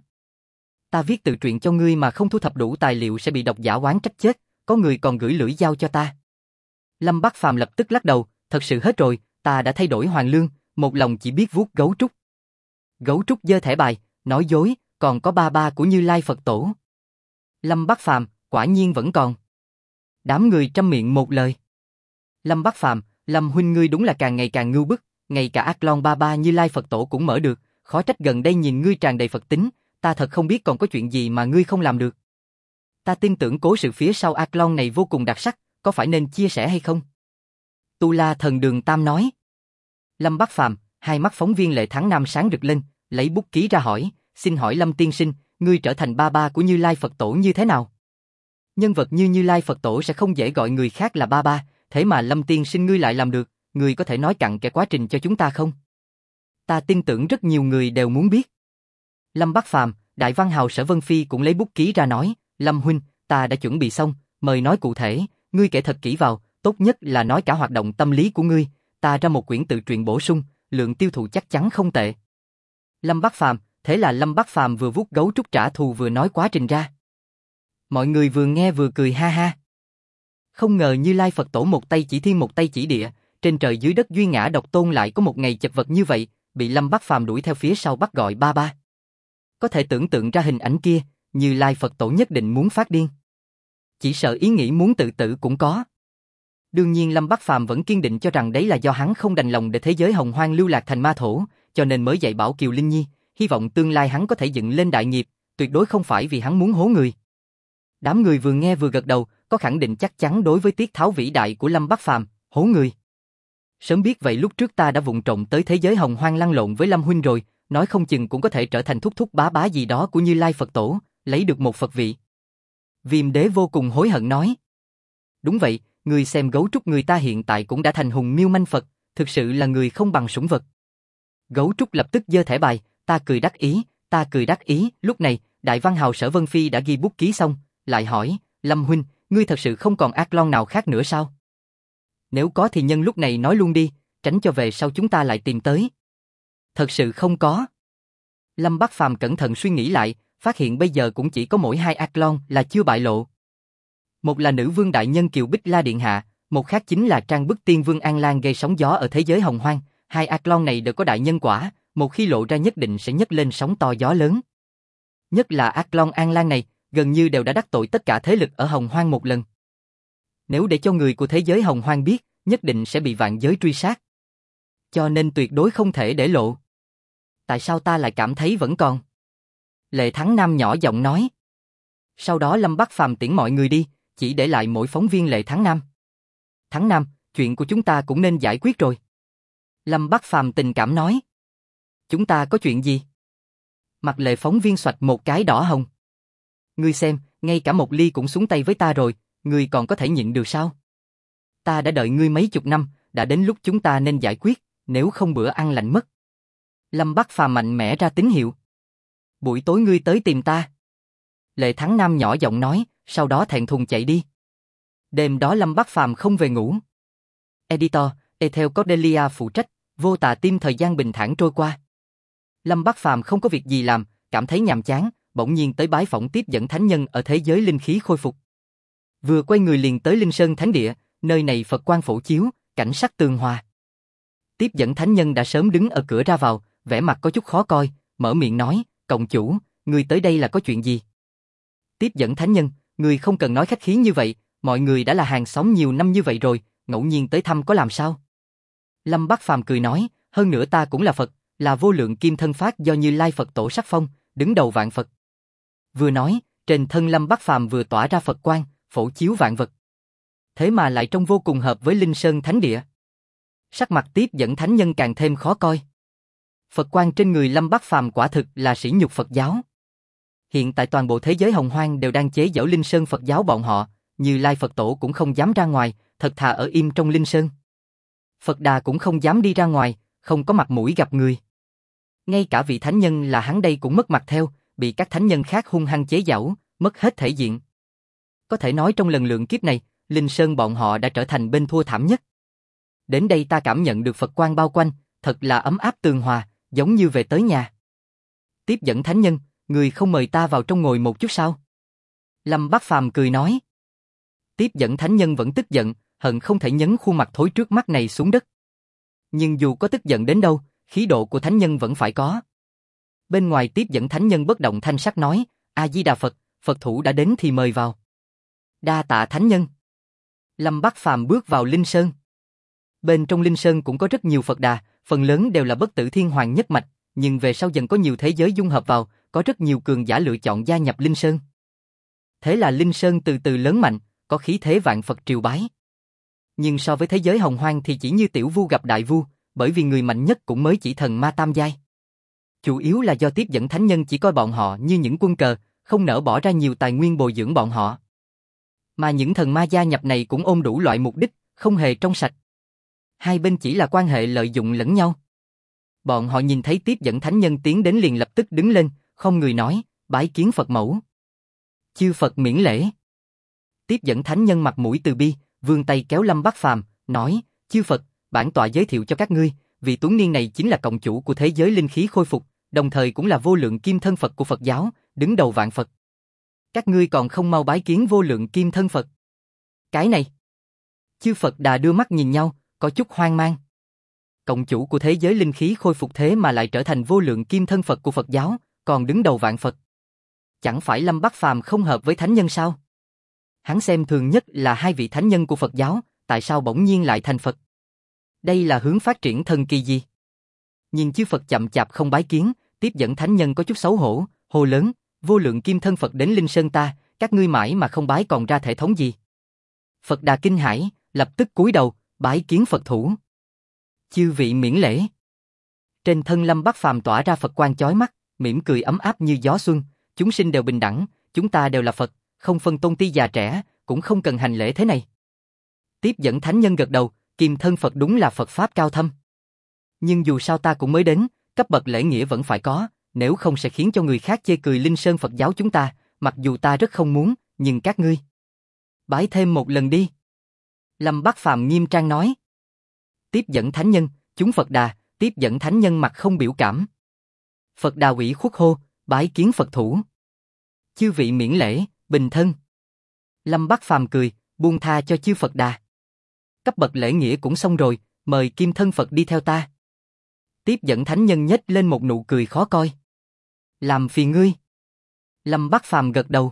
Ta viết tự truyện cho ngươi mà không thu thập đủ tài liệu sẽ bị độc giả oán trách chết, có người còn gửi lưỡi dao cho ta. Lâm Bắc Phàm lập tức lắc đầu, thật sự hết rồi, ta đã thay đổi hoàn lương, một lòng chỉ biết vuốt Gấu Trúc. Gấu Trúc giơ thẻ bài, nói dối, còn có ba ba của Như Lai Phật Tổ. Lâm Bắc Phàm, quả nhiên vẫn còn. Đám người trăm miệng một lời. Lâm Bắc Phàm, Lâm huynh ngươi đúng là càng ngày càng ngưu bức, ngay cả Ác Long Ba Ba Như Lai Phật Tổ cũng mở được, khó trách gần đây nhìn ngươi tràn đầy Phật tính, ta thật không biết còn có chuyện gì mà ngươi không làm được. Ta tin tưởng cố sự phía sau Ác Long này vô cùng đặc sắc, có phải nên chia sẻ hay không? Tu La Thần Đường Tam nói. Lâm Bắc Phàm, hai mắt phóng viên Lệ Thắng Nam sáng rực lên, lấy bút ký ra hỏi, xin hỏi Lâm tiên sinh, ngươi trở thành ba ba của Như Lai Phật Tổ như thế nào? Nhân vật như Như Lai Phật Tổ sẽ không dễ gọi người khác là ba ba, thế mà Lâm tiên sinh ngươi lại làm được, ngươi có thể nói cặn kẽ quá trình cho chúng ta không? Ta tin tưởng rất nhiều người đều muốn biết. Lâm Bắc Phàm, Đại Văn Hào Sở Vân Phi cũng lấy bút ký ra nói, Lâm huynh, ta đã chuẩn bị xong, mời nói cụ thể, ngươi kể thật kỹ vào, tốt nhất là nói cả hoạt động tâm lý của ngươi, ta ra một quyển tự truyện bổ sung, lượng tiêu thụ chắc chắn không tệ. Lâm Bắc Phàm, thế là Lâm Bắc Phàm vừa vuốt gấu trúc trả thù vừa nói quá trình ra. Mọi người vừa nghe vừa cười ha ha. Không ngờ Như Lai Phật Tổ một tay chỉ thiên một tay chỉ địa, trên trời dưới đất duy ngã độc tôn lại có một ngày chật vật như vậy, bị Lâm Bắc Phàm đuổi theo phía sau bắt gọi ba ba. Có thể tưởng tượng ra hình ảnh kia, Như Lai Phật Tổ nhất định muốn phát điên. Chỉ sợ ý nghĩ muốn tự tử cũng có. Đương nhiên Lâm Bắc Phàm vẫn kiên định cho rằng đấy là do hắn không đành lòng để thế giới hồng hoang lưu lạc thành ma thổ, cho nên mới dạy bảo Kiều Linh Nhi, hy vọng tương lai hắn có thể dựng lên đại nghiệp, tuyệt đối không phải vì hắn muốn hố người. Đám người vừa nghe vừa gật đầu, có khẳng định chắc chắn đối với tiết tháo vĩ đại của Lâm Bắc Phàm, hố người. Sớm biết vậy lúc trước ta đã vụng trộm tới thế giới hồng hoang lăn lộn với Lâm huynh rồi, nói không chừng cũng có thể trở thành thúc thúc bá bá gì đó của Như Lai Phật Tổ, lấy được một Phật vị. Viêm Đế vô cùng hối hận nói. Đúng vậy, người xem gấu trúc người ta hiện tại cũng đã thành hùng miêu manh Phật, thực sự là người không bằng sủng vật. Gấu trúc lập tức giơ thẻ bài, ta cười đắc ý, lúc này, Đại Văn Hào Sở Vân Phi đã ghi bút ký xong, lại hỏi, Lâm huynh, ngươi thật sự không còn ác long nào khác nữa sao? Nếu có thì nhân lúc này nói luôn đi, tránh cho về sau chúng ta lại tìm tới. Thật sự không có. Lâm Bắc Phàm cẩn thận suy nghĩ lại, phát hiện bây giờ cũng chỉ có mỗi hai ác long là chưa bại lộ. Một là nữ vương đại nhân Kiều Bích La Điện Hạ, một khác chính là Trang Bức Tiên Vương An Lan gây sóng gió ở thế giới hồng hoang. Hai ác long này đều có đại nhân quả, một khi lộ ra nhất định sẽ nhấc lên sóng to gió lớn. Nhất là ác long An Lan này, gần như đều đã đắc tội tất cả thế lực ở hồng hoang một lần. Nếu để cho người của thế giới hồng hoang biết, nhất định sẽ bị vạn giới truy sát. Cho nên tuyệt đối không thể để lộ. Tại sao ta lại cảm thấy vẫn còn? Lệ Thắng Nam nhỏ giọng nói. Sau đó Lâm Bắc Phàm tiễn mọi người đi, chỉ để lại mỗi phóng viên Lệ Thắng Nam. Thắng Nam, chuyện của chúng ta cũng nên giải quyết rồi. Lâm Bắc Phàm tình cảm nói. Chúng ta có chuyện gì? Mặt Lệ phóng viên xoạch một cái đỏ hồng. Ngươi xem, ngay cả một ly cũng xuống tay với ta rồi, ngươi còn có thể nhịn được sao? Ta đã đợi ngươi mấy chục năm, đã đến lúc chúng ta nên giải quyết, nếu không bữa ăn lạnh mất. Lâm Bắc Phàm mạnh mẽ ra tín hiệu. Buổi tối ngươi tới tìm ta. Lệ Thắng Nam nhỏ giọng nói, sau đó thẹn thùng chạy đi. Đêm đó Lâm Bắc Phàm không về ngủ. Editor, Ethel Cordelia phụ trách, vô tà tim thời gian bình thản trôi qua. Lâm Bắc Phàm không có việc gì làm, cảm thấy nhàm chán, bỗng nhiên tới bái phỏng tiếp dẫn thánh nhân ở thế giới linh khí khôi phục. Vừa quay người liền tới Linh Sơn Thánh Địa, nơi này Phật quang phổ chiếu, cảnh sắc tường hòa. Tiếp dẫn thánh nhân đã sớm đứng ở cửa ra vào, vẻ mặt có chút khó coi, mở miệng nói, cộng chủ, người tới đây là có chuyện gì? Tiếp dẫn thánh nhân, người không cần nói khách khí như vậy, mọi người đã là hàng xóm nhiều năm như vậy rồi, ngẫu nhiên tới thăm có làm sao? Lâm Bắc Phàm cười nói, hơn nữa ta cũng là Phật, là vô lượng kim thân phát do Như Lai Phật Tổ sắc phong, đứng đầu vạn Phật. Vừa nói, trên thân Lâm Bắc Phàm vừa tỏa ra Phật quang, phổ chiếu vạn vật. Thế mà lại trông vô cùng hợp với Linh Sơn Thánh Địa. Sắc mặt tiếp dẫn thánh nhân càng thêm khó coi. Phật quang trên người Lâm Bắc Phàm quả thực là sỉ nhục Phật giáo. Hiện tại toàn bộ thế giới hồng hoang đều đang chế giễu Linh Sơn Phật giáo bọn họ, Như Lai Phật Tổ cũng không dám ra ngoài, thật thà ở im trong Linh Sơn. Phật Đà cũng không dám đi ra ngoài, không có mặt mũi gặp người. Ngay cả vị thánh nhân là hắn đây cũng mất mặt theo, bị các thánh nhân khác hung hăng chế giễu, mất hết thể diện. Có thể nói trong lần lượng kiếp này, Linh Sơn bọn họ đã trở thành bên thua thảm nhất. Đến đây ta cảm nhận được Phật quang bao quanh, thật là ấm áp tường hòa, giống như về tới nhà. Tiếp dẫn thánh nhân, người không mời ta vào trong ngồi một chút sao? Lâm Bắc Phàm cười nói. Tiếp dẫn thánh nhân vẫn tức giận, hận không thể nhấn khuôn mặt thối trước mắt này xuống đất. Nhưng dù có tức giận đến đâu, khí độ của thánh nhân vẫn phải có. Bên ngoài tiếp dẫn thánh nhân bất động thanh sắc nói, A Di Đà Phật, Phật thủ đã đến thì mời vào. Đa tạ thánh nhân. Lâm Bắc Phàm bước vào Linh Sơn. Bên trong Linh Sơn cũng có rất nhiều Phật Đà, phần lớn đều là bất tử thiên hoàng nhất mạch, nhưng về sau dần có nhiều thế giới dung hợp vào, có rất nhiều cường giả lựa chọn gia nhập Linh Sơn. Thế là Linh Sơn từ từ lớn mạnh, có khí thế vạn Phật triều bái. Nhưng so với thế giới hồng hoang thì chỉ như tiểu vu gặp đại vu, bởi vì người mạnh nhất cũng mới chỉ thần ma tam giai. Chủ yếu là do tiếp dẫn thánh nhân chỉ coi bọn họ như những quân cờ, không nỡ bỏ ra nhiều tài nguyên bồi dưỡng bọn họ. Mà những thần ma gia nhập này cũng ôm đủ loại mục đích, không hề trong sạch. Hai bên chỉ là quan hệ lợi dụng lẫn nhau. Bọn họ nhìn thấy tiếp dẫn thánh nhân tiến đến liền lập tức đứng lên, không người nói, bái kiến Phật mẫu. Chư Phật miễn lễ. Tiếp dẫn thánh nhân mặt mũi từ bi, vươn tay kéo Lâm Bắc Phàm, nói, chư Phật, bản tọa giới thiệu cho các ngươi, vị tuấn niên này chính là cộng chủ của thế giới linh khí khôi phục, đồng thời cũng là vô lượng kim thân Phật của Phật giáo, đứng đầu vạn Phật. Các ngươi còn không mau bái kiến vô lượng kim thân Phật. Cái này. Chư Phật Đà đưa mắt nhìn nhau, có chút hoang mang. Cộng chủ của thế giới linh khí khôi phục thế mà lại trở thành vô lượng kim thân Phật của Phật giáo, còn đứng đầu vạn Phật. Chẳng phải Lâm Bắc Phàm không hợp với thánh nhân sao? Hắn xem thường nhất là hai vị thánh nhân của Phật giáo, tại sao bỗng nhiên lại thành Phật? Đây là hướng phát triển thần kỳ gì? Nhìn chư Phật chậm chạp không bái kiến, tiếp dẫn thánh nhân có chút xấu hổ, hô lớn, vô lượng kim thân Phật đến Linh Sơn ta, các ngươi mãi mà không bái còn ra thể thống gì? Phật Đà kinh hãi, lập tức cúi đầu, bái kiến Phật thủ. Chư vị miễn lễ. Trên thân Lâm Bắc Phàm tỏa ra Phật quang chói mắt, mỉm cười ấm áp như gió xuân, chúng sinh đều bình đẳng, chúng ta đều là Phật, không phân tôn ti già trẻ, cũng không cần hành lễ thế này. Tiếp dẫn thánh nhân gật đầu, kim thân Phật đúng là Phật pháp cao thâm. Nhưng dù sao ta cũng mới đến, cấp bậc lễ nghĩa vẫn phải có, nếu không sẽ khiến cho người khác chê cười Linh Sơn Phật giáo chúng ta, mặc dù ta rất không muốn, nhưng các ngươi bái thêm một lần đi. Lâm Bắc Phàm nghiêm trang nói. Tiếp dẫn thánh nhân, chúng Phật Đà, tiếp dẫn thánh nhân mặt không biểu cảm. Phật Đà ủy khuất hô, bái kiến Phật thủ. Chư vị miễn lễ, bình thân. Lâm Bắc Phàm cười, buông tha cho chư Phật Đà. Cấp bậc lễ nghĩa cũng xong rồi, mời kim thân Phật đi theo ta. Tiếp dẫn thánh nhân nhếch lên một nụ cười khó coi. Làm phiền ngươi. Lâm Bắc Phàm gật đầu.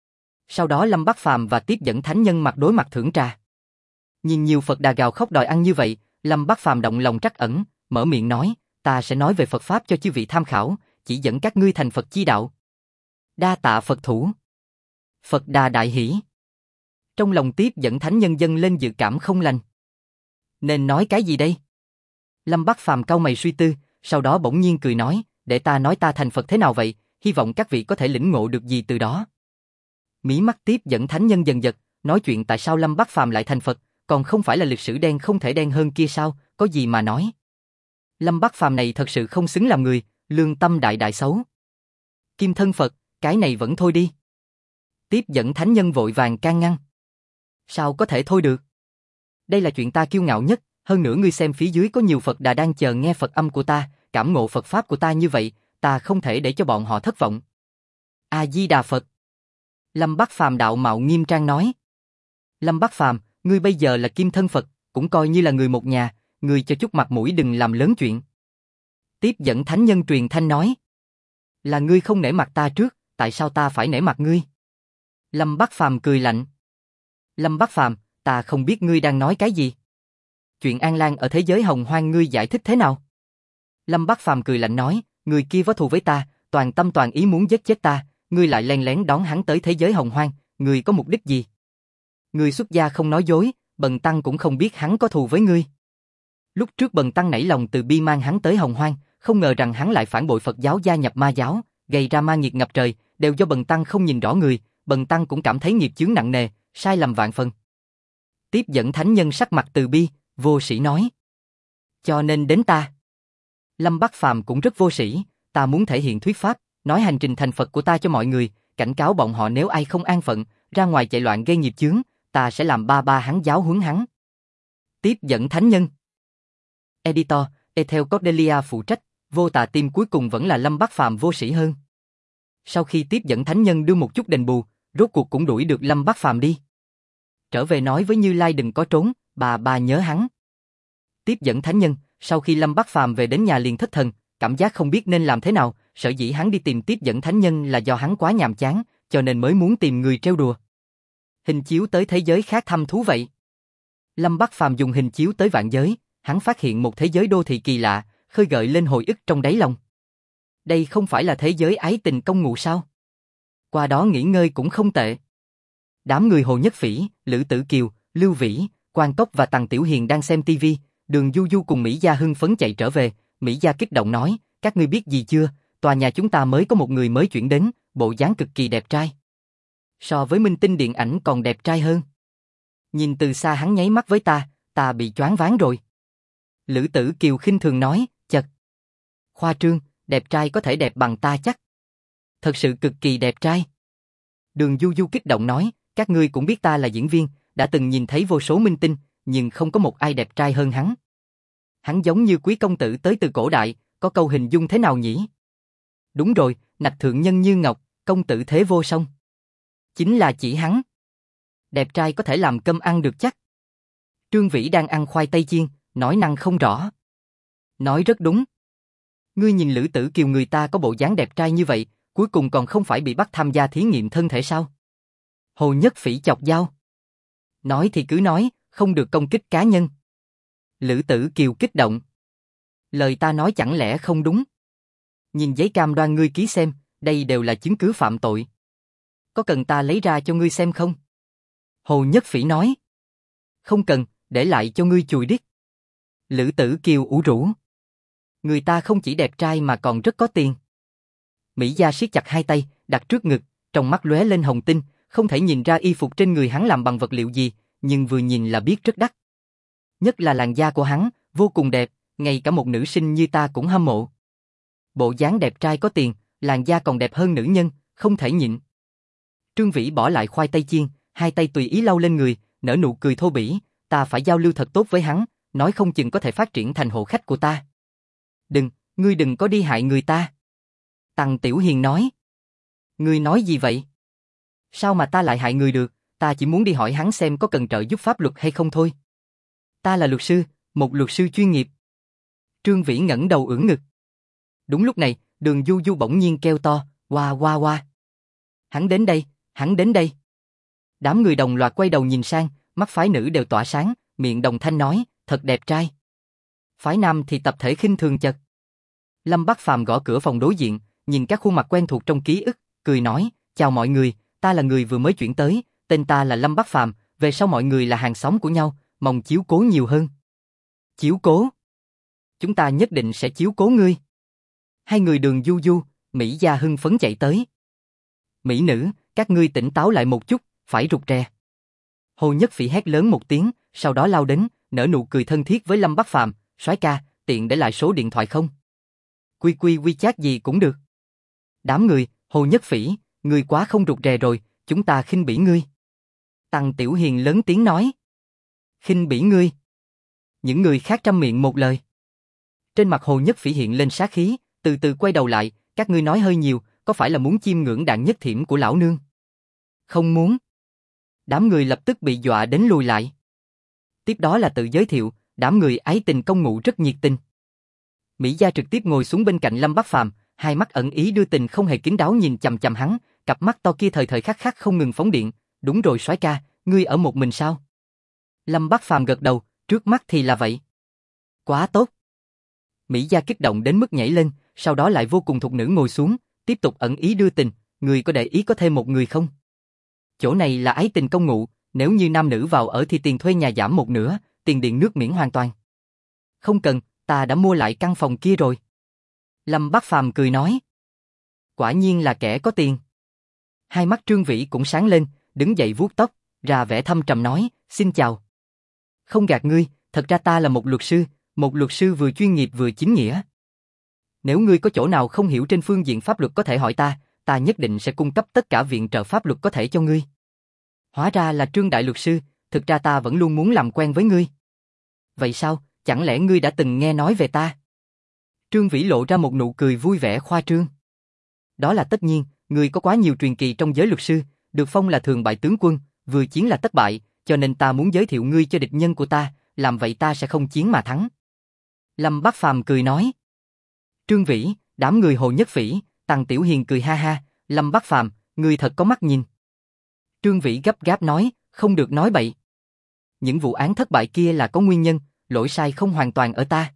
Sau đó Lâm Bắc Phàm và tiếp dẫn thánh nhân mặt đối mặt thưởng trà. Nhìn nhiều Phật Đà gào khóc đòi ăn như vậy, Lâm Bắc Phàm động lòng trắc ẩn, mở miệng nói, ta sẽ nói về Phật pháp cho chư vị tham khảo, chỉ dẫn các ngươi thành Phật chi đạo. Đa tạ Phật thủ. Phật Đà đại hỉ. Trong lòng tiếp dẫn thánh nhân dâng lên dự cảm không lành. Nên nói cái gì đây? Lâm Bắc Phàm cau mày suy tư, sau đó bỗng nhiên cười nói, để ta nói ta thành Phật thế nào vậy, hy vọng các vị có thể lĩnh ngộ được gì từ đó. Mí mắt tiếp dẫn thánh nhân dần giật, nói chuyện tại sao Lâm Bắc Phàm lại thành Phật, còn không phải là lịch sử đen không thể đen hơn kia sao, có gì mà nói. Lâm Bắc Phàm này thật sự không xứng làm người, lương tâm đại đại xấu. Kim thân Phật, cái này vẫn thôi đi. Tiếp dẫn thánh nhân vội vàng can ngăn. Sao có thể thôi được? Đây là chuyện ta kiêu ngạo nhất, hơn nữa ngươi xem phía dưới có nhiều Phật Đà đang chờ nghe Phật âm của ta, cảm ngộ Phật pháp của ta như vậy, ta không thể để cho bọn họ thất vọng. A Di Đà Phật. Lâm Bắc Phàm đạo mạo nghiêm trang nói. Lâm Bắc Phàm, ngươi bây giờ là kim thân Phật, cũng coi như là người một nhà, ngươi cho chút mặt mũi đừng làm lớn chuyện. Tiếp dẫn thánh nhân truyền thanh nói. Là ngươi không nể mặt ta trước, tại sao ta phải nể mặt ngươi? Lâm Bắc Phàm cười lạnh. Lâm Bắc Phàm, ta không biết ngươi đang nói cái gì. Chuyện An Lan ở thế giới hồng hoang ngươi giải thích thế nào? Lâm Bắc Phàm cười lạnh nói, người kia có thù với ta, toàn tâm toàn ý muốn giết chết ta, ngươi lại len lén đón hắn tới thế giới hồng hoang, ngươi có mục đích gì? Ngươi xuất gia không nói dối, Bần Tăng cũng không biết hắn có thù với ngươi. Lúc trước Bần Tăng nảy lòng từ bi mang hắn tới hồng hoang, không ngờ rằng hắn lại phản bội Phật giáo gia nhập ma giáo, gây ra ma nghiệt ngập trời, đều do Bần Tăng không nhìn rõ người, Bần Tăng cũng cảm thấy nghiệp chướng nặng nề, sai lầm vạn phần. Tiếp dẫn thánh nhân sắc mặt từ bi, vô sĩ nói. Cho nên đến ta. Lâm Bắc Phàm cũng rất vô sĩ, ta muốn thể hiện thuyết pháp, nói hành trình thành Phật của ta cho mọi người, cảnh cáo bọn họ nếu ai không an phận, ra ngoài chạy loạn gây nghiệp chướng, ta sẽ làm ba hắn giáo huấn hắn. Tiếp dẫn thánh nhân. Editor, Ethel Cordelia phụ trách, vô tà tim cuối cùng vẫn là Lâm Bắc Phàm vô sĩ hơn. Sau khi tiếp dẫn thánh nhân đưa một chút đền bù, rốt cuộc cũng đuổi được Lâm Bắc Phàm đi. Trở về nói với Như Lai đừng có trốn, bà nhớ hắn. Tiếp dẫn thánh nhân, sau khi Lâm Bắc Phàm về đến nhà liền thất thần, cảm giác không biết nên làm thế nào, sở dĩ hắn đi tìm tiếp dẫn thánh nhân là do hắn quá nhàm chán, cho nên mới muốn tìm người trêu đùa. Hình chiếu tới thế giới khác thăm thú vậy. Lâm Bắc Phàm dùng hình chiếu tới vạn giới, hắn phát hiện một thế giới đô thị kỳ lạ, khơi gợi lên hồi ức trong đáy lòng. Đây không phải là thế giới ái tình công ngụ sao? Qua đó nghỉ ngơi cũng không tệ. Đám người Hồ Nhất Phỉ, Lữ Tử Kiều, Lưu Vĩ, Quan Cốc và Tằng Tiểu Hiền đang xem tivi, Đường Du Du cùng Mỹ Gia hưng phấn chạy trở về, Mỹ Gia kích động nói, các ngươi biết gì chưa, tòa nhà chúng ta mới có một người mới chuyển đến, bộ dáng cực kỳ đẹp trai. So với minh tinh điện ảnh còn đẹp trai hơn. Nhìn từ xa hắn nháy mắt với ta bị choáng váng rồi. Lữ Tử Kiều khinh thường nói, chật. Khoa trương, đẹp trai có thể đẹp bằng ta chắc. Thật sự cực kỳ đẹp trai. Đường Du Du kích động nói, các ngươi cũng biết ta là diễn viên, đã từng nhìn thấy vô số minh tinh, nhưng không có một ai đẹp trai hơn hắn. Hắn giống như quý công tử tới từ cổ đại, có câu hình dung thế nào nhỉ? Đúng rồi, nạch thượng nhân như ngọc, công tử thế vô song. Chính là chỉ hắn. Đẹp trai có thể làm cơm ăn được chắc. Trương Vĩ đang ăn khoai tây chiên, nói năng không rõ. Nói rất đúng. Ngươi nhìn Lữ Tử Kiều người ta có bộ dáng đẹp trai như vậy, cuối cùng còn không phải bị bắt tham gia thí nghiệm thân thể sao? Hồ Nhất Phỉ chọc dao. Nói thì cứ nói, không được công kích cá nhân. Lữ Tử Kiều kích động. Lời ta nói chẳng lẽ không đúng? Nhìn giấy cam đoan ngươi ký xem, đây đều là chứng cứ phạm tội. Có cần ta lấy ra cho ngươi xem không? Hồ Nhất Phỉ nói. Không cần, để lại cho ngươi chùi điếc. Lữ Tử Kiều ủ rũ. Người ta không chỉ đẹp trai mà còn rất có tiền. Mỹ Gia siết chặt hai tay, đặt trước ngực, trong mắt lóe lên hồng tinh, không thể nhìn ra y phục trên người hắn làm bằng vật liệu gì, nhưng vừa nhìn là biết rất đắt. Nhất là làn da của hắn, vô cùng đẹp, ngay cả một nữ sinh như ta cũng hâm mộ. Bộ dáng đẹp trai có tiền, làn da còn đẹp hơn nữ nhân, không thể nhịn. Trương Vĩ bỏ lại khoai tây chiên, hai tay tùy ý lau lên người, nở nụ cười thô bỉ, ta phải giao lưu thật tốt với hắn, nói không chừng có thể phát triển thành hộ khách của ta. Đừng, ngươi đừng có đi hại người ta. Tằng Tiểu Hiền nói. Ngươi nói gì vậy? Sao mà ta lại hại người được, ta chỉ muốn đi hỏi hắn xem có cần trợ giúp pháp luật hay không thôi. Ta là luật sư, một luật sư chuyên nghiệp. Trương Vĩ ngẩng đầu ưỡn ngực. Đúng lúc này, Đường Du Du bỗng nhiên kêu to, oa oa oa. Hắn đến đây, hắn đến đây. Đám người đồng loạt quay đầu nhìn sang, mắt phái nữ đều tỏa sáng, miệng đồng thanh nói, thật đẹp trai. Phái nam thì tập thể khinh thường chật. Lâm Bắc Phàm gõ cửa phòng đối diện, nhìn các khuôn mặt quen thuộc trong ký ức, cười nói, chào mọi người, ta là người vừa mới chuyển tới, tên ta là Lâm Bắc Phàm, về sau mọi người là hàng xóm của nhau, mong chiếu cố nhiều hơn. Chiếu cố? Chúng ta nhất định sẽ chiếu cố ngươi. Hai người Đường Du Du, Mỹ Gia hưng phấn chạy tới. Mỹ nữ, các ngươi tỉnh táo lại một chút, phải rụt rè. Hồ Nhất Phỉ hét lớn một tiếng, sau đó lao đến, nở nụ cười thân thiết với Lâm Bắc Phàm, soái ca, tiện để lại số điện thoại không? WeChat gì cũng được. Đám người, Hồ Nhất Phỉ, ngươi quá không rụt rè rồi, chúng ta khinh bỉ ngươi. Tằng Tiểu Hiền lớn tiếng nói. Khinh bỉ ngươi. Những người khác trăm miệng một lời. Trên mặt Hồ Nhất Phỉ hiện lên sát khí, từ từ quay đầu lại, các ngươi nói hơi nhiều, có phải là muốn chiêm ngưỡng đạn nhất thiểm của lão nương? Không muốn. Đám người lập tức bị dọa đến lùi lại. Tiếp đó là tự giới thiệu, đám người ái tình công ngụ rất nhiệt tình. Mỹ Gia trực tiếp ngồi xuống bên cạnh Lâm Bắc Phàm, hai mắt ẩn ý đưa tình không hề kín đáo nhìn chằm chằm hắn, cặp mắt to kia thời thời khắc khắc không ngừng phóng điện. Đúng rồi soái ca, ngươi ở một mình sao? Lâm Bắc Phàm gật đầu, trước mắt thì là vậy. Quá tốt. Mỹ Gia kích động đến mức nhảy lên, sau đó lại vô cùng thục nữ ngồi xuống, tiếp tục ẩn ý đưa tình, ngươi có để ý có thêm một người không? Chỗ này là ái tình công ngụ, nếu như nam nữ vào ở thì tiền thuê nhà giảm một nửa, tiền điện nước miễn hoàn toàn. Không cần, ta đã mua lại căn phòng kia rồi. Lâm Bắc Phàm cười nói. Quả nhiên là kẻ có tiền. Hai mắt Trương Vĩ cũng sáng lên, đứng dậy vuốt tóc, ra vẻ thâm trầm nói, xin chào. Không gạt ngươi, thật ra ta là một luật sư vừa chuyên nghiệp vừa chính nghĩa. Nếu ngươi có chỗ nào không hiểu trên phương diện pháp luật có thể hỏi ta nhất định sẽ cung cấp tất cả viện trợ pháp luật có thể cho ngươi. Hóa ra là Trương đại luật sư, thực ra ta vẫn luôn muốn làm quen với ngươi. Vậy sao, chẳng lẽ ngươi đã từng nghe nói về ta? Trương Vĩ lộ ra một nụ cười vui vẻ khoa trương. Đó là tất nhiên, ngươi có quá nhiều truyền kỳ trong giới luật sư, được phong là thường bại tướng quân, vừa chiến là tất bại, cho nên ta muốn giới thiệu ngươi cho địch nhân của ta, làm vậy ta sẽ không chiến mà thắng. Lâm Bắc Phàm cười nói. Trương Vĩ, đám người Hồ Nhất Phỉ, Tằng Tiểu Hiền cười ha ha, Lâm Bắc Phàm, ngươi thật có mắt nhìn. Trương Vĩ gấp gáp nói, không được nói bậy. Những vụ án thất bại kia là có nguyên nhân, lỗi sai không hoàn toàn ở ta.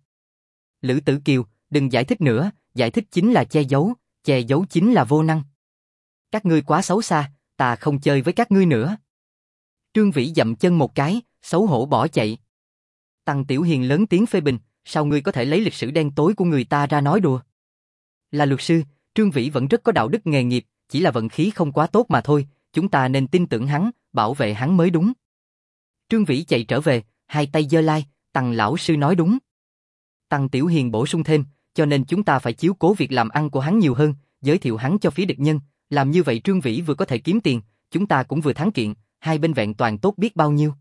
Lữ Tử Kiều, đừng giải thích nữa, giải thích chính là che giấu chính là vô năng. Các ngươi quá xấu xa, ta không chơi với các ngươi nữa. Trương Vĩ dậm chân một cái, xấu hổ bỏ chạy. Tăng Tiểu Hiền lớn tiếng phê bình, sao ngươi có thể lấy lịch sử đen tối của người ta ra nói đùa? Là luật sư, Trương Vĩ vẫn rất có đạo đức nghề nghiệp, chỉ là vận khí không quá tốt mà thôi, chúng ta nên tin tưởng hắn, bảo vệ hắn mới đúng. Trương Vĩ chạy trở về, hai tay giơ lai, Tăng lão sư nói đúng. Tăng Tiểu Hiền bổ sung thêm, cho nên chúng ta phải chiếu cố việc làm ăn của hắn nhiều hơn, giới thiệu hắn cho phía địch nhân, làm như vậy Trương Vĩ vừa có thể kiếm tiền, chúng ta cũng vừa thắng kiện, hai bên vẹn toàn tốt biết bao nhiêu.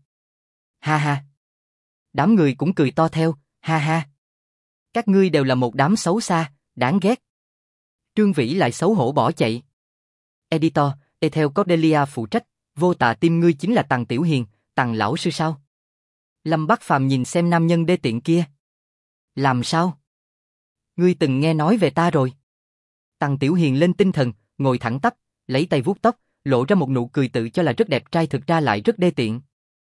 Ha ha. Đám người cũng cười to theo, ha ha. Các ngươi đều là một đám xấu xa, đáng ghét. Trương Vĩ lại xấu hổ bỏ chạy. Editor, Ethel Cordelia phụ trách, vô tà tim ngươi chính là Tằng Tiểu Hiền, Tằng lão sư sao? Lâm Bắc Phàm nhìn xem nam nhân đê tiện kia. Làm sao? Ngươi từng nghe nói về ta rồi. Tằng Tiểu Hiền lên tinh thần, ngồi thẳng tắp, lấy tay vuốt tóc, lộ ra một nụ cười tự cho là rất đẹp trai thực ra lại rất đê tiện.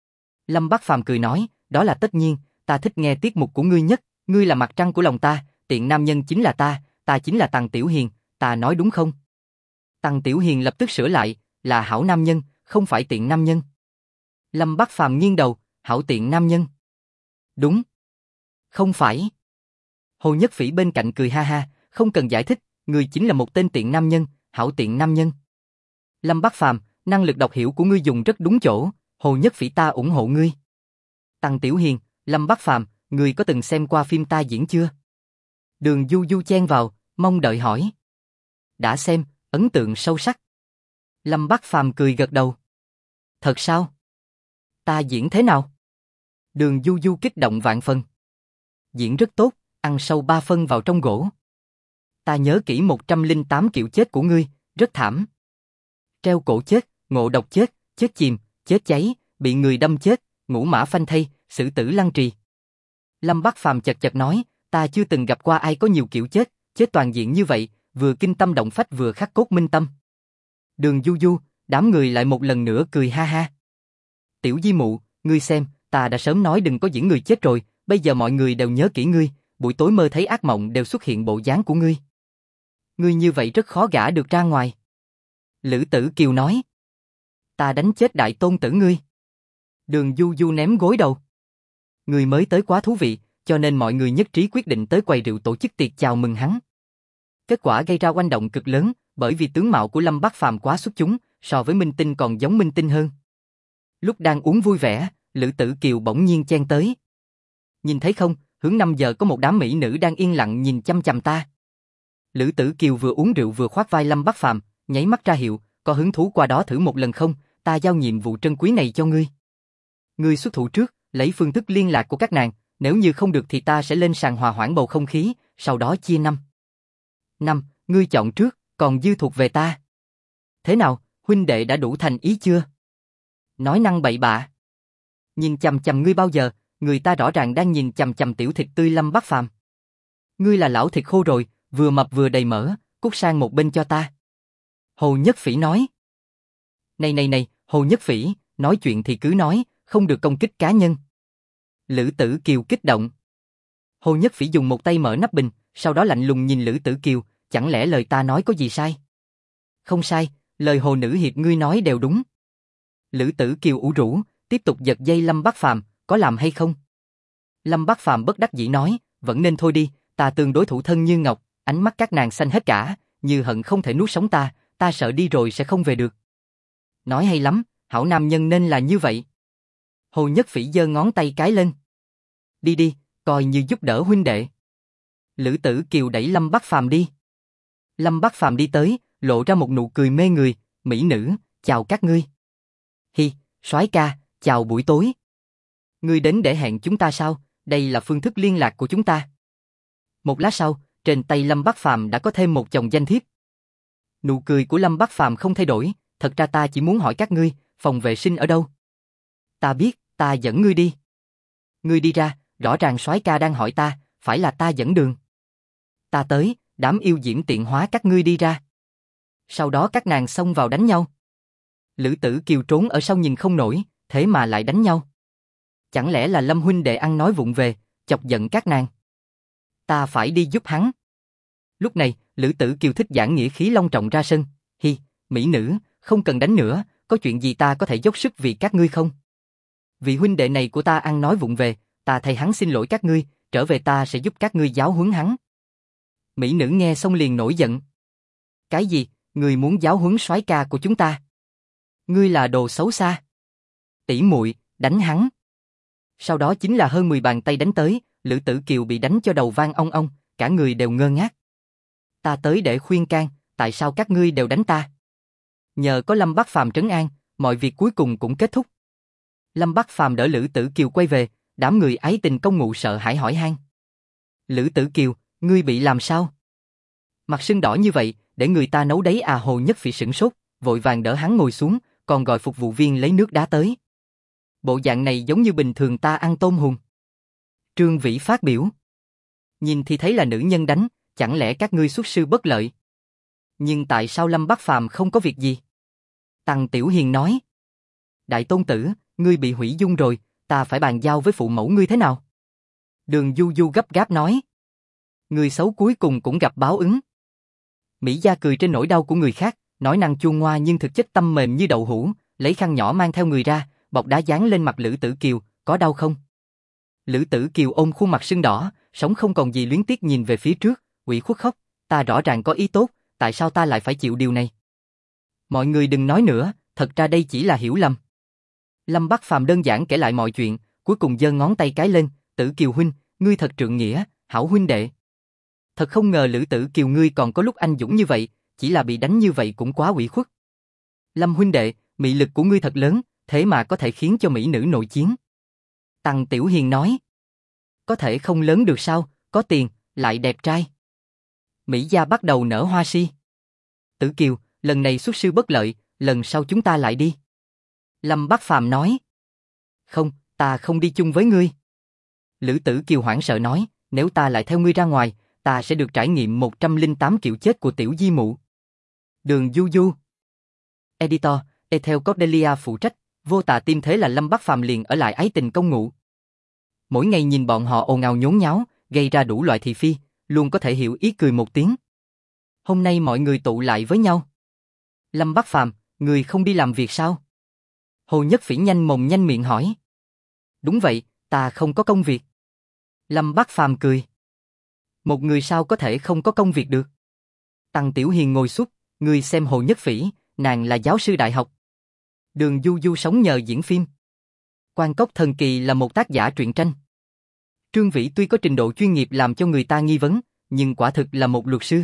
Lâm Bắc Phàm cười nói, đó là tất nhiên, ta thích nghe tiết mục của ngươi nhất, ngươi là mặt trăng của lòng ta, tiện nam nhân chính là ta chính là Tằng Tiểu Hiền, ta nói đúng không? Tằng Tiểu Hiền lập tức sửa lại, là hảo nam nhân, không phải tiện nam nhân. Lâm Bắc Phàm nghiêng đầu, hảo tiện nam nhân. Đúng. Không phải. Hồ Nhất Phỉ bên cạnh cười ha ha, không cần giải thích, ngươi chính là một tên tiện nam nhân, hảo tiện nam nhân. Lâm Bắc Phàm, năng lực đọc hiểu của ngươi dùng rất đúng chỗ, Hồ Nhất Phỉ ta ủng hộ ngươi. Tằng Tiểu Hiền, Lâm Bắc Phàm, ngươi có từng xem qua phim ta diễn chưa? Đường Du Du chen vào, mong đợi hỏi. Đã xem, ấn tượng sâu sắc. Lâm Bắc Phàm cười gật đầu. Thật sao? Ta diễn thế nào? Đường Du Du kích động vạn phần. Diễn rất tốt, ăn sâu 3 phân vào trong gỗ. Ta nhớ kỹ 108 kiểu chết của ngươi, rất thảm. Treo cổ chết, ngộ độc chết, chết chìm, chết cháy, bị người đâm chết, ngũ mã phanh thây, xử tử lăng trì. Lâm Bắc Phàm chật chật nói, ta chưa từng gặp qua ai có nhiều kiểu chết, chết toàn diện như vậy, vừa kinh tâm động phách vừa khắc cốt minh tâm. Đường Du Du, đám người lại một lần nữa cười ha ha. Tiểu Di Mụ, ngươi xem, ta đã sớm nói đừng có diễn người chết rồi, bây giờ mọi người đều nhớ kỹ ngươi, buổi tối mơ thấy ác mộng đều xuất hiện bộ dáng của ngươi. Ngươi như vậy rất khó gả được ra ngoài. Lữ Tử Kiều nói. Ta đánh chết đại tôn tử ngươi. Đường Du Du ném gối đầu. Người mới tới quá thú vị, cho nên mọi người nhất trí quyết định tới quầy rượu tổ chức tiệc chào mừng hắn. Kết quả gây ra oanh động cực lớn, bởi vì tướng mạo của Lâm Bắc Phàm quá xuất chúng, so với minh tinh còn giống minh tinh hơn. Lúc đang uống vui vẻ, Lữ Tử Kiều bỗng nhiên chen tới. Nhìn thấy không, hướng 5 giờ có một đám mỹ nữ đang yên lặng nhìn chăm chăm ta. Lữ Tử Kiều vừa uống rượu vừa khoác vai Lâm Bắc Phàm, nháy mắt ra hiệu, có hứng thú qua đó thử một lần không, ta giao nhiệm vụ trân quý này cho ngươi. Ngươi xuất thủ trước, lấy phương thức liên lạc của các nàng, nếu như không được thì ta sẽ lên sàn hòa hoãn bầu không khí, sau đó chia năm. Ngươi chọn trước, còn dư thuộc về ta. Thế nào, huynh đệ đã đủ thành ý chưa? Nói năng bậy bạ. Nhìn chằm chằm ngươi bao giờ, người ta rõ ràng đang nhìn chằm chằm tiểu thịt tươi Lâm Bắc Phàm. Ngươi là lão thịt khô rồi, vừa mập vừa đầy mỡ, cút sang một bên cho ta. Hồ Nhất Phỉ nói. Này, Hồ Nhất Phỉ, nói chuyện thì cứ nói, không được công kích cá nhân. Lữ Tử Kiều kích động. Hồ Nhất Phỉ dùng một tay mở nắp bình, sau đó lạnh lùng nhìn Lữ Tử Kiều, chẳng lẽ lời ta nói có gì sai? Không sai, lời Hồ Nữ Hiệp ngươi nói đều đúng. Lữ Tử Kiều ủ rũ, tiếp tục giật dây Lâm Bắc Phàm, có làm hay không? Lâm Bắc Phàm bất đắc dĩ nói, vẫn nên thôi đi, ta tương đối thủ thân như ngọc, ánh mắt các nàng xanh hết cả, như hận không thể nuốt sống ta sợ đi rồi sẽ không về được. Nói hay lắm, hảo nam nhân nên là như vậy. Hồ Nhất Phỉ giơ ngón tay cái lên. Đi, coi như giúp đỡ huynh đệ. Lữ Tử Kiều đẩy Lâm Bắc Phàm đi. Lâm Bắc Phàm đi tới, lộ ra một nụ cười mê người, mỹ nữ, chào các ngươi. Hi, soái ca, chào buổi tối. Ngươi đến để hẹn chúng ta sao, đây là phương thức liên lạc của chúng ta. Một lát sau, trên tay Lâm Bắc Phàm đã có thêm một chồng danh thiếp. Nụ cười của Lâm Bắc Phàm không thay đổi, thật ra ta chỉ muốn hỏi các ngươi, phòng vệ sinh ở đâu? Ta biết, ta dẫn ngươi đi. Ngươi đi ra, rõ ràng soái ca đang hỏi ta, phải là ta dẫn đường. Ta tới, đám yêu diễm tiện hóa các ngươi đi ra. Sau đó các nàng xông vào đánh nhau. Lữ Tử Kiều trốn ở sau nhìn không nổi, thế mà lại đánh nhau. Chẳng lẽ là Lâm huynh đệ ăn nói vụng về, chọc giận các nàng. Ta phải đi giúp hắn. Lúc này, Lữ Tử Kiều thích giảng nghĩa khí long trọng ra sân. Hi, mỹ nữ, không cần đánh nữa, có chuyện gì ta có thể dốc sức vì các ngươi không? Vị huynh đệ này của ta ăn nói vụng về, ta thay hắn xin lỗi các ngươi, trở về ta sẽ giúp các ngươi giáo huấn hắn. Mỹ nữ nghe xong liền nổi giận. Cái gì, ngươi muốn giáo huấn soái ca của chúng ta? Ngươi là đồ xấu xa. Tỷ muội, đánh hắn. Sau đó chính là hơn 10 bàn tay đánh tới, Lữ Tử Kiều bị đánh cho đầu vang ong ong, cả người đều ngơ ngác. Ta tới để khuyên can, tại sao các ngươi đều đánh ta? Nhờ có Lâm Bắc Phàm trấn an, mọi việc cuối cùng cũng kết thúc. Lâm Bắc Phàm đỡ Lữ Tử Kiều quay về, đám người ái tình công ngụ sợ hãi hỏi han. Lữ Tử Kiều, ngươi bị làm sao? Mặt sưng đỏ như vậy, để người ta nấu đấy à? Hồ Nhất Phỉ sửng sốt, vội vàng đỡ hắn ngồi xuống, còn gọi phục vụ viên lấy nước đá tới. Bộ dạng này giống như bình thường ta ăn tôm hùm. Trương Vĩ phát biểu. Nhìn thì thấy là nữ nhân đánh, chẳng lẽ các ngươi xuất sư bất lợi? Nhưng tại sao Lâm Bắc Phàm không có việc gì? Tằng Tiểu Hiền nói. Đại tôn tử, ngươi bị hủy dung rồi, ta phải bàn giao với phụ mẫu ngươi thế nào? Đường Du Du gấp gáp nói. Người xấu cuối cùng cũng gặp báo ứng. Mỹ Gia cười trên nỗi đau của người khác, nói năng chua ngoa nhưng thực chất tâm mềm như đậu hũ, lấy khăn nhỏ mang theo người ra, bọc đá dán lên mặt Lữ Tử Kiều, có đau không? Lữ Tử Kiều ôm khuôn mặt sưng đỏ, sống không còn gì luyến tiếc nhìn về phía trước, ủy khuất khóc, ta rõ ràng có ý tốt, tại sao ta lại phải chịu điều này? Mọi người đừng nói nữa, thật ra đây chỉ là hiểu lầm. Lâm Bắc Phàm đơn giản kể lại mọi chuyện, cuối cùng giơ ngón tay cái lên, Tử Kiều huynh, ngươi thật trượng nghĩa, hảo huynh đệ. Thật không ngờ Lữ Tử Kiều ngươi còn có lúc anh dũng như vậy, chỉ là bị đánh như vậy cũng quá ủy khuất. Lâm huynh đệ, mị lực của ngươi thật lớn, thế mà có thể khiến cho mỹ nữ nội chiến. Tằng Tiểu Hiền nói. Có thể không lớn được sao, có tiền, lại đẹp trai. Mỹ Gia bắt đầu nở hoa si. Tử Kiều, lần này xuất sư bất lợi, lần sau chúng ta lại đi. Lâm Bắc Phàm nói. Không, ta không đi chung với ngươi. Lữ Tử Kiều hoảng sợ nói, nếu ta lại theo ngươi ra ngoài, ta sẽ được trải nghiệm 108 kiểu chết của tiểu di mụ. Đường Du Du. Editor, Ethel Cordelia phụ trách, vô tà tim thế là Lâm Bắc Phàm liền ở lại ái tình công ngụ. Mỗi ngày nhìn bọn họ ồn ào nhốn nháo, gây ra đủ loại thị phi, luôn có thể hiểu ý cười một tiếng. Hôm nay mọi người tụ lại với nhau. Lâm Bắc Phàm, người không đi làm việc sao? Hồ Nhất Phỉ nhanh mồm nhanh miệng hỏi. Đúng vậy, ta không có công việc. Lâm Bắc Phàm cười. Một người sao có thể không có công việc được? Tằng Tiểu Hiền ngồi xúc, người xem Hồ Nhất Phỉ, nàng là giáo sư đại học. Đường Du Du sống nhờ diễn phim. Quan Cốc Thần Kỳ là một tác giả truyện tranh. Trương Vĩ tuy có trình độ chuyên nghiệp làm cho người ta nghi vấn, nhưng quả thực là một luật sư.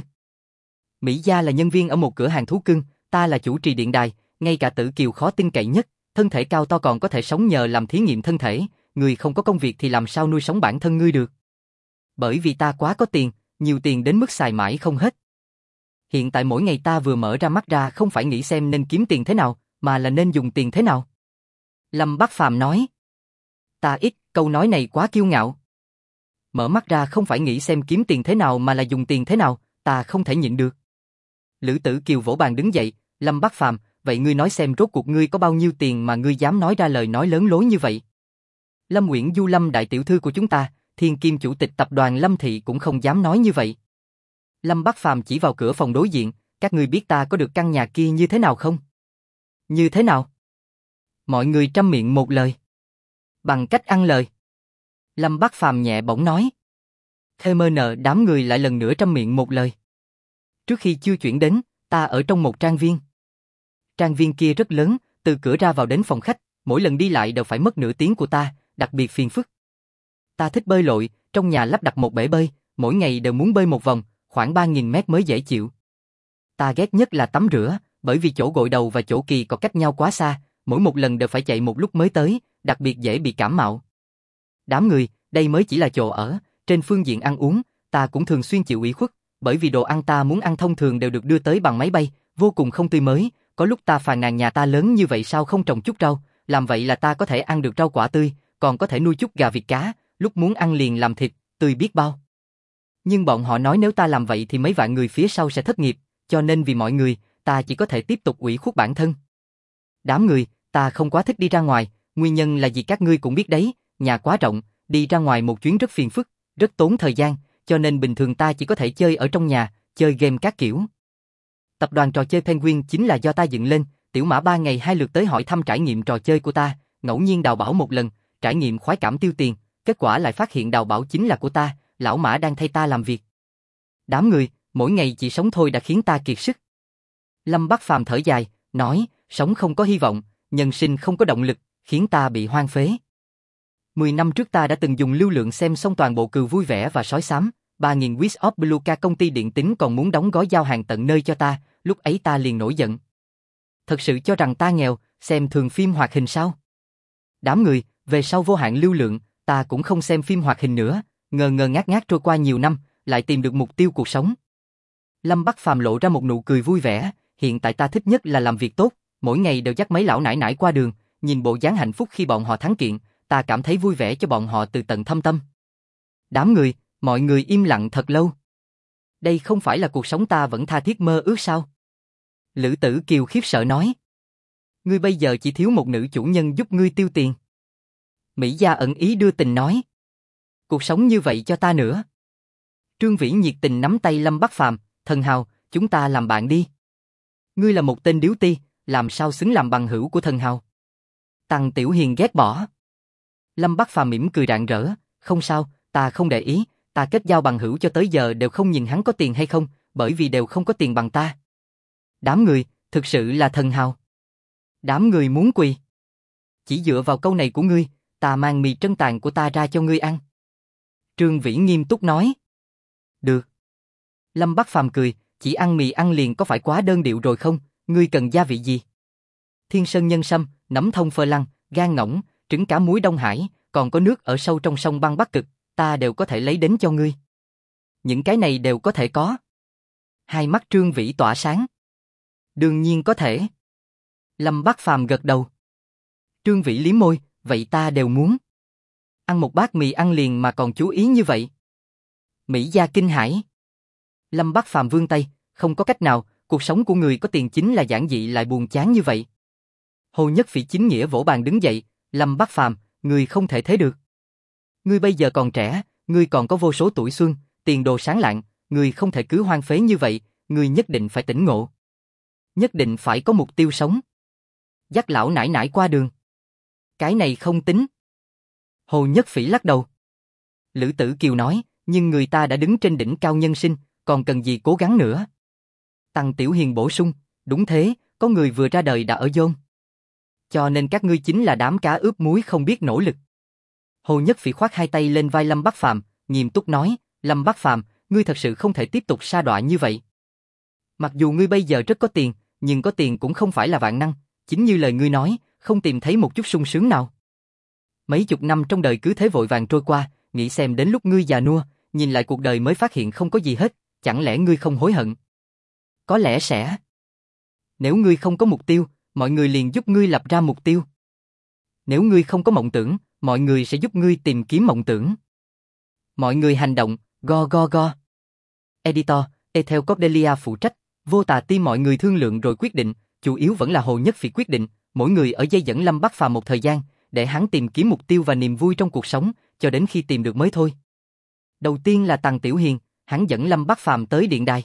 Mỹ Gia là nhân viên ở một cửa hàng thú cưng, ta là chủ trì điện đài, ngay cả Tử Kiều khó tin cậy nhất, thân thể cao to còn có thể sống nhờ làm thí nghiệm thân thể, người không có công việc thì làm sao nuôi sống bản thân ngươi được? Bởi vì ta quá có tiền, nhiều tiền đến mức xài mãi không hết. Hiện tại mỗi ngày ta vừa mở ra mắt ra không phải nghĩ xem nên kiếm tiền thế nào, mà là nên dùng tiền thế nào. Lâm Bắc Phàm nói. Ta ít, câu nói này quá kiêu ngạo. Mở mắt ra không phải nghĩ xem kiếm tiền thế nào mà là dùng tiền thế nào, ta không thể nhịn được. Lữ Tử Kiều vỗ bàn đứng dậy, Lâm Bắc Phàm, vậy ngươi nói xem rốt cuộc ngươi có bao nhiêu tiền mà ngươi dám nói ra lời nói lớn lối như vậy? Lâm Uyển Du Lâm đại tiểu thư của chúng ta, thiên kim chủ tịch tập đoàn Lâm Thị cũng không dám nói như vậy. Lâm Bắc Phàm chỉ vào cửa phòng đối diện, các ngươi biết ta có được căn nhà kia như thế nào không? Như thế nào? Mọi người trăm miệng một lời. Bằng cách ăn lời. Lâm Bắc Phàm nhẹ bỗng nói. KMN đám người lại lần nữa trăm miệng một lời. Trước khi chưa chuyển đến, ta ở trong một trang viên. Trang viên kia rất lớn, từ cửa ra vào đến phòng khách, mỗi lần đi lại đều phải mất nửa tiếng của ta, đặc biệt phiền phức. Ta thích bơi lội, trong nhà lắp đặt một bể bơi, mỗi ngày đều muốn bơi một vòng, khoảng 3.000 mét mới dễ chịu. Ta ghét nhất là tắm rửa, bởi vì chỗ gội đầu và chỗ kỳ có cách nhau quá xa, mỗi một lần đều phải chạy một lúc mới tới, đặc biệt dễ bị cảm mạo. Đám người, đây mới chỉ là chỗ ở, trên phương diện ăn uống, ta cũng thường xuyên chịu ủy khuất, bởi vì đồ ăn ta muốn ăn thông thường đều được đưa tới bằng máy bay, vô cùng không tươi mới, có lúc ta phàn nàn nhà ta lớn như vậy sao không trồng chút rau, làm vậy là ta có thể ăn được rau quả tươi, còn có thể nuôi chút gà vịt cá, lúc muốn ăn liền làm thịt, tươi biết bao. Nhưng bọn họ nói nếu ta làm vậy thì mấy vạn người phía sau sẽ thất nghiệp, cho nên vì mọi người, ta chỉ có thể tiếp tục ủy khuất bản thân. Đám người, ta không quá thích đi ra ngoài, nguyên nhân là vì các ngươi cũng biết đấy, nhà quá rộng, Đi ra ngoài một chuyến rất phiền phức, rất tốn thời gian, cho nên bình thường ta chỉ có thể chơi ở trong nhà, chơi game các kiểu. Tập đoàn trò chơi Penguin chính là do ta dựng lên, Tiểu Mã 3 ngày 2 lượt tới hỏi thăm trải nghiệm trò chơi của ta, ngẫu nhiên đào bảo một lần, trải nghiệm khoái cảm tiêu tiền, kết quả lại phát hiện đào bảo chính là của ta, lão Mã đang thay ta làm việc. Đám người, mỗi ngày chỉ sống thôi đã khiến ta kiệt sức. Lâm Bắc Phàm thở dài, nói, sống không có hy vọng, nhân sinh không có động lực, khiến ta bị hoang phế. 10 năm trước ta đã từng dùng lưu lượng xem xong toàn bộ Cừu Vui Vẻ và Sói Xám, 3.000 Wish of Blueca công ty điện tín còn muốn đóng gói giao hàng tận nơi cho ta, lúc ấy ta liền nổi giận. Thật sự cho rằng ta nghèo, xem thường phim hoạt hình sao? Đám người, về sau vô hạn lưu lượng, ta cũng không xem phim hoạt hình nữa, ngờ ngác trôi qua nhiều năm, lại tìm được mục tiêu cuộc sống. Lâm Bắc Phàm lộ ra một nụ cười vui vẻ, hiện tại ta thích nhất là làm việc tốt, mỗi ngày đều dắt mấy lão nải nải qua đường, nhìn bộ dáng hạnh phúc khi bọn họ thắng kiện, ta cảm thấy vui vẻ cho bọn họ từ tận thâm tâm. Đám người, mọi người im lặng thật lâu. Đây không phải là cuộc sống ta vẫn tha thiết mơ ước sao? Lữ Tử Kiều khiếp sợ nói. Ngươi bây giờ chỉ thiếu một nữ chủ nhân giúp ngươi tiêu tiền. Mỹ Gia ẩn ý đưa tình nói. Cuộc sống như vậy cho ta nữa. Trương Vĩ nhiệt tình nắm tay Lâm Bắc Phàm, thần hào, chúng ta làm bạn đi. Ngươi là một tên điếu ti, làm sao xứng làm bằng hữu của thần hào? Tăng Tiểu Hiền ghét bỏ. Lâm Bắc Phàm mỉm cười rạng rỡ, không sao, ta không để ý, ta kết giao bằng hữu cho tới giờ đều không nhìn hắn có tiền hay không, bởi vì đều không có tiền bằng ta. Đám người, thực sự là thần hào. Đám người muốn quỳ. Chỉ dựa vào câu này của ngươi, ta mang mì trân tàn của ta ra cho ngươi ăn. Trương Vĩ nghiêm túc nói. Được. Lâm Bắc Phàm cười, chỉ ăn mì ăn liền có phải quá đơn điệu rồi không, ngươi cần gia vị gì? Thiên sơn nhân sâm, nấm thông phơ lăng, gan ngỗng, trứng cá muối Đông Hải, còn có nước ở sâu trong sông băng Bắc Cực, ta đều có thể lấy đến cho ngươi. Những cái này đều có thể có. Hai mắt Trương Vĩ tỏa sáng. Đương nhiên có thể. Lâm Bắc Phàm gật đầu. Trương Vĩ liếm môi, vậy ta đều muốn. Ăn một bát mì ăn liền mà còn chú ý như vậy. Mỹ Gia kinh hãi. Lâm Bắc Phàm vươn tay, không có cách nào, cuộc sống của người có tiền chính là giản dị lại buồn chán như vậy. Hồ Nhất Phỉ chính nghĩa vỗ bàn đứng dậy, Lâm Bắc Phàm, ngươi không thể thế được. Ngươi bây giờ còn trẻ, ngươi còn có vô số tuổi xuân, tiền đồ sáng lạng, ngươi không thể cứ hoang phế như vậy, ngươi nhất định phải tỉnh ngộ. Nhất định phải có mục tiêu sống. Dắt lão nải nải qua đường. Cái này không tính. Hồ Nhất Phỉ lắc đầu. Lữ Tử Kiều nói, nhưng người ta đã đứng trên đỉnh cao nhân sinh, còn cần gì cố gắng nữa. Tăng Tiểu Hiền bổ sung, đúng thế, có người vừa ra đời đã ở dôn. Cho nên các ngươi chính là đám cá ướp muối không biết nỗ lực. Hồ Nhất Phỉ khoác hai tay lên vai Lâm Bắc Phàm, nghiêm túc nói, Lâm Bắc Phàm, ngươi thật sự không thể tiếp tục sa đọa như vậy. Mặc dù ngươi bây giờ rất có tiền, nhưng có tiền cũng không phải là vạn năng, chính như lời ngươi nói, không tìm thấy một chút sung sướng nào. Mấy chục năm trong đời cứ thế vội vàng trôi qua, nghĩ xem đến lúc ngươi già nua, nhìn lại cuộc đời mới phát hiện không có gì hết, chẳng lẽ ngươi không hối hận? Có lẽ sẽ. Nếu ngươi không có mục tiêu, mọi người liền giúp ngươi lập ra mục tiêu. Nếu ngươi không có mộng tưởng, mọi người sẽ giúp ngươi tìm kiếm mộng tưởng. Mọi người hành động, go. Editor, Ethel Cordelia phụ trách, vô tà tim mọi người thương lượng rồi quyết định, chủ yếu vẫn là Hồ Nhất Phỉ quyết định, mỗi người ở dây dẫn Lâm Bắc Phàm một thời gian, để hắn tìm kiếm mục tiêu và niềm vui trong cuộc sống, cho đến khi tìm được mới thôi. Đầu tiên là Tằng Tiểu Hiền, hắn dẫn Lâm Bắc Phàm tới điện đài.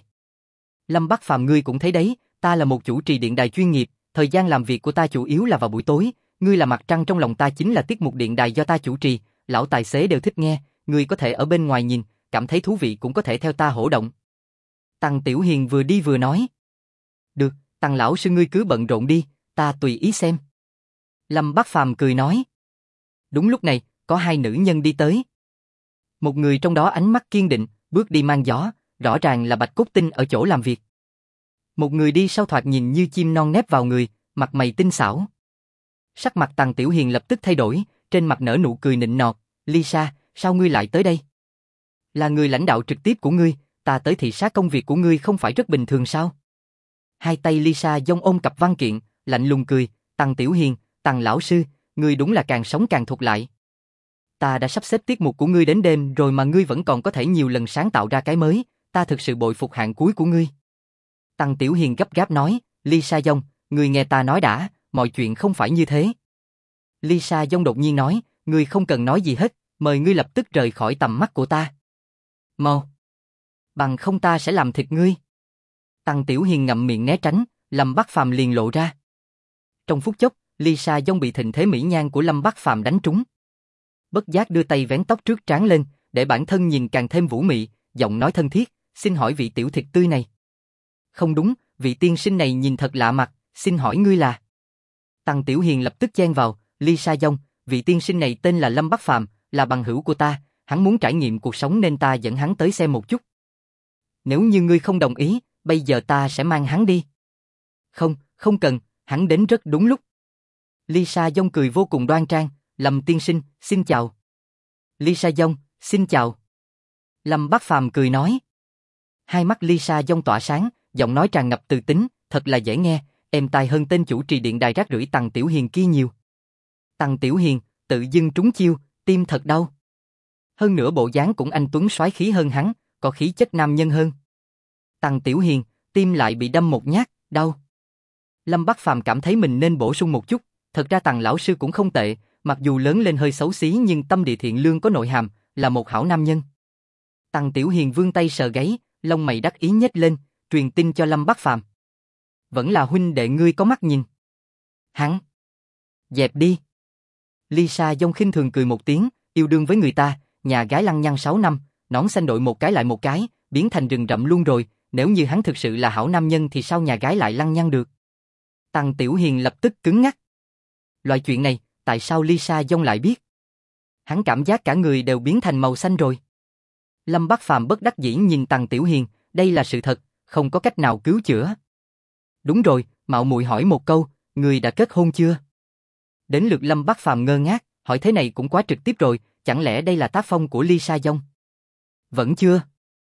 Lâm Bắc Phàm, ngươi cũng thấy đấy, ta là một chủ trì điện đài chuyên nghiệp, thời gian làm việc của ta chủ yếu là vào buổi tối, ngươi là mặt trăng trong lòng ta chính là tiết mục điện đài do ta chủ trì, lão tài xế đều thích nghe, ngươi có thể ở bên ngoài nhìn, cảm thấy thú vị cũng có thể theo ta hỗ động. Tằng Tiểu Hiền vừa đi vừa nói. Được, Tằng lão sư ngươi cứ bận rộn đi, ta tùy ý xem. Lâm Bắc Phàm cười nói. Đúng lúc này, có hai nữ nhân đi tới. Một người trong đó ánh mắt kiên định, bước đi mang gió, rõ ràng là Bạch Cốt Tinh ở chỗ làm việc. Một người đi sau thoạt nhìn như chim non nép vào người, mặt mày tinh xảo. Sắc mặt Tằng Tiểu Hiền lập tức thay đổi, trên mặt nở nụ cười nịnh nọt. Lisa, sao ngươi lại tới đây? Là người lãnh đạo trực tiếp của ngươi, ta tới thị sát công việc của ngươi không phải rất bình thường sao? Hai tay Lisa giông ôm cặp văn kiện, lạnh lùng cười. Tằng Tiểu Hiền, Tằng lão sư, ngươi đúng là càng sống càng thuộc lại. Ta đã sắp xếp tiết mục của ngươi đến đêm rồi mà ngươi vẫn còn có thể nhiều lần sáng tạo ra cái mới, ta thực sự bội phục hạng cuối của ngươi. Tằng Tiểu Hiền gấp gáp nói, Lisa Dông, ngươi nghe ta nói đã, mọi chuyện không phải như thế. Lisa Dông đột nhiên nói, ngươi không cần nói gì hết, Mời ngươi lập tức rời khỏi tầm mắt của ta. Mau. Bằng không ta sẽ làm thịt ngươi. Tăng Tiểu Hiền ngậm miệng né tránh, Lâm Bắc Phàm liền lộ ra. Trong phút chốc, Lisa Dông bị thịnh thế mỹ nhan của Lâm Bắc Phàm đánh trúng. Bất giác đưa tay vén tóc trước trán lên, để bản thân nhìn càng thêm vũ mị, giọng nói thân thiết, xin hỏi vị tiểu thịt tươi này. Không đúng, vị tiên sinh này nhìn thật lạ mặt, xin hỏi ngươi là... Tăng Tiểu Hiền lập tức chen vào, Lisa Dông, vị tiên sinh này tên là Lâm Bắc Phàm, là bằng hữu của ta, hắn muốn trải nghiệm cuộc sống nên ta dẫn hắn tới xem một chút. Nếu như ngươi không đồng ý, bây giờ ta sẽ mang hắn đi. Không, không cần, hắn đến rất đúng lúc. Lisa Dông cười vô cùng đoan trang, Lâm tiên sinh, xin chào. Lisa Dông, xin chào. Lâm Bắc Phàm cười nói. Hai mắt Lisa Dông tỏa sáng, giọng nói tràn ngập từ tính, thật là dễ nghe, êm tai hơn tên chủ trì điện đài rác rưởi Tăng Tiểu Hiền kia nhiều. Tăng Tiểu Hiền, tự dưng trúng chiêu, tim thật đau. Hơn nữa bộ dáng cũng anh tuấn soái khí hơn hắn, có khí chất nam nhân hơn. Tăng Tiểu Hiền, tim lại bị đâm một nhát, đau. Lâm Bắc Phàm cảm thấy mình nên bổ sung một chút, thật ra Tăng lão sư cũng không tệ, mặc dù lớn lên hơi xấu xí nhưng tâm địa thiện lương có nội hàm, là một hảo nam nhân. Tăng Tiểu Hiền vươn tay sờ gáy, lông mày đắc ý nhếch lên, truyền tin cho Lâm Bắc Phàm. Vẫn là huynh đệ ngươi có mắt nhìn. Hắn. Dẹp đi. Lisa Dông khinh thường cười một tiếng, yêu đương với người ta, nhà gái lăng nhăng 6 năm, nón xanh đội một cái lại một cái, biến thành rừng rậm luôn rồi, nếu như hắn thực sự là hảo nam nhân thì sao nhà gái lại lăng nhăng được. Tăng Tiểu Hiền lập tức cứng ngắc. Loại chuyện này, tại sao Lisa Dông lại biết? Hắn cảm giác cả người đều biến thành màu xanh rồi. Lâm Bắc Phàm bất đắc dĩ nhìn Tăng Tiểu Hiền, đây là sự thật, không có cách nào cứu chữa. Đúng rồi, mạo muội hỏi một câu, người đã kết hôn chưa? Đến lượt Lâm Bắc Phàm ngơ ngác, hỏi thế này cũng quá trực tiếp rồi, chẳng lẽ đây là tác phong của Lisa Dông? Vẫn chưa.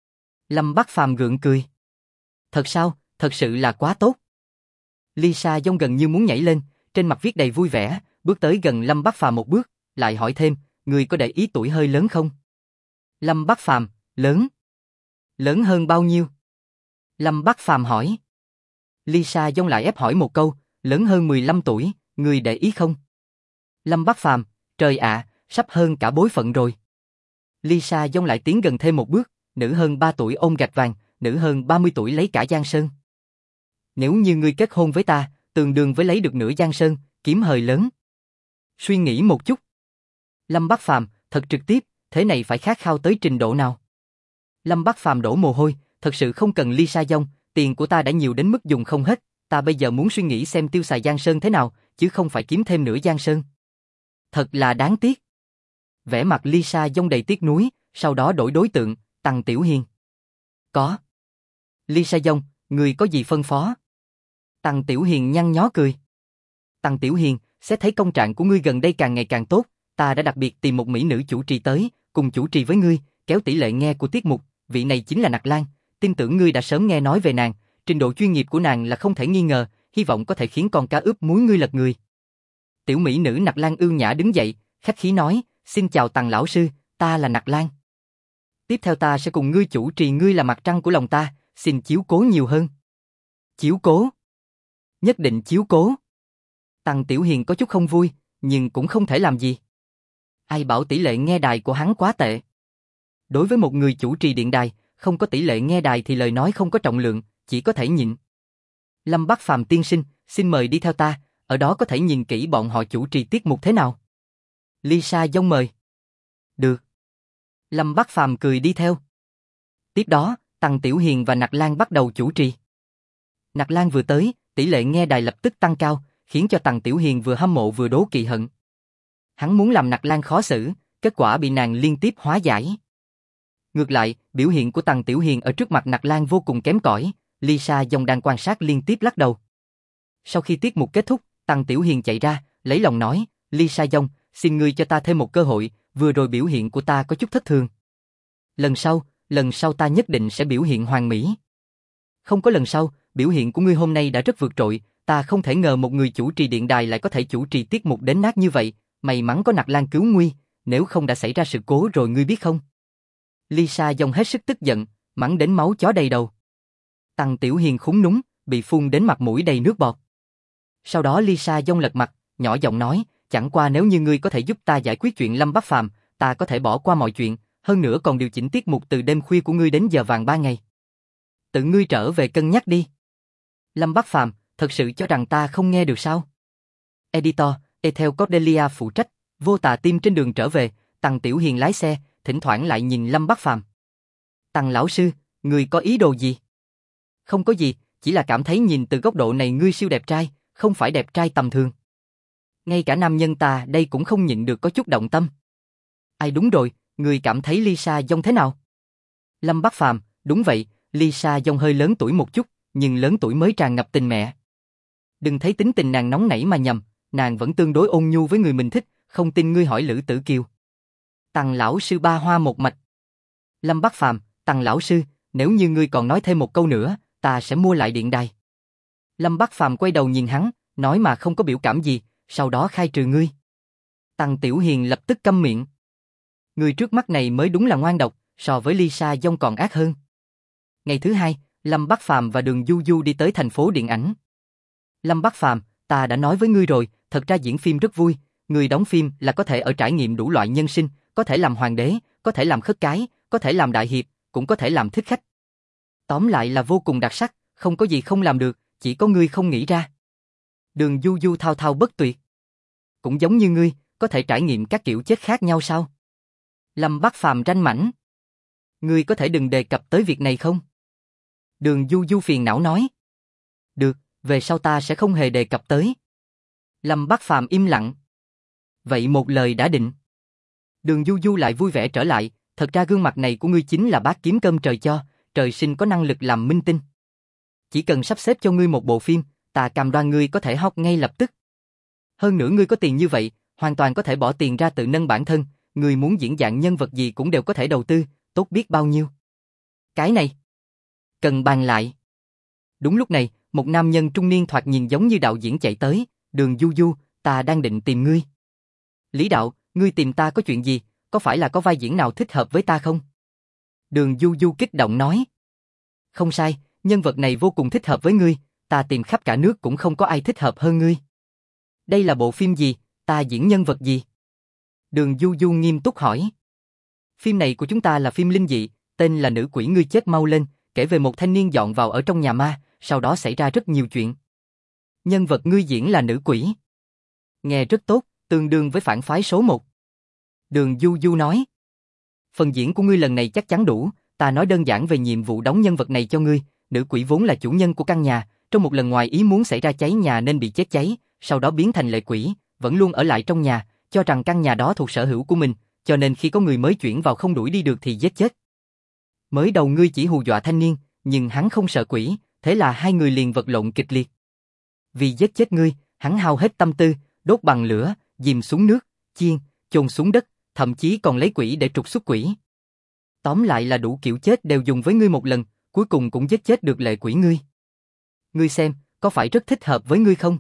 Lâm Bắc Phàm gượng cười. Thật sao, thật sự là quá tốt. Lisa Dông gần như muốn nhảy lên, trên mặt viết đầy vui vẻ, bước tới gần Lâm Bắc Phàm một bước, lại hỏi thêm, người có để ý tuổi hơi lớn không? Lâm Bắc Phàm, lớn. Lớn hơn bao nhiêu? Lâm Bắc Phàm hỏi. Lisa Dông lại ép hỏi một câu, lớn hơn 15 tuổi, người để ý không? Lâm Bắc Phàm, trời ạ, sắp hơn cả bối phận rồi. Lisa Dông lại tiến gần thêm một bước, nữ hơn 3 tuổi ôm gạch vàng, nữ hơn 30 tuổi lấy cả Giang Sơn. Nếu như ngươi kết hôn với ta, tương đương với lấy được nửa Giang Sơn, kiếm hời lớn. Suy nghĩ một chút. Lâm Bắc Phàm, thật trực tiếp, thế này phải khát khao tới trình độ nào? Lâm Bắc Phàm đổ mồ hôi, thật sự không cần Lisa Dông, tiền của ta đã nhiều đến mức dùng không hết, ta bây giờ muốn suy nghĩ xem tiêu xài Giang Sơn thế nào, chứ không phải kiếm thêm nửa Giang Sơn. Thật là đáng tiếc. Vẻ mặt Lisa Dông đầy tiếc nuối, sau đó đổi đối tượng, Tăng Tiểu Hiền. Có. Lisa Dông, người có gì phân phó? Tăng Tiểu Hiền nhăn nhó cười. Tăng Tiểu Hiền, xét thấy công trạng của ngươi gần đây càng ngày càng tốt, ta đã đặc biệt tìm một mỹ nữ chủ trì tới, cùng chủ trì với ngươi, kéo tỷ lệ nghe của tiết mục, vị này chính là Nặc Lan, tin tưởng ngươi đã sớm nghe nói về nàng, trình độ chuyên nghiệp của nàng là không thể nghi ngờ, hy vọng có thể khiến con cá ướp muối ngươi lật người. Tiểu mỹ nữ Nặc Lan ưu nhã đứng dậy, khách khí nói, xin chào Tăng lão sư, ta là Nặc Lan. Tiếp theo ta sẽ cùng ngươi chủ trì, ngươi là mặt trăng của lòng ta, xin chiếu cố nhiều hơn. Chiếu cố? Nhất định chiếu cố. Tăng Tiểu Hiền có chút không vui, nhưng cũng không thể làm gì. Ai bảo tỷ lệ nghe đài của hắn quá tệ. Đối với một người chủ trì điện đài, không có tỷ lệ nghe đài thì lời nói không có trọng lượng, chỉ có thể nhịn. Lâm Bắc Phàm tiên sinh, xin mời đi theo ta, ở đó có thể nhìn kỹ bọn họ chủ trì tiết mục thế nào. Lisa Dông mời. Được. Lâm Bắc Phàm cười đi theo. Tiếp đó, Tăng Tiểu Hiền và Nặc Lan bắt đầu chủ trì. Nặc Lan vừa tới, tỷ lệ nghe đài lập tức tăng cao, khiến cho Tăng Tiểu Hiền vừa hâm mộ vừa đố kỵ hận. Hắn muốn làm Nặc Lan khó xử, kết quả bị nàng liên tiếp hóa giải. Ngược lại, biểu hiện của Tăng Tiểu Hiền ở trước mặt Nặc Lan vô cùng kém cỏi, Lisa Dông đang quan sát liên tiếp lắc đầu. Sau khi tiết mục kết thúc, Tăng Tiểu Hiền chạy ra, lấy lòng nói, Lisa Dông, xin ngươi cho ta thêm một cơ hội, vừa rồi biểu hiện của ta có chút thất thường. Lần sau ta nhất định sẽ biểu hiện hoàn mỹ. Không có lần sau, biểu hiện của ngươi hôm nay đã rất vượt trội, ta không thể ngờ một người chủ trì điện đài lại có thể chủ trì tiết mục đến nát như vậy, may mắn có Nặc Lan cứu nguy, nếu không đã xảy ra sự cố rồi ngươi biết không? Lisa Dông hết sức tức giận, mắng đến máu chó đầy đầu. Tăng Tiểu Hiền khúng núng, bị phun đến mặt mũi đầy nước bọt. Sau đó Lisa Dông lật mặt, nhỏ giọng nói, chẳng qua nếu như ngươi có thể giúp ta giải quyết chuyện Lâm Bắc Phàm, ta có thể bỏ qua mọi chuyện, hơn nữa còn điều chỉnh tiết mục từ đêm khuya của ngươi đến giờ vàng 3 ngày. Tự ngươi trở về cân nhắc đi. Lâm Bắc Phàm, thật sự cho rằng ta không nghe được sao? Editor, Ethel Cordelia phụ trách, Vô Tà Tim trên đường trở về, Tằng Tiểu Hiền lái xe, thỉnh thoảng lại nhìn Lâm Bắc Phàm. Tằng lão sư, ngươi có ý đồ gì? Không có gì, chỉ là cảm thấy nhìn từ góc độ này ngươi siêu đẹp trai, không phải đẹp trai tầm thường. Ngay cả nam nhân ta đây cũng không nhịn được có chút động tâm. Ai đúng rồi, ngươi cảm thấy Lisa Dông thế nào? Lâm Bắc Phàm, đúng vậy, Lisa Dông hơi lớn tuổi một chút, nhưng lớn tuổi mới tràn ngập tình mẹ. Đừng thấy tính tình nàng nóng nảy mà nhầm, nàng vẫn tương đối ôn nhu với người mình thích, không tin ngươi hỏi Lữ Tử Kiều. Tằng lão sư ba hoa một mạch. Lâm Bắc Phàm, Tằng lão sư, nếu như ngươi còn nói thêm một câu nữa, ta sẽ mua lại điện đài. Lâm Bắc Phàm quay đầu nhìn hắn, nói mà không có biểu cảm gì, sau đó khai trừ ngươi. Tằng Tiểu Hiền lập tức câm miệng. Người trước mắt này mới đúng là ngoan độc, so với Lisa Dông còn ác hơn. Ngày thứ hai, Lâm Bắc Phàm và Đường Du Du đi tới thành phố điện ảnh. Lâm Bắc Phàm, ta đã nói với ngươi rồi, thật ra diễn phim rất vui, người đóng phim là có thể ở trải nghiệm đủ loại nhân sinh, có thể làm hoàng đế, có thể làm khất cái, có thể làm đại hiệp, cũng có thể làm thích khách. Tóm lại là vô cùng đặc sắc, không có gì không làm được, chỉ có ngươi không nghĩ ra. Đường Du Du thao thao bất tuyệt. Cũng giống như ngươi, có thể trải nghiệm các kiểu chết khác nhau sao? Lâm Bắc Phàm ranh mãnh. Ngươi có thể đừng đề cập tới việc này không? Đường Du Du phiền não nói. Được, về sau ta sẽ không hề đề cập tới. Lâm Bắc Phàm im lặng. Vậy một lời đã định. Đường Du Du lại vui vẻ trở lại, thật ra gương mặt này của ngươi chính là bát kiếm cơm trời cho, trời sinh có năng lực làm minh tinh. Chỉ cần sắp xếp cho ngươi một bộ phim, ta cam đoan ngươi có thể học ngay lập tức. Hơn nữa ngươi có tiền như vậy, hoàn toàn có thể bỏ tiền ra tự nâng bản thân, ngươi muốn diễn dạng nhân vật gì cũng đều có thể đầu tư, tốt biết bao nhiêu. Cái này, cần bàn lại. Đúng lúc này, một nam nhân trung niên thoạt nhìn giống như đạo diễn chạy tới, Đường Du Du, ta đang định tìm ngươi. Lý đạo, ngươi tìm ta có chuyện gì, có phải là có vai diễn nào thích hợp với ta không? Đường Du Du kích động nói. Không sai, nhân vật này vô cùng thích hợp với ngươi, ta tìm khắp cả nước cũng không có ai thích hợp hơn ngươi. Đây là bộ phim gì, ta diễn nhân vật gì? Đường Du Du nghiêm túc hỏi. Phim này của chúng ta là phim linh dị, tên là Nữ Quỷ Ngươi Chết Mau Lên, kể về một thanh niên dọn vào ở trong nhà ma, sau đó xảy ra rất nhiều chuyện. Nhân vật ngươi diễn là nữ quỷ. Nghe rất tốt, tương đương với phản phái số 1. Đường Du Du nói. Phần diễn của ngươi lần này chắc chắn đủ, ta nói đơn giản về nhiệm vụ đóng nhân vật này cho ngươi, nữ quỷ vốn là chủ nhân của căn nhà, trong một lần ngoài ý muốn xảy ra cháy nhà nên bị chết cháy, sau đó biến thành lệ quỷ, vẫn luôn ở lại trong nhà, cho rằng căn nhà đó thuộc sở hữu của mình, cho nên khi có người mới chuyển vào không đuổi đi được thì giết chết. Mới đầu ngươi chỉ hù dọa thanh niên, nhưng hắn không sợ quỷ, thế là hai người liền vật lộn kịch liệt. Vì giết chết ngươi, hắn hao hết tâm tư, đốt bằng lửa, dìm xuống nước, chiên, chôn xuống đất, thậm chí còn lấy quỷ để trục xuất quỷ. Tóm lại là đủ kiểu chết đều dùng với ngươi một lần, cuối cùng cũng giết chết được lệ quỷ ngươi. Ngươi xem, có phải rất thích hợp với ngươi không?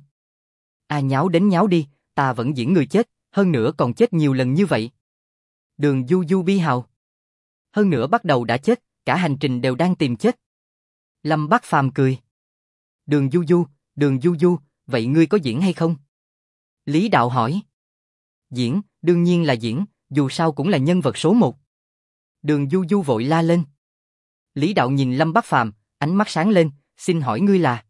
Nháo đến nháo đi, ta vẫn diễn người chết, hơn nữa còn chết nhiều lần như vậy. Đường Du Du bi hào. Hơn nữa bắt đầu đã chết, cả hành trình đều đang tìm chết. Lâm Bắc Phàm cười. Đường Du Du, vậy ngươi có diễn hay không? Lý đạo hỏi. Diễn, đương nhiên là diễn, dù sao cũng là nhân vật số 1. Đường Du Du vội la lên. Lý đạo nhìn Lâm Bắc Phàm, ánh mắt sáng lên, xin hỏi ngươi là?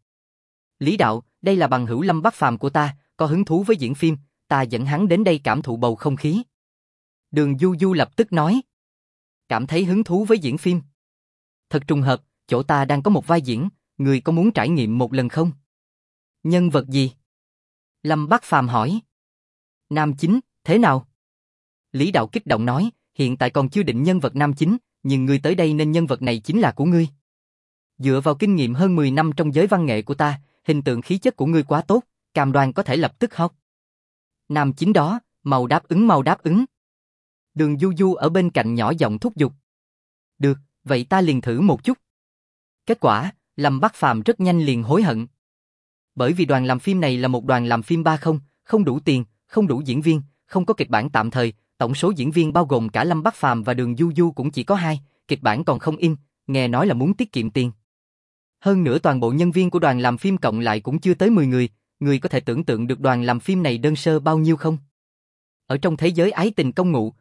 Lý đạo, đây là bằng hữu Lâm Bắc Phàm của ta, có hứng thú với diễn phim, ta dẫn hắn đến đây cảm thụ bầu không khí. Đường Du Du lập tức nói. Cảm thấy hứng thú với diễn phim. Thật trùng hợp, chỗ ta đang có một vai diễn, người có muốn trải nghiệm một lần không? Nhân vật gì? Lâm Bắc Phàm hỏi. Nam chính, thế nào? Lý đạo kích động nói, hiện tại còn chưa định nhân vật nam chính, nhưng ngươi tới đây nên nhân vật này chính là của ngươi. Dựa vào kinh nghiệm hơn 10 năm trong giới văn nghệ của ta, hình tượng khí chất của ngươi quá tốt, cam đoan có thể lập tức học. Nam chính đó, mau đáp ứng mau đáp ứng. Đường Du Du ở bên cạnh nhỏ giọng thúc giục. Được, vậy ta liền thử một chút. Kết quả, Lâm Bắc Phàm rất nhanh liền hối hận. Bởi vì đoàn làm phim này là một đoàn làm phim 3-0, không đủ tiền, không đủ diễn viên, không có kịch bản tạm thời, tổng số diễn viên bao gồm cả Lâm Bắc Phàm và Đường Du Du cũng chỉ có 2, kịch bản còn không in, nghe nói là muốn tiết kiệm tiền. Hơn nữa toàn bộ nhân viên của đoàn làm phim cộng lại cũng chưa tới 10 người, người có thể tưởng tượng được đoàn làm phim này đơn sơ bao nhiêu không? Ở trong thế giới ái tình công ngụ,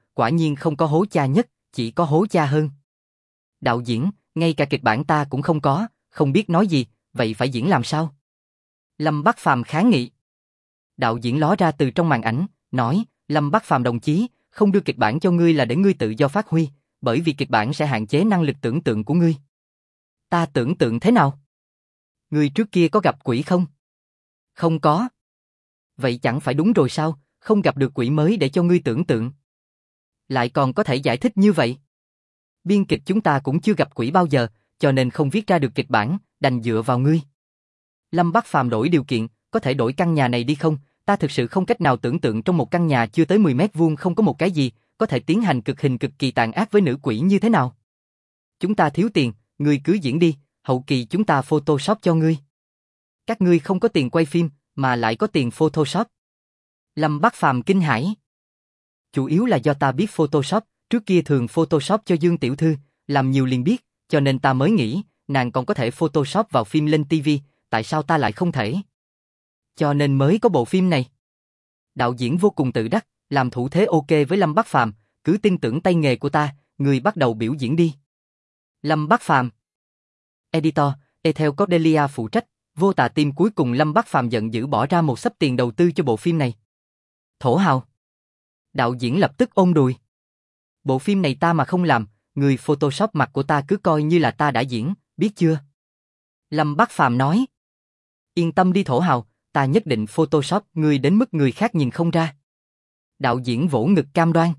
quả nhiên không có hố cha nhất, chỉ có hố cha hơn. Đạo diễn, ngay cả kịch bản ta cũng không có, không biết nói gì, vậy phải diễn làm sao? Lâm Bắc Phàm kháng nghị. Đạo diễn ló ra từ trong màn ảnh, nói, Lâm Bắc Phàm đồng chí, không đưa kịch bản cho ngươi là để ngươi tự do phát huy, bởi vì kịch bản sẽ hạn chế năng lực tưởng tượng của ngươi. Ta tưởng tượng thế nào? Ngươi trước kia có gặp quỷ không? Không có. Vậy chẳng phải đúng rồi sao, không gặp được quỷ mới để cho ngươi tưởng tượng. Lại còn có thể giải thích như vậy. Biên kịch chúng ta cũng chưa gặp quỷ bao giờ, cho nên không viết ra được kịch bản, đành dựa vào ngươi. Lâm Bắc Phàm đổi điều kiện, có thể đổi căn nhà này đi không? Ta thực sự không cách nào tưởng tượng trong một căn nhà chưa tới 10 mét vuông không có một cái gì, có thể tiến hành cực hình cực kỳ tàn ác với nữ quỷ như thế nào. Chúng ta thiếu tiền, ngươi cứ diễn đi, hậu kỳ chúng ta Photoshop cho ngươi. Các ngươi không có tiền quay phim, mà lại có tiền Photoshop. Lâm Bắc Phàm kinh hãi. Chủ yếu là do ta biết Photoshop, trước kia thường Photoshop cho Dương Tiểu Thư, làm nhiều liền biết, cho nên ta mới nghĩ, nàng còn có thể Photoshop vào phim lên TV, tại sao ta lại không thể? Cho nên mới có bộ phim này. Đạo diễn vô cùng tự đắc, làm thủ thế ok với Lâm Bắc Phàm, cứ tin tưởng tay nghề của ta, người bắt đầu biểu diễn đi. Lâm Bắc Phàm. Editor, Ethel Cordelia phụ trách, vô tà tim cuối cùng Lâm Bắc Phàm giận dữ bỏ ra một xấp tiền đầu tư cho bộ phim này. Thổ hào. Đạo diễn lập tức ôm đùi. Bộ phim này ta mà không làm, người Photoshop mặt của ta cứ coi như là ta đã diễn, biết chưa? Lâm Bắc Phàm nói. Yên tâm đi Thổ hào, ta nhất định Photoshop người đến mức người khác nhìn không ra. Đạo diễn vỗ ngực cam đoan.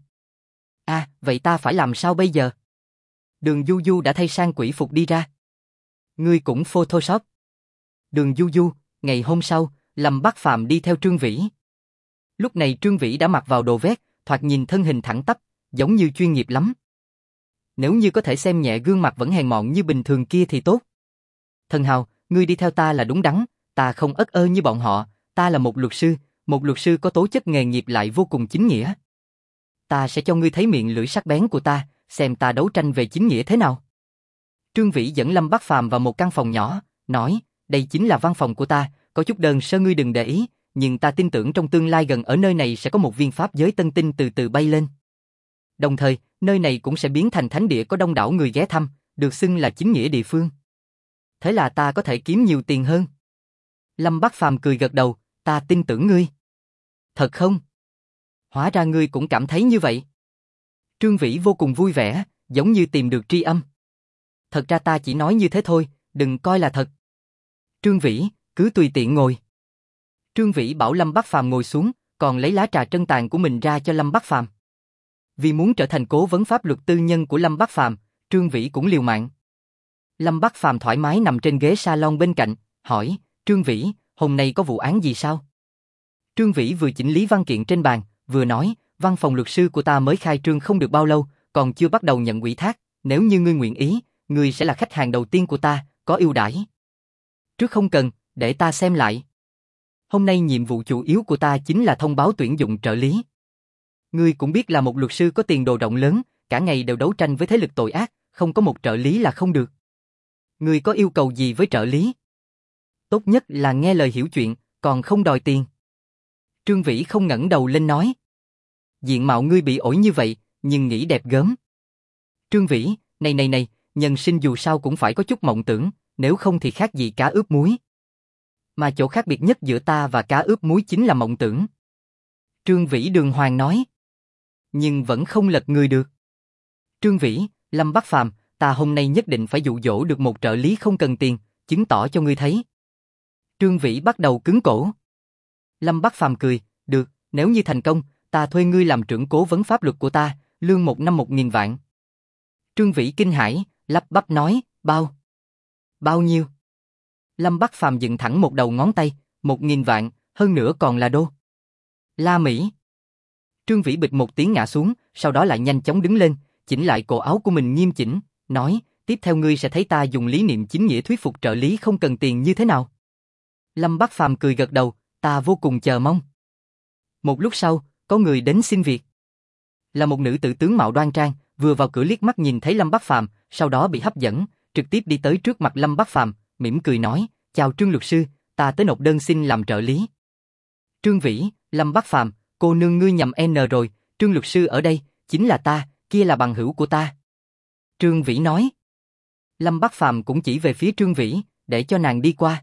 Vậy ta phải làm sao bây giờ? Đường Du Du đã thay sang quỷ phục đi ra. Ngươi cũng Photoshop. Đường Du Du, ngày hôm sau, Lâm Bắc Phàm đi theo Trương Vĩ. Lúc này Trương Vĩ đã mặc vào đồ vest, thoạt nhìn thân hình thẳng tắp, giống như chuyên nghiệp lắm. Nếu như có thể xem nhẹ gương mặt vẫn hèn mọn như bình thường kia thì tốt. Thần Hào, ngươi đi theo ta là đúng đắn, ta không ất ơ như bọn họ, ta là một luật sư có tố chất nghề nghiệp lại vô cùng chính nghĩa. Ta sẽ cho ngươi thấy miệng lưỡi sắc bén của ta, xem ta đấu tranh về chính nghĩa thế nào. Trương Vĩ dẫn Lâm Bắc Phàm vào một căn phòng nhỏ, nói, đây chính là văn phòng của ta, có chút đơn sơ ngươi đừng để ý, nhưng ta tin tưởng trong tương lai gần ở nơi này sẽ có một viên pháp giới tân tinh từ từ bay lên. Đồng thời, nơi này cũng sẽ biến thành thánh địa có đông đảo người ghé thăm, được xưng là chính nghĩa địa phương. Thế là ta có thể kiếm nhiều tiền hơn. Lâm Bắc Phàm cười gật đầu, ta tin tưởng ngươi. Thật không? Hóa ra ngươi cũng cảm thấy như vậy. Trương Vĩ vô cùng vui vẻ, giống như tìm được tri âm. Thật ra ta chỉ nói như thế thôi, đừng coi là thật. Trương Vĩ, cứ tùy tiện ngồi. Trương Vĩ bảo Lâm Bắc Phàm ngồi xuống, còn lấy lá trà trân tàn của mình ra cho Lâm Bắc Phàm. Vì muốn trở thành cố vấn pháp luật tư nhân của Lâm Bắc Phàm, Trương Vĩ cũng liều mạng. Lâm Bắc Phàm thoải mái nằm trên ghế salon bên cạnh, hỏi, Trương Vĩ, hôm nay có vụ án gì sao? Trương Vĩ vừa chỉnh lý văn kiện trên bàn, vừa nói, văn phòng luật sư của ta mới khai trương không được bao lâu, còn chưa bắt đầu nhận ủy thác, nếu như ngươi nguyện ý, ngươi sẽ là khách hàng đầu tiên của ta, có ưu đãi. Trước không cần, để ta xem lại. Hôm nay nhiệm vụ chủ yếu của ta chính là thông báo tuyển dụng trợ lý. Ngươi cũng biết là một luật sư có tiền đồ rộng lớn, cả ngày đều đấu tranh với thế lực tội ác, không có một trợ lý là không được. Ngươi có yêu cầu gì với trợ lý? Tốt nhất là nghe lời hiểu chuyện, còn không đòi tiền. Trương Vĩ không ngẩng đầu lên nói. Diện mạo ngươi bị ổi như vậy, nhưng nghĩ đẹp gớm. Trương Vĩ, này, nhân sinh dù sao cũng phải có chút mộng tưởng, nếu không thì khác gì cá ướp muối. Mà chỗ khác biệt nhất giữa ta và cá ướp muối chính là mộng tưởng. Trương Vĩ đường hoàng nói. Nhưng vẫn không lật người được. Trương Vĩ, Lâm Bắc Phàm, ta hôm nay nhất định phải dụ dỗ được một trợ lý không cần tiền, chứng tỏ cho ngươi thấy. Trương Vĩ bắt đầu cứng cổ. Lâm Bắc Phàm cười, được, nếu như thành công, ta thuê ngươi làm trưởng cố vấn pháp luật của ta, lương một năm 1.000 vạn. Trương Vĩ kinh hãi, lắp bắp nói, bao nhiêu? Lâm Bắc Phàm dựng thẳng một đầu ngón tay, 1.000 vạn, hơn nữa còn là đô la Mỹ. Trương Vĩ bịch một tiếng ngã xuống, sau đó lại nhanh chóng đứng lên, chỉnh lại cổ áo của mình nghiêm chỉnh, nói, tiếp theo ngươi sẽ thấy ta dùng lý niệm chính nghĩa thuyết phục trợ lý không cần tiền như thế nào. Lâm Bắc Phàm cười gật đầu, ta vô cùng chờ mong. Một lúc sau, có người đến xin việc. Là một nữ tử tướng mạo đoan trang, vừa vào cửa liếc mắt nhìn thấy Lâm Bắc Phàm, sau đó bị hấp dẫn, trực tiếp đi tới trước mặt Lâm Bắc Phàm, mỉm cười nói, chào Trương luật sư, ta tới nộp đơn xin làm trợ lý. Trương Vĩ, Lâm Bắc Phàm, cô nương ngươi nhầm N rồi, Trương luật sư ở đây, Chính là ta, kia là bằng hữu của ta. Trương Vĩ nói. Lâm Bắc Phàm cũng chỉ về phía Trương Vĩ, để cho nàng đi qua.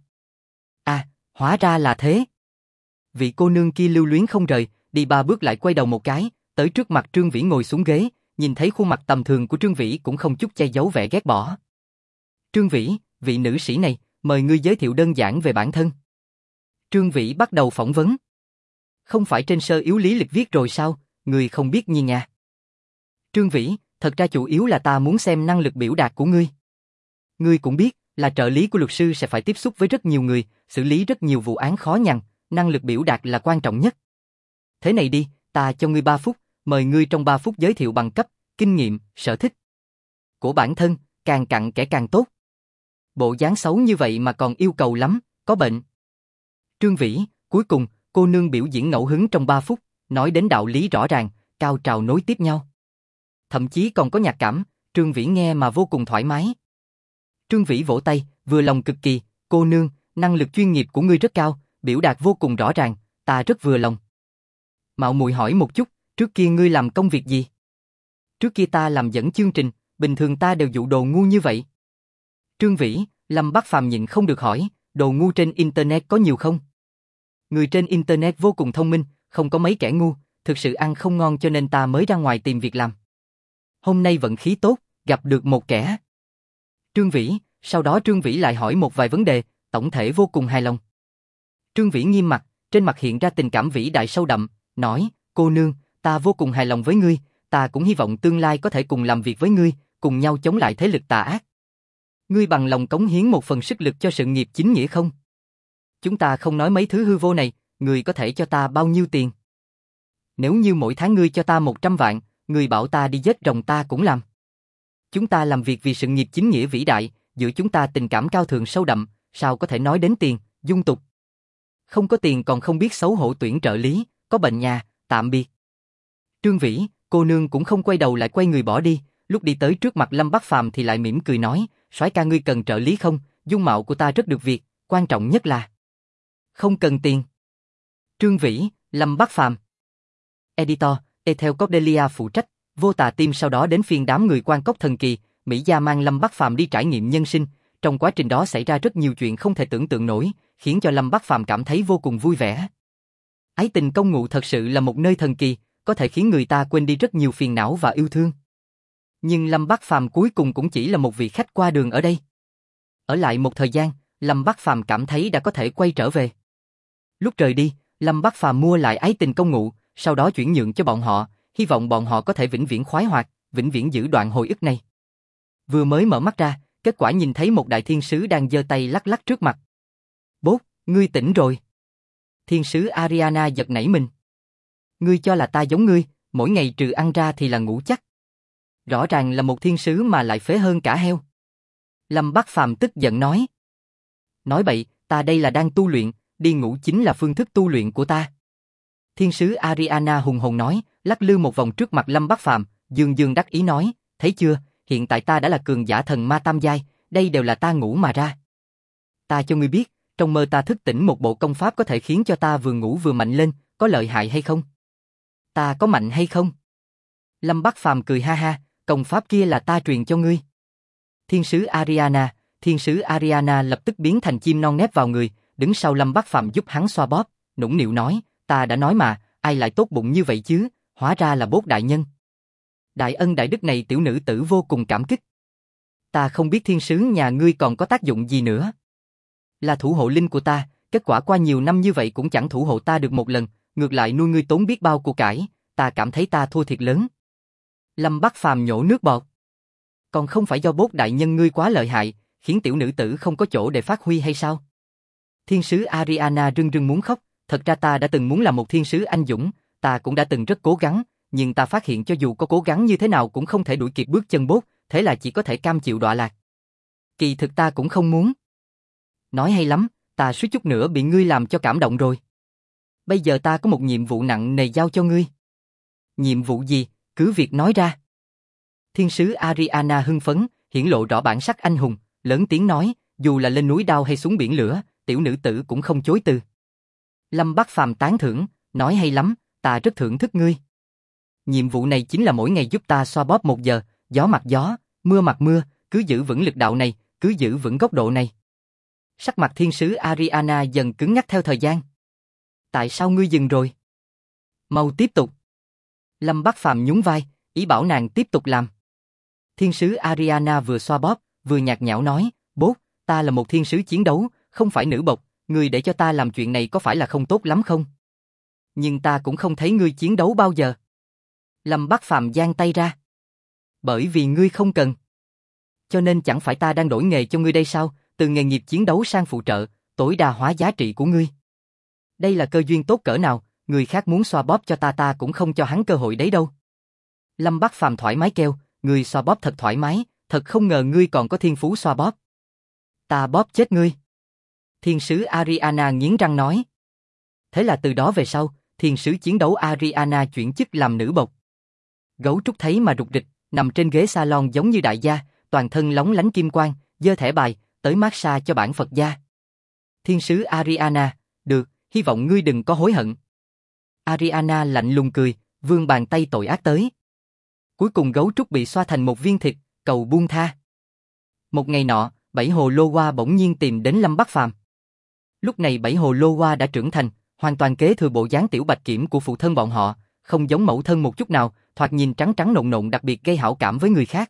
À, hóa ra là thế. Vị cô nương kia lưu luyến không rời, đi 3 bước lại quay đầu một cái, tới trước mặt Trương Vĩ ngồi xuống ghế, nhìn thấy khuôn mặt tầm thường của Trương Vĩ cũng không chút che giấu vẻ ghét bỏ. Trương Vĩ, vị nữ sĩ này, mời ngươi giới thiệu đơn giản về bản thân. Trương Vĩ bắt đầu phỏng vấn. Không phải trên sơ yếu lý lịch viết rồi sao, ngươi không biết nhiên à. Trương Vĩ, thật ra chủ yếu là ta muốn xem năng lực biểu đạt của ngươi. Ngươi cũng biết, là trợ lý của luật sư sẽ phải tiếp xúc với rất nhiều người, xử lý rất nhiều vụ án khó nhằn, năng lực biểu đạt là quan trọng nhất. Thế này đi, ta cho ngươi 3 phút, mời ngươi trong 3 phút giới thiệu bằng cấp, kinh nghiệm, sở thích của bản thân, càng cặn kẽ càng tốt. Bộ dáng xấu như vậy mà còn yêu cầu lắm, có bệnh. Trương Vĩ, cuối cùng, cô nương biểu diễn ngẫu hứng trong 3 phút, nói đến đạo lý rõ ràng, cao trào nối tiếp nhau. Thậm chí còn có nhạc cảm, Trương Vĩ nghe mà vô cùng thoải mái. Trương Vĩ vỗ tay, vừa lòng cực kỳ, cô nương, năng lực chuyên nghiệp của ngươi rất cao, biểu đạt vô cùng rõ ràng, ta rất vừa lòng. Mạo muội hỏi một chút, trước kia ngươi làm công việc gì? Trước kia ta làm dẫn chương trình, bình thường ta đều dụ đồ ngu như vậy. Trương Vĩ, Lâm Bắc Phàm nhịn không được hỏi, đồ ngu trên internet có nhiều không? Người trên internet vô cùng thông minh, không có mấy kẻ ngu, thực sự ăn không ngon cho nên ta mới ra ngoài tìm việc làm. Hôm nay vận khí tốt, gặp được một kẻ. Trương Vĩ, sau đó Trương Vĩ lại hỏi một vài vấn đề, tổng thể vô cùng hài lòng. Trương Vĩ nghiêm mặt, trên mặt hiện ra tình cảm vĩ đại sâu đậm, nói, cô nương, ta vô cùng hài lòng với ngươi, ta cũng hy vọng tương lai có thể cùng làm việc với ngươi, cùng nhau chống lại thế lực tà ác. Ngươi bằng lòng cống hiến một phần sức lực cho sự nghiệp chính nghĩa không? Chúng ta không nói mấy thứ hư vô này, ngươi có thể cho ta bao nhiêu tiền? Nếu như mỗi tháng ngươi cho ta 100 vạn, ngươi bảo ta đi giết rồng ta cũng làm. Chúng ta làm việc vì sự nghiệp chính nghĩa vĩ đại, giữa chúng ta tình cảm cao thượng sâu đậm, sao có thể nói đến tiền, dung tục. Không có tiền còn không biết xấu hổ tuyển trợ lý, có bệnh nhà, tạm biệt. Trương Vĩ, cô nương cũng không quay đầu lại quay người bỏ đi, lúc đi tới trước mặt Lâm Bắc Phàm thì lại mỉm cười nói, soái ca ngươi cần trợ lý không, dung mạo của ta rất được việc, quan trọng nhất là không cần tiền. Trương Vĩ, Lâm Bắc Phàm. Editor, Ethel Cordelia phụ trách, Vô Tà Team sau đó đến phiên đám người Quan Cốc Thần Kỳ, Mỹ Gia mang Lâm Bắc Phàm đi trải nghiệm nhân sinh, trong quá trình đó xảy ra rất nhiều chuyện không thể tưởng tượng nổi, khiến cho Lâm Bắc Phàm cảm thấy vô cùng vui vẻ. Ái tình công ngụ thật sự là một nơi thần kỳ, có thể khiến người ta quên đi rất nhiều phiền não và yêu thương. Nhưng Lâm Bắc Phàm cuối cùng cũng chỉ là một vị khách qua đường ở đây. Ở lại một thời gian, Lâm Bắc Phàm cảm thấy đã có thể quay trở về. Lúc rời đi, Lâm Bắc Phàm mua lại ái tình công ngụ, sau đó chuyển nhượng cho bọn họ, hy vọng bọn họ có thể vĩnh viễn khoái hoạt, vĩnh viễn giữ đoạn hồi ức này. Vừa mới mở mắt ra, kết quả nhìn thấy một đại thiên sứ đang giơ tay lắc lắc trước mặt. Bố, ngươi tỉnh rồi. Thiên sứ Ariana giật nảy mình. Ngươi cho là ta giống ngươi, mỗi ngày trừ ăn ra thì là ngủ chắc. Rõ ràng là một thiên sứ mà lại phế hơn cả heo. Lâm Bắc Phàm tức giận nói. Nói bậy, ta đây là đang tu luyện, đi ngủ chính là phương thức tu luyện của ta. Thiên sứ Ariana hùng hồn nói, lắc lư một vòng trước mặt Lâm Bắc Phàm, dương dương đắc ý nói, thấy chưa, hiện tại ta đã là cường giả thần ma tam giai, đây đều là ta ngủ mà ra. Ta cho ngươi biết, trong mơ ta thức tỉnh một bộ công pháp có thể khiến cho ta vừa ngủ vừa mạnh lên, có lợi hại hay không? Ta có mạnh hay không? Lâm Bắc Phàm cười ha ha, công pháp kia là ta truyền cho ngươi. Thiên sứ Ariana lập tức biến thành chim non nép vào người, đứng sau Lâm Bắc Phàm giúp hắn xoa bóp, nũng nịu nói, ta đã nói mà, ai lại tốt bụng như vậy chứ, hóa ra là Bốt đại nhân. Đại ân đại đức này tiểu nữ tử vô cùng cảm kích. Ta không biết thiên sứ nhà ngươi còn có tác dụng gì nữa. Là thủ hộ linh của ta, kết quả qua nhiều năm như vậy cũng chẳng thủ hộ ta được một lần, ngược lại nuôi ngươi tốn biết bao của cải, ta cảm thấy ta thua thiệt lớn. Lâm Bắc Phàm nhổ nước bọt. Còn không phải do Bốt đại nhân ngươi quá lợi hại, khiến tiểu nữ tử không có chỗ để phát huy hay sao? Thiên sứ Ariana rưng rưng muốn khóc, thật ra ta đã từng muốn làm một thiên sứ anh dũng, ta cũng đã từng rất cố gắng, nhưng ta phát hiện cho dù có cố gắng như thế nào cũng không thể đuổi kịp bước chân Bốt, thế là chỉ có thể cam chịu đọa lạc. Kỳ thực ta cũng không muốn. Nói hay lắm, ta suýt chút nữa bị ngươi làm cho cảm động rồi. Bây giờ ta có một nhiệm vụ nặng nề giao cho ngươi. Nhiệm vụ gì, cứ việc nói ra. Thiên sứ Ariana hưng phấn, hiển lộ rõ bản sắc anh hùng, lớn tiếng nói, dù là lên núi đao hay xuống biển lửa, tiểu nữ tử cũng không chối từ. Lâm Bắc Phàm tán thưởng, nói hay lắm, ta rất thưởng thức ngươi. Nhiệm vụ này chính là mỗi ngày giúp ta xoa bóp 1 giờ, gió mặt gió, mưa mặt mưa, cứ giữ vững lực đạo này, cứ giữ vững góc độ này. Sắc mặt thiên sứ Ariana dần cứng ngắc theo thời gian. Tại sao ngươi dừng rồi? Mau tiếp tục. Lâm Bắc Phàm nhún vai, ý bảo nàng tiếp tục làm. Thiên sứ Ariana vừa xoa bóp, vừa nhạt nhẽo nói, bố, ta là một thiên sứ chiến đấu, không phải nữ bộc, ngươi để cho ta làm chuyện này có phải là không tốt lắm không? Nhưng ta cũng không thấy ngươi chiến đấu bao giờ. Lâm Bắc Phàm giang tay ra. Bởi vì ngươi không cần. Cho nên chẳng phải ta đang đổi nghề cho ngươi đây sao, từ nghề nghiệp chiến đấu sang phụ trợ, tối đa hóa giá trị của ngươi. Đây là cơ duyên tốt cỡ nào, người khác muốn xoa bóp cho ta cũng không cho hắn cơ hội đấy đâu. Lâm Bắc Phàm thoải mái kêu, ngươi xoa bóp thật thoải mái, thật không ngờ ngươi còn có thiên phú xoa bóp. Ta bóp chết ngươi. Thiên sứ Ariana nghiến răng nói. Thế là từ đó về sau, thiên sứ chiến đấu Ariana chuyển chức làm nữ bộc. Gấu trúc thấy mà rục rịch, nằm trên ghế salon giống như đại gia, toàn thân lóng lánh kim quang, giơ thẻ bài, tới massage cho bản Phật gia. Thiên sứ Ariana, được, hy vọng ngươi đừng có hối hận. Ariana lạnh lùng cười, vươn bàn tay tội ác tới. Cuối cùng gấu trúc bị xoa thành một viên thịt, cầu buông tha. Một ngày nọ, Bảy Hồ Lô Hoa bỗng nhiên tìm đến Lâm Bắc Phàm. Lúc này Bảy Hồ Lô Hoa đã trưởng thành, hoàn toàn kế thừa bộ dáng tiểu bạch kiểm của phụ thân bọn họ, không giống mẫu thân một chút nào, thoạt nhìn trắng trắng nộn nộn đặc biệt gây hảo cảm với người khác.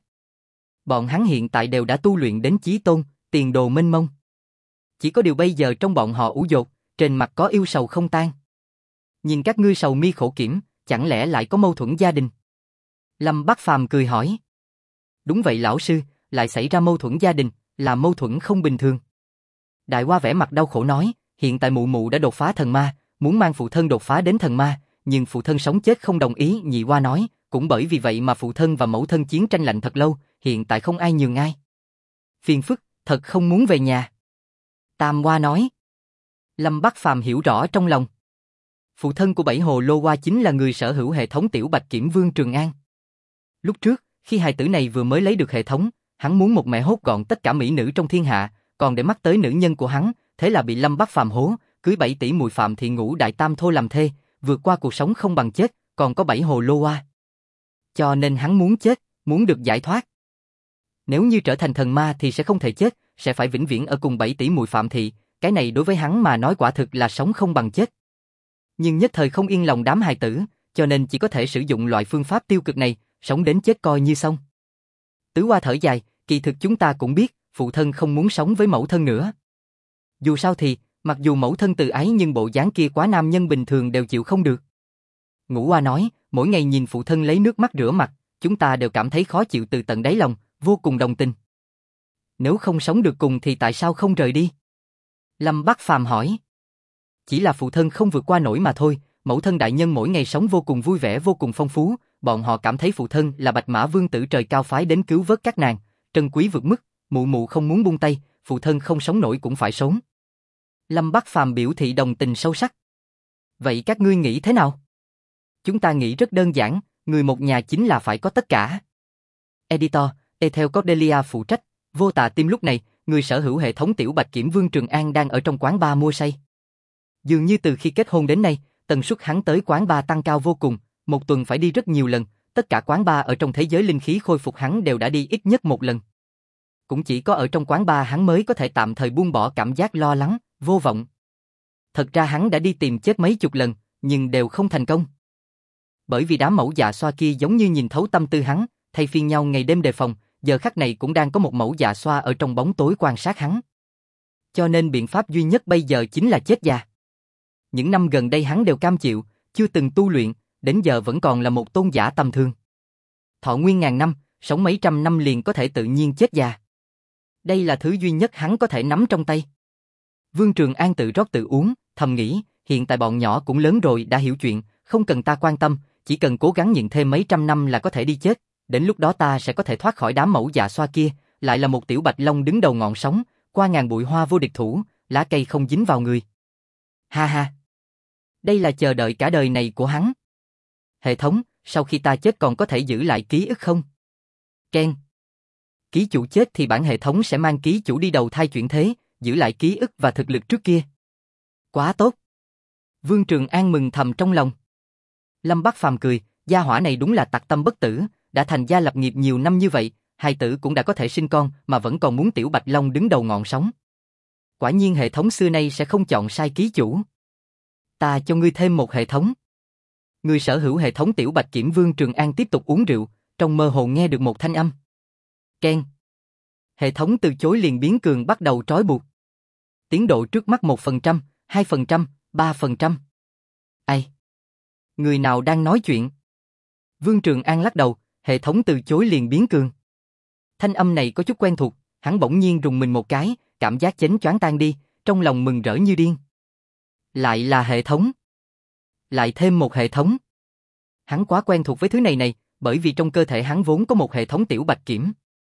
Bọn hắn hiện tại đều đã tu luyện đến chí tôn, tiền đồ mênh mông. Chỉ có điều bây giờ trong bọn họ ủ dột, trên mặt có yêu sầu không tan. Nhìn các ngươi sầu mi khổ kiểm, chẳng lẽ lại có mâu thuẫn gia đình? Lâm Bắc Phàm cười hỏi. Đúng vậy lão sư, lại xảy ra mâu thuẫn gia đình, là mâu thuẫn không bình thường. Đại Hoa vẻ mặt đau khổ nói, hiện tại mụ mụ đã đột phá thần ma, muốn mang phụ thân đột phá đến thần ma, nhưng phụ thân sống chết không đồng ý. Nhị Hoa nói, cũng bởi vì vậy mà phụ thân và mẫu thân chiến tranh lạnh thật lâu, hiện tại không ai nhường ai. Phiền phức, thật không muốn về nhà. Tam Hoa nói. Lâm Bắc Phàm hiểu rõ trong lòng. Phụ thân của Bảy Hồ Lô Hoa chính là người sở hữu hệ thống tiểu bạch kiểm Vương Trường An. Lúc trước, khi hài tử này vừa mới lấy được hệ thống, hắn muốn một mẹ hốt gọn tất cả mỹ nữ trong thiên hạ, còn để mắt tới nữ nhân của hắn, thế là bị Lâm Bắc Phàm hố, cưới 7 tỷ muội Phạm Thị Ngũ Đại Tam Thô làm thê, vượt qua cuộc sống không bằng chết, còn có Bảy Hồ Lô Hoa. Cho nên hắn muốn chết, muốn được giải thoát. Nếu như trở thành thần ma thì sẽ không thể chết, sẽ phải vĩnh viễn ở cùng 7 tỷ muội Phạm Thị, cái này đối với hắn mà nói quả thực là sống không bằng chết. Nhưng nhất thời không yên lòng đám hài tử, cho nên chỉ có thể sử dụng loại phương pháp tiêu cực này, sống đến chết coi như xong. Tứ Hoa thở dài, kỳ thực chúng ta cũng biết, phụ thân không muốn sống với mẫu thân nữa. Dù sao thì, mặc dù mẫu thân từ ái nhưng bộ dáng kia quá nam nhân bình thường đều chịu không được. Ngũ Hoa nói, mỗi ngày nhìn phụ thân lấy nước mắt rửa mặt, chúng ta đều cảm thấy khó chịu từ tận đáy lòng, vô cùng đồng tình. Nếu không sống được cùng thì tại sao không rời đi? Lâm Bắc Phàm hỏi. Chỉ là phụ thân không vượt qua nổi mà thôi, mẫu thân đại nhân mỗi ngày sống vô cùng vui vẻ vô cùng phong phú, bọn họ cảm thấy phụ thân là Bạch Mã Vương tử trời cao phái đến cứu vớt các nàng, trân quý vượt mức, mụ mụ không muốn buông tay, phụ thân không sống nổi cũng phải sống. Lâm Bắc Phàm biểu thị đồng tình sâu sắc. Vậy các ngươi nghĩ thế nào? Chúng ta nghĩ rất đơn giản, người một nhà chính là phải có tất cả. Editor, Ethel Cordelia phụ trách, Vô Tà Tim lúc này, người sở hữu hệ thống tiểu bạch kiểm Vương Trường An đang ở trong quán bar mua say. Dường như từ khi kết hôn đến nay, tần suất hắn tới quán bar tăng cao vô cùng, một tuần phải đi rất nhiều lần, tất cả quán bar ở trong thế giới linh khí khôi phục hắn đều đã đi ít nhất một lần. Cũng chỉ có ở trong quán bar hắn mới có thể tạm thời buông bỏ cảm giác lo lắng, vô vọng. Thật ra hắn đã đi tìm chết mấy chục lần, nhưng đều không thành công. Bởi vì đám mẫu dạ xoa kia giống như nhìn thấu tâm tư hắn, thay phiên nhau ngày đêm đề phòng, giờ khắc này cũng đang có một mẫu dạ xoa ở trong bóng tối quan sát hắn. Cho nên biện pháp duy nhất bây giờ chính là chết già. Những năm gần đây hắn đều cam chịu, chưa từng tu luyện, đến giờ vẫn còn là một tôn giả tầm thường. Thọ nguyên ngàn năm, sống mấy trăm năm liền có thể tự nhiên chết già. Đây là thứ duy nhất hắn có thể nắm trong tay. Vương Trường An tự rót tự uống, thầm nghĩ, hiện tại bọn nhỏ cũng lớn rồi đã hiểu chuyện, không cần ta quan tâm, chỉ cần cố gắng nhịn thêm mấy trăm năm là có thể đi chết, đến lúc đó ta sẽ có thể thoát khỏi đám mẫu dạ xoa kia, lại là một tiểu bạch long đứng đầu ngọn sóng, qua ngàn bụi hoa vô địch thủ, lá cây không dính vào người. Ha ha! Đây là chờ đợi cả đời này của hắn. Hệ thống, sau khi ta chết còn có thể giữ lại ký ức không? Ken. Ký chủ chết thì bản hệ thống sẽ mang ký chủ đi đầu thai chuyển thế, giữ lại ký ức và thực lực trước kia. Quá tốt. Vương Trường An mừng thầm trong lòng. Lâm Bắc Phàm cười, Gia hỏa này đúng là tặc tâm bất tử, đã thành gia lập nghiệp nhiều năm như vậy, hài tử cũng đã có thể sinh con mà vẫn còn muốn Tiểu Bạch Long đứng đầu ngọn sóng. Quả nhiên hệ thống xưa nay sẽ không chọn sai ký chủ. Ta cho ngươi thêm một hệ thống. Người sở hữu hệ thống Tiểu Bạch Kiểm Vương Trường An tiếp tục uống rượu, trong mơ hồ nghe được một thanh âm. Keng. Hệ thống từ chối liền biến cường bắt đầu trói buộc. Tiến độ trước mắt 1%, 2%, 3%. Ai? Người nào đang nói chuyện? Vương Trường An lắc đầu, hệ thống từ chối liền biến cường. Thanh âm này có chút quen thuộc, hắn bỗng nhiên rùng mình một cái, cảm giác chánh choáng tan đi, trong lòng mừng rỡ như điên. Lại là hệ thống. Lại thêm một hệ thống. Hắn quá quen thuộc với thứ này, bởi vì trong cơ thể hắn vốn có một hệ thống Tiểu Bạch Kiểm.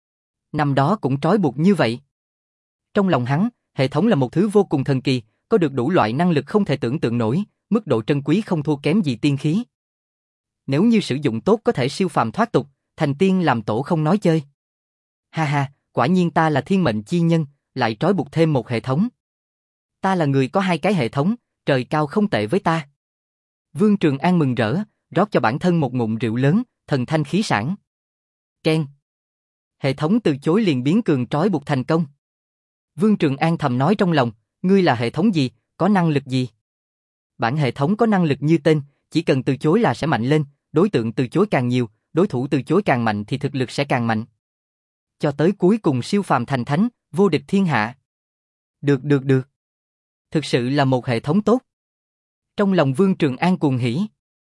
Năm đó cũng trói buộc như vậy. Trong lòng hắn, hệ thống là một thứ vô cùng thần kỳ, có được đủ loại năng lực không thể tưởng tượng nổi, mức độ trân quý không thua kém gì tiên khí. Nếu như sử dụng tốt có thể siêu phàm thoát tục, thành tiên làm tổ không nói chơi. Ha ha, quả nhiên ta là thiên mệnh chi nhân, lại trói buộc thêm một hệ thống. Ta là người có hai cái hệ thống, trời cao không tệ với ta. Vương Trường An mừng rỡ, rót cho bản thân một ngụm rượu lớn, thần thanh khí sảng. Keng. Hệ thống từ chối liền biến cường trói buộc thành công. Vương Trường An thầm nói trong lòng, ngươi là hệ thống gì, có năng lực gì? Bản hệ thống có năng lực như tên, chỉ cần từ chối là sẽ mạnh lên, đối tượng từ chối càng nhiều, đối thủ từ chối càng mạnh thì thực lực sẽ càng mạnh. Cho tới cuối cùng siêu phàm thành thánh, vô địch thiên hạ. Được. Thực sự là một hệ thống tốt. Trong lòng Vương Trường An cuồng hỉ.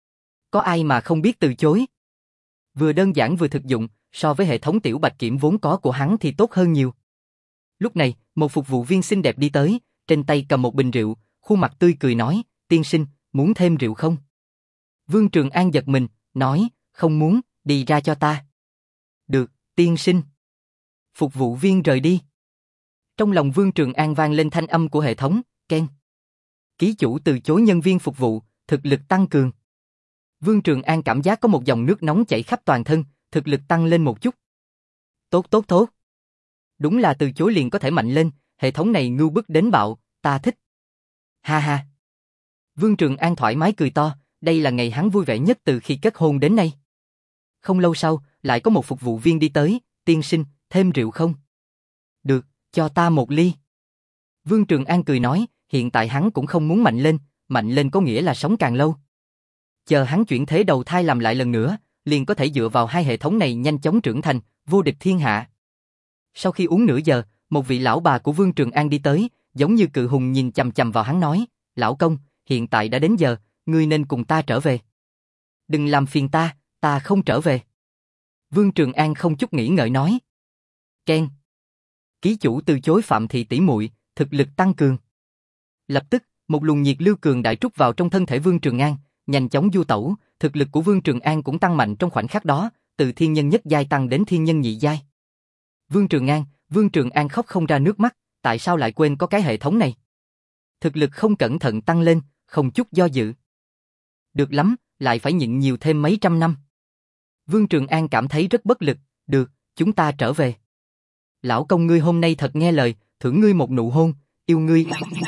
Có ai mà không biết từ chối? Vừa đơn giản vừa thực dụng, so với hệ thống Tiểu Bạch Kiểm vốn có của hắn thì tốt hơn nhiều. Lúc này, một phục vụ viên xinh đẹp đi tới, trên tay cầm một bình rượu, khuôn mặt tươi cười nói, tiên sinh, muốn thêm rượu không? Vương Trường An giật mình, nói, không muốn, đi ra cho ta. Được, tiên sinh. Phục vụ viên rời đi. Trong lòng Vương Trường An vang lên thanh âm của hệ thống, keng. Ký chủ từ chối nhân viên phục vụ, thực lực tăng cường. Vương Trường An cảm giác có một dòng nước nóng chảy khắp toàn thân, thực lực tăng lên một chút. Tốt. Đúng là từ chối liền có thể mạnh lên, hệ thống này ngưu bức đến bạo, ta thích. Ha ha. Vương Trường An thoải mái cười to, đây là ngày hắn vui vẻ nhất từ khi kết hôn đến nay. Không lâu sau, lại có một phục vụ viên đi tới, tiên sinh, thêm rượu không? Được, cho ta một ly. Vương Trường An cười nói, hiện tại hắn cũng không muốn mạnh lên có nghĩa là sống càng lâu. Chờ hắn chuyển thế đầu thai làm lại lần nữa, liền có thể dựa vào hai hệ thống này nhanh chóng trưởng thành, vô địch thiên hạ. Sau khi uống nửa giờ, một vị lão bà của Vương Trường An đi tới, giống như cự hùng nhìn chằm chằm vào hắn nói, lão công, hiện tại đã đến giờ, ngươi nên cùng ta trở về. Đừng làm phiền ta không trở về. Vương Trường An không chút nghĩ ngợi nói. Keng. Ký chủ từ chối Phạm Thị tỷ muội, thực lực tăng cường. Lập tức, một luồng nhiệt lưu cường đại trút vào trong thân thể Vương Trường An, nhanh chóng du tẩu, thực lực của Vương Trường An cũng tăng mạnh trong khoảnh khắc đó, từ thiên nhân nhất giai tăng đến thiên nhân nhị giai. Vương Trường An khóc không ra nước mắt, tại sao lại quên có cái hệ thống này? Thực lực không cẩn thận tăng lên, không chút do dự. Được lắm, lại phải nhịn nhiều thêm mấy trăm năm. Vương Trường An cảm thấy rất bất lực, được, chúng ta trở về. Lão công ngươi hôm nay thật nghe lời, thưởng ngươi một nụ hôn, yêu ngươi.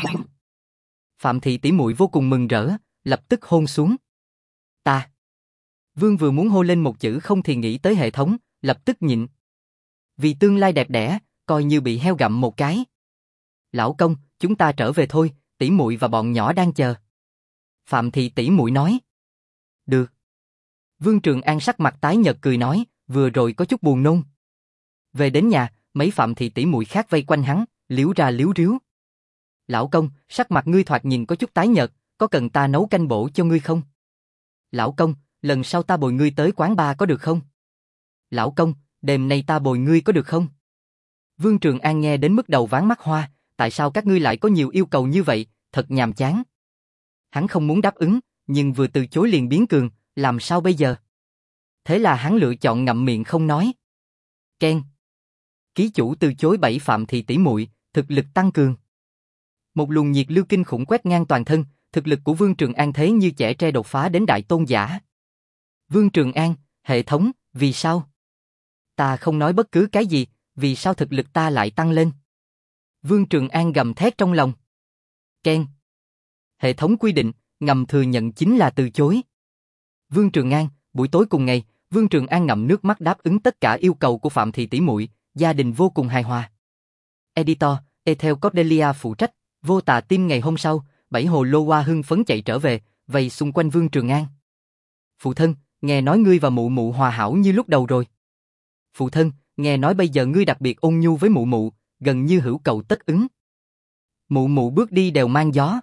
Phạm Thị tỷ muội vô cùng mừng rỡ, lập tức hôn xuống. Ta. Vương vừa muốn hô lên một chữ không thì nghĩ tới hệ thống, lập tức nhịn. Vì tương lai đẹp đẽ, coi như bị heo gặm một cái. Lão công, chúng ta trở về thôi, tỷ muội và bọn nhỏ đang chờ. Phạm Thị tỷ muội nói. Được. Vương Trường An sắc mặt tái nhợt cười nói, vừa rồi có chút buồn nôn. Về đến nhà, mấy Phạm Thị tỷ muội khác vây quanh hắn, liếu ra liếu riếu. Lão công, sắc mặt ngươi thoạt nhìn có chút tái nhợt, có cần ta nấu canh bổ cho ngươi không? Lão công, lần sau ta bồi ngươi tới quán bar có được không? Lão công, đêm nay ta bồi ngươi có được không? Vương Trường An nghe đến mức đầu ván mắt hoa, tại sao các ngươi lại có nhiều yêu cầu như vậy, thật nhàm chán. Hắn không muốn đáp ứng, nhưng vừa từ chối liền biến cường, làm sao bây giờ? Thế là hắn lựa chọn ngậm miệng không nói. Keng. Ký chủ từ chối 7 Phạm Thị tỷ muội, thực lực tăng cường. Một luồng nhiệt lưu kinh khủng quét ngang toàn thân, thực lực của Vương Trường An thế như chẻ tre đột phá đến đại tôn giả. Vương Trường An, hệ thống, vì sao? Ta không nói bất cứ cái gì, vì sao thực lực ta lại tăng lên? Vương Trường An gầm thét trong lòng. Keng. Hệ thống quy định, ngầm thừa nhận chính là từ chối. Vương Trường An, Buổi tối cùng ngày, Vương Trường An ngậm nước mắt đáp ứng tất cả yêu cầu của Phạm Thị tỷ muội, gia đình vô cùng hài hòa. Editor, Ethel Cordelia phụ trách, Vô Tà Tim ngày hôm sau, 7 hồ lô hoa hưng phấn chạy trở về, vây xung quanh Vương Trường An. Phụ thân, nghe nói ngươi và mụ mụ hòa hảo như lúc đầu rồi. Phụ thân, nghe nói bây giờ ngươi đặc biệt ôn nhu với mụ mụ, gần như hữu cầu tất ứng. Mụ mụ bước đi đều mang gió.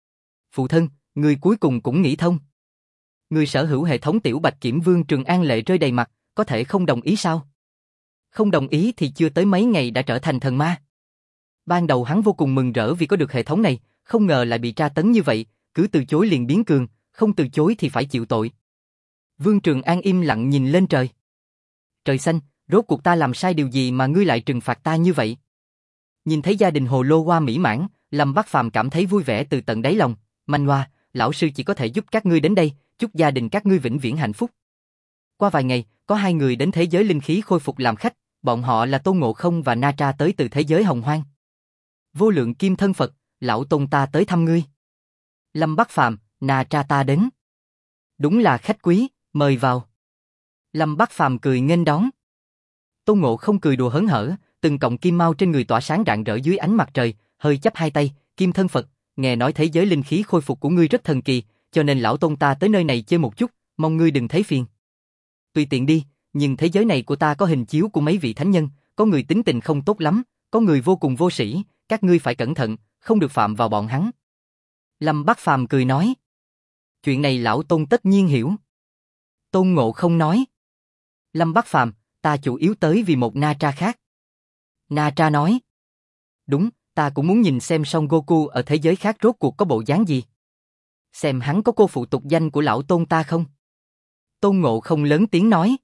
Phụ thân, ngươi cuối cùng cũng nghĩ thông. Ngươi sở hữu hệ thống tiểu bạch kiểm. Vương Trường An lệ rơi đầy mặt, có thể không đồng ý sao? Không đồng ý thì chưa tới mấy ngày đã trở thành thần ma. Ban đầu hắn vô cùng mừng rỡ vì có được hệ thống này, không ngờ lại bị tra tấn như vậy, cứ từ chối liền biến cường, không từ chối thì phải chịu tội. Vương Trường An im lặng nhìn lên trời. Trời xanh, rốt cuộc ta làm sai điều gì mà ngươi lại trừng phạt ta như vậy? Nhìn thấy gia đình hồ lô hoa mỹ mãn, Lâm Bắc Phàm cảm thấy vui vẻ từ tận đáy lòng. Manh Hoa, lão sư chỉ có thể giúp các ngươi đến đây, chúc gia đình các ngươi vĩnh viễn hạnh phúc. Qua vài ngày, có hai người đến thế giới linh khí khôi phục làm khách, bọn họ là Tôn Ngộ Không và Na Tra tới từ thế giới hồng hoang. Vô lượng kim thân Phật, lão Tôn ta tới thăm ngươi. Lâm Bắc Phàm, Na Tra ta đến. Đúng là khách quý, mời vào. Lâm Bắc Phàm cười nghênh đón. Tôn Ngộ Không cười đùa hớn hở, từng cọng kim mao trên người tỏa sáng rạng rỡ dưới ánh mặt trời, hơi chắp hai tay, kim thân Phật, nghe nói thế giới linh khí khôi phục của ngươi rất thần kỳ, cho nên lão Tôn ta tới nơi này chơi một chút, mong ngươi đừng thấy phiền. Tùy tiện đi, nhưng thế giới này của ta có hình chiếu của mấy vị thánh nhân, có người tính tình không tốt lắm, có người vô cùng vô sĩ, các ngươi phải cẩn thận, không được phạm vào bọn hắn. Lâm Bắc Phàm cười nói. Chuyện này lão Tôn tất nhiên hiểu. Tôn Ngộ Không nói. Lâm Bắc Phàm, ta chủ yếu tới vì một Na Tra khác. Na Tra nói. Đúng, ta cũng muốn nhìn xem Son Goku ở thế giới khác rốt cuộc có bộ dáng gì. Xem hắn có cô phụ tục danh của lão Tôn ta không? Tôn Ngộ Không lớn tiếng nói.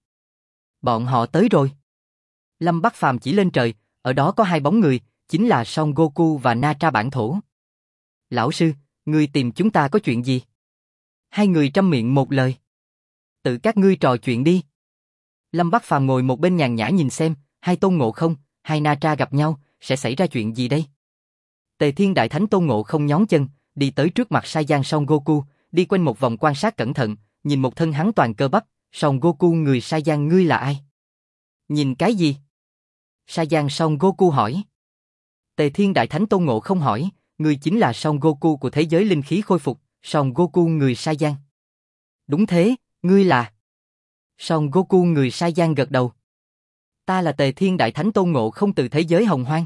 Bọn họ tới rồi. Lâm Bắc Phàm chỉ lên trời, ở đó có hai bóng người, chính là Son Goku và Na Tra bản thổ. Lão sư, ngươi tìm chúng ta có chuyện gì? Hai người trăm miệng một lời. Tự các ngươi trò chuyện đi. Lâm Bắc Phàm ngồi một bên nhàn nhã nhìn xem, hai Tôn Ngộ Không, hai Na Tra gặp nhau, sẽ xảy ra chuyện gì đây? Tề Thiên Đại Thánh Tôn Ngộ Không nhón chân, đi tới trước mặt Saiyan Son Goku, đi quanh một vòng quan sát cẩn thận, nhìn một thân hắn toàn cơ bắp, Son Goku người Saiyan ngươi là ai? Nhìn cái gì? Saiyan Son Goku hỏi. Tề Thiên Đại Thánh Tôn Ngộ Không hỏi, ngươi chính là Son Goku của thế giới linh khí khôi phục, Son Goku người Saiyan. Đúng thế, ngươi là... Son Goku người Saiyan gật đầu. Ta là Tề Thiên Đại Thánh Tôn Ngộ Không từ thế giới hồng hoang.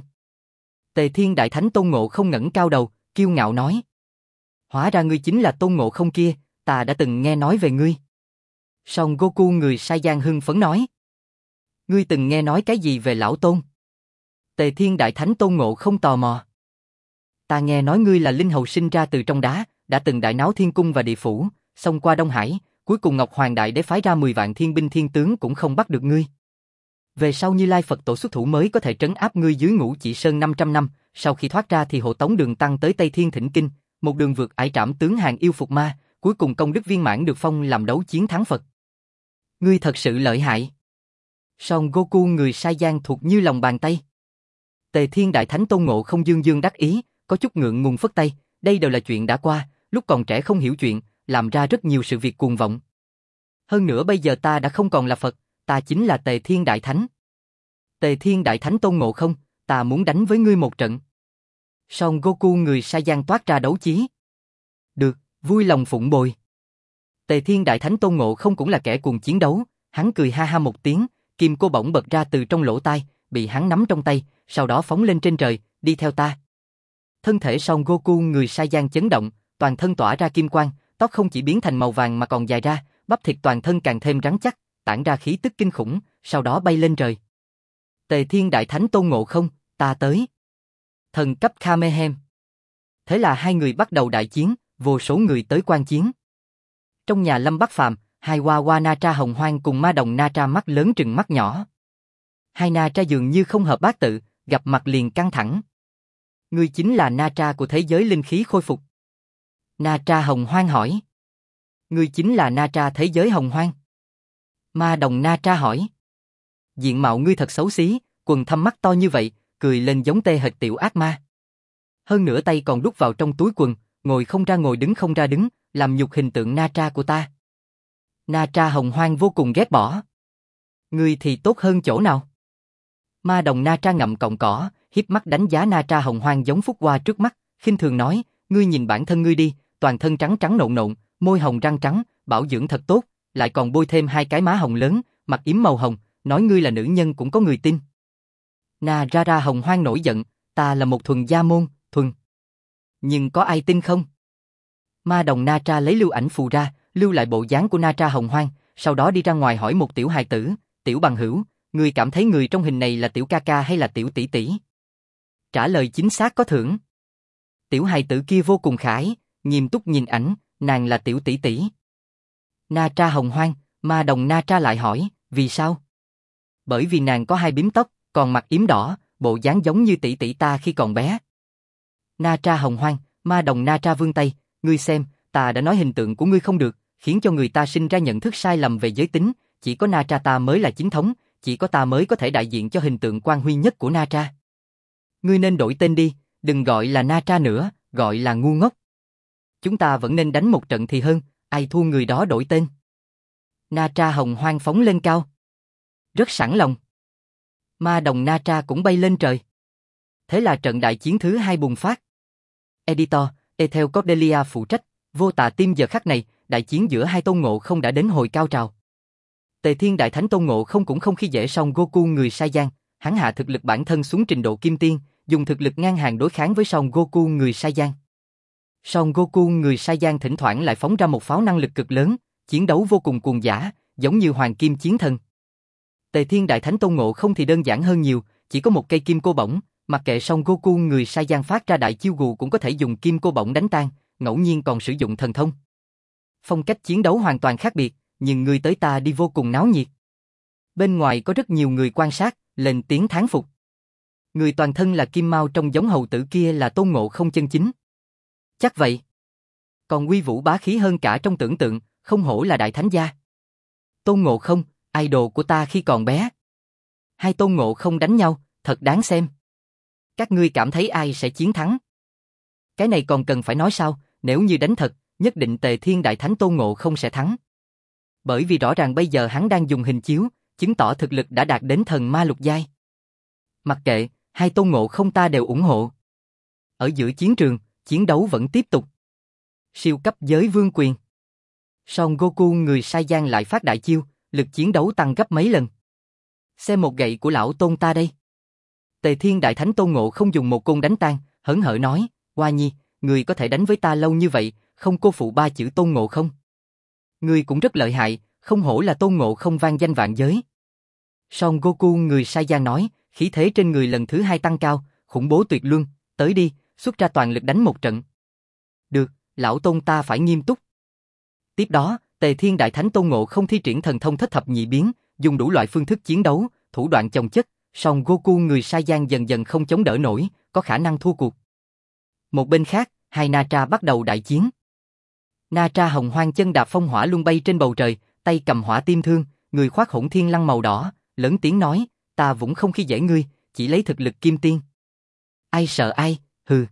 Tề Thiên Đại Thánh Tôn Ngộ Không ngẩng cao đầu, kiêu ngạo nói. Hóa ra ngươi chính là Tôn Ngộ Không kia, ta đã từng nghe nói về ngươi. Son Goku người Saiyan hưng phấn nói. Ngươi từng nghe nói cái gì về lão Tôn? Tề Thiên Đại Thánh Tôn Ngộ Không tò mò. Ta nghe nói ngươi là linh hầu sinh ra từ trong đá, đã từng đại náo thiên cung và địa phủ, xông qua Đông Hải, cuối cùng Ngọc Hoàng Đại Đế phái ra 10 vạn thiên binh thiên tướng cũng không bắt được ngươi. Về sau Như Lai Phật Tổ xuất thủ mới có thể trấn áp ngươi dưới Ngũ Chỉ Sơn 500 năm, sau khi thoát ra thì hộ tống Đường Tăng tới Tây Thiên Thỉnh Kinh, một đường vượt ải trảm tướng hàng yêu phục ma, cuối cùng công đức viên mãn được phong làm đấu chiến thắng Phật. Ngươi thật sự lợi hại. Son Goku người Saiyan thuộc như lòng bàn tay. Tề Thiên Đại Thánh Tôn Ngộ Không dương dương đắc ý, có chút ngượng ngùng phất tay, đây đều là chuyện đã qua, lúc còn trẻ không hiểu chuyện, làm ra rất nhiều sự việc cuồng vọng. Hơn nữa bây giờ ta đã không còn là Phật, ta chính là Tề Thiên Đại Thánh. Tề Thiên Đại Thánh Tôn Ngộ Không, ta muốn đánh với ngươi một trận. Son Goku người Saiyan toát ra đấu chí. Được, vui lòng phụng bồi. Tề Thiên Đại Thánh Tôn Ngộ Không cũng là kẻ cuồng chiến đấu, hắn cười ha ha một tiếng, kim cô bỗng bật ra từ trong lỗ tai, bị hắn nắm trong tay, sau đó phóng lên trên trời, đi theo ta. Thân thể Son Goku người Saiyan chấn động, toàn thân tỏa ra kim quang, tóc không chỉ biến thành màu vàng mà còn dài ra, bắp thịt toàn thân càng thêm rắn chắc, tản ra khí tức kinh khủng, sau đó bay lên trời. Tề Thiên Đại Thánh Tôn Ngộ Không, ta tới. Thần cấp Kamehem. Thế là hai người bắt đầu đại chiến, vô số người tới quan chiến. Trong nhà Lâm Bắc Phàm, hai Hoa Hoa Na Tra hồng hoang cùng ma đồng Na Tra mắt lớn trừng mắt nhỏ. Hai Na Tra dường như không hợp bát tự, gặp mặt liền căng thẳng. Ngươi chính là Na Tra của thế giới linh khí khôi phục. Na Tra hồng hoang hỏi. Ngươi chính là Na Tra thế giới hồng hoang. Ma đồng Na Tra hỏi. Diện mạo ngươi thật xấu xí, quần thâm mắt to như vậy, cười lên giống tê hệt tiểu ác ma. Hơn nữa tay còn đút vào trong túi quần, ngồi không ra ngồi đứng không ra đứng, làm nhục hình tượng Na Tra của ta. Na Tra Hồng Hoang vô cùng ghét bỏ. Ngươi thì tốt hơn chỗ nào? Ma đồng Na Tra ngậm cọng cỏ, hiếp mắt đánh giá Na Tra Hồng Hoang giống phúc hoa trước mắt, khinh thường nói, ngươi nhìn bản thân ngươi đi, toàn thân trắng trắng nộn nộn, môi hồng răng trắng, bảo dưỡng thật tốt, lại còn bôi thêm hai cái má hồng lớn, mặt yếm màu hồng, nói ngươi là nữ nhân cũng có người tin. Na Ra Hồng Hoang nổi giận, ta là một thuần gia môn, thuần. Nhưng có ai tin không? Ma đồng Na Tra lấy lưu ảnh phù ra, lưu lại bộ dáng của Na Tra Hồng Hoang, sau đó đi ra ngoài hỏi một tiểu hài tử, tiểu bằng hữu, ngươi cảm thấy người trong hình này là tiểu ca ca hay là tiểu tỷ tỷ? Trả lời chính xác có thưởng. Tiểu hài tử kia vô cùng khải, nghiêm túc nhìn ảnh, nàng là tiểu tỷ tỷ. Na Tra Hồng Hoang, ma đồng Na Tra lại hỏi, vì sao? Bởi vì nàng có hai bím tóc, còn mặt yếm đỏ, bộ dáng giống như tỷ tỷ ta khi còn bé. Na Tra Hồng Hoang, ma đồng Na Tra vươn tay, ngươi xem, ta đã nói hình tượng của ngươi không được, khiến cho người ta sinh ra nhận thức sai lầm về giới tính, chỉ có Na Tra ta mới là chính thống, chỉ có ta mới có thể đại diện cho hình tượng quang huy nhất của Na Tra. Ngươi nên đổi tên đi, đừng gọi là Na Tra nữa, gọi là ngu ngốc. Chúng ta vẫn nên đánh một trận thì hơn, ai thua người đó đổi tên. Na Tra Hồng Hoang phóng lên cao. Rất sẵn lòng. Ma đồng Na Tra cũng bay lên trời. Thế là trận đại chiến thứ 2 bùng phát. Editor, Ethel Cordelia phụ trách, vô tà tim giờ khắc này, đại chiến giữa hai tôn ngộ không đã đến hồi cao trào. Tề Thiên Đại Thánh Tôn Ngộ không cũng không khi dễ Son Goku người Saiyan, hắn hạ thực lực bản thân xuống trình độ kim tiên, dùng thực lực ngang hàng đối kháng với Son Goku người Saiyan. Son Goku người Saiyan thỉnh thoảng lại phóng ra một pháo năng lực cực lớn, chiến đấu vô cùng cuồng dã, giống như hoàng kim chiến thần. Tề Thiên Đại Thánh Tôn Ngộ không thì đơn giản hơn nhiều, chỉ có một cây kim cô bổng, mặc kệ Son Goku người Saiyan phát ra đại chiêu gù cũng có thể dùng kim cô bổng đánh tan, ngẫu nhiên còn sử dụng thần thông. Phong cách chiến đấu hoàn toàn khác biệt, nhưng người tới ta đi vô cùng náo nhiệt. Bên ngoài có rất nhiều người quan sát, lên tiếng thán phục. Người toàn thân là kim mao trong giống hầu tử kia là Tôn Ngộ không chân chính. Chắc vậy. Còn uy vũ bá khí hơn cả trong tưởng tượng, không hổ là đại thánh gia. Tôn Ngộ không, idol của ta khi còn bé. Hai Tôn Ngộ không đánh nhau, thật đáng xem. Các ngươi cảm thấy ai sẽ chiến thắng? Cái này còn cần phải nói sao, nếu như đánh thật, nhất định Tề Thiên Đại Thánh Tôn Ngộ không sẽ thắng. Bởi vì rõ ràng bây giờ hắn đang dùng hình chiếu, chứng tỏ thực lực đã đạt đến thần ma lục giai. Mặc kệ, hai Tôn Ngộ không ta đều ủng hộ. Ở giữa chiến trường, chiến đấu vẫn tiếp tục. Siêu cấp giới vương quyền. Son Goku người Saiyan lại phát đại chiêu, lực chiến đấu tăng gấp mấy lần. Xem một gậy của lão Tôn ta đây. Tề Thiên Đại Thánh Tôn Ngộ không dùng một côn đánh tan, hớn hở nói, Hoa Nhi, người có thể đánh với ta lâu như vậy, không cô phụ 3 chữ Tôn Ngộ không. Người cũng rất lợi hại, không hổ là Tôn Ngộ không vang danh vạn giới. Son Goku người Saiyan nói, khí thế trên người lần thứ 2 tăng cao, khủng bố tuyệt luân, tới đi, xuất ra toàn lực đánh một trận. Được, lão Tôn ta phải nghiêm túc. Tiếp đó, Tề Thiên Đại Thánh Tôn Ngộ không thi triển thần thông thất thập nhị biến, dùng đủ loại phương thức chiến đấu, thủ đoạn chồng chất, Son Goku người Saiyan dần dần không chống đỡ nổi, có khả năng thua cuộc. Một bên khác, hai Na Tra bắt đầu đại chiến. Na Tra Hồng Hoang chân đạp phong hỏa luân bay trên bầu trời, tay cầm hỏa tim thương, người khoác hỗn thiên lăng màu đỏ, lớn tiếng nói, ta vũng không khi dễ ngươi, chỉ lấy thực lực kim tiên. Ai sợ ai, hừ.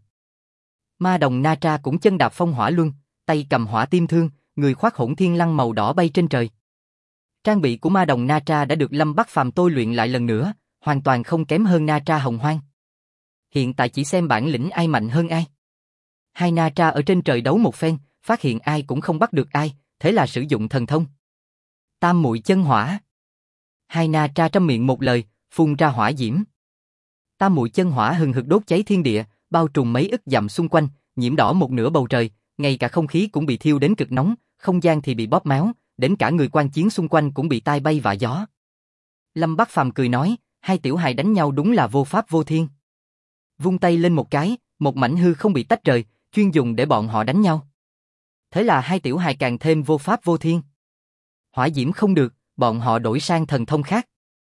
Ma đồng Na Tra cũng chân đạp phong hỏa luân, tay cầm hỏa tim thương, người khoác hỗn thiên lăng màu đỏ bay trên trời. Trang bị của ma đồng Na Tra đã được Lâm Bắc Phàm tôi luyện lại lần nữa, hoàn toàn không kém hơn Na Tra Hồng Hoang. Hiện tại chỉ xem bản lĩnh ai mạnh hơn ai. Hai Na Tra ở trên trời đấu một phen, phát hiện ai cũng không bắt được ai, thế là sử dụng thần thông. Tam muội chân hỏa. Hai Na Tra trong miệng một lời, phun ra hỏa diễm. Tam muội chân hỏa hừng hực đốt cháy thiên địa, bao trùm mấy ức dặm xung quanh, nhiễm đỏ một nửa bầu trời, ngay cả không khí cũng bị thiêu đến cực nóng, không gian thì bị bóp méo, đến cả người quan chiến xung quanh cũng bị tai bay vạ gió. Lâm Bắc Phàm cười nói, hai tiểu hài đánh nhau đúng là vô pháp vô thiên. Vung tay lên một cái, một mảnh hư không bị tách rời, chuyên dùng để bọn họ đánh nhau. Thế là hai tiểu hài càng thêm vô pháp vô thiên. Hỏa diễm không được, bọn họ đổi sang thần thông khác.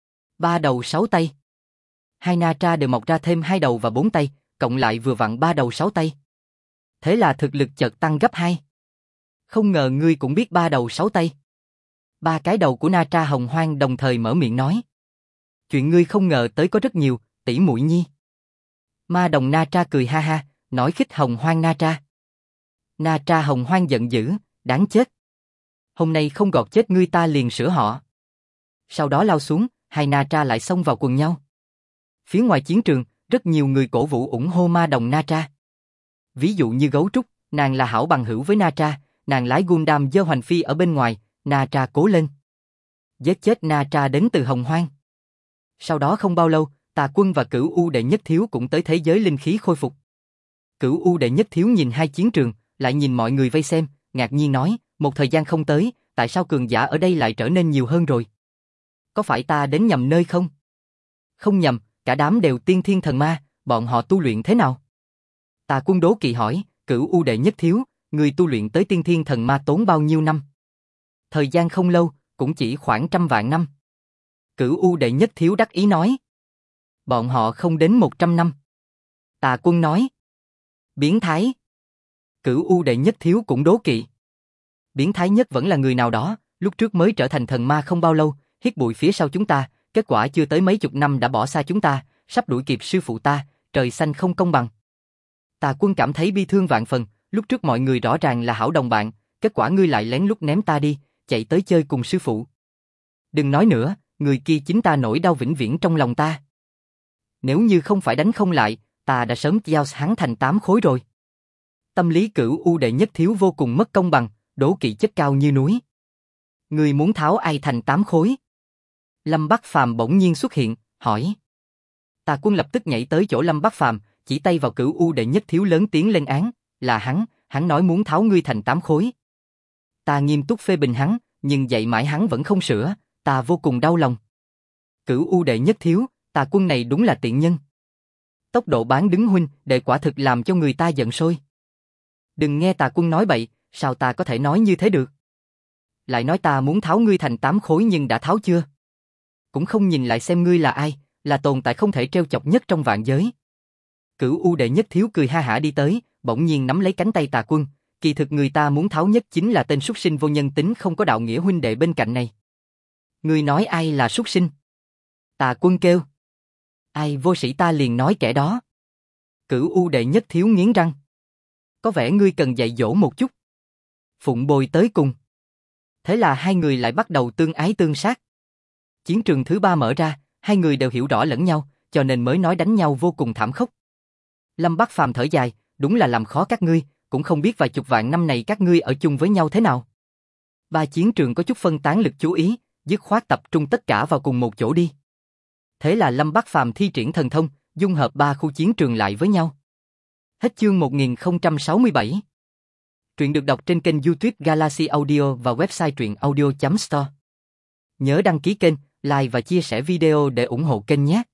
3 đầu 6 tay. Hai Na Tra đều mọc ra thêm 2 đầu và 4 tay, cộng lại vừa vặn 3 đầu 6 tay. Thế là thực lực chợt tăng gấp 2. Không ngờ ngươi cũng biết 3 đầu 6 tay. 3 cái đầu của Na Tra Hồng Hoang đồng thời mở miệng nói. Chuyện ngươi không ngờ tới có rất nhiều, tỷ muội nhi. Ma đồng Na Tra cười ha ha, nói khích Hồng Hoang Na Tra. Na Tra Hồng Hoang giận dữ, đáng chết. hôm nay không gọt chết ngươi ta liền sửa họ. Sau đó lao xuống, hai Na Tra lại xông vào quần nhau. Phía ngoài chiến trường, rất nhiều người cổ vũ ủng hộ Ma Đồng Na Tra. Ví dụ như Gấu Trúc, nàng là hảo bằng hữu với Na Tra, nàng lái Gundam dơ hoành phi ở bên ngoài, Na Tra cố lên. Giết chết Na Tra đến từ Hồng Hoang. Sau đó không bao lâu, Tà Quân và Cửu U Đệ Nhất Thiếu cũng tới thế giới linh khí khôi phục. Cửu U Đệ Nhất Thiếu nhìn hai chiến trường, lại nhìn mọi người vây xem, ngạc nhiên nói, một thời gian không tới, tại sao cường giả ở đây lại trở nên nhiều hơn rồi? Có phải ta đến nhầm nơi không? Không nhầm, cả đám đều tiên thiên thần ma, bọn họ tu luyện thế nào? Tà Quân đố kỵ hỏi, Cửu U Đệ Nhất Thiếu, người tu luyện tới tiên thiên thần ma tốn bao nhiêu năm? Thời gian không lâu, cũng chỉ khoảng 100.000 năm. Cửu U Đệ Nhất Thiếu đắc ý nói. Bọn họ không đến 100 năm. Tà Quân nói. Biến thái. Cửu U Đệ Nhất Thiếu cũng đố kỵ. Biến thái nhất vẫn là người nào đó, lúc trước mới trở thành thần ma không bao lâu, hít bụi phía sau chúng ta, kết quả chưa tới mấy chục năm đã bỏ xa chúng ta, sắp đuổi kịp sư phụ ta, trời xanh không công bằng. Tà Quân cảm thấy bi thương vạn phần, lúc trước mọi người rõ ràng là hảo đồng bạn, kết quả ngươi lại lén lút ném ta đi, chạy tới chơi cùng sư phụ. Đừng nói nữa, người kia chính ta nỗi đau vĩnh viễn trong lòng ta. Nếu như không phải đánh không lại, ta đã sớm giao hắn thành 8 khối rồi. Tâm lý Cửu U Đệ Nhất Thiếu vô cùng mất công bằng, đố kỵ chất cao như núi. Người muốn tháo ai thành 8 khối? Lâm Bắc Phàm bỗng nhiên xuất hiện, hỏi. Tà Quân lập tức nhảy tới chỗ Lâm Bắc Phàm, chỉ tay vào Cửu U Đệ Nhất Thiếu lớn tiếng lên án, là hắn nói muốn tháo ngươi thành 8 khối. Ta nghiêm túc phê bình hắn, nhưng dạy mãi hắn vẫn không sửa, ta vô cùng đau lòng. Cửu U Đệ Nhất Thiếu, Tà Quân này đúng là tiện nhân. Tốc độ bán đứng huynh đệ quả thực làm cho người ta giận sôi. Đừng nghe Tà Quân nói bậy, sao ta có thể nói như thế được? Lại nói ta muốn tháo ngươi thành 8 khối nhưng đã tháo chưa? Cũng không nhìn lại xem ngươi là ai, là tồn tại không thể trêu chọc nhất trong vạn giới. Cửu U Đệ Nhất Thiếu cười ha hả đi tới, bỗng nhiên nắm lấy cánh tay Tà Quân, kỳ thực người ta muốn tháo nhất chính là tên súc sinh vô nhân tính không có đạo nghĩa huynh đệ bên cạnh này. Ngươi nói ai là súc sinh? Tà Quân kêu. Ai vô sĩ ta liền nói kẻ đó. Cửu U Đệ Nhất Thiếu nghiến răng. Có vẻ ngươi cần dạy dỗ một chút. Phụng bồi tới cùng. Thế là hai người lại bắt đầu tương ái tương sát. Chiến trường thứ 3 mở ra, hai người đều hiểu rõ lẫn nhau, cho nên mới nói đánh nhau vô cùng thảm khốc. Lâm Bắc Phàm thở dài, đúng là làm khó các ngươi, cũng không biết vài chục vạn năm này các ngươi ở chung với nhau thế nào. Ba chiến trường có chút phân tán lực chú ý, dứt khoát tập trung tất cả vào cùng một chỗ đi. Thế là Lâm Bắc Phàm thi triển thần thông, dung hợp 3 khu chiến trường lại với nhau. Hết chương 1067. Truyện được đọc trên kênh YouTube Galaxy Audio và website truyệnaudio.store. Nhớ đăng ký kênh, like và chia sẻ video để ủng hộ kênh nhé.